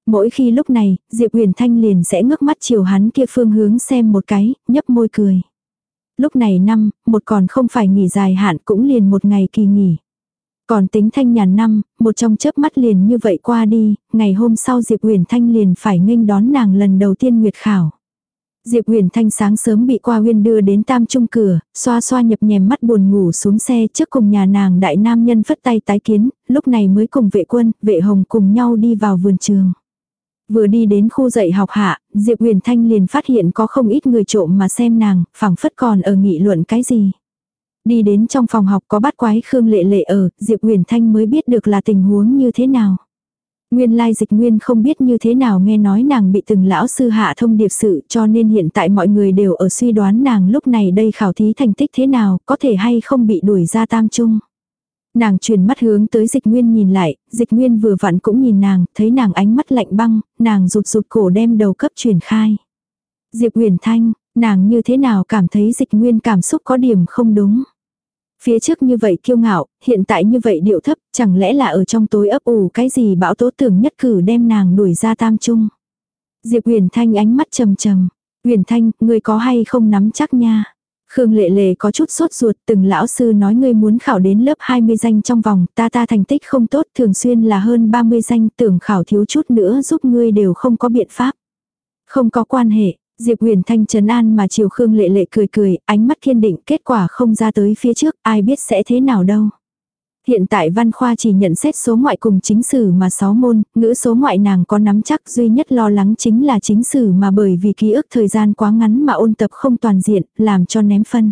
Mỗi khi lúc này, Diệp Huyền Thanh liền sẽ ngước mắt chiều hắn kia phương hướng xem một cái, nhấp môi cười. Lúc này năm, một còn không phải nghỉ dài hạn cũng liền một ngày kỳ nghỉ. Còn tính thanh nhàn năm, một trong chớp mắt liền như vậy qua đi, ngày hôm sau Diệp Huyền Thanh liền phải nghênh đón nàng lần đầu tiên nguyệt khảo. Diệp Huyền Thanh sáng sớm bị Qua Huyên đưa đến tam trung cửa, xoa xoa nhập nhèm mắt buồn ngủ xuống xe trước cùng nhà nàng đại nam nhân phất tay tái kiến, lúc này mới cùng vệ quân, vệ hồng cùng nhau đi vào vườn trường. Vừa đi đến khu dạy học hạ, Diệp Huyền Thanh liền phát hiện có không ít người trộm mà xem nàng, phảng phất còn ở nghị luận cái gì. Đi đến trong phòng học có bắt quái Khương Lệ Lệ ở, Diệp Huyền Thanh mới biết được là tình huống như thế nào. Nguyên lai Dịch Nguyên không biết như thế nào nghe nói nàng bị từng lão sư hạ thông điệp sự, cho nên hiện tại mọi người đều ở suy đoán nàng lúc này đây khảo thí thành tích thế nào, có thể hay không bị đuổi ra tam trung. Nàng chuyển mắt hướng tới Dịch Nguyên nhìn lại, Dịch Nguyên vừa vặn cũng nhìn nàng, thấy nàng ánh mắt lạnh băng, nàng rụt rụt cổ đem đầu cấp chuyển khai. Diệp Huyền Thanh, nàng như thế nào cảm thấy Dịch Nguyên cảm xúc có điểm không đúng. Phía trước như vậy kiêu ngạo, hiện tại như vậy điệu thấp, chẳng lẽ là ở trong tối ấp ủ cái gì bão tố tưởng nhất cử đem nàng đuổi ra tam trung. Diệp Huyền Thanh ánh mắt trầm trầm. Huyền Thanh, ngươi có hay không nắm chắc nha. Khương Lệ Lệ có chút sốt ruột, từng lão sư nói ngươi muốn khảo đến lớp hai mươi danh trong vòng, ta ta thành tích không tốt, thường xuyên là hơn ba mươi danh, tưởng khảo thiếu chút nữa giúp ngươi đều không có biện pháp. Không có quan hệ, Diệp Huyền Thanh trấn an mà chiều Khương Lệ Lệ cười cười, ánh mắt kiên định, kết quả không ra tới phía trước, ai biết sẽ thế nào đâu. Hiện tại văn khoa chỉ nhận xét số ngoại cùng chính sử mà sáu môn, ngữ số ngoại nàng có nắm chắc, duy nhất lo lắng chính là chính sử mà bởi vì ký ức thời gian quá ngắn mà ôn tập không toàn diện, làm cho ném phân.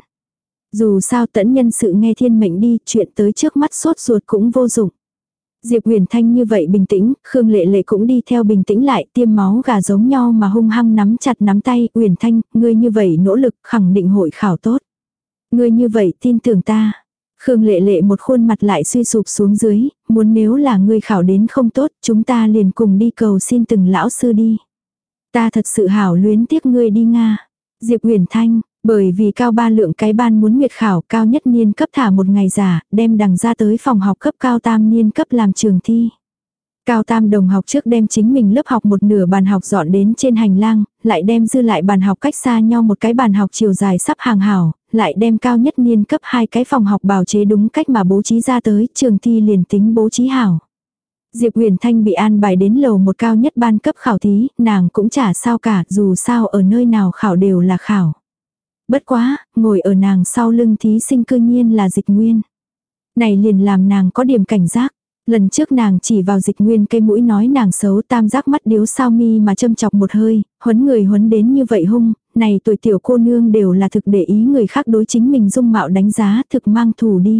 Dù sao tẫn nhân sự nghe thiên mệnh đi, chuyện tới trước mắt sốt ruột cũng vô dụng. Diệp Huyền Thanh như vậy bình tĩnh, Khương Lệ Lệ cũng đi theo bình tĩnh lại, tiêm máu gà giống nhau mà hung hăng nắm chặt nắm tay, Huyền Thanh, ngươi như vậy nỗ lực khẳng định hội khảo tốt. Ngươi như vậy tin tưởng ta. Khương Lệ Lệ một khuôn mặt lại suy sụp xuống dưới, muốn nếu là ngươi khảo đến không tốt, chúng ta liền cùng đi cầu xin từng lão sư đi. Ta thật sự hảo luyến tiếc ngươi đi Nga. Diệp Huyền Thanh, bởi vì cao ba lượng cái ban muốn nguyệt khảo cao nhất niên cấp thả một ngày giả, đem đằng ra tới phòng học cấp cao tam niên cấp làm trường thi. Cao tam đồng học trước đem chính mình lớp học một nửa bàn học dọn đến trên hành lang, lại đem dư lại bàn học cách xa nhau một cái bàn học chiều dài sắp hàng hảo, lại đem cao nhất niên cấp hai cái phòng học bào chế đúng cách mà bố trí ra tới, trường thi liền tính bố trí hảo. Diệp Huyền Thanh bị an bài đến lầu một cao nhất ban cấp khảo thí, nàng cũng chả sao cả, dù sao ở nơi nào khảo đều là khảo. Bất quá, ngồi ở nàng sau lưng thí sinh cư nhiên là Dịch Nguyên. Này liền làm nàng có điểm cảnh giác. Lần trước nàng chỉ vào Dịch Nguyên cây mũi nói nàng xấu, tam giác mắt điếu sao mi mà châm chọc một hơi, huấn người huấn đến như vậy hung, này tuổi tiểu cô nương đều là thực để ý người khác đối chính mình dung mạo đánh giá, thực mang thù đi.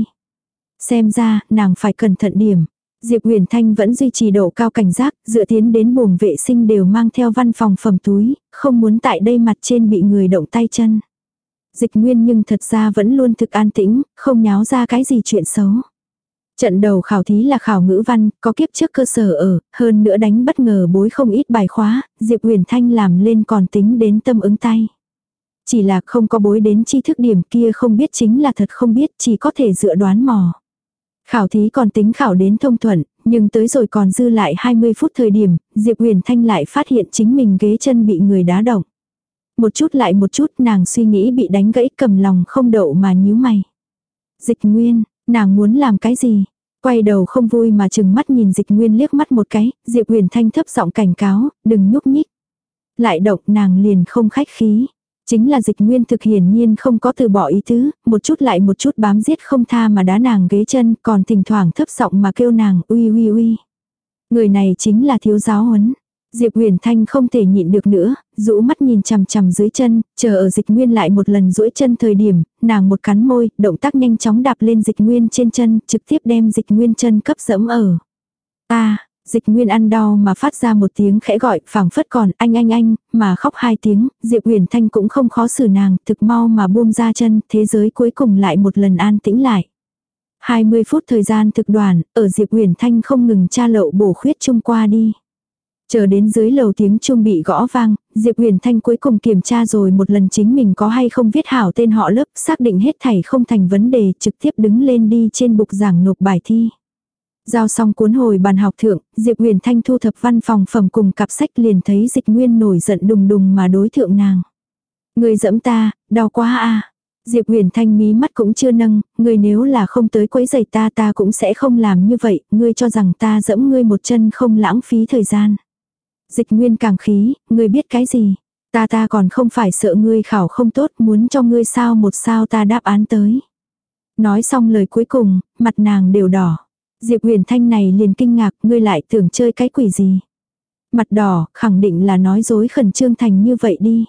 Xem ra, nàng phải cẩn thận điểm. Diệp Huyền Thanh vẫn duy trì độ cao cảnh giác, dựa tiến đến buồng vệ sinh đều mang theo văn phòng phẩm túi, không muốn tại đây mặt trên bị người động tay chân. Dịch Nguyên nhưng thật ra vẫn luôn thực an tĩnh, không nháo ra cái gì chuyện xấu. Trận đầu khảo thí là khảo ngữ văn, có kiếp trước cơ sở ở, hơn nữa đánh bất ngờ bối không ít bài khóa, Diệp Huyền Thanh làm lên còn tính đến tâm ứng tay. Chỉ là không có bối đến tri thức điểm kia không biết chính là thật không biết, chỉ có thể dựa đoán mò. Khảo thí còn tính khảo đến thông thuận, nhưng tới rồi còn dư lại hai mươi phút thời điểm, Diệp Huyền Thanh lại phát hiện chính mình ghế chân bị người đá động. Một chút lại một chút nàng suy nghĩ bị đánh gãy, cầm lòng không đậu mà nhíu mày. Dịch Nguyên, nàng muốn làm cái gì? Quay đầu không vui mà chừng mắt nhìn Dịch Nguyên liếc mắt một cái, Diệp Huyền Thanh thấp giọng cảnh cáo, đừng nhúc nhích. Lại động nàng liền không khách khí. Chính là Dịch Nguyên thực hiển nhiên không có từ bỏ ý tứ, một chút lại một chút bám giết không tha mà đá nàng ghế chân, còn thỉnh thoảng thấp giọng mà kêu nàng uy uy uy. Người này chính là thiếu giáo huấn. Diệp Huyền Thanh không thể nhịn được nữa, rũ mắt nhìn chằm chằm dưới chân, chờ ở Dịch Nguyên lại một lần duỗi chân thời điểm, nàng một cắn môi, động tác nhanh chóng đạp lên Dịch Nguyên trên chân, trực tiếp đem Dịch Nguyên chân cấp dẫm ở. Ta, Dịch Nguyên ăn đau mà phát ra một tiếng khẽ gọi, phảng phất còn anh anh anh, mà khóc hai tiếng, Diệp Huyền Thanh cũng không khó xử nàng, thực mau mà buông ra chân, thế giới cuối cùng lại một lần an tĩnh lại. hai mươi phút thời gian thực đoàn, ở Diệp Huyền Thanh không ngừng tra lậu bổ khuyết chung qua đi. Chờ đến dưới lầu tiếng chuông bị gõ vang, Diệp Huyền Thanh cuối cùng kiểm tra rồi một lần chính mình có hay không viết hảo tên họ lớp, xác định hết thảy không thành vấn đề, trực tiếp đứng lên đi trên bục giảng nộp bài thi. Giao xong cuốn hồi bàn học thượng, Diệp Huyền Thanh thu thập văn phòng phẩm cùng cặp sách liền thấy Dịch Nguyên nổi giận đùng đùng mà đối thượng nàng. Người dẫm ta, đau quá à. Diệp Huyền Thanh mí mắt cũng chưa nâng, người nếu là không tới quấy giày ta ta cũng sẽ không làm như vậy, ngươi cho rằng ta dẫm ngươi một chân không lãng phí thời gian. Dịch Nguyên càng khí, ngươi biết cái gì? Ta ta còn không phải sợ ngươi khảo không tốt, muốn cho ngươi sao một sao ta đáp án tới. Nói xong lời cuối cùng, mặt nàng đều đỏ. Diệp Huyền Thanh này liền kinh ngạc, ngươi lại tưởng chơi cái quỷ gì? Mặt đỏ, khẳng định là nói dối khẩn trương thành như vậy đi.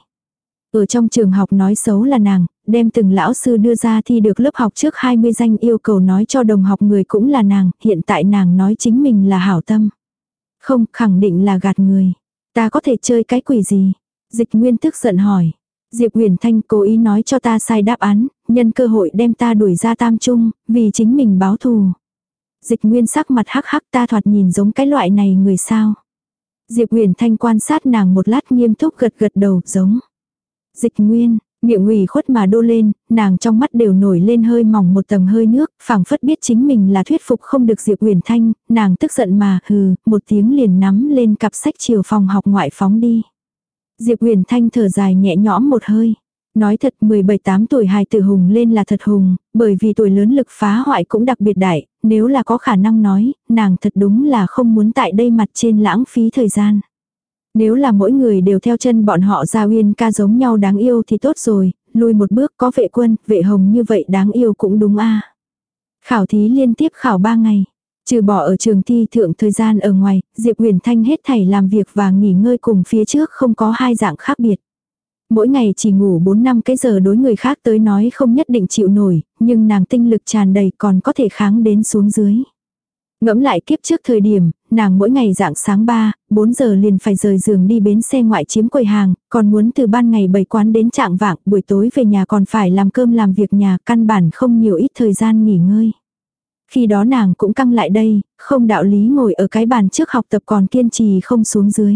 Ở trong trường học nói xấu là nàng, đem từng lão sư đưa ra thi được lớp học trước hai mươi danh yêu cầu nói cho đồng học người cũng là nàng, hiện tại nàng nói chính mình là hảo tâm. Không, khẳng định là gạt người. Ta có thể chơi cái quỷ gì? Dịch Nguyên tức giận hỏi. Diệp Huyền Thanh cố ý nói cho ta sai đáp án, nhân cơ hội đem ta đuổi ra tam trung, vì chính mình báo thù. Dịch Nguyên sắc mặt hắc hắc, ta thoạt nhìn giống cái loại này người sao. Diệp Huyền Thanh quan sát nàng một lát nghiêm túc gật gật đầu, giống. Dịch Nguyên, miệng ủy khuất mà đô lên, nàng trong mắt đều nổi lên hơi mỏng một tầng hơi nước, phảng phất biết chính mình là thuyết phục không được Diệp Huyền Thanh, nàng tức giận mà hừ, một tiếng liền nắm lên cặp sách chiều phòng học ngoại phóng đi. Diệp Huyền Thanh thở dài nhẹ nhõm một hơi. Nói thật mười bảy tám tuổi hài tử hùng lên là thật hùng, bởi vì tuổi lớn lực phá hoại cũng đặc biệt đại, nếu là có khả năng nói, nàng thật đúng là không muốn tại đây mặt trên lãng phí thời gian. Nếu là mỗi người đều theo chân bọn họ Gia Uyên ca giống nhau đáng yêu thì tốt rồi, lùi một bước có Vệ Quân, Vệ Hồng như vậy đáng yêu cũng đúng a. Khảo thí liên tiếp khảo ba ngày. Trừ bỏ ở trường thi thượng thời gian ở ngoài, Diệp Huyền Thanh hết thảy làm việc và nghỉ ngơi cùng phía trước không có hai dạng khác biệt. Mỗi ngày chỉ ngủ bốn năm cái giờ đối người khác tới nói không nhất định chịu nổi, nhưng nàng tinh lực tràn đầy còn có thể kháng đến xuống dưới. Ngẫm lại kiếp trước thời điểm, nàng mỗi ngày dạng sáng ba, bốn giờ liền phải rời giường đi bến xe ngoại chiếm quầy hàng, còn muốn từ ban ngày bày quán đến trạng vạng, buổi tối về nhà còn phải làm cơm làm việc nhà, căn bản không nhiều ít thời gian nghỉ ngơi. Khi đó nàng cũng căng lại đây, không đạo lý ngồi ở cái bàn trước học tập còn kiên trì không xuống dưới.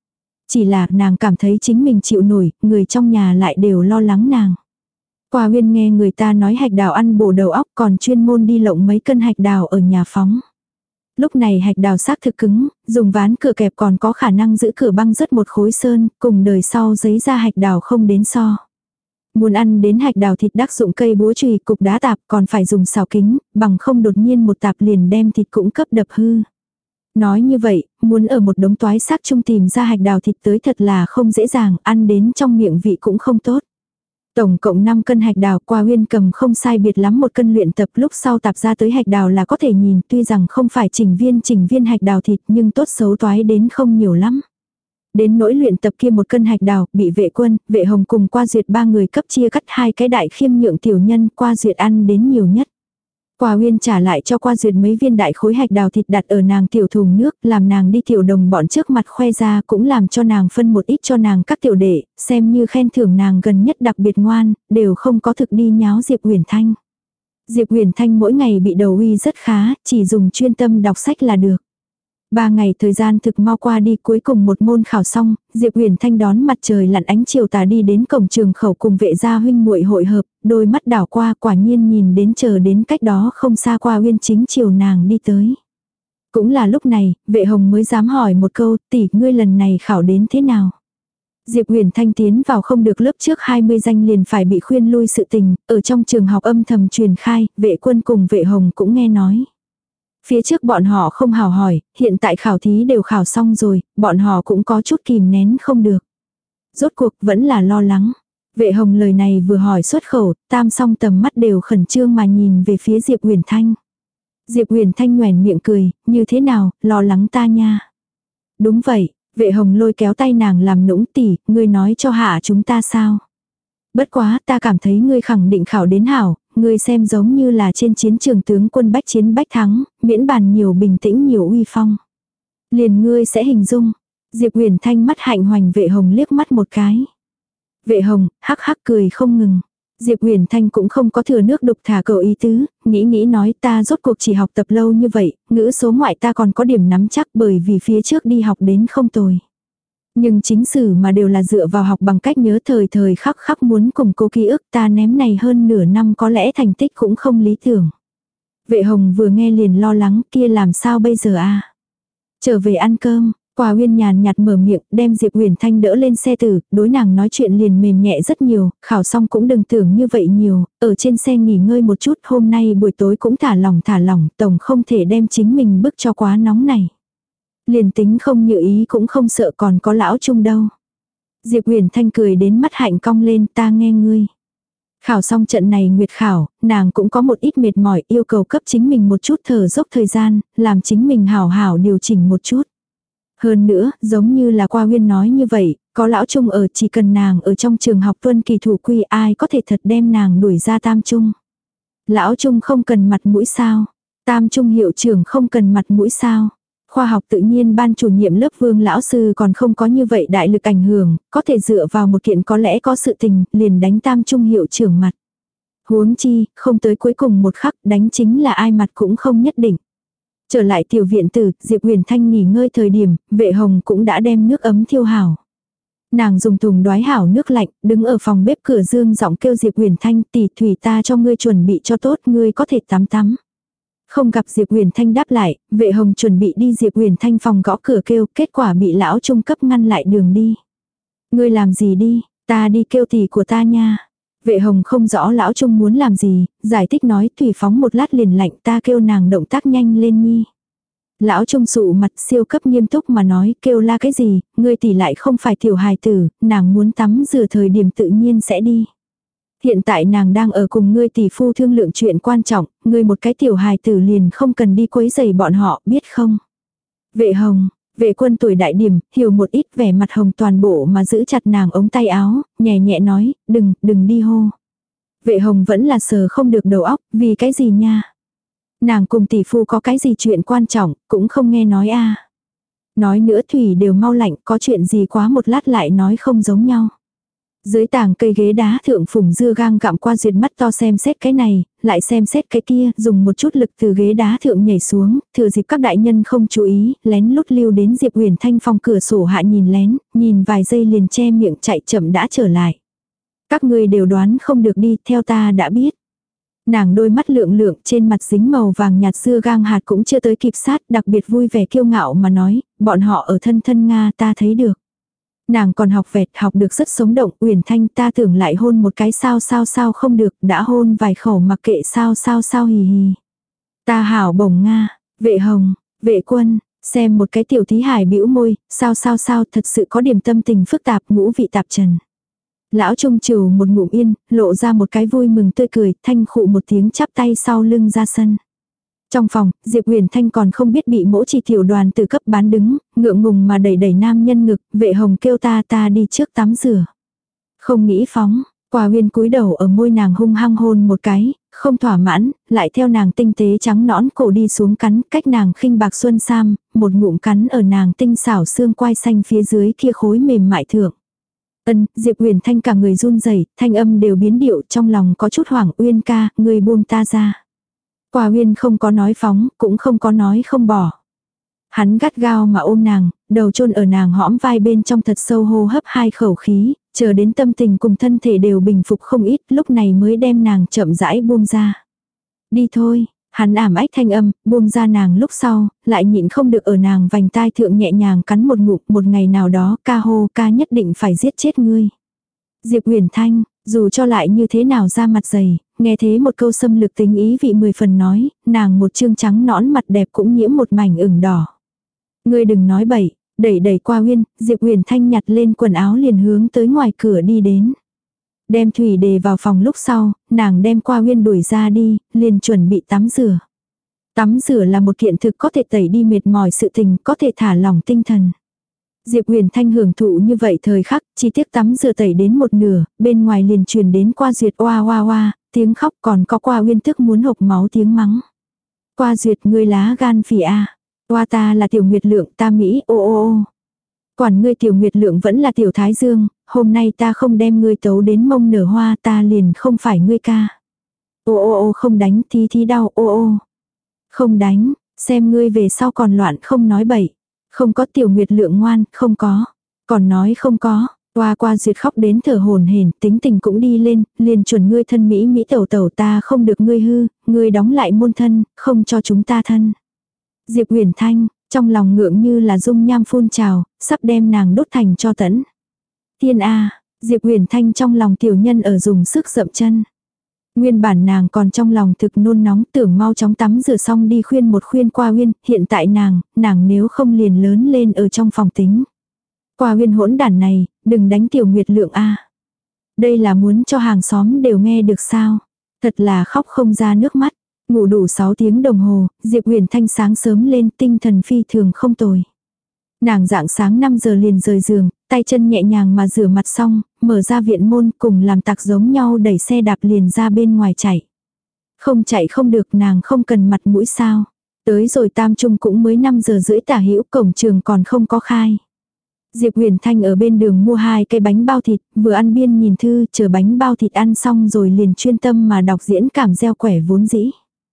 Chỉ là nàng cảm thấy chính mình chịu nổi, người trong nhà lại đều lo lắng nàng. Qua Uyên nghe người ta nói hạch đào ăn bổ đầu óc còn chuyên môn đi lộng mấy cân hạch đào ở nhà phóng. Lúc này hạch đào xác thực cứng, dùng ván cửa kẹp còn có khả năng giữ cửa băng rất một khối sơn, cùng đời sau giấy ra hạch đào không đến so. Muốn ăn đến hạch đào thịt đắc dụng cây búa chùy cục đá tạp còn phải dùng xào kính, bằng không đột nhiên một tạp liền đem thịt cũng cấp đập hư. Nói như vậy, muốn ở một đống toái xác chung tìm ra hạch đào thịt tới thật là không dễ dàng, ăn đến trong miệng vị cũng không tốt. Tổng cộng năm cân hạch đào, Qua Uyên cầm không sai biệt lắm một cân luyện tập, lúc sau tạp ra tới hạch đào là có thể nhìn, tuy rằng không phải chỉnh viên chỉnh viên hạch đào thịt nhưng tốt xấu toái đến không nhiều lắm. Đến nỗi luyện tập kia một cân hạch đào, bị Vệ Quân, Vệ Hồng cùng Qua Duyệt ba người cấp chia cắt hai cái đại khiêm nhượng tiểu nhân, Qua Duyệt ăn đến nhiều nhất. Qua Uyên trả lại cho Qua Duyệt mấy viên đại khối hạch đào thịt đặt ở nàng tiểu thùng nước, làm nàng đi tiểu đồng bọn trước mặt khoe ra, cũng làm cho nàng phân một ít cho nàng các tiểu đệ, xem như khen thưởng nàng gần nhất đặc biệt ngoan, đều không có thực đi nháo Diệp Huyền Thanh. Diệp Huyền Thanh mỗi ngày bị đầu uy rất khá, chỉ dùng chuyên tâm đọc sách là được. Ba ngày thời gian thực mau qua đi, cuối cùng một môn khảo xong, Diệp Huyền Thanh đón mặt trời lặn ánh chiều tà đi đến cổng trường khẩu cùng Vệ gia huynh muội hội hợp, đôi mắt đảo qua quả nhiên nhìn đến chờ đến cách đó không xa Qua Uyên chính chiều nàng đi tới. Cũng là lúc này, Vệ Hồng mới dám hỏi một câu, tỷ ngươi lần này khảo đến thế nào? Diệp Huyền Thanh tiến vào không được lớp trước hai mươi danh liền phải bị khuyên lui sự tình, ở trong trường học âm thầm truyền khai, Vệ Quân cùng Vệ Hồng cũng nghe nói. Phía trước bọn họ không hào hỏi, hiện tại khảo thí đều khảo xong rồi, bọn họ cũng có chút kìm nén không được. Rốt cuộc vẫn là lo lắng. Vệ Hồng lời này vừa hỏi xuất khẩu, tam song tầm mắt đều khẩn trương mà nhìn về phía Diệp Huyền Thanh. Diệp Huyền Thanh nhoẻn miệng cười, như thế nào, lo lắng ta nha. Đúng vậy, Vệ Hồng lôi kéo tay nàng làm nũng tỉ, ngươi nói cho hạ chúng ta sao. Bất quá ta cảm thấy ngươi khẳng định khảo đến hảo, ngươi xem giống như là trên chiến trường tướng quân bách chiến bách thắng, miễn bàn nhiều bình tĩnh nhiều uy phong. Liền ngươi sẽ hình dung. Diệp Huyền Thanh mắt hạnh hoành Vệ Hồng liếc mắt một cái. Vệ Hồng, hắc hắc cười không ngừng. Diệp Huyền Thanh cũng không có thừa nước đục thả cầu ý tứ, nghĩ nghĩ nói ta rốt cuộc chỉ học tập lâu như vậy, ngữ số ngoại ta còn có điểm nắm chắc bởi vì phía trước đi học đến không tồi. Nhưng chính sử mà đều là dựa vào học bằng cách nhớ thời thời khắc khắc muốn củng cố ký ức ta ném này hơn nửa năm có lẽ thành tích cũng không lý tưởng. Vệ Hồng vừa nghe liền lo lắng, kia làm sao bây giờ a? Trở về ăn cơm. Qua Uyên nhàn nhạt mở miệng, đem Diệp Huyền Thanh đỡ lên xe tử, đối nàng nói chuyện liền mềm nhẹ rất nhiều, khảo xong cũng đừng tưởng như vậy nhiều, ở trên xe nghỉ ngơi một chút, hôm nay buổi tối cũng thả lỏng thả lỏng, tổng không thể đem chính mình bức cho quá nóng này. Liền tính không như ý cũng không sợ còn có lão chung đâu. Diệp Huyền Thanh cười đến mắt hạnh cong lên, ta nghe ngươi. Khảo xong trận này nguyệt khảo, nàng cũng có một ít mệt mỏi, yêu cầu cấp chính mình một chút thở dốc thời gian, làm chính mình hảo hảo điều chỉnh một chút. Hơn nữa, giống như là Qua Uyên nói như vậy, có lão chung ở, chỉ cần nàng ở trong trường học tuân kỳ thủ quy, ai có thể thật đem nàng đuổi ra tam trung. Lão chung không cần mặt mũi sao? Tam trung hiệu trưởng không cần mặt mũi sao? Khoa học tự nhiên ban chủ nhiệm lớp Vương lão sư còn không có như vậy đại lực ảnh hưởng, có thể dựa vào một kiện có lẽ có sự tình, liền đánh tam trung hiệu trưởng mặt. Huống chi, không tới cuối cùng một khắc, đánh chính là ai mặt cũng không nhất định. Trở lại tiểu viện tử, Diệp Huyền Thanh nghỉ ngơi thời điểm, Vệ Hồng cũng đã đem nước ấm thiêu hảo. Nàng dùng thùng đoái hảo nước lạnh, đứng ở phòng bếp cửa dương giọng kêu Diệp Huyền Thanh, tỷ thủy ta cho ngươi chuẩn bị cho tốt, ngươi có thể tắm tắm. Không gặp Diệp Huyền Thanh đáp lại, Vệ Hồng chuẩn bị đi Diệp Huyền Thanh phòng gõ cửa kêu, kết quả bị lão trung cấp ngăn lại đường đi. Ngươi làm gì đi, ta đi kêu tỷ của ta nha. Vệ Hồng không rõ lão trung muốn làm gì, giải thích nói thủy phóng một lát liền lạnh, ta kêu nàng động tác nhanh lên nhi. Lão trung sụ mặt siêu cấp nghiêm túc mà nói, kêu la cái gì, ngươi tỷ lại không phải tiểu hài tử, nàng muốn tắm rửa thời điểm tự nhiên sẽ đi. Hiện tại nàng đang ở cùng ngươi tỷ phu thương lượng chuyện quan trọng, ngươi một cái tiểu hài tử liền không cần đi quấy rầy bọn họ, biết không? Vệ Hồng, Vệ Quân tuổi đại điểm, hiểu một ít, vẻ mặt hồng toàn bộ mà giữ chặt nàng ống tay áo, nhẹ nhẹ nói, đừng, đừng đi hô. Vệ Hồng vẫn là sờ không được đầu óc, vì cái gì nha? Nàng cùng tỷ phu có cái gì chuyện quan trọng, cũng không nghe nói a. Nói nữa thủy đều mau lạnh, có chuyện gì quá một lát lại nói không giống nhau. Dưới tảng cây ghế đá thượng phùng dưa gang gặm qua duyệt mắt to xem xét cái này, lại xem xét cái kia, dùng một chút lực từ ghế đá thượng nhảy xuống, thừa dịp các đại nhân không chú ý, lén lút lưu đến Diệp Huyền Thanh phòng cửa sổ hạ nhìn lén, nhìn vài giây liền che miệng chạy chậm đã trở lại. Các ngươi đều đoán không được đi, theo ta đã biết. Nàng đôi mắt lượng lượng trên mặt dính màu vàng nhạt dưa gang hạt cũng chưa tới kịp sát, đặc biệt vui vẻ kiêu ngạo mà nói, bọn họ ở thân thân Nga ta thấy được. Nàng còn học vẹt học được rất sống động, Uyển Thanh ta tưởng lại hôn một cái sao sao sao không được, đã hôn vài khẩu mặc kệ sao sao sao hì hì. Ta hảo bổng Nga, Vệ Hồng, Vệ Quân, xem một cái tiểu thí hải bĩu môi, sao sao sao thật sự có điểm tâm tình phức tạp ngũ vị tạp trần. Lão trung trừ một ngụm yên, lộ ra một cái vui mừng tươi cười, thanh khụ một tiếng chắp tay sau lưng ra sân. Trong phòng, Diệp Huyền Thanh còn không biết bị mỗ chỉ tiểu đoàn từ cấp bán đứng, ngượng ngùng mà đẩy đẩy nam nhân ngực, Vệ Hồng kêu ta ta đi trước tắm rửa. Không nghĩ phóng, Quả Uyên cúi đầu ở môi nàng hung hăng hôn một cái, không thỏa mãn, lại theo nàng tinh tế trắng nõn cổ đi xuống cắn, cách nàng khinh bạc xuân sam, một ngụm cắn ở nàng tinh xảo xương quai xanh phía dưới kia khối mềm mại thượng. Ân, Diệp Huyền Thanh cả người run rẩy, thanh âm đều biến điệu, trong lòng có chút hoảng, Uyên ca, ngươi buông ta ra. Quả Uyên không có nói phóng, cũng không có nói không bỏ. Hắn gắt gao mà ôm nàng, đầu chôn ở nàng hõm vai bên trong thật sâu hô hấp hai khẩu khí, chờ đến tâm tình cùng thân thể đều bình phục không ít, lúc này mới đem nàng chậm rãi buông ra. Đi thôi, hắn ảm ách thanh âm, buông ra nàng lúc sau, lại nhịn không được ở nàng vành tai thượng nhẹ nhàng cắn một ngụm, một ngày nào đó ca hô ca nhất định phải giết chết ngươi. Diệp Huyền Thanh, dù cho lại như thế nào ra mặt dày, nghe thế một câu xâm lược tính ý vị mười phần nói, nàng một trương trắng nõn mặt đẹp cũng nhiễm một mảnh ửng đỏ. Ngươi đừng nói bậy, đẩy đẩy qua Uyên, Diệp Huyền Thanh nhặt lên quần áo liền hướng tới ngoài cửa đi đến. Đem thủy đề vào phòng lúc sau, nàng đem qua Uyên đuổi ra đi, liền chuẩn bị tắm rửa. Tắm rửa là một kiện thực có thể tẩy đi mệt mỏi sự tình, có thể thả lỏng tinh thần. Diệp Huyền Thanh hưởng thụ như vậy thời khắc, chi tiết tắm rửa tẩy đến một nửa, bên ngoài liền truyền đến Qua Duyệt oa oa oa, tiếng khóc còn có Qua Uyên tức muốn hộc máu tiếng mắng. Qua Duyệt ngươi lá gan phỉ a, oa ta là Tiểu Nguyệt Lượng ta Mỹ ô ô ô. Quản ngươi Tiểu Nguyệt Lượng vẫn là Tiểu Thái Dương, hôm nay ta không đem ngươi tấu đến mông nở hoa ta liền không phải ngươi ca. Ô ô ô không đánh thí thí đau ô ô. Không đánh, xem ngươi về sau còn loạn không nói bậy. Không có Tiểu Nguyệt Lượng ngoan, không có. Còn nói không có. Qua qua duyệt khóc đến thở hổn hển, tính tình cũng đi lên, liền chuẩn ngươi thân Mỹ Mỹ tẩu tẩu ta không được ngươi hư, ngươi đóng lại môn thân, không cho chúng ta thân. Diệp Huyền Thanh, trong lòng ngượng như là dung nham phun trào, sắp đem nàng đốt thành cho tẫn. Tiên A, Diệp Huyền Thanh trong lòng tiểu nhân ở dùng sức dậm chân. Nguyên bản nàng còn trong lòng thực nôn nóng tưởng mau chóng tắm rửa xong đi khuyên một khuyên qua Uyên, hiện tại nàng, nàng nếu không liền lớn lên ở trong phòng tính. Qua Uyên hỗn đản này, đừng đánh tiểu Nguyệt Lượng A. Đây là muốn cho hàng xóm đều nghe được sao. Thật là khóc không ra nước mắt. Ngủ đủ sáu tiếng đồng hồ, Diệp Huyền Thanh sáng sớm lên tinh thần phi thường không tồi. Nàng dạng sáng năm giờ liền rời giường, tay chân nhẹ nhàng mà rửa mặt xong, mở ra viện môn cùng làm tặc giống nhau đẩy xe đạp liền ra bên ngoài chạy. Không chạy không được nàng không cần mặt mũi sao. Tới rồi tam trung cũng mới năm giờ rưỡi tả hữu cổng trường còn không có khai. Diệp Huyền Thanh ở bên đường mua hai cây bánh bao thịt, vừa ăn biên nhìn thư chờ bánh bao thịt ăn xong rồi liền chuyên tâm mà đọc diễn cảm gieo quẻ vốn dĩ.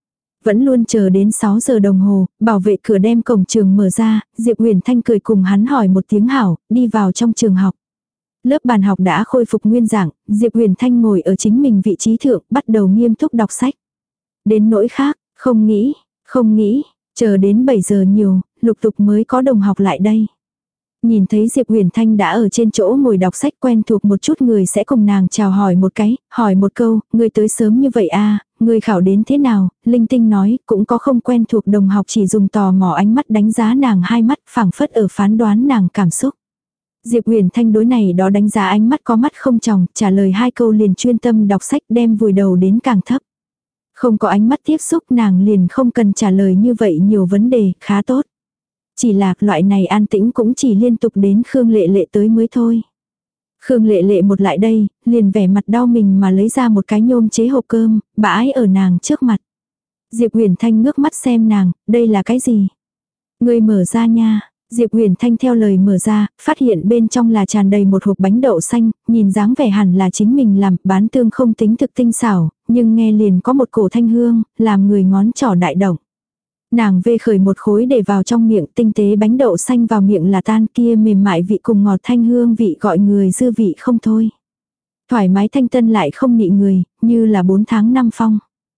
Vẫn luôn chờ đến sáu giờ đồng hồ, bảo vệ cửa đem cổng trường mở ra, Diệp Huyền Thanh cười cùng hắn hỏi một tiếng hảo, đi vào trong trường học. Lớp bàn học đã khôi phục nguyên dạng, Diệp Huyền Thanh ngồi ở chính mình vị trí thượng, bắt đầu nghiêm túc đọc sách. Đến nỗi khác, không nghĩ, không nghĩ, chờ đến bảy giờ nhiều, lục tục mới có đồng học lại đây. Nhìn thấy Diệp Huyền Thanh đã ở trên chỗ ngồi đọc sách quen thuộc một chút người sẽ cùng nàng chào hỏi một cái, hỏi một câu, người tới sớm như vậy à, người khảo đến thế nào, linh tinh nói, cũng có không quen thuộc đồng học chỉ dùng tò mò ánh mắt đánh giá nàng hai mắt phảng phất ở phán đoán nàng cảm xúc. Diệp Huyền Thanh đối này đó đánh giá ánh mắt có mắt không tròng, trả lời hai câu liền chuyên tâm đọc sách đem vùi đầu đến càng thấp. Không có ánh mắt tiếp xúc nàng liền không cần trả lời như vậy nhiều vấn đề, khá tốt. Chỉ là loại này an tĩnh cũng chỉ liên tục đến Khương Lệ Lệ tới mới thôi. Khương Lệ Lệ một lại đây, liền vẻ mặt đau mình mà lấy ra một cái nhôm chế hộp cơm, bãi ở nàng trước mặt. Diệp Huyền Thanh ngước mắt xem nàng, đây là cái gì? Ngươi mở ra nha. Diệp Huyền Thanh theo lời mở ra, phát hiện bên trong là tràn đầy một hộp bánh đậu xanh, nhìn dáng vẻ hẳn là chính mình làm, bán tương không tính thực tinh xảo, nhưng nghe liền có một cổ thanh hương, làm người ngón trỏ đại động. Nàng vê khởi một khối để vào trong miệng, tinh tế bánh đậu xanh vào miệng là tan, kia mềm mại vị cùng ngọt thanh hương vị gọi người dư vị không thôi. Thoải mái thanh tân lại không nị người, như là bốn tháng năm phong.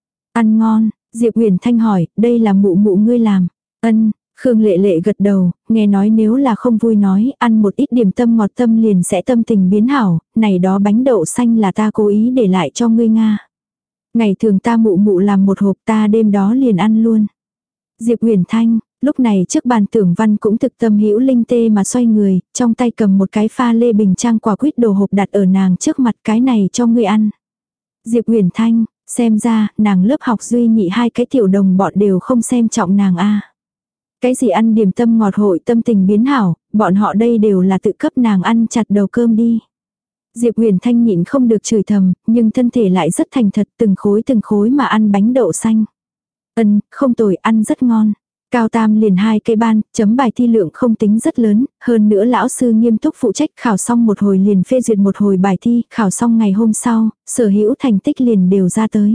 Ăn ngon, Diệp Huyền Thanh hỏi, đây là mụ mụ ngươi làm. Ân, Khương Lệ Lệ gật đầu, nghe nói nếu là không vui nói, ăn một ít điểm tâm ngọt tâm liền sẽ tâm tình biến hảo, này đó bánh đậu xanh là ta cố ý để lại cho ngươi Nga. Ngày thường ta mụ mụ làm một hộp ta đêm đó liền ăn luôn. Diệp Huyền Thanh, lúc này trước bàn Tưởng Văn cũng thực tâm hữu linh tê mà xoay người, trong tay cầm một cái pha lê bình trang quả quýt đồ hộp đặt ở nàng trước mặt, cái này cho ngươi ăn. Diệp Huyền Thanh, xem ra, nàng lớp học duy nhị hai cái tiểu đồng bọn đều không xem trọng nàng a. Cái gì ăn điểm tâm ngọt hội tâm tình biến hảo, bọn họ đây đều là tự cấp nàng ăn chặt đầu cơm đi. Diệp Huyền Thanh nhịn không được chửi thầm, nhưng thân thể lại rất thành thật từng khối từng khối mà ăn bánh đậu xanh. Ân, không tồi, ăn rất ngon. Cao tam liền hai cây ban, chấm bài thi lượng không tính rất lớn, hơn nữa lão sư nghiêm túc phụ trách khảo xong một hồi liền phê duyệt một hồi bài thi, khảo xong ngày hôm sau, sở hữu thành tích liền đều ra tới.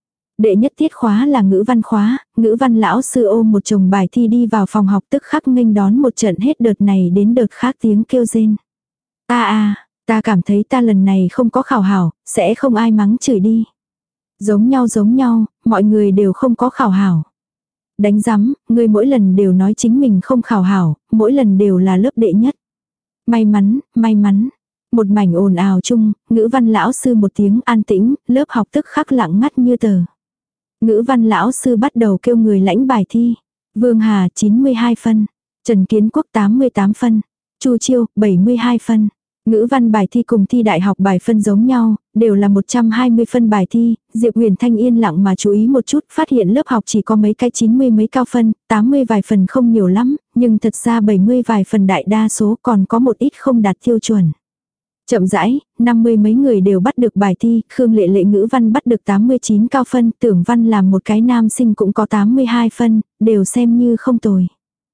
Đệ nhất tiết khóa là ngữ văn khóa, ngữ văn lão sư ôm một chồng bài thi đi vào phòng học tức khắc nghênh đón một trận hết đợt này đến đợt khác tiếng kêu rên. Ta à, ta cảm thấy ta lần này không có khảo hảo, sẽ không ai mắng chửi đi. Giống nhau giống nhau, mọi người đều không có khảo hảo. Đánh rắm, người mỗi lần đều nói chính mình không khảo hảo, mỗi lần đều là lớp đệ nhất. May mắn, may mắn. Một mảnh ồn ào chung, ngữ văn lão sư một tiếng an tĩnh, lớp học tức khắc lặng ngắt như tờ. Ngữ văn lão sư bắt đầu kêu người lãnh bài thi. Vương Hà chín mươi hai phân, Trần Kiến Quốc tám mươi tám phân, Chu Chiêu bảy mươi hai phân. Ngữ văn bài thi cùng thi đại học bài phân giống nhau, đều là một trăm hai mươi phân bài thi, Diệp Huyền Thanh yên lặng mà chú ý một chút, phát hiện lớp học chỉ có mấy cái chín mươi mấy cao phân, tám mươi vài phần không nhiều lắm, nhưng thật ra bảy mươi vài phần đại đa số còn có một ít không đạt tiêu chuẩn. Chậm rãi, năm mươi mấy người đều bắt được bài thi, Khương Lệ Lệ ngữ văn bắt được tám mươi chín cao phân, Tưởng Văn làm một cái nam sinh cũng có tám mươi hai phân, đều xem như không tồi.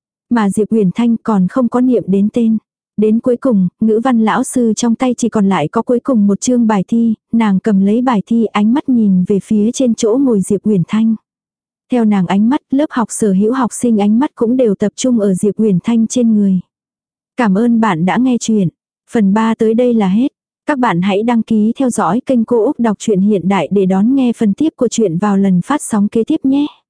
Mà Diệp Huyền Thanh còn không có niệm đến tên. Đến cuối cùng, ngữ văn lão sư trong tay chỉ còn lại có cuối cùng một chương bài thi, nàng cầm lấy bài thi ánh mắt nhìn về phía trên chỗ ngồi Diệp Huyền Thanh. Theo nàng ánh mắt, lớp học sở hữu học sinh ánh mắt cũng đều tập trung ở Diệp Huyền Thanh trên người. Cảm ơn bạn đã nghe chuyện. Phần ba tới đây là hết. Các bạn hãy đăng ký theo dõi kênh Cô Úc Đọc truyện Hiện Đại để đón nghe phần tiếp của truyện vào lần phát sóng kế tiếp nhé.